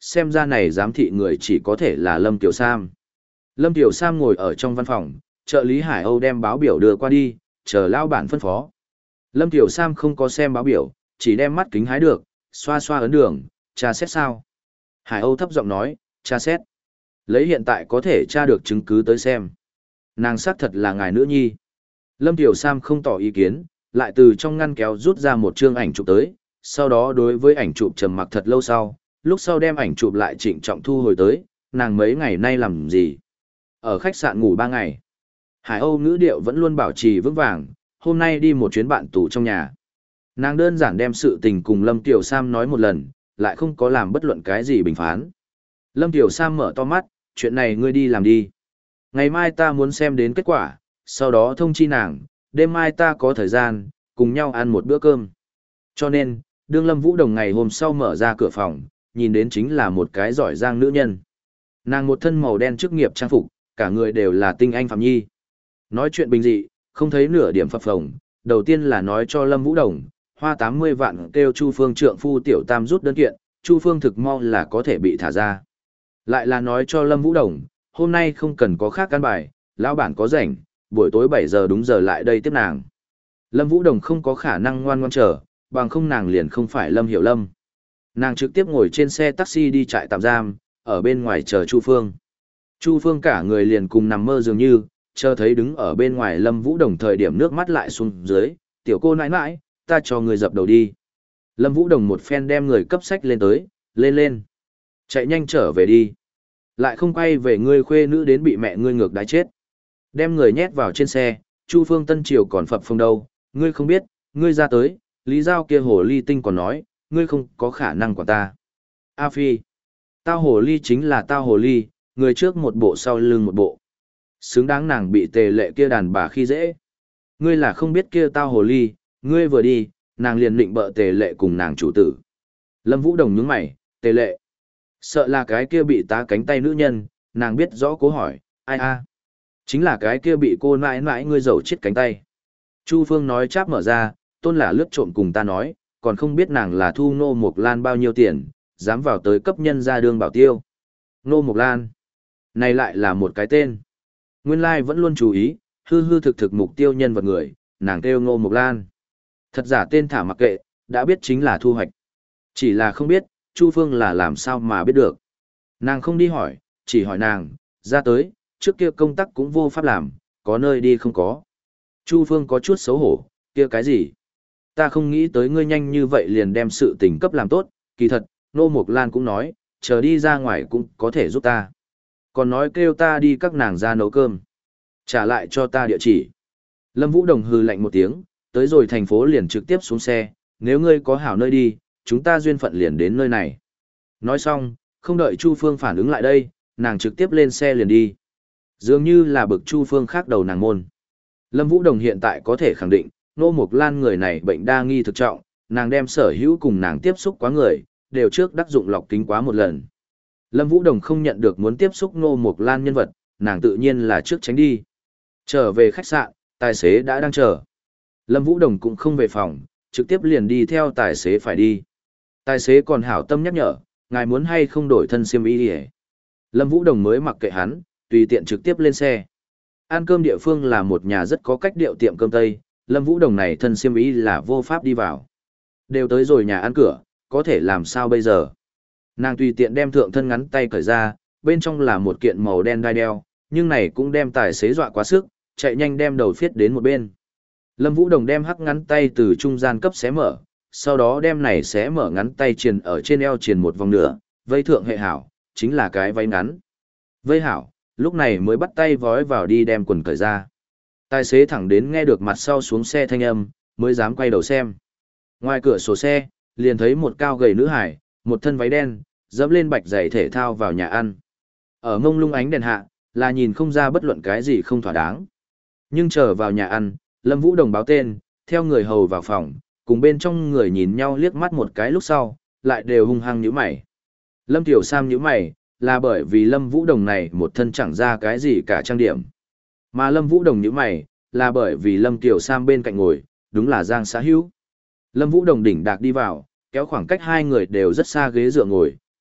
xem ra này giám thị người chỉ có thể là Lâm Tiểu Sam. Lâm Tiểu Sam ngồi ở trong văn phòng, trợ lý Hải Âu đem báo biểu đưa qua đi, chờ lao bản phân phó. Lâm Tiểu Sam không có xem báo biểu, chỉ đem mắt kính hái được, xoa xoa ấn đường, tra xét sao. Hải Âu thấp giọng nói, tra xét. Lấy hiện tại có thể tra được chứng cứ tới xem. Nàng xác thật là ngài nữ nhi. Lâm Tiểu Sam không tỏ ý kiến, lại từ trong ngăn kéo rút ra một chương ảnh chụp tới, sau đó đối với ảnh chụp trầm mặc thật lâu sau, lúc sau đem ảnh chụp lại trịnh trọng thu hồi tới, nàng mấy ngày nay làm gì? Ở khách sạn ngủ ba ngày. Hải Âu ngữ điệu vẫn luôn bảo trì vững vàng, hôm nay đi một chuyến bạn tù trong nhà. Nàng đơn giản đem sự tình cùng Lâm Tiểu Sam nói một lần, lại không có làm bất luận cái gì bình phán. Lâm Tiểu Sam mở to mắt, chuyện này ngươi đi làm đi. Ngày mai ta muốn xem đến kết quả, sau đó thông chi nàng, đêm mai ta có thời gian, cùng nhau ăn một bữa cơm. Cho nên, đương Lâm Vũ Đồng ngày hôm sau mở ra cửa phòng, nhìn đến chính là một cái giỏi giang nữ nhân. Nàng một thân màu đen chức nghiệp trang phục, cả người đều là tinh anh Phạm Nhi. Nói chuyện bình dị, không thấy nửa điểm phập phồng, đầu tiên là nói cho Lâm Vũ Đồng, hoa tám mươi vạn kêu Chu Phương trượng phu tiểu tam rút đơn kiện, Chu Phương thực mau là có thể bị thả ra. Lại là nói cho Lâm Vũ Đồng, hôm nay không cần có khác căn bài, lão bản có rảnh, buổi tối bảy giờ đúng giờ lại đây tiếp nàng. Lâm Vũ Đồng không có khả năng ngoan ngoan chờ, bằng không nàng liền không phải Lâm Hiểu Lâm. Nàng trực tiếp ngồi trên xe taxi đi trại tạm giam, ở bên ngoài chờ Chu Phương. Chu Phương cả người liền cùng nằm mơ dường như, chờ thấy đứng ở bên ngoài Lâm Vũ Đồng thời điểm nước mắt lại xuống dưới, tiểu cô nãi nãi, ta cho người dập đầu đi. Lâm Vũ Đồng một phen đem người cấp sách lên tới, lên lên. Chạy nhanh trở về đi. Lại không quay về ngươi khuê nữ đến bị mẹ ngươi ngược đái chết. Đem người nhét vào trên xe, Chu Phương Tân Triều còn phập phồng đâu, ngươi không biết, ngươi ra tới, Lý Giao kia hồ ly tinh còn nói, ngươi không có khả năng của ta. A Phi, tao hồ ly chính là tao hồ ly, người trước một bộ sau lưng một bộ. Xứng đáng nàng bị tề lệ kia đàn bà khi dễ. Ngươi là không biết kia tao hồ ly, ngươi vừa đi, nàng liền định bợ tề lệ cùng nàng chủ tử. Lâm Vũ Đồng nhướng mày, tề lệ. Sợ là cái kia bị tá cánh tay nữ nhân, nàng biết rõ cố hỏi, ai a? Chính là cái kia bị cô nãi nãi ngươi dầu chết cánh tay. Chu Phương nói cháp mở ra, tôn là lướt trộm cùng ta nói, còn không biết nàng là thu Nô Mộc Lan bao nhiêu tiền, dám vào tới cấp nhân ra đương bảo tiêu. Nô Mộc Lan. Này lại là một cái tên. Nguyên lai vẫn luôn chú ý, hư hư thực thực mục tiêu nhân vật người, nàng kêu Nô Mộc Lan. Thật giả tên thả mặc kệ, đã biết chính là thu hoạch. Chỉ là không biết, Chu Phương là làm sao mà biết được. Nàng không đi hỏi, chỉ hỏi nàng, ra tới, trước kia công tác cũng vô pháp làm, có nơi đi không có. Chu Phương có chút xấu hổ, kia cái gì? Ta không nghĩ tới ngươi nhanh như vậy liền đem sự tình cấp làm tốt, kỳ thật, Nô Mộc Lan cũng nói, chờ đi ra ngoài cũng có thể giúp ta. Còn nói kêu ta đi các nàng ra nấu cơm. Trả lại cho ta địa chỉ. Lâm Vũ Đồng hừ lạnh một tiếng, tới rồi thành phố liền trực tiếp xuống xe, nếu ngươi có hảo nơi đi, chúng ta duyên phận liền đến nơi này. Nói xong, không đợi Chu Phương phản ứng lại đây, nàng trực tiếp lên xe liền đi. Dường như là bực Chu Phương khác đầu nàng môn. Lâm Vũ Đồng hiện tại có thể khẳng định, Nô Mộc Lan người này bệnh đa nghi thực trọng, nàng đem sở hữu cùng nàng tiếp xúc quá người, đều trước đắc dụng lọc kính quá một lần. Lâm Vũ Đồng không nhận được muốn tiếp xúc Nô Mộc Lan nhân vật, nàng tự nhiên là trước tránh đi. Trở về khách sạn, tài xế đã đang chờ. Lâm Vũ Đồng cũng không về phòng, trực tiếp liền đi theo tài xế phải đi. Tài xế còn hảo tâm nhắc nhở, ngài muốn hay không đổi thân xiêm y đi. Lâm Vũ Đồng mới mặc kệ hắn, tùy tiện trực tiếp lên xe. Ăn cơm địa phương là một nhà rất có cách điệu tiệm cơm Tây, Lâm Vũ Đồng này thân xiêm y là vô pháp đi vào. Đều tới rồi nhà ăn cửa, có thể làm sao bây giờ? Nàng tùy tiện đem thượng thân ngắn tay cởi ra, bên trong là một kiện màu đen đai đeo, nhưng này cũng đem tài xế dọa quá sức, chạy nhanh đem đầu phiết đến một bên. Lâm Vũ Đồng đem hắc ngắn tay từ trung gian cấp xé mở, sau đó đem này xé mở ngắn tay triền ở trên eo triền một vòng nửa, vây thượng hệ hảo, chính là cái váy ngắn. Vây hảo, lúc này mới bắt tay vói vào đi đem quần cởi ra. Tài xế thẳng đến nghe được mặt sau xuống xe thanh âm, mới dám quay đầu xem. Ngoài cửa sổ xe, liền thấy một cao gầy nữ hải, một thân váy đen, dẫm lên bạch giày thể thao vào nhà ăn. Ở mông lung ánh đèn hạ, là nhìn không ra bất luận cái gì không thỏa đáng. Nhưng chờ vào nhà ăn, Lâm Vũ Đồng báo tên, theo người hầu vào phòng, cùng bên trong người nhìn nhau liếc mắt một cái lúc sau, lại đều hung hăng nhíu mày. Lâm Tiểu Sam nhíu mày, là bởi vì Lâm Vũ Đồng này một thân chẳng ra cái gì cả trang điểm. Mà Lâm Vũ Đồng nhíu mày, là bởi vì Lâm Tiểu Sam bên cạnh ngồi, đúng là Giang Xã Hữu. Lâm Vũ Đồng đỉnh đạc đi vào, kéo khoảng cách hai người đều rất xa ghế dựa ngồi,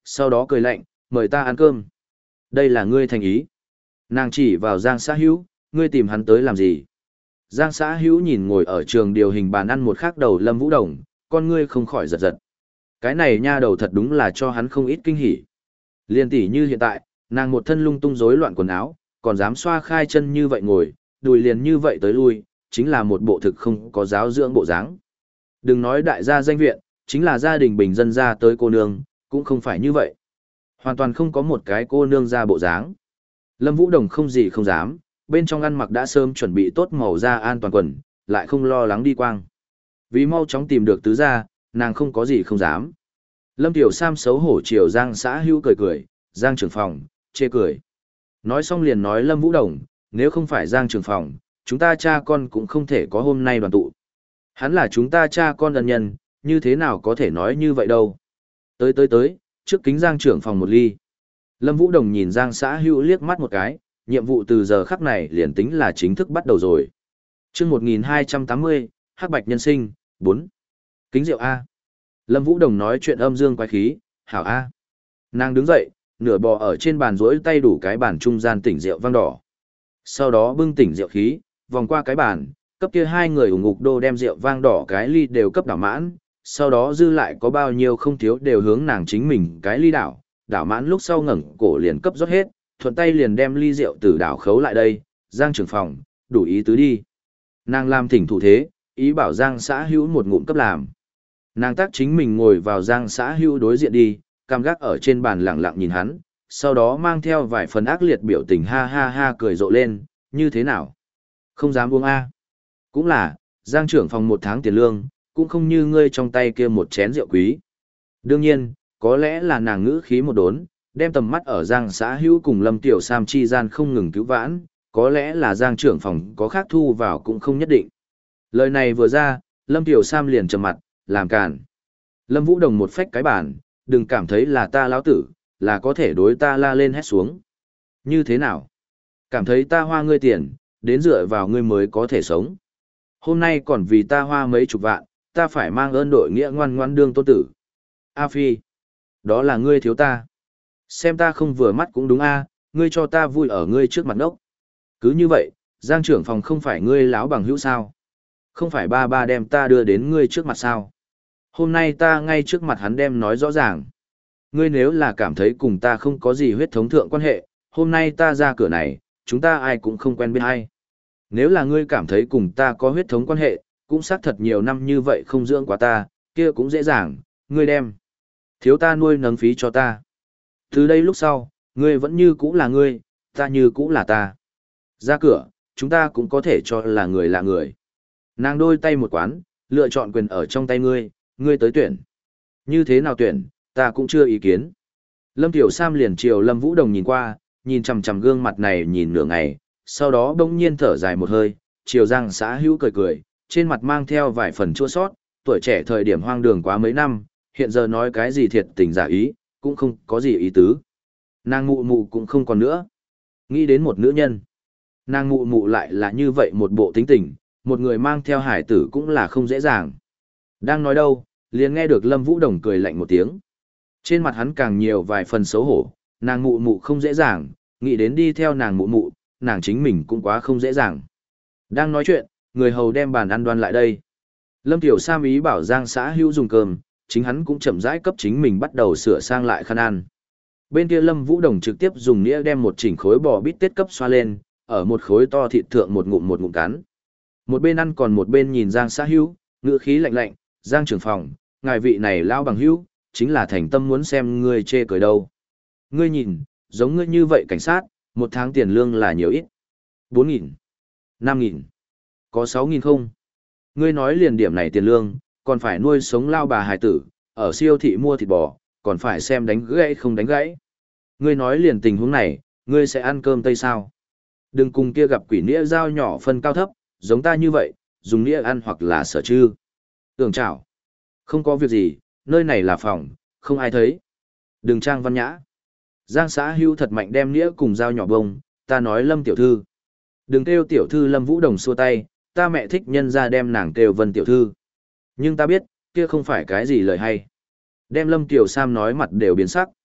sau đó cười lạnh, mời ta ăn cơm. Đây là ngươi thành ý. Nàng chỉ vào Giang Xã Hữu, ngươi tìm hắn tới làm gì? Giang Xã Hữu nhìn ngồi ở trường điều hình bàn ăn một khắc đầu Lâm Vũ Đồng, con ngươi không khỏi giật giật. Cái này nha đầu thật đúng là cho hắn không ít kinh hỉ. Liên tỷ như hiện tại, nàng một thân lung tung rối loạn quần áo, còn dám xoa khai chân như vậy ngồi, đùi liền như vậy tới lui, chính là một bộ thực không có giáo dưỡng bộ dáng. Đừng nói đại gia danh viện, chính là gia đình bình dân ra tới cô nương, cũng không phải như vậy. Hoàn toàn không có một cái cô nương ra bộ dáng. Lâm Vũ Đồng không gì không dám, bên trong ăn mặc đã sớm chuẩn bị tốt màu da an toàn quần, lại không lo lắng đi quang. Vì mau chóng tìm được tứ gia, nàng không có gì không dám. Lâm Tiểu Sam xấu hổ chiều Giang Xã Hữu cười cười, Giang trưởng phòng, chê cười. Nói xong liền nói Lâm Vũ Đồng, nếu không phải Giang trưởng phòng, chúng ta cha con cũng không thể có hôm nay đoàn tụ. Hắn là chúng ta cha con ân nhân, như thế nào có thể nói như vậy đâu. Tới tới tới, trước kính Giang trưởng phòng một ly. Lâm Vũ Đồng nhìn Giang Xã Hữu liếc mắt một cái, nhiệm vụ từ giờ khắc này liền tính là chính thức bắt đầu rồi. Chương một nghìn hai trăm tám mươi, Hắc Bạch Nhân Sinh, bốn. Kính rượu A. Lâm Vũ Đồng nói chuyện âm dương quái khí, hảo A. Nàng đứng dậy, nửa bò ở trên bàn rỗi tay đủ cái bàn trung gian tỉnh rượu vang đỏ. Sau đó bưng tỉnh rượu khí, vòng qua cái bàn, cấp kia hai người ủng ngục đô đem rượu vang đỏ cái ly đều cấp đảo mãn, sau đó dư lại có bao nhiêu không thiếu đều hướng nàng chính mình cái ly đảo, đảo mãn lúc sau ngẩng cổ liền cấp rót hết, thuận tay liền đem ly rượu từ đảo khấu lại đây, Giang trưởng phòng, đủ ý tứ đi. Nàng làm thỉnh thủ thế, ý bảo Giang Xã Hữu một ngụm cấp làm. Nàng tác chính mình ngồi vào Giang Xã Hữu đối diện đi, cam gác ở trên bàn lặng lặng nhìn hắn, sau đó mang theo vài phần ác liệt biểu tình ha ha ha cười rộ lên, như thế nào? Không dám uống a. Cũng là, Giang trưởng phòng một tháng tiền lương, cũng không như ngươi trong tay kia một chén rượu quý. Đương nhiên, có lẽ là nàng ngữ khí một đốn, đem tầm mắt ở Giang Xã Hữu cùng Lâm Tiểu Sam chi gian không ngừng cứu vãn, có lẽ là Giang trưởng phòng có khác thu vào cũng không nhất định. Lời này vừa ra, Lâm Tiểu Sam liền trầm mặt, làm càn. Lâm Vũ Đồng một phách cái bàn, đừng cảm thấy là ta lão tử, là có thể đối ta la lên hét xuống. Như thế nào? Cảm thấy ta hoa ngươi tiền, đến dựa vào ngươi mới có thể sống. Hôm nay còn vì ta hoa mấy chục vạn, ta phải mang ơn đội nghĩa ngoan ngoan đương tôn tử. A Phi, đó là ngươi thiếu ta. Xem ta không vừa mắt cũng đúng a, ngươi cho ta vui ở ngươi trước mặt đốc. Cứ như vậy, Giang trưởng phòng không phải ngươi láo bằng hữu sao? Không phải ba ba đem ta đưa đến ngươi trước mặt sao? Hôm nay ta ngay trước mặt hắn đem nói rõ ràng. Ngươi nếu là cảm thấy cùng ta không có gì huyết thống thượng quan hệ, hôm nay ta ra cửa này, chúng ta ai cũng không quen biết ai. Nếu là ngươi cảm thấy cùng ta có huyết thống quan hệ, cũng xác thật nhiều năm như vậy không dưỡng quá ta, kia cũng dễ dàng, ngươi đem. Thiếu ta nuôi nấng phí cho ta. Từ đây lúc sau, ngươi vẫn như cũ là ngươi, ta như cũ là ta. Ra cửa, chúng ta cũng có thể cho là người là người. Nàng đôi tay một quán, lựa chọn quyền ở trong tay ngươi, ngươi tới tuyển. Như thế nào tuyển, ta cũng chưa ý kiến. Lâm Tiểu Sam liền chiều Lâm Vũ Đồng nhìn qua, nhìn chằm chằm gương mặt này nhìn nửa ngày, sau đó bỗng nhiên thở dài một hơi, chiều Giang Xã Hữu cười cười, trên mặt mang theo vài phần chua sót, tuổi trẻ thời điểm hoang đường quá mấy năm, hiện giờ nói cái gì thiệt tình giả ý, cũng không có gì ý tứ. Nàng mụ mụ cũng không còn nữa. Nghĩ đến một nữ nhân. Nàng mụ mụ lại là như vậy một bộ tính tình, một người mang theo hải tử cũng là không dễ dàng. Đang nói đâu, liền nghe được Lâm Vũ Đồng cười lạnh một tiếng. Trên mặt hắn càng nhiều vài phần xấu hổ, nàng mụ mụ không dễ dàng, nghĩ đến đi theo nàng mụ mụ, nàng chính mình cũng quá không dễ dàng. Đang nói chuyện, người hầu đem bàn ăn đoan lại đây. Lâm Tiểu Sam ý bảo Giang Xã Hữu dùng cơm, chính hắn cũng chậm rãi cấp chính mình bắt đầu sửa sang lại khăn ăn. Bên kia Lâm Vũ Đồng trực tiếp dùng nĩa đem một chỉnh khối bò bít tết cấp xoa lên, ở một khối to thịt thượng một ngụm một ngụm cắn. Một bên ăn còn một bên nhìn Giang Xã Hữu, ngữ khí lạnh lạnh, Giang trưởng phòng, ngài vị này lao bằng hữu, chính là thành tâm muốn xem ngươi chê cười đâu. Ngươi nhìn, giống ngươi như vậy cảnh sát, một tháng tiền lương là nhiều ít. Bốn nghìn, năm nghìn, có sáu nghìn không? Ngươi nói liền điểm này tiền lương, còn phải nuôi sống lao bà hài tử, ở siêu thị mua thịt bò, còn phải xem đánh gãy không đánh gãy. Ngươi nói liền tình huống này, ngươi sẽ ăn cơm tây sao? Đừng cùng kia gặp quỷ nĩa dao nhỏ phân cao thấp, giống ta như vậy, dùng nĩa ăn hoặc là sở chư. Tưởng chảo. Không có việc gì, nơi này là phòng, không ai thấy. Đừng trang văn nhã. Giang Xã Hữu thật mạnh đem nĩa cùng dao nhỏ bông, ta nói Lâm tiểu thư. Đừng kêu tiểu thư Lâm Vũ Đồng xua tay, ta mẹ thích nhân ra đem nàng kêu Vân tiểu thư. Nhưng ta biết, kia không phải cái gì lời hay. Đem Lâm Tiểu Sam nói mặt đều biến sắc.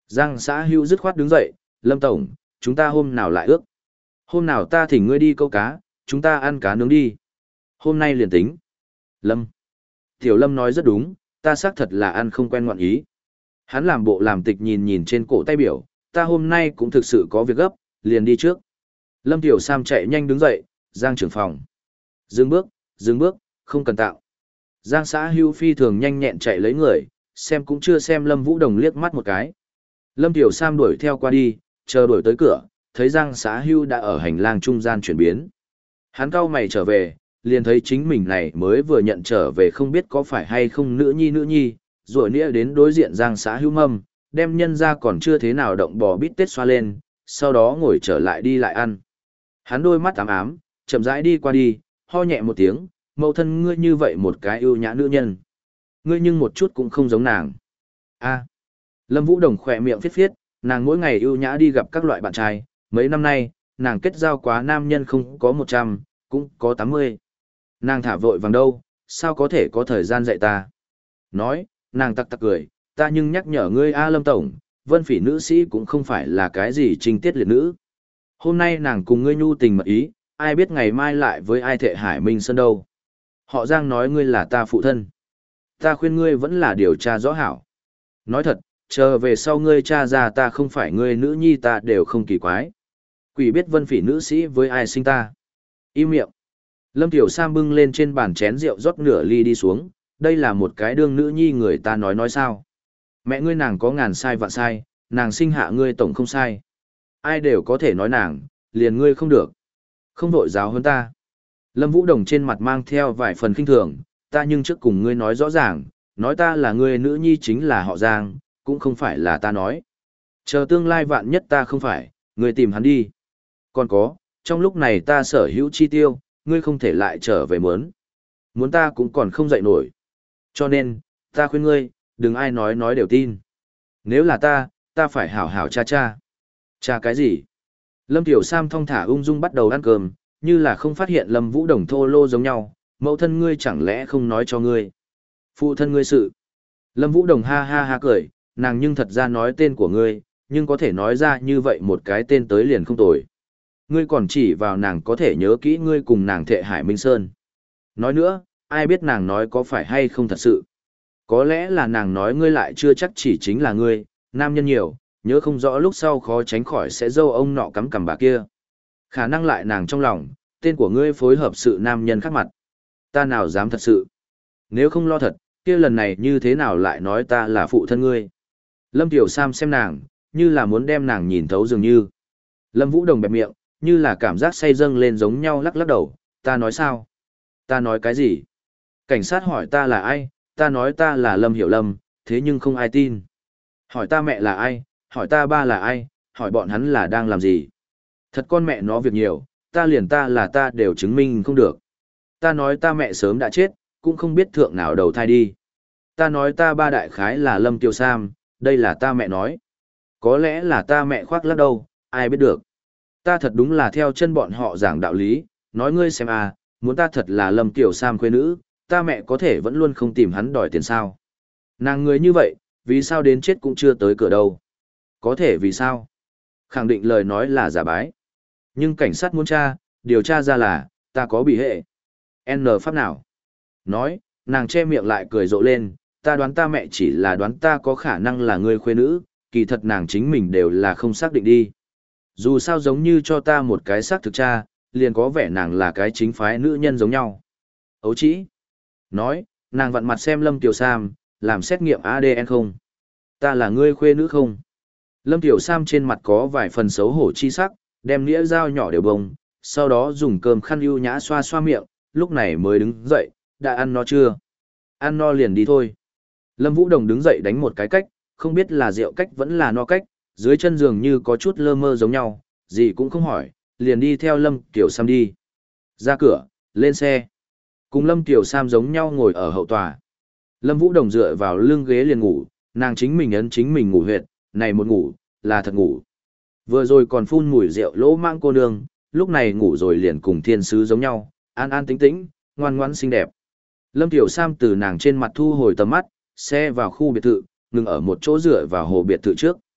Giang Xã Hưu dứt khoát đứng dậy, Lâm Tổng, chúng ta hôm nào lại ước. Hôm nào ta thỉnh ngươi đi câu cá, chúng ta ăn cá nướng đi. Hôm nay liền tính. Lâm. Tiểu Lâm nói rất đúng, ta xác thật là ăn không quen ngoạn ý. Hắn làm bộ làm tịch nhìn nhìn trên cổ tay biểu, ta hôm nay cũng thực sự có việc gấp, liền đi trước. Lâm Tiểu Sam chạy nhanh đứng dậy, Giang trưởng phòng. Dừng bước, dừng bước, không cần tạo. Giang Xã Hưu phi thường nhanh nhẹn chạy lấy người, xem cũng chưa xem Lâm Vũ Đồng liếc mắt một cái. Lâm Tiểu Sam đuổi theo qua đi, chờ đuổi tới cửa, thấy Giang Xã Hưu đã ở hành lang trung gian chuyển biến. Hắn cau mày trở về, liền thấy chính mình này mới vừa nhận trở về không biết có phải hay không nữ nhi nữ nhi, rồi nghĩa đến đối diện Giang Xã Hưu mâm, đem nhân ra còn chưa thế nào động bò bít tết xoa lên, sau đó ngồi trở lại đi lại ăn. Hắn đôi mắt ám ám, chậm rãi đi qua đi, ho nhẹ một tiếng, mẫu thân ngươi như vậy một cái ưu nhã nữ nhân. Ngươi nhưng một chút cũng không giống nàng. A. Lâm Vũ Đồng khỏe miệng phiết phiết, nàng mỗi ngày ưu nhã đi gặp các loại bạn trai, mấy năm nay, nàng kết giao quá nam nhân không có một trăm, cũng có tám mươi. Nàng thả vội vàng đâu, sao có thể có thời gian dạy ta. Nói, nàng tặc tặc cười, ta nhưng nhắc nhở ngươi A Lâm Tổng, vân phỉ nữ sĩ cũng không phải là cái gì trinh tiết liệt nữ. Hôm nay nàng cùng ngươi nhu tình mật ý, ai biết ngày mai lại với ai thệ Hải Minh Sơn đâu. Họ Giang nói ngươi là ta phụ thân. Ta khuyên ngươi vẫn là điều tra rõ hảo. Nói thật, chờ về sau ngươi tra ra ta không phải ngươi nữ nhi ta đều không kỳ quái. Quỷ biết vân phỉ nữ sĩ với ai sinh ta. Im miệng. Lâm Tiểu Sam bưng lên trên bàn chén rượu rót nửa ly đi xuống, đây là một cái đương nữ nhi người ta nói nói sao. Mẹ ngươi nàng có ngàn sai vạn sai, nàng sinh hạ ngươi tổng không sai. Ai đều có thể nói nàng, liền ngươi không được. Không vội giáo hơn ta. Lâm Vũ Đồng trên mặt mang theo vài phần kinh thường, ta nhưng trước cùng ngươi nói rõ ràng, nói ta là ngươi nữ nhi chính là họ Giang, cũng không phải là ta nói. Chờ tương lai vạn nhất ta không phải, ngươi tìm hắn đi. Còn có, trong lúc này ta sở hữu chi tiêu, ngươi không thể lại trở về muốn. Muốn ta cũng còn không dậy nổi. Cho nên, ta khuyên ngươi, đừng ai nói nói đều tin. Nếu là ta, ta phải hảo hảo cha cha. Cha cái gì? Lâm Tiểu Sam thong thả ung dung bắt đầu ăn cơm, như là không phát hiện Lâm Vũ Đồng thô lô giống nhau, mẫu thân ngươi chẳng lẽ không nói cho ngươi. Phụ thân ngươi sự. Lâm Vũ Đồng ha ha ha cười, nàng nhưng thật ra nói tên của ngươi, nhưng có thể nói ra như vậy một cái tên tới liền không tồi. Ngươi còn chỉ vào nàng có thể nhớ kỹ ngươi cùng nàng thệ Hải Minh Sơn. Nói nữa, ai biết nàng nói có phải hay không thật sự. Có lẽ là nàng nói ngươi lại chưa chắc chỉ chính là ngươi, nam nhân nhiều, nhớ không rõ lúc sau khó tránh khỏi sẽ dâu ông nọ cắm cằm bà kia. Khả năng lại nàng trong lòng, tên của ngươi phối hợp sự nam nhân khác mặt. Ta nào dám thật sự. Nếu không lo thật, kia lần này như thế nào lại nói ta là phụ thân ngươi. Lâm Tiểu Sam xem nàng, như là muốn đem nàng nhìn thấu dường như. Lâm Vũ Đồng bẹp miệng, như là cảm giác say dâng lên giống nhau lắc lắc đầu, ta nói sao? Ta nói cái gì? Cảnh sát hỏi ta là ai, ta nói ta là Lâm Hiểu Lâm, thế nhưng không ai tin. Hỏi ta mẹ là ai, hỏi ta ba là ai, hỏi bọn hắn là đang làm gì. Thật con mẹ nó việc nhiều, ta liền ta là ta đều chứng minh không được. Ta nói ta mẹ sớm đã chết, cũng không biết thượng nào đầu thai đi. Ta nói ta ba đại khái là Lâm Tiêu Sam, đây là ta mẹ nói. Có lẽ là ta mẹ khoác lác đâu, ai biết được. Ta thật đúng là theo chân bọn họ giảng đạo lý, nói ngươi xem à, muốn ta thật là Lâm Tiểu Sam khuê nữ, ta mẹ có thể vẫn luôn không tìm hắn đòi tiền sao. Nàng người như vậy, vì sao đến chết cũng chưa tới cửa đâu. Có thể vì sao? Khẳng định lời nói là giả bái. Nhưng cảnh sát muốn tra, điều tra ra là, ta có bị hệ. N pháp nào? Nói, nàng che miệng lại cười rộ lên, ta đoán ta mẹ chỉ là đoán ta có khả năng là người khuê nữ, kỳ thật nàng chính mình đều là không xác định đi. Dù sao giống như cho ta một cái xác thực tra, liền có vẻ nàng là cái chính phái nữ nhân giống nhau. Ấu chỉ. Nói, nàng vặn mặt xem Lâm Tiểu Sam, làm xét nghiệm a đê en không? Ta là ngươi khuê nữ không? Lâm Tiểu Sam trên mặt có vài phần xấu hổ chi sắc, đem nĩa dao nhỏ đều bông, sau đó dùng cơm khăn ưu nhã xoa xoa miệng, lúc này mới đứng dậy, đã ăn no chưa? Ăn no liền đi thôi. Lâm Vũ Đồng đứng dậy đánh một cái cách, không biết là rượu cách vẫn là no cách, dưới chân giường như có chút lơ mơ giống nhau, gì cũng không hỏi, liền đi theo Lâm Tiểu Sam đi. Ra cửa, lên xe. Cùng Lâm Tiểu Sam giống nhau ngồi ở hậu tòa. Lâm Vũ Đồng dựa vào lưng ghế liền ngủ, nàng chính mình ấn chính mình ngủ huyệt, này một ngủ, là thật ngủ. Vừa rồi còn phun mùi rượu lỗ mang cô nương, lúc này ngủ rồi liền cùng thiên sứ giống nhau, an an tĩnh tĩnh, ngoan ngoãn xinh đẹp. Lâm Tiểu Sam từ nàng trên mặt thu hồi tầm mắt, xe vào khu biệt thự, ngừng ở một chỗ dựa vào hồ biệt thự trước.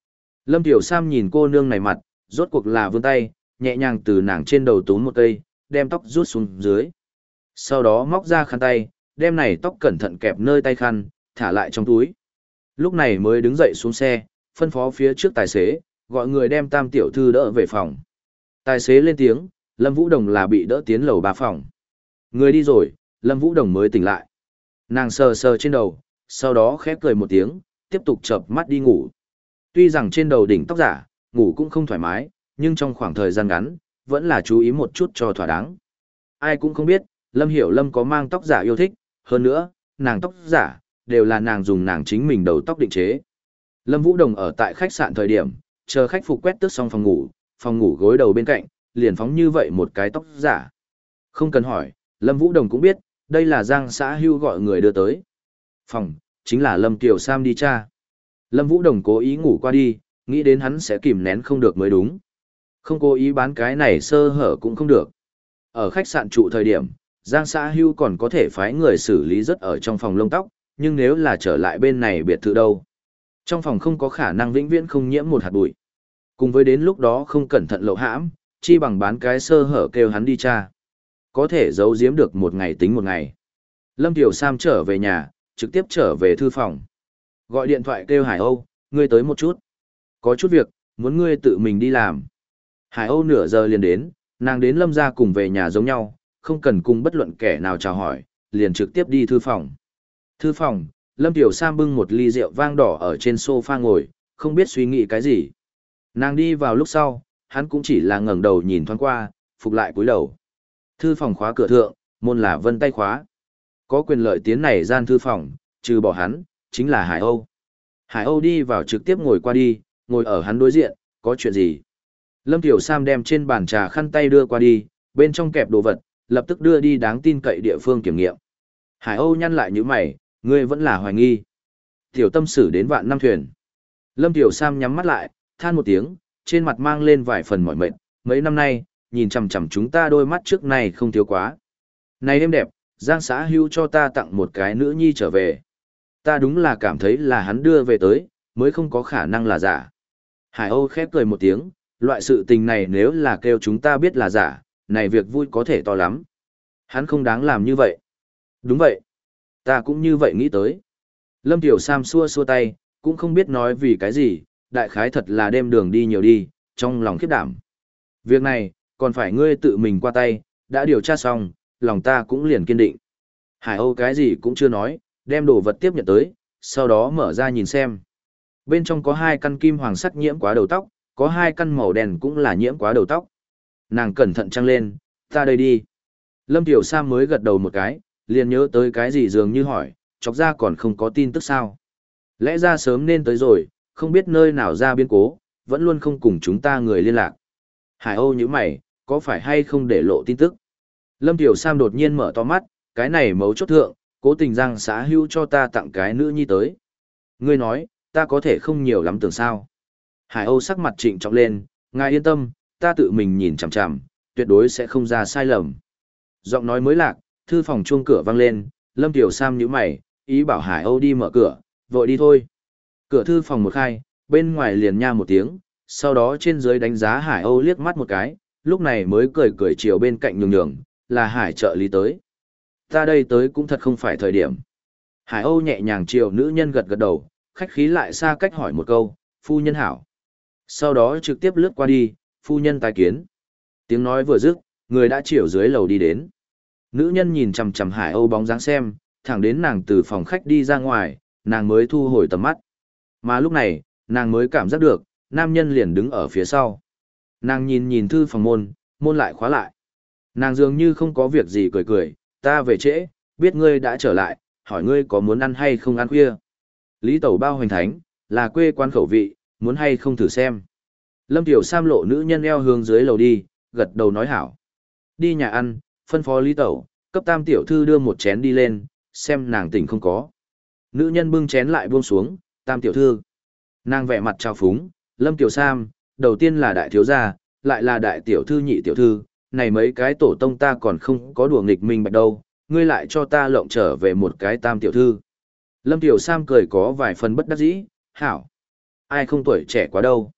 Lâm Tiểu Sam nhìn cô nương này mặt, rốt cuộc là vươn tay, nhẹ nhàng từ nàng trên đầu túm một cây, đem tóc rút xuống dưới. Sau đó móc ra khăn tay, đem này tóc cẩn thận kẹp nơi tay khăn, thả lại trong túi. Lúc này mới đứng dậy xuống xe, phân phó phía trước tài xế, gọi người đem tam tiểu thư đỡ về phòng. Tài xế lên tiếng, Lâm Vũ Đồng là bị đỡ tiến lầu ba phòng. Người đi rồi, Lâm Vũ Đồng mới tỉnh lại. Nàng sờ sờ trên đầu, sau đó khép cười một tiếng, tiếp tục chợp mắt đi ngủ. Tuy rằng trên đầu đỉnh tóc giả, ngủ cũng không thoải mái, nhưng trong khoảng thời gian ngắn, vẫn là chú ý một chút cho thỏa đáng. Ai cũng không biết, Lâm Hiểu Lâm có mang tóc giả yêu thích, hơn nữa, nàng tóc giả, đều là nàng dùng nàng chính mình đầu tóc định chế. Lâm Vũ Đồng ở tại khách sạn thời điểm, chờ khách phục quét tước xong phòng ngủ, phòng ngủ gối đầu bên cạnh, liền phóng như vậy một cái tóc giả. Không cần hỏi, Lâm Vũ Đồng cũng biết, đây là Giang Xã Hưu gọi người đưa tới. Phòng, chính là Lâm Kiều Sam đi cha. Lâm Vũ Đồng cố ý ngủ qua đi, nghĩ đến hắn sẽ kìm nén không được mới đúng. Không cố ý bán cái này sơ hở cũng không được. Ở khách sạn trụ thời điểm, Giang Xã Hưu còn có thể phái người xử lý rất ở trong phòng lông tóc, nhưng nếu là trở lại bên này biệt thự đâu. Trong phòng không có khả năng vĩnh viễn không nhiễm một hạt bụi. Cùng với đến lúc đó không cẩn thận lậu hãm, chi bằng bán cái sơ hở kêu hắn đi tra. Có thể giấu giếm được một ngày tính một ngày. Lâm Tiểu Sam trở về nhà, trực tiếp trở về thư phòng. Gọi điện thoại kêu Hải Âu, ngươi tới một chút. Có chút việc, muốn ngươi tự mình đi làm. Hải Âu nửa giờ liền đến, nàng đến Lâm gia cùng về nhà giống nhau, không cần cùng bất luận kẻ nào chào hỏi, liền trực tiếp đi thư phòng. Thư phòng, Lâm Tiểu Sam bưng một ly rượu vang đỏ ở trên sofa ngồi, không biết suy nghĩ cái gì. Nàng đi vào lúc sau, hắn cũng chỉ là ngẩng đầu nhìn thoáng qua, phục lại cúi đầu. Thư phòng khóa cửa thượng, môn là vân tay khóa. Có quyền lợi tiến này gian thư phòng, trừ bỏ hắn, chính là Hải Âu. Hải Âu đi vào trực tiếp ngồi qua đi, ngồi ở hắn đối diện, có chuyện gì? Lâm Tiểu Sam đem trên bàn trà khăn tay đưa qua đi, bên trong kẹp đồ vật, lập tức đưa đi đáng tin cậy địa phương kiểm nghiệm. Hải Âu nhăn lại như mày, ngươi vẫn là hoài nghi. Tiểu tâm sử đến vạn năm thuyền. Lâm Tiểu Sam nhắm mắt lại, than một tiếng, trên mặt mang lên vài phần mỏi mệt, mấy năm nay, nhìn chằm chằm chúng ta đôi mắt trước này không thiếu quá. Này em đẹp, Giang Xã Hưu cho ta tặng một cái nữ nhi trở về. Ta đúng là cảm thấy là hắn đưa về tới, mới không có khả năng là giả. Hải Âu khép cười một tiếng, loại sự tình này nếu là kêu chúng ta biết là giả, này việc vui có thể to lắm. Hắn không đáng làm như vậy. Đúng vậy. Ta cũng như vậy nghĩ tới. Lâm Tiểu Sam xua xua tay, cũng không biết nói vì cái gì, đại khái thật là đem đường đi nhiều đi, trong lòng khiếp đảm. Việc này, còn phải ngươi tự mình qua tay, đã điều tra xong, lòng ta cũng liền kiên định. Hải Âu cái gì cũng chưa nói, đem đồ vật tiếp nhận tới, sau đó mở ra nhìn xem. Bên trong có hai căn kim hoàng sắc nhiễm quá đầu tóc, có hai căn màu đen cũng là nhiễm quá đầu tóc. Nàng cẩn thận trăng lên, ta đây đi. Lâm Tiểu Sam mới gật đầu một cái, liền nhớ tới cái gì dường như hỏi, chọc ra còn không có tin tức sao. Lẽ ra sớm nên tới rồi, không biết nơi nào ra biến cố, vẫn luôn không cùng chúng ta người liên lạc. Hải Âu như mày, có phải hay không để lộ tin tức? Lâm Tiểu Sam đột nhiên mở to mắt, cái này mấu chốt thượng, cố tình Giang Xã Hưu cho ta tặng cái nữ nhi tới. Ngươi nói, ta có thể không nhiều lắm tưởng sao. Hải Âu sắc mặt trịnh trọng lên, ngài yên tâm, ta tự mình nhìn chằm chằm, tuyệt đối sẽ không ra sai lầm. Giọng nói mới lạc, thư phòng chuông cửa vang lên, Lâm Tiểu Sam nhíu mày, ý bảo Hải Âu đi mở cửa, vội đi thôi. Cửa thư phòng một khai, bên ngoài liền nha một tiếng, sau đó trên dưới đánh giá Hải Âu liếc mắt một cái, lúc này mới cười cười chiều bên cạnh nhường nhường, là Hải trợ lý tới. Ta đây tới cũng thật không phải thời điểm. Hải Âu nhẹ nhàng chiều nữ nhân gật gật đầu, khách khí lại xa cách hỏi một câu, phu nhân hảo. Sau đó trực tiếp lướt qua đi, phu nhân tài kiến. Tiếng nói vừa dứt, người đã chiều dưới lầu đi đến. Nữ nhân nhìn chằm chằm Hải Âu bóng dáng xem, thẳng đến nàng từ phòng khách đi ra ngoài, nàng mới thu hồi tầm mắt. Mà lúc này, nàng mới cảm giác được, nam nhân liền đứng ở phía sau. Nàng nhìn nhìn thư phòng môn, môn lại khóa lại. Nàng dường như không có việc gì cười cười, ta về trễ, biết ngươi đã trở lại, hỏi ngươi có muốn ăn hay không ăn khuya. Lý Tẩu bao hoành thánh, là quê quán khẩu vị, muốn hay không thử xem. Lâm Tiểu Sam lộ nữ nhân eo hướng dưới lầu đi, gật đầu nói hảo. Đi nhà ăn, phân phó Lý Tẩu, cấp tam tiểu thư đưa một chén đi lên, xem nàng tỉnh không có. Nữ nhân bưng chén lại buông xuống, tam tiểu thư. Nàng vẻ mặt trao phúng, Lâm Tiểu Sam, đầu tiên là đại thiếu gia, lại là đại tiểu thư nhị tiểu thư, này mấy cái tổ tông ta còn không có đùa nghịch minh bạch đâu, ngươi lại cho ta lộng trở về một cái tam tiểu thư. Lâm Tiểu Sam cười có vài phần bất đắc dĩ, hảo. Ai không tuổi trẻ quá đâu.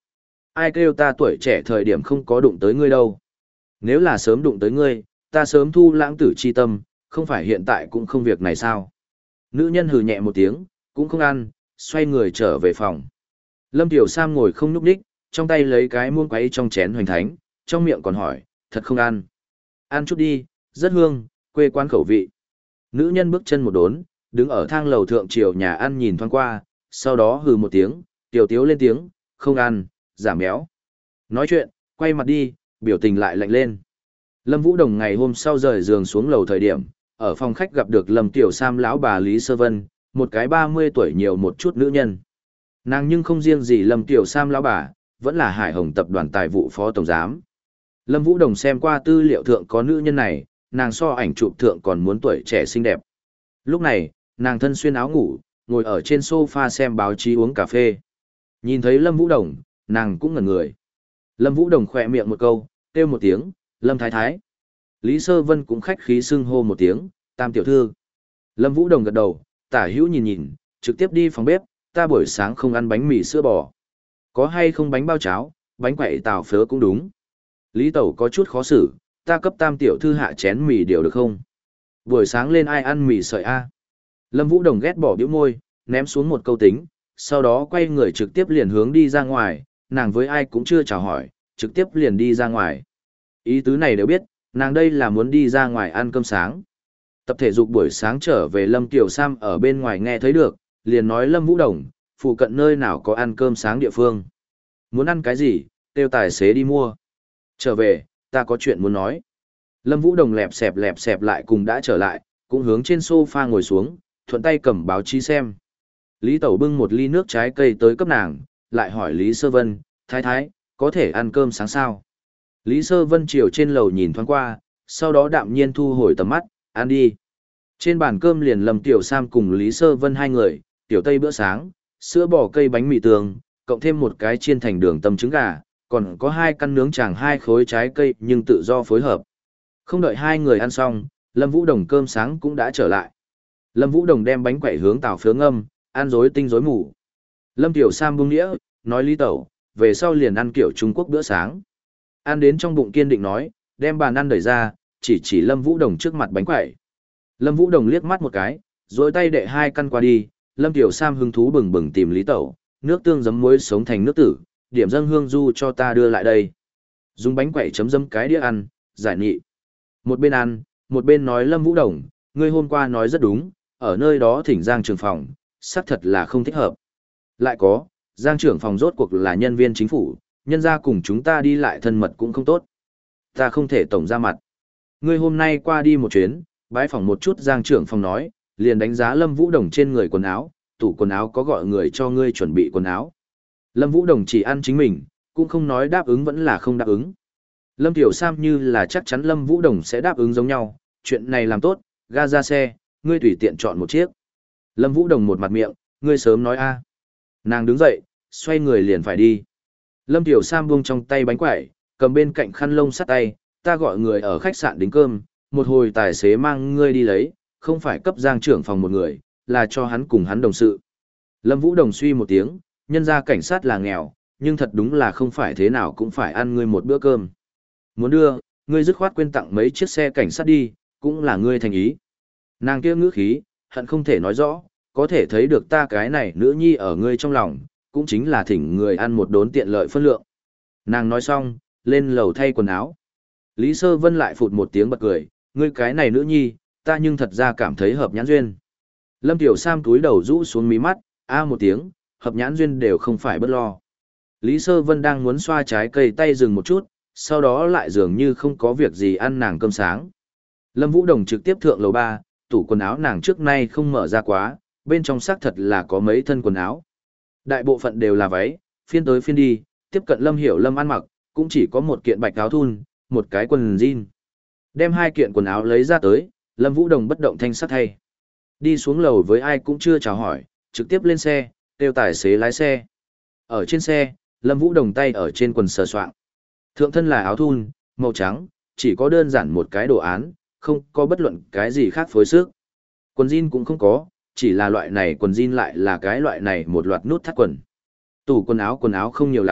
Ai kêu ta tuổi trẻ thời điểm không có đụng tới ngươi đâu. Nếu là sớm đụng tới ngươi, ta sớm thu lãng tử chi tâm, không phải hiện tại cũng không việc này sao. Nữ nhân hừ nhẹ một tiếng, cũng không ăn, xoay người trở về phòng. Lâm Tiểu Sam ngồi không nhúc nhích, trong tay lấy cái muỗng quấy trong chén hoành thánh, trong miệng còn hỏi, thật không ăn. Ăn chút đi, rất hương, quê quán khẩu vị. Nữ nhân bước chân một đốn, đứng ở thang lầu thượng triều nhà ăn nhìn thoáng qua, sau đó hừ một tiếng, tiểu tiếu lên tiếng, không ăn, giảm béo. Nói chuyện, quay mặt đi, biểu tình lại lạnh lên. Lâm Vũ Đồng ngày hôm sau rời giường xuống lầu thời điểm, ở phòng khách gặp được Lâm Tiểu Sam lão bà Lý Sơ Vân, một cái ba mươi tuổi nhiều một chút nữ nhân. Nàng nhưng không riêng gì Lâm Tiểu Sam lão bà, vẫn là Hải Hồng tập đoàn tài vụ phó tổng giám. Lâm Vũ Đồng xem qua tư liệu thượng có nữ nhân này, nàng so ảnh chụp thượng còn muốn tuổi trẻ xinh đẹp. Lúc này, nàng thân xuyên áo ngủ, ngồi ở trên sofa xem báo chí uống cà phê. Nhìn thấy Lâm Vũ Đồng, nàng cũng ngẩn người. Lâm Vũ Đồng khỏe miệng một câu, kêu một tiếng, Lâm Thái Thái. Lý Sơ Vân cũng khách khí xưng hô một tiếng, Tam tiểu thư. Lâm Vũ Đồng gật đầu, tả hữu nhìn nhìn, trực tiếp đi phòng bếp, ta buổi sáng không ăn bánh mì sữa bò. Có hay không bánh bao cháo, bánh quậy tàu phớ cũng đúng. Lý Tẩu có chút khó xử, ta cấp Tam tiểu thư hạ chén mì điều được không? Buổi sáng lên ai ăn mì sợi a? Lâm Vũ Đồng ghét bỏ bĩu môi, ném xuống một câu tính, sau đó quay người trực tiếp liền hướng đi ra ngoài, nàng với ai cũng chưa chào hỏi, trực tiếp liền đi ra ngoài. Ý tứ này đều biết, nàng đây là muốn đi ra ngoài ăn cơm sáng. Tập thể dục buổi sáng trở về Lâm Tiểu Sam ở bên ngoài nghe thấy được, liền nói Lâm Vũ Đồng, phụ cận nơi nào có ăn cơm sáng địa phương. Muốn ăn cái gì, kêu tài xế đi mua. Trở về, ta có chuyện muốn nói. Lâm Vũ Đồng lẹp xẹp lẹp xẹp lại cùng đã trở lại, cũng hướng trên sofa ngồi xuống, thuận tay cầm báo chí xem. Lý Tẩu bưng một ly nước trái cây tới cấp nàng, lại hỏi Lý Sơ Vân, thái thái, có thể ăn cơm sáng sao? Lý Sơ Vân chiều trên lầu nhìn thoáng qua, sau đó đạm nhiên thu hồi tầm mắt, ăn đi. Trên bàn cơm liền Lâm Tiểu Sam cùng Lý Sơ Vân hai người, tiểu tây bữa sáng, sữa bò cây bánh mì tường, cộng thêm một cái chiên thành đường tầm trứng gà, còn có hai căn nướng chàng hai khối trái cây nhưng tự do phối hợp. Không đợi hai người ăn xong, Lâm Vũ Đồng cơm sáng cũng đã trở lại. Lâm Vũ Đồng đem bánh quẩy hướng tàu phướng ngâm, ăn rối tinh rối mù. Lâm Tiểu Sam buông đĩa, nói Lý Tẩu, về sau liền ăn kiểu Trung Quốc bữa sáng. Ăn đến trong bụng kiên định nói, đem bàn ăn đẩy ra, chỉ chỉ Lâm Vũ Đồng trước mặt bánh quẩy. Lâm Vũ Đồng liếc mắt một cái, rồi tay đệ hai căn qua đi, Lâm Tiểu Sam hứng thú bừng bừng tìm Lý Tẩu, nước tương giấm muối sống thành nước tử, điểm dâng hương du cho ta đưa lại đây. Dùng bánh quẩy chấm dấm cái đĩa ăn, giải nghị. Một bên ăn, một bên nói Lâm Vũ Đồng, ngươi hôm qua nói rất đúng, ở nơi đó thỉnh Giang trưởng phòng, xác thật là không thích hợp. Lại có, Giang trưởng phòng rốt cuộc là nhân viên chính phủ, nhân ra cùng chúng ta đi lại thân mật cũng không tốt. Ta không thể tổng ra mặt. Ngươi hôm nay qua đi một chuyến, bái phỏng một chút Giang trưởng phòng nói, liền đánh giá Lâm Vũ Đồng trên người quần áo, tủ quần áo có gọi người cho ngươi chuẩn bị quần áo. Lâm Vũ Đồng chỉ ăn chính mình, cũng không nói đáp ứng vẫn là không đáp ứng. Lâm Tiểu Sam như là chắc chắn Lâm Vũ Đồng sẽ đáp ứng giống nhau, chuyện này làm tốt, ga ra xe, ngươi tùy tiện chọn một chiếc. Lâm Vũ Đồng một mặt miệng, ngươi sớm nói a. Nàng đứng dậy, xoay người liền phải đi. Lâm Tiểu Sam buông trong tay bánh quẩy, cầm bên cạnh khăn lông sắt tay, ta gọi người ở khách sạn đính cơm, một hồi tài xế mang ngươi đi lấy, không phải cấp Giang trưởng phòng một người, là cho hắn cùng hắn đồng sự. Lâm Vũ Đồng suy một tiếng, nhân ra cảnh sát là nghèo, nhưng thật đúng là không phải thế nào cũng phải ăn ngươi một bữa cơm. Muốn đưa, ngươi dứt khoát quên tặng mấy chiếc xe cảnh sát đi, cũng là ngươi thành ý. Nàng kia ngữ khí, hận không thể nói rõ, có thể thấy được ta cái này nữ nhi ở ngươi trong lòng, cũng chính là thỉnh người ăn một đốn tiện lợi phân lượng. Nàng nói xong, lên lầu thay quần áo. Lý Sơ Vân lại phụt một tiếng bật cười, ngươi cái này nữ nhi, ta nhưng thật ra cảm thấy hợp nhãn duyên. Lâm Tiểu Sam túi đầu rũ xuống mí mắt, a một tiếng, hợp nhãn duyên đều không phải bất lo. Lý Sơ Vân đang muốn xoa trái cây tay dừng một chút, sau đó lại dường như không có việc gì ăn nàng cơm sáng. Lâm Vũ Đồng trực tiếp thượng lầu ba, tủ quần áo nàng trước nay không mở ra quá, bên trong xác thật là có mấy thân quần áo. Đại bộ phận đều là váy, phiên tới phiên đi, tiếp cận Lâm Hiểu Lâm ăn mặc, cũng chỉ có một kiện bạch áo thun, một cái quần jean. Đem hai kiện quần áo lấy ra tới, Lâm Vũ Đồng bất động thanh sắc thay. Đi xuống lầu với ai cũng chưa chào hỏi, trực tiếp lên xe, kêu tài xế lái xe. Ở trên xe, Lâm Vũ Đồng tay ở trên quần sờ soạng. Thượng thân là áo thun, màu trắng, chỉ có đơn giản một cái đồ án, không có bất luận cái gì khác phối sức. Quần jean cũng không có, chỉ là loại này quần jean lại là cái loại này một loạt nút thắt quần. Tủ quần áo quần áo không nhiều lắm,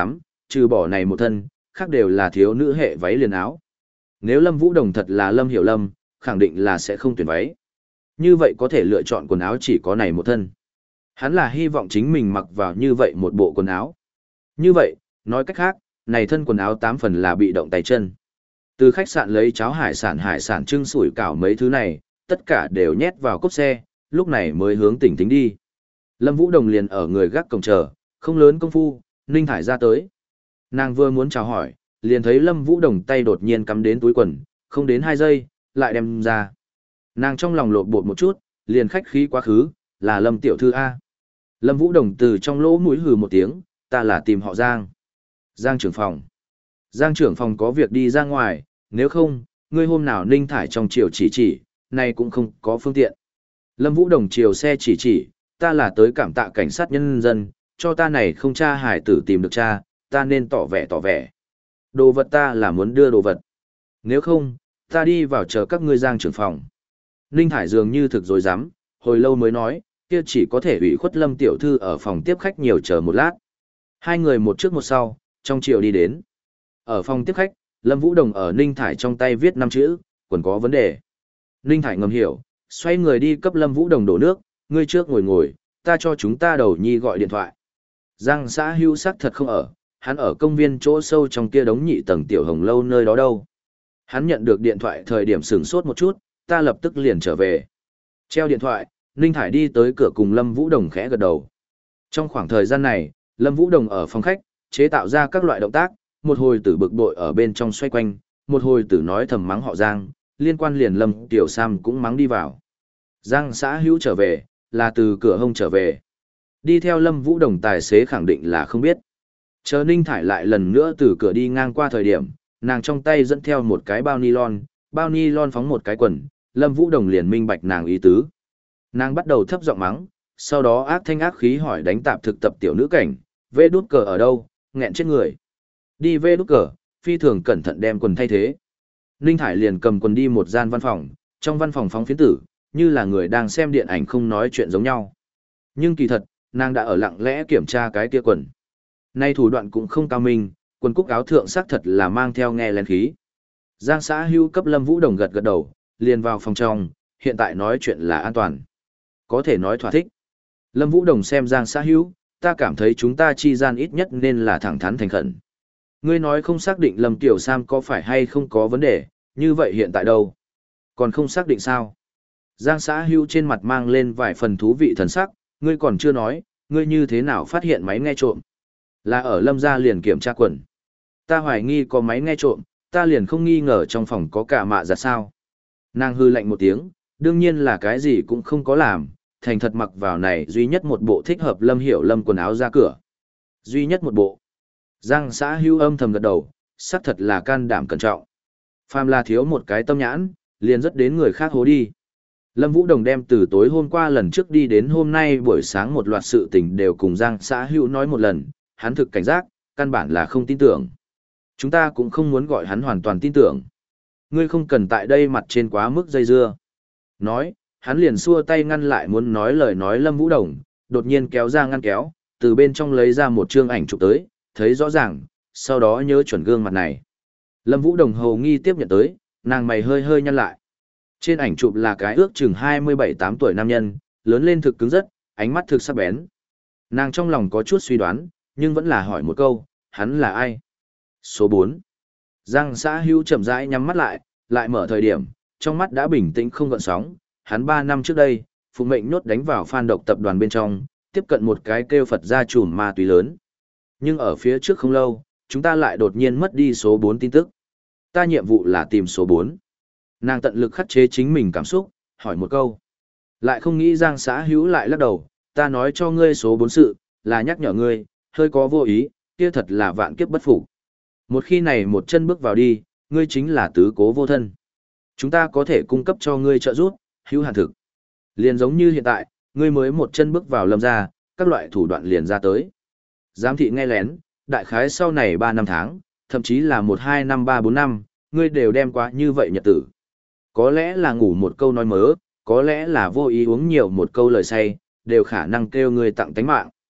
trừ bỏ này một thân, khác đều là thiếu nữ hệ váy liền áo. Nếu Lâm Vũ Đồng thật là Lâm Hiểu Lâm, khẳng định là sẽ không tuyển váy. Như vậy có thể lựa chọn quần áo chỉ có này một thân. Hắn là hy vọng chính mình mặc vào như vậy một bộ quần áo. Như vậy, nói cách khác, này thân quần áo tám phần là bị động tay chân. Từ khách sạn lấy cháo hải sản hải sản trưng sủi cảo mấy thứ này, tất cả đều nhét vào cốp xe, lúc này mới hướng tỉnh tính đi. Lâm Vũ Đồng liền ở người gác cổng chờ, không lớn công phu, Ninh Thải ra tới. Nàng vừa muốn chào hỏi, liền thấy Lâm Vũ Đồng tay đột nhiên cắm đến túi quần, không đến hai giây, lại đem ra. Nàng trong lòng lột bột một chút, liền khách khí quá khứ, là Lâm tiểu thư A. Lâm Vũ Đồng từ trong lỗ mũi hừ một tiếng, ta là tìm họ Giang. Giang trưởng phòng. Giang trưởng phòng có việc đi ra ngoài, nếu không, ngươi hôm nào Ninh Thải trong chiều chỉ chỉ, này cũng không có phương tiện. Lâm Vũ Đồng chiều xe chỉ chỉ, ta là tới cảm tạ cảnh sát nhân dân, cho ta này không cha hải tử tìm được cha, ta nên tỏ vẻ tỏ vẻ. Đồ vật ta là muốn đưa đồ vật. Nếu không, ta đi vào chờ các ngươi Giang trưởng phòng. Ninh Thải dường như thực dối dám, hồi lâu mới nói, kia chỉ có thể ủy khuất Lâm tiểu thư ở phòng tiếp khách nhiều chờ một lát. Hai người một trước một sau, trong chiều đi đến. Ở phòng tiếp khách, Lâm Vũ Đồng ở Ninh Thải trong tay viết năm chữ, quần có vấn đề. Ninh Thải ngầm hiểu, xoay người đi cấp Lâm Vũ Đồng đổ nước, ngươi trước ngồi ngồi, ta cho chúng ta đầu nhi gọi điện thoại. Giang xã hưu sắc thật không ở, hắn ở công viên chỗ sâu trong kia đống nhị tầng tiểu hồng lâu nơi đó đâu. Hắn nhận được điện thoại thời điểm sửng sốt một chút, ta lập tức liền trở về. Treo điện thoại, Ninh Thải đi tới cửa cùng Lâm Vũ Đồng khẽ gật đầu. Trong khoảng thời gian này, Lâm Vũ Đồng ở phòng khách, chế tạo ra các loại động tác, một hồi tử bực bội ở bên trong xoay quanh, một hồi tử nói thầm mắng họ Giang, liên quan liền Lâm Tiểu Sam cũng mắng đi vào. Giang xã hữu trở về, là từ cửa hông trở về. Đi theo Lâm Vũ Đồng tài xế khẳng định là không biết. Chờ Ninh Thải lại lần nữa từ cửa đi ngang qua thời điểm, nàng trong tay dẫn theo một cái bao nylon, bao nylon phóng một cái quần, Lâm Vũ Đồng liền minh bạch nàng ý tứ. Nàng bắt đầu thấp giọng mắng, sau đó ác thanh ác khí hỏi đánh tạp thực tập tiểu nữ cảnh, vê đút cờ ở đâu, nghẹn chết người. Đi vê đút cờ, phi thường cẩn thận đem quần thay thế. Ninh Thải liền cầm quần đi một gian văn phòng, trong văn phòng phóng phiến tử, như là người đang xem điện ảnh không nói chuyện giống nhau. Nhưng kỳ thật, nàng đã ở lặng lẽ kiểm tra cái kia quần. Nay thủ đoạn cũng không cao minh, quần cúc áo thượng xác thật là mang theo nghe lén khí. Giang xã hưu cấp Lâm Vũ Đồng gật gật đầu, liền vào phòng trong, hiện tại nói chuyện là an toàn. Có thể nói thỏa thích. Lâm Vũ Đồng xem Giang xã hưu, ta cảm thấy chúng ta chi gian ít nhất nên là thẳng thắn thành khẩn. Ngươi nói không xác định Lâm Tiểu Sam có phải hay không có vấn đề, như vậy hiện tại đâu? Còn không xác định sao? Giang xã hưu trên mặt mang lên vài phần thú vị thần sắc, ngươi còn chưa nói, ngươi như thế nào phát hiện máy nghe trộm? Là ở Lâm gia liền kiểm tra quần. Ta hoài nghi có máy nghe trộm, ta liền không nghi ngờ trong phòng có cả mạ giặt sao. Nàng hư lạnh một tiếng, đương nhiên là cái gì cũng không có làm, thành thật mặc vào này duy nhất một bộ thích hợp Lâm Hiểu Lâm quần áo ra cửa. Duy nhất một bộ. Giang xã hưu âm thầm gật đầu, xác thật là can đảm cẩn trọng. Phàm là thiếu một cái tâm nhãn, liền rất đến người khác hố đi. Lâm Vũ Đồng đem từ tối hôm qua lần trước đi đến hôm nay buổi sáng một loạt sự tình đều cùng Giang xã hưu nói một lần, hắn thực cảnh giác, căn bản là không tin tưởng. Chúng ta cũng không muốn gọi hắn hoàn toàn tin tưởng. Ngươi không cần tại đây mặt trên quá mức dây dưa. Nói, hắn liền xua tay ngăn lại muốn nói lời nói Lâm Vũ Đồng, đột nhiên kéo ra ngăn kéo, từ bên trong lấy ra một chương ảnh chụp tới, thấy rõ ràng, sau đó nhớ chuẩn gương mặt này. Lâm Vũ Đồng hầu nghi tiếp nhận tới, nàng mày hơi hơi nhăn lại. Trên ảnh chụp là cái ước chừng hai mươi bảy tám tuổi nam nhân, lớn lên thực cứng rất, ánh mắt thực sắc bén. Nàng trong lòng có chút suy đoán, nhưng vẫn là hỏi một câu, hắn là ai? Số bốn. Giang xã hưu chậm rãi nhắm mắt lại, lại mở thời điểm, trong mắt đã bình tĩnh không gợn sóng. Hắn ba năm trước đây, phụ mệnh nhốt đánh vào phan độc tập đoàn bên trong, tiếp cận một cái kêu Phật gia trùm ma túy lớn. Nhưng ở phía trước không lâu, chúng ta lại đột nhiên mất đi số bốn tin tức. Ta nhiệm vụ là tìm số bốn. Nàng tận lực khắc chế chính mình cảm xúc, hỏi một câu. Lại không nghĩ Giang xã hữu lại lắc đầu, ta nói cho ngươi số bốn sự, là nhắc nhở ngươi, hơi có vô ý, kia thật là vạn kiếp bất phục. Một khi này một chân bước vào đi, ngươi chính là tứ cố vô thân. Chúng ta có thể cung cấp cho ngươi trợ giúp, hữu hạn thực. Liền giống như hiện tại, ngươi mới một chân bước vào Lâm gia, các loại thủ đoạn liền ra tới. Giám thị nghe lén, đại khái sau này ba năm tháng, thậm chí là một hai năm ba bốn năm, ngươi đều đem qua như vậy nhật tử. Có lẽ là ngủ một câu nói mớ, có lẽ là vô ý uống nhiều một câu lời say, đều khả năng kêu ngươi tặng tánh mạng.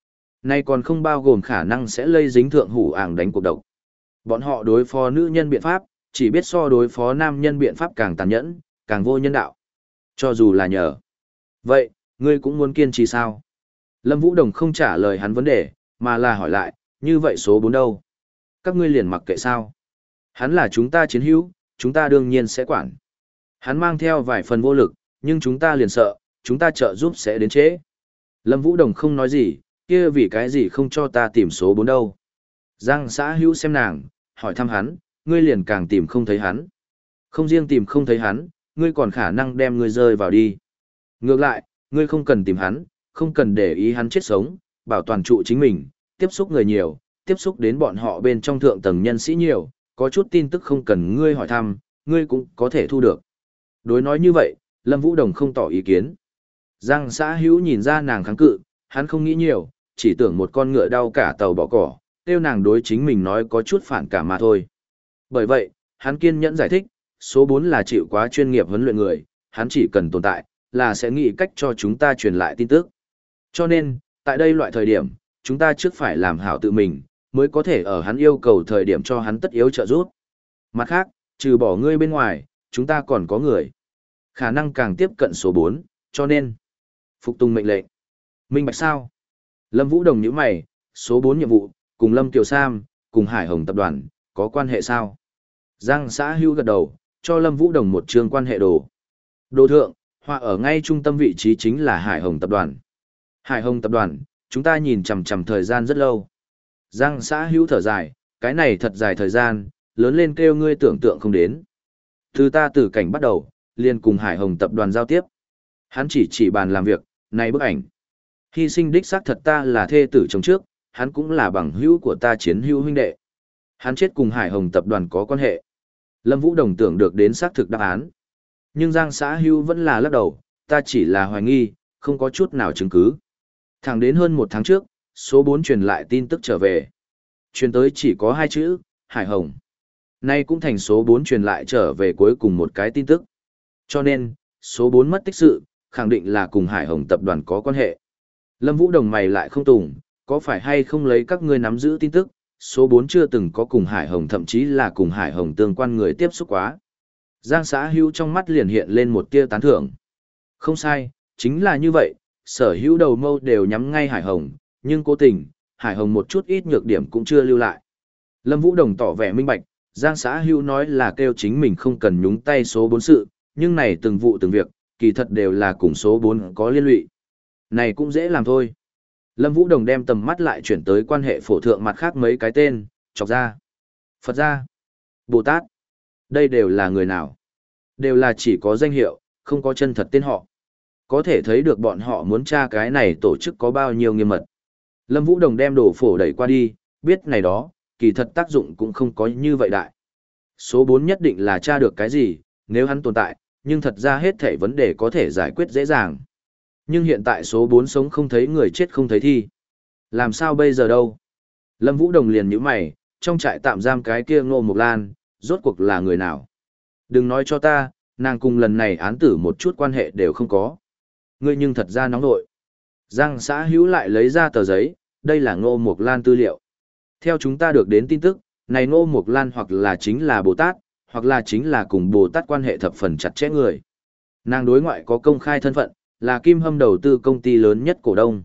Nay còn không bao gồm khả năng sẽ lây dính thượng hủ ảng đánh cuộc độc. Bọn họ đối phó nữ nhân biện pháp, chỉ biết so đối phó nam nhân biện pháp càng tàn nhẫn, càng vô nhân đạo. Cho dù là nhờ. Vậy, ngươi cũng muốn kiên trì sao? Lâm Vũ Đồng không trả lời hắn vấn đề, mà là hỏi lại, như vậy số bốn đâu? Các ngươi liền mặc kệ sao? Hắn là chúng ta chiến hữu, chúng ta đương nhiên sẽ quản. Hắn mang theo vài phần vô lực, nhưng chúng ta liền sợ, chúng ta trợ giúp sẽ đến trễ. Lâm Vũ Đồng không nói gì, kia vì cái gì không cho ta tìm số bốn đâu? Giang xã hữu xem nàng, hỏi thăm hắn, ngươi liền càng tìm không thấy hắn. Không riêng tìm không thấy hắn, ngươi còn khả năng đem ngươi rơi vào đi. Ngược lại, ngươi không cần tìm hắn, không cần để ý hắn chết sống, bảo toàn trụ chính mình, tiếp xúc người nhiều, tiếp xúc đến bọn họ bên trong thượng tầng nhân sĩ nhiều, có chút tin tức không cần ngươi hỏi thăm, ngươi cũng có thể thu được. Đối nói như vậy, Lâm Vũ Đồng không tỏ ý kiến. Giang xã hữu nhìn ra nàng kháng cự, hắn không nghĩ nhiều, chỉ tưởng một con ngựa đau cả tàu bỏ cỏ, tiêu nàng đối chính mình nói có chút phản cảm mà thôi. Bởi vậy, hắn kiên nhẫn giải thích, số bốn là chịu quá chuyên nghiệp huấn luyện người, hắn chỉ cần tồn tại, là sẽ nghĩ cách cho chúng ta truyền lại tin tức. Cho nên, tại đây loại thời điểm, chúng ta trước phải làm hảo tự mình, mới có thể ở hắn yêu cầu thời điểm cho hắn tất yếu trợ giúp. Mặt khác, trừ bỏ ngươi bên ngoài, chúng ta còn có người. Khả năng càng tiếp cận số bốn, cho nên, phục tùng mệnh lệnh. Minh bạch sao? Lâm Vũ Đồng nhíu mày, số bốn nhiệm vụ, cùng Lâm Kiều Sam, cùng Hải Hồng tập đoàn, có quan hệ sao? Giang xã hưu gật đầu, cho Lâm Vũ Đồng một chương quan hệ đồ. Đồ thượng, họa ở ngay trung tâm vị trí chính là Hải Hồng tập đoàn. Hải Hồng tập đoàn, chúng ta nhìn chằm chằm thời gian rất lâu. Giang xã hữu thở dài, cái này thật dài thời gian, lớn lên kêu ngươi tưởng tượng không đến. Từ ta từ cảnh bắt đầu, liền cùng Hải Hồng tập đoàn giao tiếp. Hắn chỉ chỉ bàn làm việc, này bức ảnh. Hy sinh đích xác thật ta là thê tử chồng trước, hắn cũng là bằng hữu của ta chiến hữu huynh đệ. Hắn chết cùng Hải Hồng tập đoàn có quan hệ. Lâm Vũ Đồng tưởng được đến xác thực đáp án. Nhưng Giang xã hữu vẫn là lắc đầu, ta chỉ là hoài nghi, không có chút nào chứng cứ. Thẳng đến hơn một tháng trước, số bốn truyền lại tin tức trở về. Truyền tới chỉ có hai chữ, Hải Hồng. Nay cũng thành số bốn truyền lại trở về cuối cùng một cái tin tức. Cho nên, số bốn mất tích sự, khẳng định là cùng Hải Hồng tập đoàn có quan hệ. Lâm Vũ Đồng mày lại không tùng, có phải hay không lấy các ngươi nắm giữ tin tức, số bốn chưa từng có cùng Hải Hồng thậm chí là cùng Hải Hồng tương quan người tiếp xúc quá. Giang xã hữu trong mắt liền hiện lên một tia tán thưởng. Không sai, chính là như vậy, sở hữu đầu mâu đều nhắm ngay Hải Hồng, nhưng cố tình, Hải Hồng một chút ít nhược điểm cũng chưa lưu lại. Lâm Vũ Đồng tỏ vẻ minh bạch, Giang xã hữu nói là kêu chính mình không cần nhúng tay số bốn sự, nhưng này từng vụ từng việc, kỳ thật đều là cùng số bốn có liên lụy. Này cũng dễ làm thôi. Lâm Vũ Đồng đem tầm mắt lại chuyển tới quan hệ phổ thượng mặt khác mấy cái tên, chọc ra, Phật gia, Bồ Tát. Đây đều là người nào? Đều là chỉ có danh hiệu, không có chân thật tên họ. Có thể thấy được bọn họ muốn tra cái này tổ chức có bao nhiêu nghiêm mật. Lâm Vũ Đồng đem đồ phổ đẩy qua đi, biết này đó, kỳ thật tác dụng cũng không có như vậy đại. Số bốn nhất định là tra được cái gì, nếu hắn tồn tại, nhưng thật ra hết thảy vấn đề có thể giải quyết dễ dàng. Nhưng hiện tại số bốn sống không thấy người chết không thấy thi. Làm sao bây giờ đâu? Lâm Vũ Đồng liền nhíu mày, trong trại tạm giam cái kia Ngô Mộc Lan, rốt cuộc là người nào? Đừng nói cho ta, nàng cùng lần này án tử một chút quan hệ đều không có. Ngươi nhưng thật ra nóng nội. Giang xã hữu lại lấy ra tờ giấy, đây là Ngô Mộc Lan tư liệu. Theo chúng ta được đến tin tức, này Ngô Mộc Lan hoặc là chính là Bồ Tát, hoặc là chính là cùng Bồ Tát quan hệ thập phần chặt chẽ người. Nàng đối ngoại có công khai thân phận, là Kim Hâm đầu tư công ty lớn nhất cổ đông.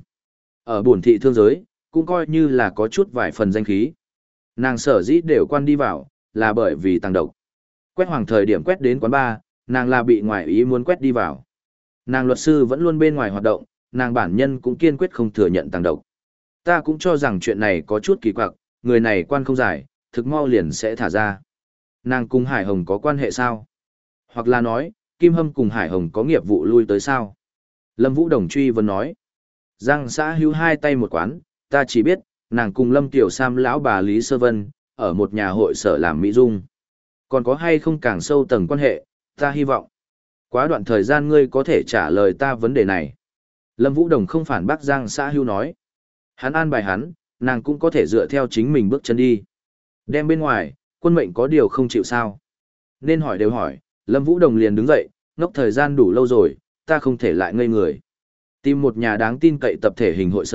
Ở bổn thị thương giới, cũng coi như là có chút vài phần danh khí. Nàng sở dĩ đều quan đi vào, là bởi vì tăng độc. Quét hoàng thời điểm quét đến quán bar, nàng là bị ngoại ý muốn quét đi vào. Nàng luật sư vẫn luôn bên ngoài hoạt động, nàng bản nhân cũng kiên quyết không thừa nhận tăng độc. Ta cũng cho rằng chuyện này có chút kỳ quặc, người này quan không giải, thực mau liền sẽ thả ra. Nàng cùng Hải Hồng có quan hệ sao? Hoặc là nói, Kim Hâm cùng Hải Hồng có nghiệp vụ lui tới sao? Lâm Vũ Đồng truy vấn nói. Giang xã hữu hai tay một quán, ta chỉ biết, nàng cùng Lâm Tiểu Sam lão bà Lý Sơ Vân, ở một nhà hội sở làm mỹ dung. Còn có hay không càng sâu tầng quan hệ, ta hy vọng. Quá đoạn thời gian ngươi có thể trả lời ta vấn đề này. Lâm Vũ Đồng không phản bác Giang xã hữu nói. Hắn an bài hắn, nàng cũng có thể dựa theo chính mình bước chân đi. Đem bên ngoài, quân mệnh có điều không chịu sao. Nên hỏi đều hỏi, Lâm Vũ Đồng liền đứng dậy, ngốc thời gian đủ lâu rồi, ta không thể lại ngây người. Tìm một nhà đáng tin cậy tập thể hình hội sở,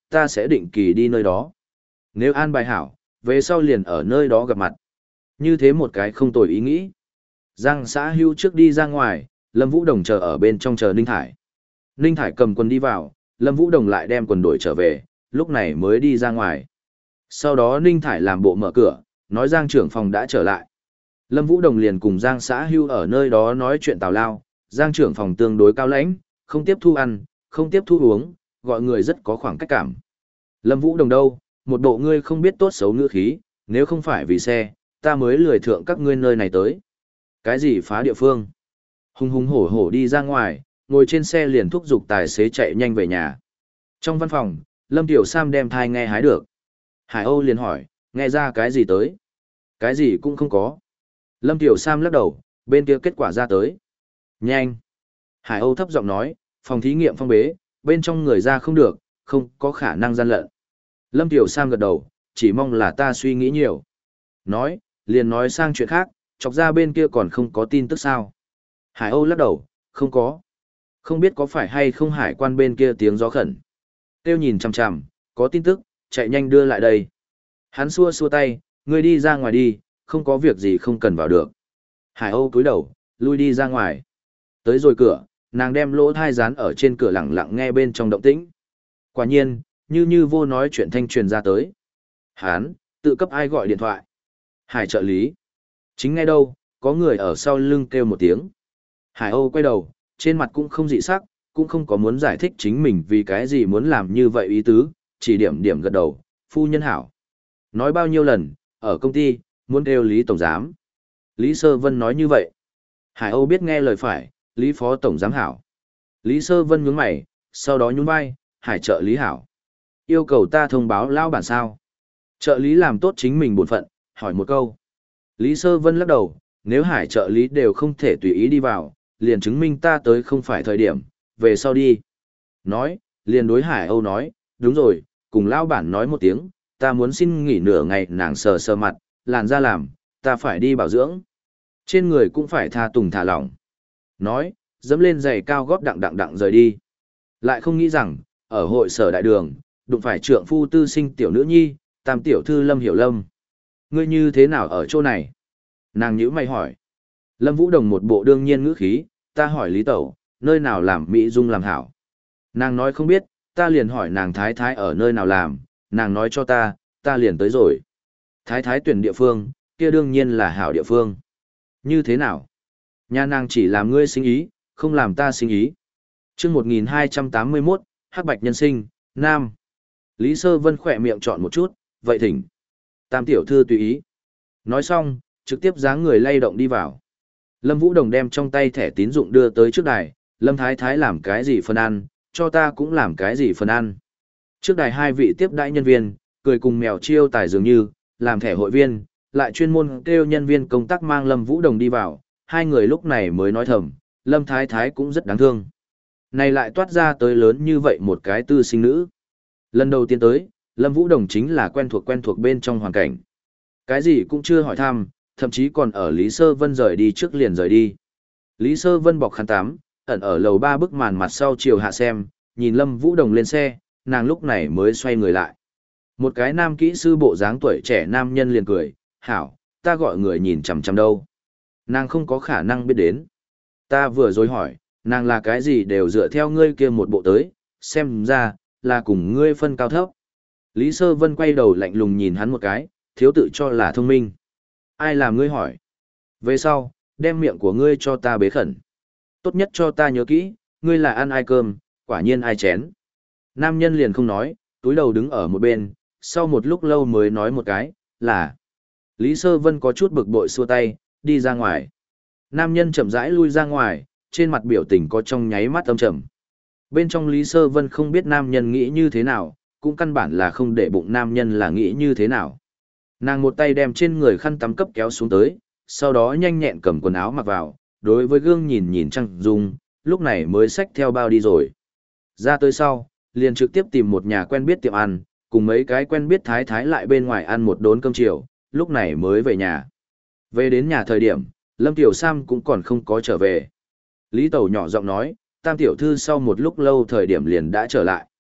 ta sẽ định kỳ đi nơi đó. Nếu an bài hảo, về sau liền ở nơi đó gặp mặt. Như thế một cái không tồi ý nghĩ. Giang xã hưu trước đi ra ngoài, Lâm Vũ Đồng chờ ở bên trong chờ Ninh Thải. Ninh Thải cầm quần đi vào, Lâm Vũ Đồng lại đem quần đổi trở về, lúc này mới đi ra ngoài. Sau đó Ninh Thải làm bộ mở cửa, nói Giang trưởng phòng đã trở lại. Lâm Vũ Đồng liền cùng Giang xã hưu ở nơi đó nói chuyện tào lao, Giang trưởng phòng tương đối cao lãnh, không tiếp thu ăn, không tiếp thu uống, gọi người rất có khoảng cách cảm. Lâm Vũ Đồng đâu, một bộ ngươi không biết tốt xấu ngữ khí, nếu không phải vì xe, ta mới lười thượng các ngươi nơi này tới. Cái gì phá địa phương? Hùng hùng hổ hổ đi ra ngoài, ngồi trên xe liền thúc giục tài xế chạy nhanh về nhà. Trong văn phòng, Lâm Tiểu Sam đem thai nghe hái được. Hải Âu liền hỏi, nghe ra cái gì tới? Cái gì cũng không có. Lâm Tiểu Sam lắc đầu, bên kia kết quả ra tới. Nhanh. Hải Âu thấp giọng nói, phòng thí nghiệm phong bế, bên trong người ra không được, không có khả năng gian lận. Lâm Tiểu Sam gật đầu, chỉ mong là ta suy nghĩ nhiều. Nói, liền nói sang chuyện khác, chọc ra bên kia còn không có tin tức sao. Hải Âu lắc đầu, không có. Không biết có phải hay không hải quan bên kia tiếng gió khẩn. Tiêu nhìn chằm chằm, có tin tức, chạy nhanh đưa lại đây. Hắn xua xua tay, ngươi đi ra ngoài đi, không có việc gì không cần vào được. Hải Âu cúi đầu, lui đi ra ngoài. Tới rồi cửa, nàng đem lỗ thai dán ở trên cửa lặng lặng nghe bên trong động tĩnh. Quả nhiên, như như vô nói chuyện thanh truyền ra tới. Hán, tự cấp ai gọi điện thoại. Hải trợ lý. Chính nghe đâu, có người ở sau lưng kêu một tiếng. Hải Âu quay đầu, trên mặt cũng không dị sắc, cũng không có muốn giải thích chính mình vì cái gì muốn làm như vậy ý tứ, chỉ điểm điểm gật đầu, phu nhân hảo. Nói bao nhiêu lần, ở công ty, muốn kêu Lý Tổng Giám. Lý Sơ Vân nói như vậy. Hải Âu biết nghe lời phải, Lý Phó Tổng Giám hảo. Lý Sơ Vân nhướng mày, sau đó nhún vai, Hải trợ lý hảo. Yêu cầu ta thông báo lao bản sao. Trợ lý làm tốt chính mình bổn phận, hỏi một câu. Lý Sơ Vân lắc đầu, nếu Hải trợ lý đều không thể tùy ý đi vào, liền chứng minh ta tới không phải thời điểm, về sau đi. Nói, liền đối Hải Âu nói, đúng rồi, cùng lao bản nói một tiếng, ta muốn xin nghỉ nửa ngày nàng sờ sờ mặt, làn da làm, ta phải đi bảo dưỡng. Trên người cũng phải tha tùng thả lỏng. Nói, dẫm lên giày cao gót đặng đặng đặng rời đi. Lại không nghĩ rằng, ở hội sở đại đường, đụng phải trượng phu tư sinh tiểu nữ nhi, tam tiểu thư Lâm Hiểu Lâm. Ngươi như thế nào ở chỗ này? Nàng nhữ mày hỏi. Lâm Vũ Đồng một bộ đương nhiên ngữ khí, ta hỏi Lý Tẩu, nơi nào làm Mỹ Dung làm hảo? Nàng nói không biết, ta liền hỏi nàng thái thái ở nơi nào làm, nàng nói cho ta, ta liền tới rồi. Thái thái tuyển địa phương, kia đương nhiên là hảo địa phương. Như thế nào? Nhà nàng chỉ làm ngươi sinh ý, không làm ta sinh ý. Trước một nghìn hai trăm tám mươi mốt, Hắc Bạch Nhân Sinh, Nam. Lý Sơ Vân khỏe miệng chọn một chút, vậy thỉnh. Tam tiểu thư tùy ý. Nói xong, trực tiếp dáng người lay động đi vào. Lâm Vũ Đồng đem trong tay thẻ tín dụng đưa tới trước đài, Lâm Thái Thái làm cái gì phần ăn, cho ta cũng làm cái gì phần ăn. Trước đài hai vị tiếp đãi nhân viên, cười cùng mèo chiêu tài dường như, làm thẻ hội viên, lại chuyên môn kêu nhân viên công tác mang Lâm Vũ Đồng đi vào, hai người lúc này mới nói thầm, Lâm Thái Thái cũng rất đáng thương. Này lại toát ra tới lớn như vậy một cái tư sinh nữ. Lần đầu tiên tới, Lâm Vũ Đồng chính là quen thuộc quen thuộc bên trong hoàn cảnh. Cái gì cũng chưa hỏi thăm, thậm chí còn ở Lý Sơ Vân rời đi trước liền rời đi. Lý Sơ Vân bọc khăn tắm, ẩn ở lầu ba bức màn mặt sau chiều hạ xem, nhìn Lâm Vũ Đồng lên xe, nàng lúc này mới xoay người lại. Một cái nam kỹ sư bộ dáng tuổi trẻ nam nhân liền cười, hảo, ta gọi người nhìn chằm chằm đâu. Nàng không có khả năng biết đến. Ta vừa rồi hỏi, nàng là cái gì đều dựa theo ngươi kia một bộ tới, xem ra, là cùng ngươi phân cao thấp. Lý Sơ Vân quay đầu lạnh lùng nhìn hắn một cái, thiếu tự cho là thông minh. Ai làm ngươi hỏi? Về sau, đem miệng của ngươi cho ta bế khẩn. Tốt nhất cho ta nhớ kỹ, ngươi là ăn ai cơm, quả nhiên ai chén. Nam nhân liền không nói, túi đầu đứng ở một bên, sau một lúc lâu mới nói một cái, là. Lý Sơ Vân có chút bực bội xua tay, đi ra ngoài. Nam nhân chậm rãi lui ra ngoài, trên mặt biểu tình có trong nháy mắt âm trầm. Bên trong Lý Sơ Vân không biết nam nhân nghĩ như thế nào, cũng căn bản là không để bụng nam nhân là nghĩ như thế nào. Nàng một tay đem trên người khăn tắm cấp kéo xuống tới, sau đó nhanh nhẹn cầm quần áo mặc vào, đối với gương nhìn nhìn trăng dung, lúc này mới xách theo bao đi rồi. Ra tới sau, liền trực tiếp tìm một nhà quen biết tiệm ăn, cùng mấy cái quen biết thái thái lại bên ngoài ăn một đốn cơm chiều, lúc này mới về nhà. Về đến nhà thời điểm, Lâm Tiểu Sam cũng còn không có trở về. Lý Tẩu nhỏ giọng nói, Tam tiểu thư sau một lúc lâu thời điểm liền đã trở lại.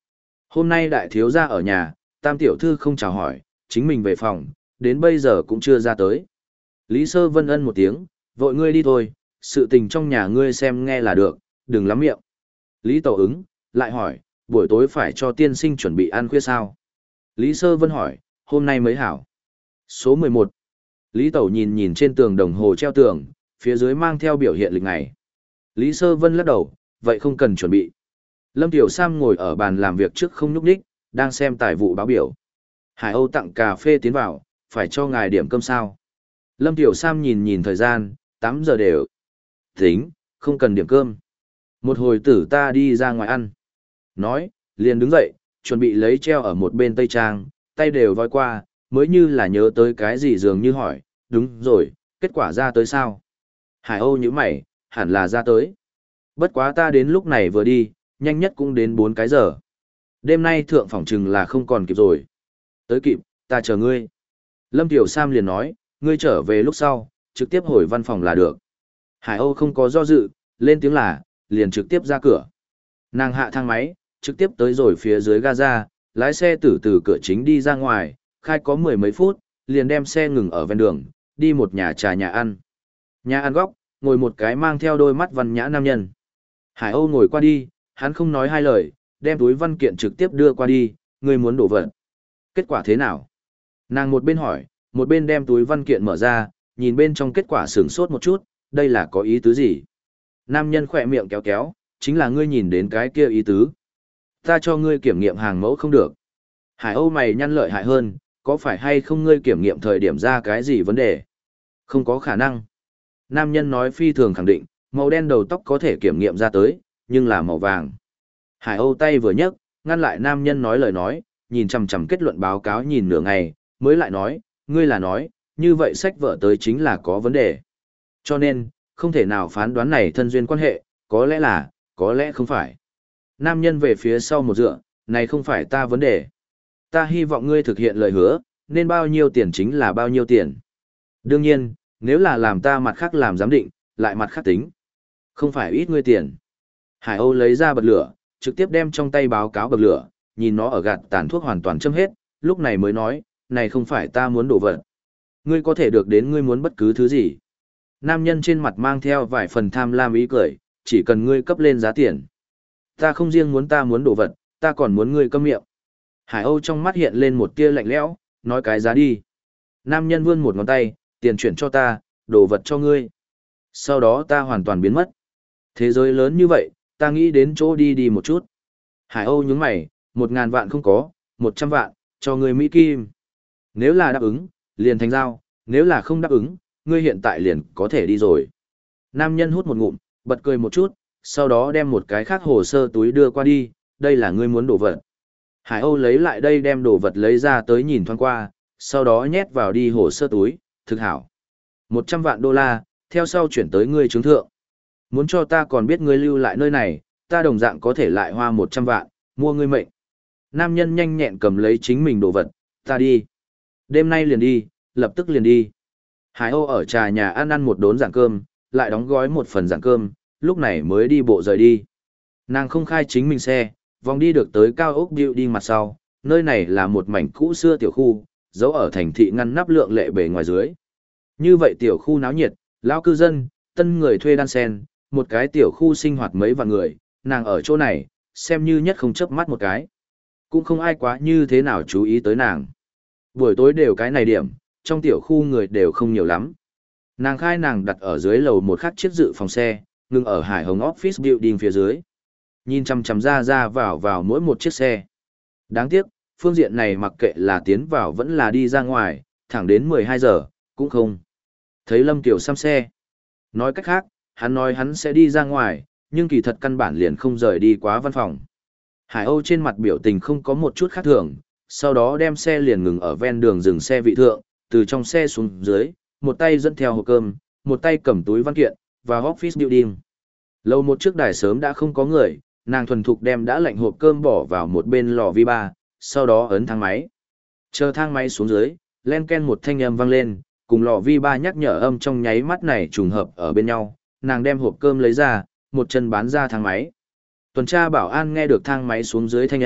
Hôm nay đại thiếu gia ở nhà, tam tiểu thư không chào hỏi, chính mình về phòng, đến bây giờ cũng chưa ra tới. Lý Sơ Vân ân một tiếng, vội ngươi đi thôi, sự tình trong nhà ngươi xem nghe là được, đừng lắm miệng. Lý Tẩu ứng, lại hỏi, buổi tối phải cho tiên sinh chuẩn bị ăn khuya sao? Lý Sơ Vân hỏi, hôm nay mới hảo. Số mười một. Lý Tẩu nhìn nhìn trên tường đồng hồ treo tường, phía dưới mang theo biểu hiện lịch ngày. Lý Sơ Vân lắc đầu, vậy không cần chuẩn bị. Lâm Tiểu Sam ngồi ở bàn làm việc trước không nhúc nhích, đang xem tài vụ báo biểu. Hải Âu tặng cà phê tiến vào, phải cho ngài điểm cơm sao? Lâm Tiểu Sam nhìn nhìn thời gian, tám giờ đều. Tính, không cần điểm cơm. Một hồi tử ta đi ra ngoài ăn. Nói, liền đứng dậy, chuẩn bị lấy treo ở một bên tây trang, tay đều voi qua, mới như là nhớ tới cái gì dường như hỏi, đúng rồi, kết quả ra tới sao? Hải Âu như mày, hẳn là ra tới. Bất quá ta đến lúc này vừa đi, nhanh nhất cũng đến bốn cái giờ. Đêm nay thượng phỏng chừng là không còn kịp rồi. Tới kịp, ta chờ ngươi. Lâm Tiểu Sam liền nói, ngươi trở về lúc sau, trực tiếp hồi văn phòng là được. Hải Âu không có do dự, lên tiếng là, liền trực tiếp ra cửa. Nàng hạ thang máy, trực tiếp tới rồi phía dưới Gaza, lái xe từ từ cửa chính đi ra ngoài, khai có mười mấy phút, liền đem xe ngừng ở ven đường, đi một nhà trà nhà ăn. Nhà ăn góc, ngồi một cái mang theo đôi mắt văn nhã nam nhân. Hải Âu ngồi qua đi, hắn không nói hai lời, đem túi văn kiện trực tiếp đưa qua đi, ngươi muốn đổ vật. Kết quả thế nào? Nàng một bên hỏi, một bên đem túi văn kiện mở ra, nhìn bên trong kết quả sửng sốt một chút, đây là có ý tứ gì? Nam nhân khỏe miệng kéo kéo, chính là ngươi nhìn đến cái kia ý tứ. Ta cho ngươi kiểm nghiệm hàng mẫu không được. Hải Âu mày nhăn lợi hại hơn, có phải hay không ngươi kiểm nghiệm thời điểm ra cái gì vấn đề? Không có khả năng. Nam nhân nói phi thường khẳng định, màu đen đầu tóc có thể kiểm nghiệm ra tới, nhưng là màu vàng. Hải Âu tay vừa nhấc, ngăn lại nam nhân nói lời nói, nhìn chằm chằm kết luận báo cáo nhìn nửa ngày, mới lại nói, ngươi là nói, như vậy sách vở tới chính là có vấn đề. Cho nên, không thể nào phán đoán này thân duyên quan hệ, có lẽ là, có lẽ không phải. Nam nhân về phía sau một dựa, này không phải ta vấn đề. Ta hy vọng ngươi thực hiện lời hứa, nên bao nhiêu tiền chính là bao nhiêu tiền. Đương nhiên, nếu là làm ta mặt khác làm giám định, lại mặt khác tính. Không phải ít ngươi tiền. Hải Âu lấy ra bật lửa, trực tiếp đem trong tay báo cáo bật lửa, nhìn nó ở gạt tàn thuốc hoàn toàn châm hết, lúc này mới nói, này không phải ta muốn đổ vật. Ngươi có thể được đến ngươi muốn bất cứ thứ gì. Nam nhân trên mặt mang theo vài phần tham lam ý cười, chỉ cần ngươi cấp lên giá tiền. Ta không riêng muốn ta muốn đổ vật, ta còn muốn ngươi câm miệng. Hải Âu trong mắt hiện lên một tia lạnh lẽo, nói cái giá đi. Nam nhân vươn một ngón tay, tiền chuyển cho ta, đồ vật cho ngươi. Sau đó ta hoàn toàn biến mất. Thế giới lớn như vậy, ta nghĩ đến chỗ đi đi một chút. Hải Âu nhướng mày, một ngàn vạn không có, một trăm vạn, cho ngươi Mỹ Kim. Nếu là đáp ứng, liền thành giao, nếu là không đáp ứng, ngươi hiện tại liền có thể đi rồi. Nam nhân hút một ngụm, bật cười một chút, sau đó đem một cái khác hồ sơ túi đưa qua đi, đây là ngươi muốn đồ vật. Hải Âu lấy lại đây đem đồ vật lấy ra tới nhìn thoáng qua, sau đó nhét vào đi hồ sơ túi, thực hảo. một trăm vạn đô la, theo sau chuyển tới ngươi chứng thượng. Muốn cho ta còn biết ngươi lưu lại nơi này, ta đồng dạng có thể lại hoa một trăm vạn, mua ngươi mệnh. Nam nhân nhanh nhẹn cầm lấy chính mình đồ vật, ta đi. Đêm nay liền đi, lập tức liền đi. Hải Âu ở trà nhà ăn ăn một đốn dạng cơm, lại đóng gói một phần dạng cơm, lúc này mới đi bộ rời đi. Nàng không khai chính mình xe, vòng đi được tới cao ốc building mặt sau, nơi này là một mảnh cũ xưa tiểu khu, giấu ở thành thị ngăn nắp lượng lệ bề ngoài dưới. Như vậy tiểu khu náo nhiệt, lão cư dân, tân người thuê đan sen, một cái tiểu khu sinh hoạt mấy vạn người, nàng ở chỗ này, xem như nhất không chớp mắt một cái. Cũng không ai quá như thế nào chú ý tới nàng. Buổi tối đều cái này điểm, trong tiểu khu người đều không nhiều lắm. Nàng khai nàng đặt ở dưới lầu một khắc chiếc dự phòng xe, ngừng ở Hải Hồng Office Building phía dưới. Nhìn chằm chằm ra ra vào vào mỗi một chiếc xe. Đáng tiếc, phương diện này mặc kệ là tiến vào vẫn là đi ra ngoài, thẳng đến mười hai giờ, cũng không. Thấy Lâm Kiều xăm xe. Nói cách khác, hắn nói hắn sẽ đi ra ngoài, nhưng kỳ thật căn bản liền không rời đi quá văn phòng. Hải Âu trên mặt biểu tình không có một chút khác thường, sau đó đem xe liền ngừng ở ven đường dừng xe vị thượng, từ trong xe xuống dưới, một tay dẫn theo hộp cơm, một tay cầm túi văn kiện, và office building. Lâu một trước đài sớm đã không có người, nàng thuần thục đem đã lạnh hộp cơm bỏ vào một bên lò vi ba, sau đó ấn thang máy. Chờ thang máy xuống dưới, len ken một thanh âm vang lên, cùng lò vi ba nhắc nhở âm trong nháy mắt này trùng hợp ở bên nhau, nàng đem hộp cơm lấy ra, một chân bán ra thang máy. Tuần tra bảo an nghe được thang máy xuống dưới thanh âm,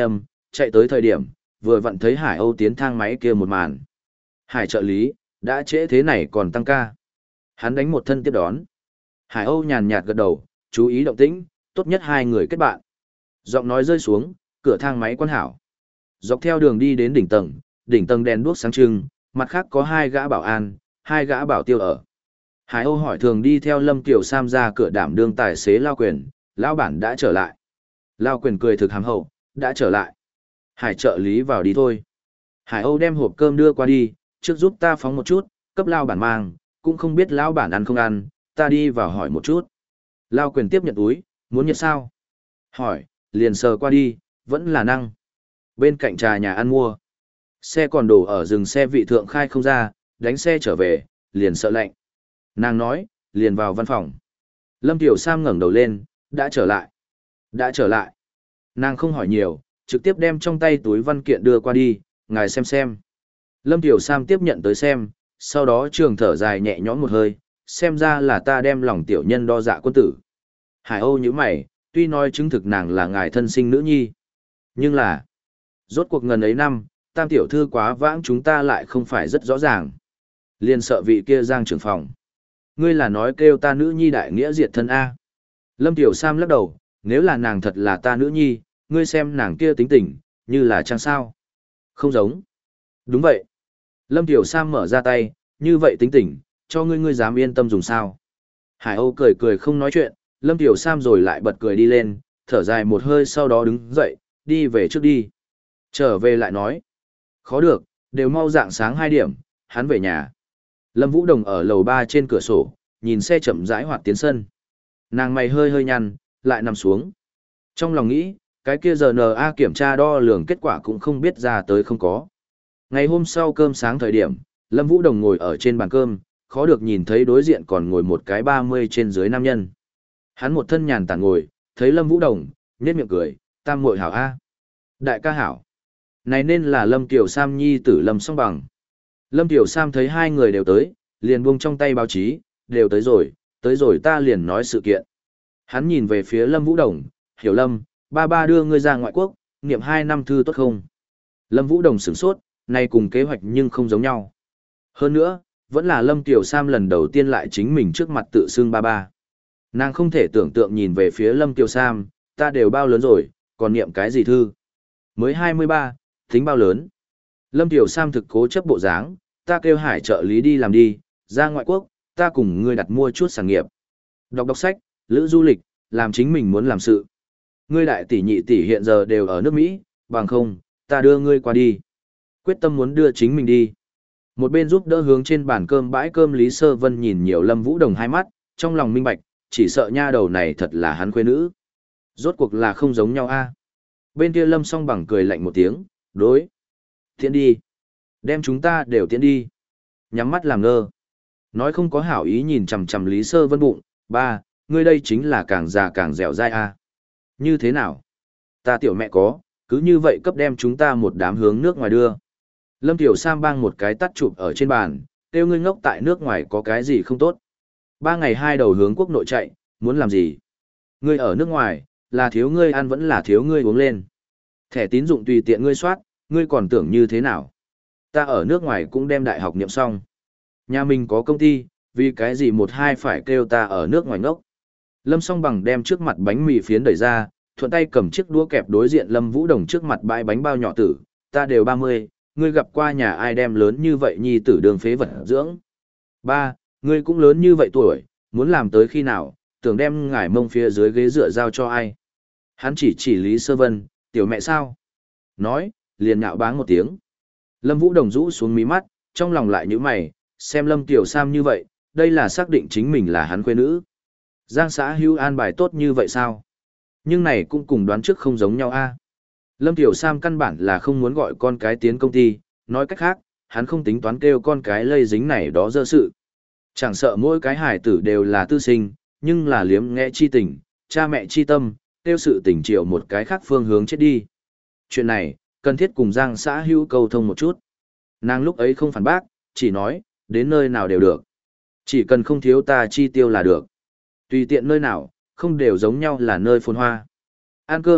chạy tới thời điểm, vừa vặn thấy Hải Âu tiến thang máy kia một màn. Hải trợ lý, đã trễ thế này còn tăng ca. Hắn đánh một thân tiếp đón. Hải Âu nhàn nhạt gật đầu, chú ý động tĩnh, tốt nhất hai người kết bạn. Giọng nói rơi xuống, cửa thang máy quan hảo. Dọc theo đường đi đến đỉnh tầng, đỉnh tầng đèn đuốc sáng trưng, mặt khác có hai gã bảo an, hai gã bảo tiêu ở. Hải Âu hỏi thường đi theo Lâm Tiểu Sam ra cửa đảm đương tài xế Lao Quyền, Lao bản đã trở lại. Lao Quyền cười thực hàm hậu, đã trở lại. Hải trợ lý vào đi thôi. Hải Âu đem hộp cơm đưa qua đi, trước giúp ta phóng một chút, cấp Lao bản mang, cũng không biết Lao bản ăn không ăn, ta đi vào hỏi một chút. Lao Quyền tiếp nhận túi, muốn nhiệt sao? Hỏi, liền sờ qua đi, vẫn là năng. Bên cạnh trà nhà ăn mua. Xe còn đổ ở rừng xe vị thượng khai không ra, đánh xe trở về, liền sợ lạnh. Nàng nói, liền vào văn phòng. Lâm Tiểu Sam ngẩng đầu lên, đã trở lại. Đã trở lại. Nàng không hỏi nhiều, trực tiếp đem trong tay túi văn kiện đưa qua đi, ngài xem xem. Lâm Tiểu Sam tiếp nhận tới xem, sau đó trường thở dài nhẹ nhõm một hơi, xem ra là ta đem lòng tiểu nhân đo dạ quân tử. Hải Âu như mày, tuy nói chứng thực nàng là ngài thân sinh nữ nhi. Nhưng là, rốt cuộc ngần ấy năm, tam tiểu thư quá vãng chúng ta lại không phải rất rõ ràng. Liên sợ vị kia giang trưởng phòng. Ngươi là nói kêu ta nữ nhi đại nghĩa diệt thân A. Lâm Tiểu Sam lắc đầu, nếu là nàng thật là ta nữ nhi, ngươi xem nàng kia tính tình, như là trang sao. Không giống. Đúng vậy. Lâm Tiểu Sam mở ra tay, như vậy tính tình, cho ngươi ngươi dám yên tâm dùng sao. Hải Âu cười cười không nói chuyện, Lâm Tiểu Sam rồi lại bật cười đi lên, thở dài một hơi sau đó đứng dậy, đi về trước đi. Trở về lại nói. Khó được, đều mau dạng sáng hai điểm, hắn về nhà. Lâm Vũ Đồng ở lầu ba trên cửa sổ, nhìn xe chậm rãi hoạt tiến sân. Nàng mày hơi hơi nhăn, lại nằm xuống. Trong lòng nghĩ, cái kia giờ en a kiểm tra đo lường kết quả cũng không biết ra tới không có. Ngày hôm sau cơm sáng thời điểm, Lâm Vũ Đồng ngồi ở trên bàn cơm, khó được nhìn thấy đối diện còn ngồi một cái ba mươi trên dưới nam nhân. Hắn một thân nhàn tản ngồi, thấy Lâm Vũ Đồng, nhếch miệng cười, tam muội hảo a. Đại ca hảo. Này nên là Lâm Tiểu Sam nhi tử Lâm Song Bằng. Lâm Tiểu Sam thấy hai người đều tới, liền buông trong tay báo chí, đều tới rồi, tới rồi ta liền nói sự kiện. Hắn nhìn về phía Lâm Vũ Đồng, hiểu Lâm, ba ba đưa ngươi ra ngoại quốc, niệm hai năm thư tốt không? Lâm Vũ Đồng sửng sốt, này cùng kế hoạch nhưng không giống nhau. Hơn nữa, vẫn là Lâm Tiểu Sam lần đầu tiên lại chính mình trước mặt tự xưng ba ba. Nàng không thể tưởng tượng nhìn về phía Lâm Tiểu Sam, ta đều bao lớn rồi, còn niệm cái gì thư? Mới hai mươi ba, tính bao lớn? Lâm Tiểu Sam thực cố chấp bộ dáng, ta kêu Hải trợ lý đi làm đi, ra ngoại quốc, ta cùng ngươi đặt mua chút sản nghiệp. Đọc đọc sách, lữ du lịch, làm chính mình muốn làm sự. Ngươi đại tỷ nhị tỷ hiện giờ đều ở nước Mỹ, bằng không, ta đưa ngươi qua đi. Quyết tâm muốn đưa chính mình đi. Một bên giúp đỡ hướng trên bàn cơm bãi cơm Lý Sơ Vân nhìn nhiều Lâm Vũ Đồng hai mắt, trong lòng minh bạch, chỉ sợ nha đầu này thật là hắn khuê nữ. Rốt cuộc là không giống nhau a. Bên kia Lâm Song Bằng cười lạnh một tiếng, đối. Tiễn đi. Đem chúng ta đều tiễn đi. Nhắm mắt làm ngơ. Nói không có hảo ý nhìn chằm chằm Lý Sơ Vân bụng, ba, ngươi đây chính là càng già càng dẻo dai a. Như thế nào? Ta tiểu mẹ có, cứ như vậy cấp đem chúng ta một đám hướng nước ngoài đưa. Lâm Tiểu Sam bang một cái tắt chụp ở trên bàn, kêu ngươi ngốc tại nước ngoài có cái gì không tốt. Ba ngày hai đầu hướng quốc nội chạy, muốn làm gì? Ngươi ở nước ngoài, là thiếu ngươi ăn vẫn là thiếu ngươi uống lên. Thẻ tín dụng tùy tiện ngươi soát, ngươi còn tưởng như thế nào? Ta ở nước ngoài cũng đem đại học niệm xong. Nhà mình có công ty, vì cái gì một hai phải kêu ta ở nước ngoài ngốc. Lâm Song Bằng đem trước mặt bánh mì phiến đẩy ra, thuận tay cầm chiếc đũa kẹp đối diện Lâm Vũ Đồng trước mặt bãi bánh bao nhỏ tử, ta đều ba mươi, ngươi gặp qua nhà ai đem lớn như vậy nhi tử đường phế vật dưỡng. Ba, ngươi cũng lớn như vậy tuổi, muốn làm tới khi nào, tưởng đem ngải mông phía dưới ghế dựa giao cho ai. Hắn chỉ chỉ Lý Sơ Vân, tiểu mẹ sao? Nói, liền nhạo báng một tiếng. Lâm Vũ Đồng rũ xuống mí mắt, trong lòng lại nhíu mày, xem Lâm Tiểu Sam như vậy, đây là xác định chính mình là hắn quê nữ. Giang xã hưu an bài tốt như vậy sao? Nhưng này cũng cùng đoán trước không giống nhau a. Lâm Tiểu Sam căn bản là không muốn gọi con cái tiến công ty, nói cách khác, hắn không tính toán kêu con cái lây dính này đó dơ sự. Chẳng sợ mỗi cái hải tử đều là tư sinh, nhưng là liếm nghe chi tình, cha mẹ chi tâm, kêu sự tình triệu một cái khác phương hướng chết đi. Chuyện này, cần thiết cùng Giang xã hưu câu thông một chút. Nàng lúc ấy không phản bác, chỉ nói, đến nơi nào đều được. Chỉ cần không thiếu ta chi tiêu là được. Tùy tiện nơi nào, không đều giống nhau là nơi phồn hoa. Ăn cơm,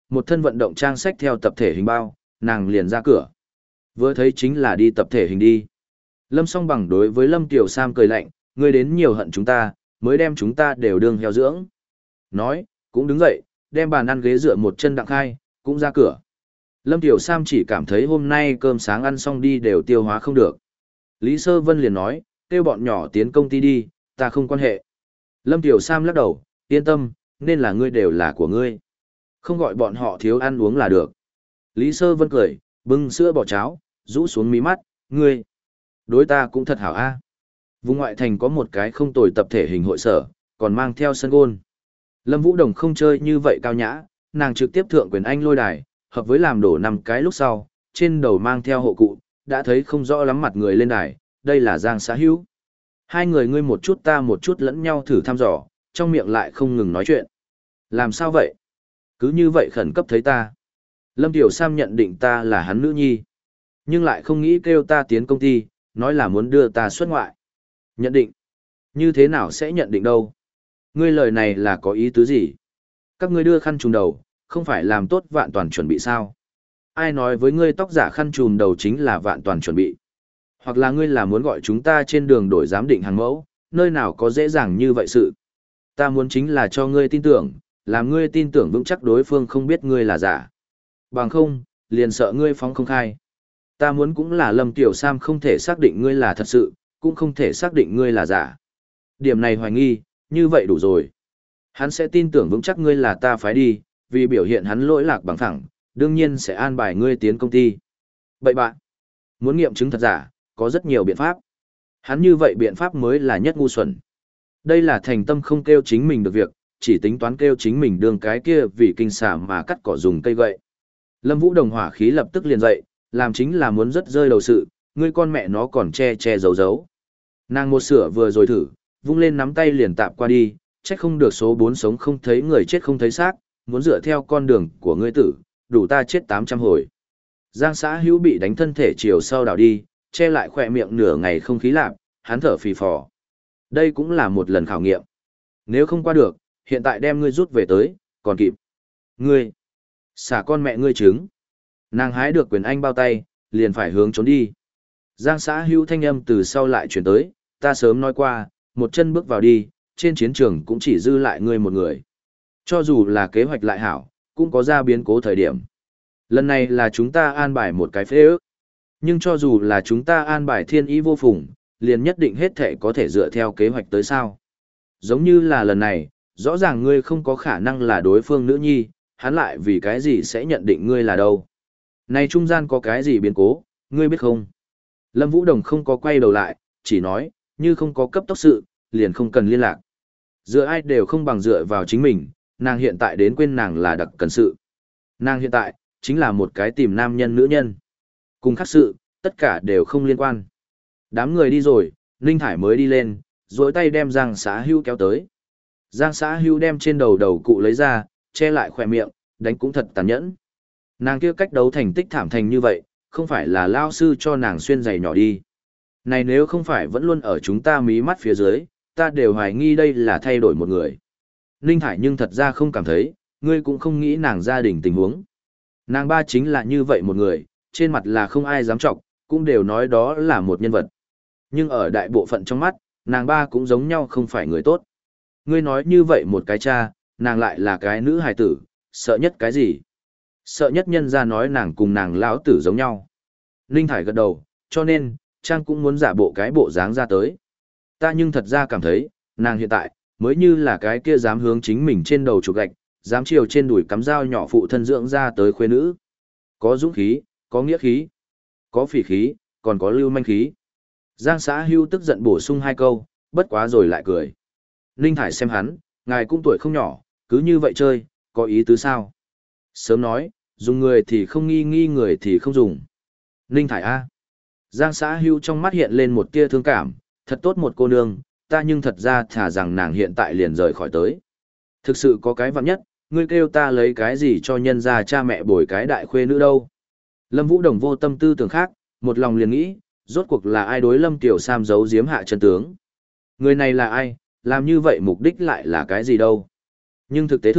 một thân vận động trang sách theo tập thể hình bao, nàng liền ra cửa. Vừa thấy chính là đi tập thể hình đi. Lâm Song Bằng đối với Lâm Tiểu Sam cười lạnh, ngươi đến nhiều hận chúng ta, mới đem chúng ta đều đương heo dưỡng. Nói, cũng đứng dậy, đem bàn ăn ghế dựa một chân đặng khai, cũng ra cửa. Lâm Tiểu Sam chỉ cảm thấy hôm nay cơm sáng ăn xong đi đều tiêu hóa không được. Lý Sơ Vân liền nói, kêu bọn nhỏ tiến công ty đi, ta không quan hệ. Lâm Tiểu Sam lắc đầu, yên tâm, nên là ngươi đều là của ngươi. Không gọi bọn họ thiếu ăn uống là được. Lý Sơ Vân cười, bưng sữa bỏ cháo, rũ xuống mí mắt, ngươi. Đối ta cũng thật hảo a. Vùng ngoại thành có một cái không tồi tập thể hình hội sở, còn mang theo sân gôn. Lâm Vũ Đồng không chơi như vậy cao nhã, nàng trực tiếp thượng quyền anh lôi đài, hợp với làm đổ năm cái lúc sau, trên đầu mang theo hộ cụ, đã thấy không rõ lắm mặt người lên đài, đây là Giang Xã Hữu. Hai người ngươi một chút ta một chút lẫn nhau thử thăm dò, trong miệng lại không ngừng nói chuyện. Làm sao vậy? Cứ như vậy khẩn cấp thấy ta. Lâm Tiểu Sam nhận định ta là hắn nữ nhi, nhưng lại không nghĩ kêu ta tiến công ty, nói là muốn đưa ta xuất ngoại. Nhận định? Như thế nào sẽ nhận định đâu? Ngươi lời này là có ý tứ gì? Các ngươi đưa khăn trùm đầu, không phải làm tốt vạn toàn chuẩn bị sao? Ai nói với ngươi tóc giả khăn trùm đầu chính là vạn toàn chuẩn bị? Hoặc là ngươi là muốn gọi chúng ta trên đường đổi giám định hàng mẫu, nơi nào có dễ dàng như vậy sự? Ta muốn chính là cho ngươi tin tưởng, làm ngươi tin tưởng vững chắc đối phương không biết ngươi là giả. Bằng không, liền sợ ngươi phóng không khai. Ta muốn cũng là Lâm Tiểu Sam không thể xác định ngươi là thật sự, cũng không thể xác định ngươi là giả. Điểm này hoài nghi, như vậy đủ rồi. Hắn sẽ tin tưởng vững chắc ngươi là ta phái đi, vì biểu hiện hắn lỗi lạc bằng thẳng, đương nhiên sẽ an bài ngươi tiến công ty. Vậy bạn, muốn nghiệm chứng thật giả, có rất nhiều biện pháp. Hắn như vậy biện pháp mới là nhất ngu xuẩn. Đây là thành tâm không kêu chính mình được việc, chỉ tính toán kêu chính mình đường cái kia vì kinh xả mà cắt cỏ dùng cây gậy. Lâm Vũ Đồng hỏa khí lập tức liền dậy, làm chính là muốn rất rơi đầu sự, ngươi con mẹ nó còn che che giấu giấu. Nàng một sửa vừa rồi thử, vung lên nắm tay liền tạm qua đi, trách không được số bốn sống không thấy người chết không thấy xác, muốn dựa theo con đường của ngươi tử, đủ ta chết tám trăm hồi. Giang Xã Hữu bị đánh thân thể chiều sau đảo đi, che lại khỏe miệng nửa ngày không khí lạp, hắn thở phì phò. Đây cũng là một lần khảo nghiệm. Nếu không qua được, hiện tại đem ngươi rút về tới, còn kịp. Ngươi, xả con mẹ ngươi trứng. Nàng hái được quyền anh bao tay, liền phải hướng trốn đi. Giang Xã Hữu thanh âm từ sau lại chuyển tới, ta sớm nói qua, một chân bước vào đi, trên chiến trường cũng chỉ dư lại ngươi một người. Cho dù là kế hoạch lại hảo, cũng có ra biến cố thời điểm. Lần này là chúng ta an bài một cái phế ước. Nhưng cho dù là chúng ta an bài thiên ý vô phùng, liền nhất định hết thể có thể dựa theo kế hoạch tới sao. Giống như là lần này, rõ ràng ngươi không có khả năng là đối phương nữ nhi, hắn lại vì cái gì sẽ nhận định ngươi là đâu. Này trung gian có cái gì biến cố, ngươi biết không? Lâm Vũ Đồng không có quay đầu lại, chỉ nói, như không có cấp tốc sự, liền không cần liên lạc. Dựa ai đều không bằng dựa vào chính mình, nàng hiện tại đến quên nàng là đặc cần sự. Nàng hiện tại, chính là một cái tìm nam nhân nữ nhân. Cùng khác sự, tất cả đều không liên quan. Đám người đi rồi, Ninh Thải mới đi lên, duỗi tay đem Giang Xã Hữu kéo tới. Giang Xã Hữu đem trên đầu đầu cụ lấy ra, che lại khỏe miệng, đánh cũng thật tàn nhẫn. Nàng kia cách đấu thành tích thảm thành như vậy, không phải là lao sư cho nàng xuyên giày nhỏ đi. Này nếu không phải vẫn luôn ở chúng ta mí mắt phía dưới, ta đều hoài nghi đây là thay đổi một người. Ninh Thải nhưng thật ra không cảm thấy, ngươi cũng không nghĩ nàng gia đình tình huống. Nàng ba chính là như vậy một người, trên mặt là không ai dám chọc, cũng đều nói đó là một nhân vật. Nhưng ở đại bộ phận trong mắt, nàng ba cũng giống nhau không phải người tốt. Ngươi nói như vậy một cái cha, nàng lại là cái nữ hài tử, sợ nhất cái gì? Sợ nhất nhân ra nói nàng cùng nàng lão tử giống nhau. Ninh Thải gật đầu, cho nên, Trang cũng muốn giả bộ cái bộ dáng ra tới. Ta nhưng thật ra cảm thấy, nàng hiện tại, mới như là cái kia dám hướng chính mình trên đầu chụp gạch, dám chiều trên đùi cắm dao nhỏ phụ thân dưỡng ra tới khuê nữ. Có dũng khí, có nghĩa khí, có phỉ khí, còn có lưu manh khí. Giang Xã Hữu tức giận bổ sung hai câu, bất quá rồi lại cười. Ninh Thải xem hắn, ngài cũng tuổi không nhỏ, cứ như vậy chơi, có ý tứ sao? Sớm nói, dùng người thì không nghi nghi người thì không dùng. Ninh Thải A. Giang Xã Hữu trong mắt hiện lên một tia thương cảm, thật tốt một cô nương, ta nhưng thật ra thà rằng nàng hiện tại liền rời khỏi tới. Thực sự có cái vặn nhất, ngươi kêu ta lấy cái gì cho nhân gia cha mẹ bồi cái đại khuê nữ đâu. Lâm Vũ Đồng vô tâm tư tưởng khác, một lòng liền nghĩ, rốt cuộc là ai đối Lâm Tiểu Sam giấu giếm hạ chân tướng. Người này là ai, làm như vậy mục đích lại là cái gì đâu. Nhưng thực tế thượng,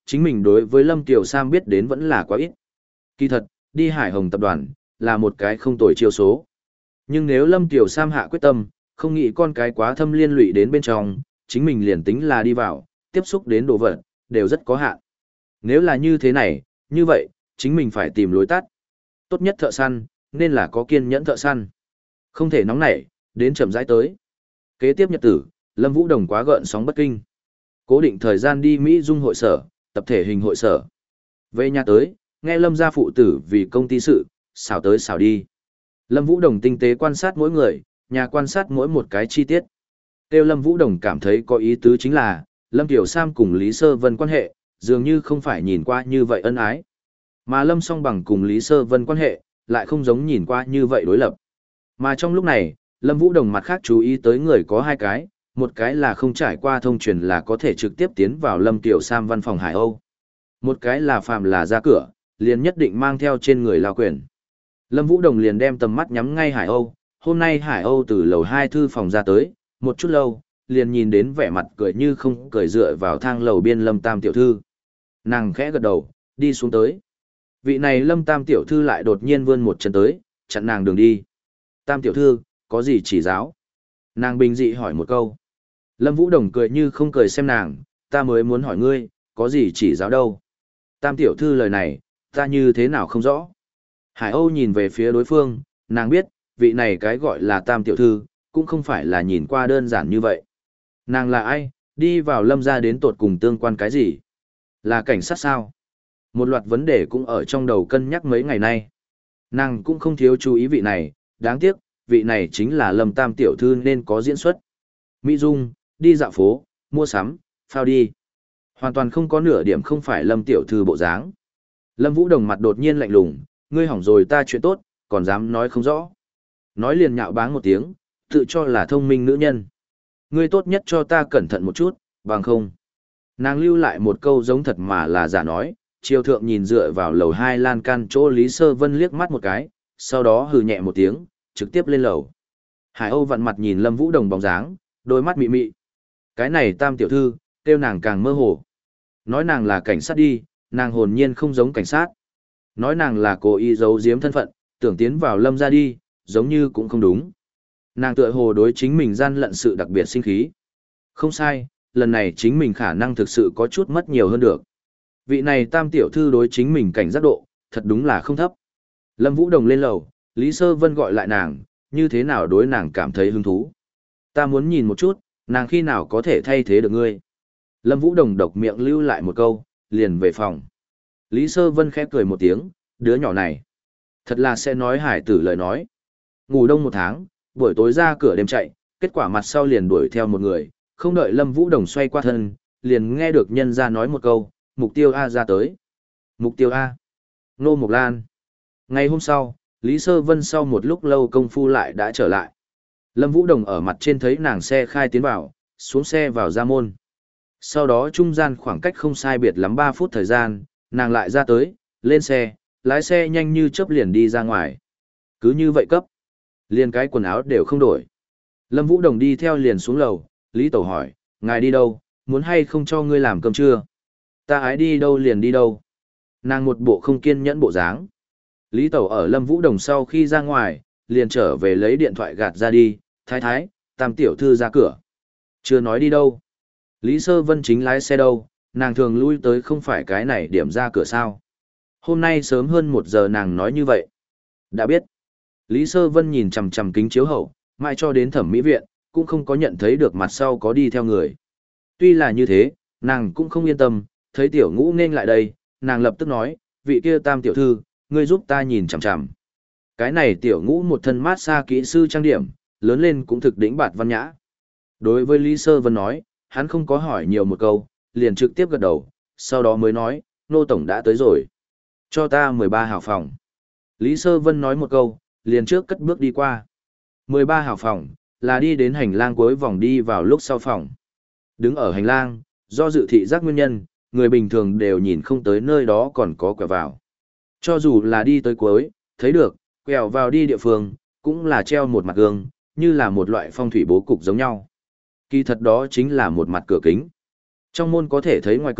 chính mình đối với Lâm Kiều Sam biết đến vẫn là quá ít. Kỳ thật, đi Hải Hồng tập đoàn, là một cái không tồi chiêu số. Nhưng nếu Lâm Kiều Sam hạ quyết tâm, không nghĩ con cái quá thâm liên lụy đến bên trong, chính mình liền tính là đi vào, tiếp xúc đến đồ vật, đều rất có hạn. Nếu là như thế này, như vậy, chính mình phải tìm lối tắt. Tốt nhất thợ săn, nên là có kiên nhẫn thợ săn. Không thể nóng nảy, đến chậm rãi tới. Kế tiếp nhật tử, Lâm Vũ Đồng quá gợn sóng bất kinh. Cố định thời gian đi Mỹ Dung hội sở, tập thể hình hội sở. Về nhà tới, nghe Lâm gia phụ tử vì công ty sự, xảo tới xảo đi. Lâm Vũ Đồng tinh tế quan sát mỗi người, nhà quan sát mỗi một cái chi tiết. Tiêu Lâm Vũ Đồng cảm thấy có ý tứ chính là, Lâm Tiểu Sam cùng Lý Sơ Vân quan hệ, dường như không phải nhìn qua như vậy ân ái. Mà Lâm Song Bằng cùng Lý Sơ Vân quan hệ, lại không giống nhìn qua như vậy đối lập. Mà trong lúc này, Lâm Vũ Đồng mặt khác chú ý tới người có hai cái, một cái là không trải qua thông truyền là có thể trực tiếp tiến vào Lâm Tiểu Sam văn phòng Hải Âu. Một cái là phàm là ra cửa, liền nhất định mang theo trên người lao quyền. Lâm Vũ Đồng liền đem tầm mắt nhắm ngay Hải Âu, hôm nay Hải Âu từ lầu hai thư phòng ra tới, một chút lâu, liền nhìn đến vẻ mặt cười như không cười dựa vào thang lầu biên Lâm Tam tiểu thư. Nàng khẽ gật đầu, đi xuống tới. Vị này Lâm Tam tiểu thư lại đột nhiên vươn một chân tới, chặn nàng đường đi. Tam tiểu thư, có gì chỉ giáo? Nàng bình dị hỏi một câu. Lâm Vũ Đồng cười như không cười xem nàng, ta mới muốn hỏi ngươi, có gì chỉ giáo đâu? Tam tiểu thư lời này, ta như thế nào không rõ? Hải Âu nhìn về phía đối phương, nàng biết, vị này cái gọi là Tam tiểu thư, cũng không phải là nhìn qua đơn giản như vậy. Nàng là ai, đi vào Lâm gia đến tột cùng tương quan cái gì? Là cảnh sát sao? Một loạt vấn đề cũng ở trong đầu cân nhắc mấy ngày nay. Nàng cũng không thiếu chú ý vị này, đáng tiếc, vị này chính là Lâm Tam tiểu thư nên có diễn xuất. Mỹ Dung, đi dạo phố, mua sắm, phao đi. Hoàn toàn không có nửa điểm không phải Lâm tiểu thư bộ dáng. Lâm Vũ Đồng mặt đột nhiên lạnh lùng, ngươi hỏng rồi ta chuyện tốt, còn dám nói không rõ. Nói liền nhạo báng một tiếng, tự cho là thông minh nữ nhân. Ngươi tốt nhất cho ta cẩn thận một chút, bằng không. Nàng lưu lại một câu giống thật mà là giả nói, triều thượng nhìn dựa vào lầu hai lan can chỗ Lý Sơ Vân liếc mắt một cái, sau đó hừ nhẹ một tiếng, trực tiếp lên lầu. Hải Âu vặn mặt nhìn Lâm Vũ Đồng bóng dáng, đôi mắt mị mị. Cái này Tam tiểu thư, kêu nàng càng mơ hồ. Nói nàng là cảnh sát đi, nàng hồn nhiên không giống cảnh sát. Nói nàng là cố ý giấu giếm thân phận, tưởng tiến vào Lâm gia đi, giống như cũng không đúng. Nàng tựa hồ đối chính mình gian lận sự đặc biệt sinh khí. Không sai, lần này chính mình khả năng thực sự có chút mất nhiều hơn được. Vị này Tam tiểu thư đối chính mình cảnh giác độ, thật đúng là không thấp. Lâm Vũ Đồng lên lầu, Lý Sơ Vân gọi lại nàng, như thế nào đối nàng cảm thấy hứng thú. Ta muốn nhìn một chút, nàng khi nào có thể thay thế được ngươi. Lâm Vũ Đồng độc miệng lưu lại một câu, liền về phòng. Lý Sơ Vân khẽ cười một tiếng, đứa nhỏ này. Thật là sẽ nói hải tử lời nói. Ngủ đông một tháng, buổi tối ra cửa đêm chạy, kết quả mặt sau liền đuổi theo một người, không đợi Lâm Vũ Đồng xoay qua thân, liền nghe được nhân ra nói một câu, mục tiêu A ra tới. Mục tiêu A. Nô Mộc Lan. Ngày hôm sau, Lý Sơ Vân sau một lúc lâu công phu lại đã trở lại. Lâm Vũ Đồng ở mặt trên thấy nàng xe khai tiến vào, xuống xe vào ra môn. Sau đó trung gian khoảng cách không sai biệt lắm ba phút thời gian, nàng lại ra tới, lên xe, lái xe nhanh như chớp liền đi ra ngoài. Cứ như vậy cấp. Liền cái quần áo đều không đổi. Lâm Vũ Đồng đi theo liền xuống lầu, Lý Tẩu hỏi, ngài đi đâu, muốn hay không cho ngươi làm cơm trưa? Ta ái đi đâu liền đi đâu. Nàng một bộ không kiên nhẫn bộ dáng. Lý Tẩu ở Lâm Vũ Đồng sau khi ra ngoài, liền trở về lấy điện thoại gạt ra đi, thái thái, Tam tiểu thư ra cửa. Chưa nói đi đâu. Lý Sơ Vân chính lái xe đâu, nàng thường lui tới không phải cái này điểm ra cửa sao. Hôm nay sớm hơn một giờ nàng nói như vậy. Đã biết. Lý Sơ Vân nhìn chằm chằm kính chiếu hậu, mãi cho đến thẩm mỹ viện, cũng không có nhận thấy được mặt sau có đi theo người. Tuy là như thế, nàng cũng không yên tâm, thấy tiểu ngũ nên lại đây, nàng lập tức nói, vị kia Tam tiểu thư, ngươi giúp ta nhìn chằm chằm. Cái này tiểu ngũ một thân mát xa kỹ sư trang điểm, lớn lên cũng thực đỉnh bạt văn nhã. Đối với Lý Sơ Vân nói, hắn không có hỏi nhiều một câu, liền trực tiếp gật đầu, sau đó mới nói, nô tổng đã tới rồi. Cho ta mười ba hào phòng. Lý Sơ Vân nói một câu, liền trước cất bước đi qua. mười ba hào phòng, là đi đến hành lang cuối vòng đi vào lúc sau phòng. Đứng ở hành lang, do dự thị giác nguyên nhân, người bình thường đều nhìn không tới nơi đó còn có quẹo vào. Cho dù là đi tới cuối, thấy được, quẹo vào đi địa phương, cũng là treo một mặt gương, như là một loại phong thủy bố cục giống nhau. Kỳ thật đó chính là một mặt cửa kính. Trong môn có thể thấy ngoài cửa,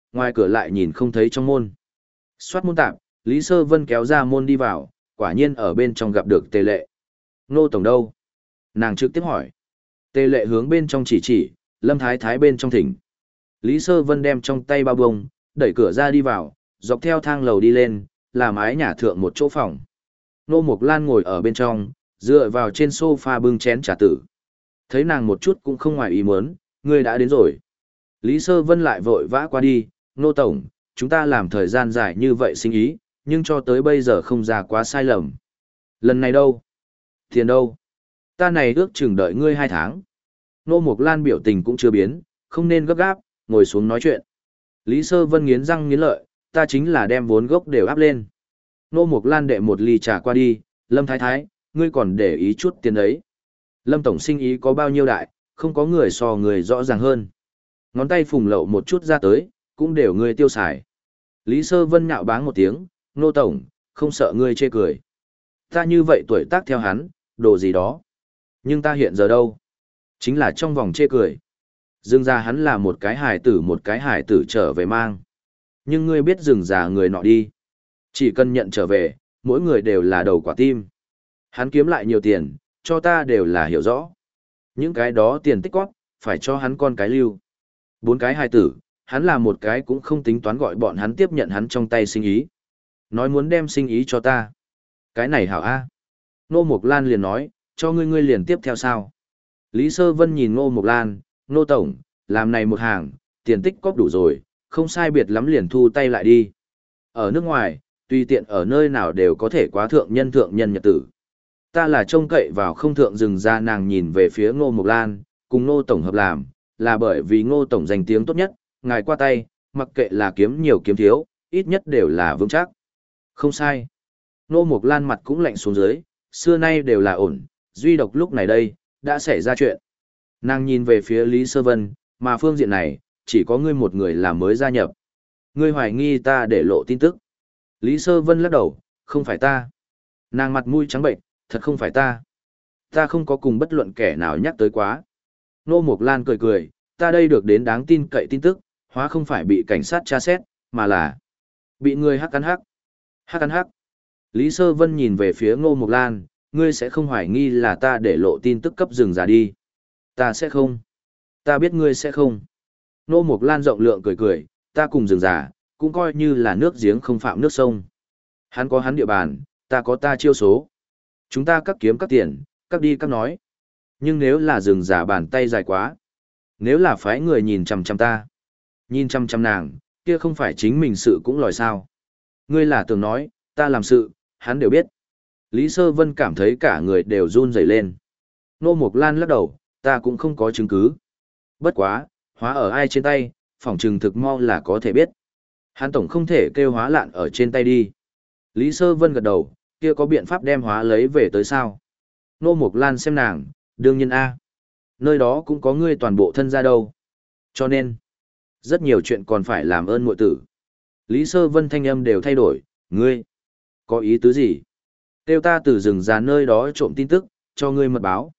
ngoài cửa lại nhìn không thấy trong môn. Xoát môn tạm, Lý Sơ Vân kéo ra môn đi vào, quả nhiên ở bên trong gặp được Tề Lệ. Ngô Tổng đâu? Nàng trực tiếp hỏi. Tề Lệ hướng bên trong chỉ chỉ, Lâm Thái Thái bên trong thỉnh. Lý Sơ Vân đem trong tay bao bông, đẩy cửa ra đi vào, dọc theo thang lầu đi lên, là mái nhà thượng một chỗ phòng. Nô Mộc Lan ngồi ở bên trong, dựa vào trên sofa bưng chén trà tử. Thấy nàng một chút cũng không ngoài ý muốn, ngươi đã đến rồi. Lý Sơ Vân lại vội vã qua đi, Nô Tổng, chúng ta làm thời gian dài như vậy sinh ý, nhưng cho tới bây giờ không ra quá sai lầm. Lần này đâu? Tiền đâu? Ta này ước chừng đợi ngươi hai tháng. Nô Mộc Lan biểu tình cũng chưa biến, không nên gấp gáp, ngồi xuống nói chuyện. Lý Sơ Vân nghiến răng nghiến lợi, ta chính là đem vốn gốc đều áp lên. Nô Mộc Lan đệ một ly trà qua đi, Lâm Thái Thái, ngươi còn để ý chút tiền đấy. Lâm Tổng sinh ý có bao nhiêu đại, không có người so người rõ ràng hơn. Ngón tay phùng lậu một chút ra tới, cũng đều ngươi tiêu xài. Lý Sơ Vân nhạo báng một tiếng, Nô Tổng, không sợ ngươi chê cười. Ta như vậy tuổi tác theo hắn, đồ gì đó. Nhưng ta hiện giờ đâu? Chính là trong vòng chê cười. Dương gia hắn là một cái hài tử một cái hài tử trở về mang. Nhưng ngươi biết rừng già người nọ đi. Chỉ cần nhận trở về, mỗi người đều là đầu quả tim. Hắn kiếm lại nhiều tiền, cho ta đều là hiểu rõ. Những cái đó tiền tích cóp, phải cho hắn con cái lưu. Bốn cái hài tử, hắn là một cái cũng không tính toán gọi bọn hắn tiếp nhận hắn trong tay sinh ý. Nói muốn đem sinh ý cho ta. Cái này hảo a. Nô Mộc Lan liền nói, cho ngươi ngươi liền tiếp theo sao. Lý Sơ Vân nhìn Ngô Mộc Lan, Nô Tổng, làm này một hàng, tiền tích cóp đủ rồi, không sai biệt lắm liền thu tay lại đi. Ở nước ngoài, tùy tiện ở nơi nào đều có thể quá thượng nhân thượng nhân nhật tử. Ta là trông cậy vào không thượng rừng ra nàng nhìn về phía Ngô Mộc Lan, cùng Ngô Tổng hợp làm, là bởi vì Ngô Tổng danh tiếng tốt nhất, ngài qua tay, mặc kệ là kiếm nhiều kiếm thiếu, ít nhất đều là vững chắc. Không sai. Ngô Mộc Lan mặt cũng lạnh xuống dưới, xưa nay đều là ổn, duy độc lúc này đây, đã xảy ra chuyện. Nàng nhìn về phía Lý Sơ Vân, mà phương diện này, chỉ có ngươi một người là mới gia nhập. Ngươi hoài nghi ta để lộ tin tức. Lý Sơ Vân lắc đầu, không phải ta. Nàng mặt mũi trắng bệnh, thật không phải ta. Ta không có cùng bất luận kẻ nào nhắc tới quá. Nô Mộc Lan cười cười, ta đây được đến đáng tin cậy tin tức, hóa không phải bị cảnh sát tra xét, mà là bị người hắc cắn hắc. Hắc cắn hắc. Lý Sơ Vân nhìn về phía Ngô Mộc Lan, ngươi sẽ không hoài nghi là ta để lộ tin tức cấp rừng già đi. Ta sẽ không. Ta biết ngươi sẽ không. Ngô Mộc Lan rộng lượng cười cười, ta cùng rừng già, cũng coi như là nước giếng không phạm nước sông. Hắn có hắn địa bàn, ta có ta chiêu số. Chúng ta cắt kiếm các tiền, cắt đi cắt nói. Nhưng nếu là rừng già bàn tay dài quá, nếu là phái người nhìn chằm chằm ta, nhìn chằm chằm nàng, kia không phải chính mình sự cũng lòi sao. Ngươi là tưởng nói, ta làm sự, hắn đều biết. Lý Sơ Vân cảm thấy cả người đều run rẩy lên. Nô Mộc Lan lắc đầu, ta cũng không có chứng cứ. Bất quá, hóa ở ai trên tay, phỏng trừng thực mau là có thể biết. Hắn tổng không thể kêu hóa lạn ở trên tay đi. Lý Sơ Vân gật đầu, kia có biện pháp đem hóa lấy về tới sao? Nô Mộc Lan xem nàng, đương nhiên A. Nơi đó cũng có ngươi toàn bộ thân ra đâu. Cho nên, rất nhiều chuyện còn phải làm ơn muội tử. Lý Sơ Vân thanh âm đều thay đổi, ngươi, có ý tứ gì? Kêu ta từ rừng già nơi đó trộm tin tức, cho ngươi mật báo.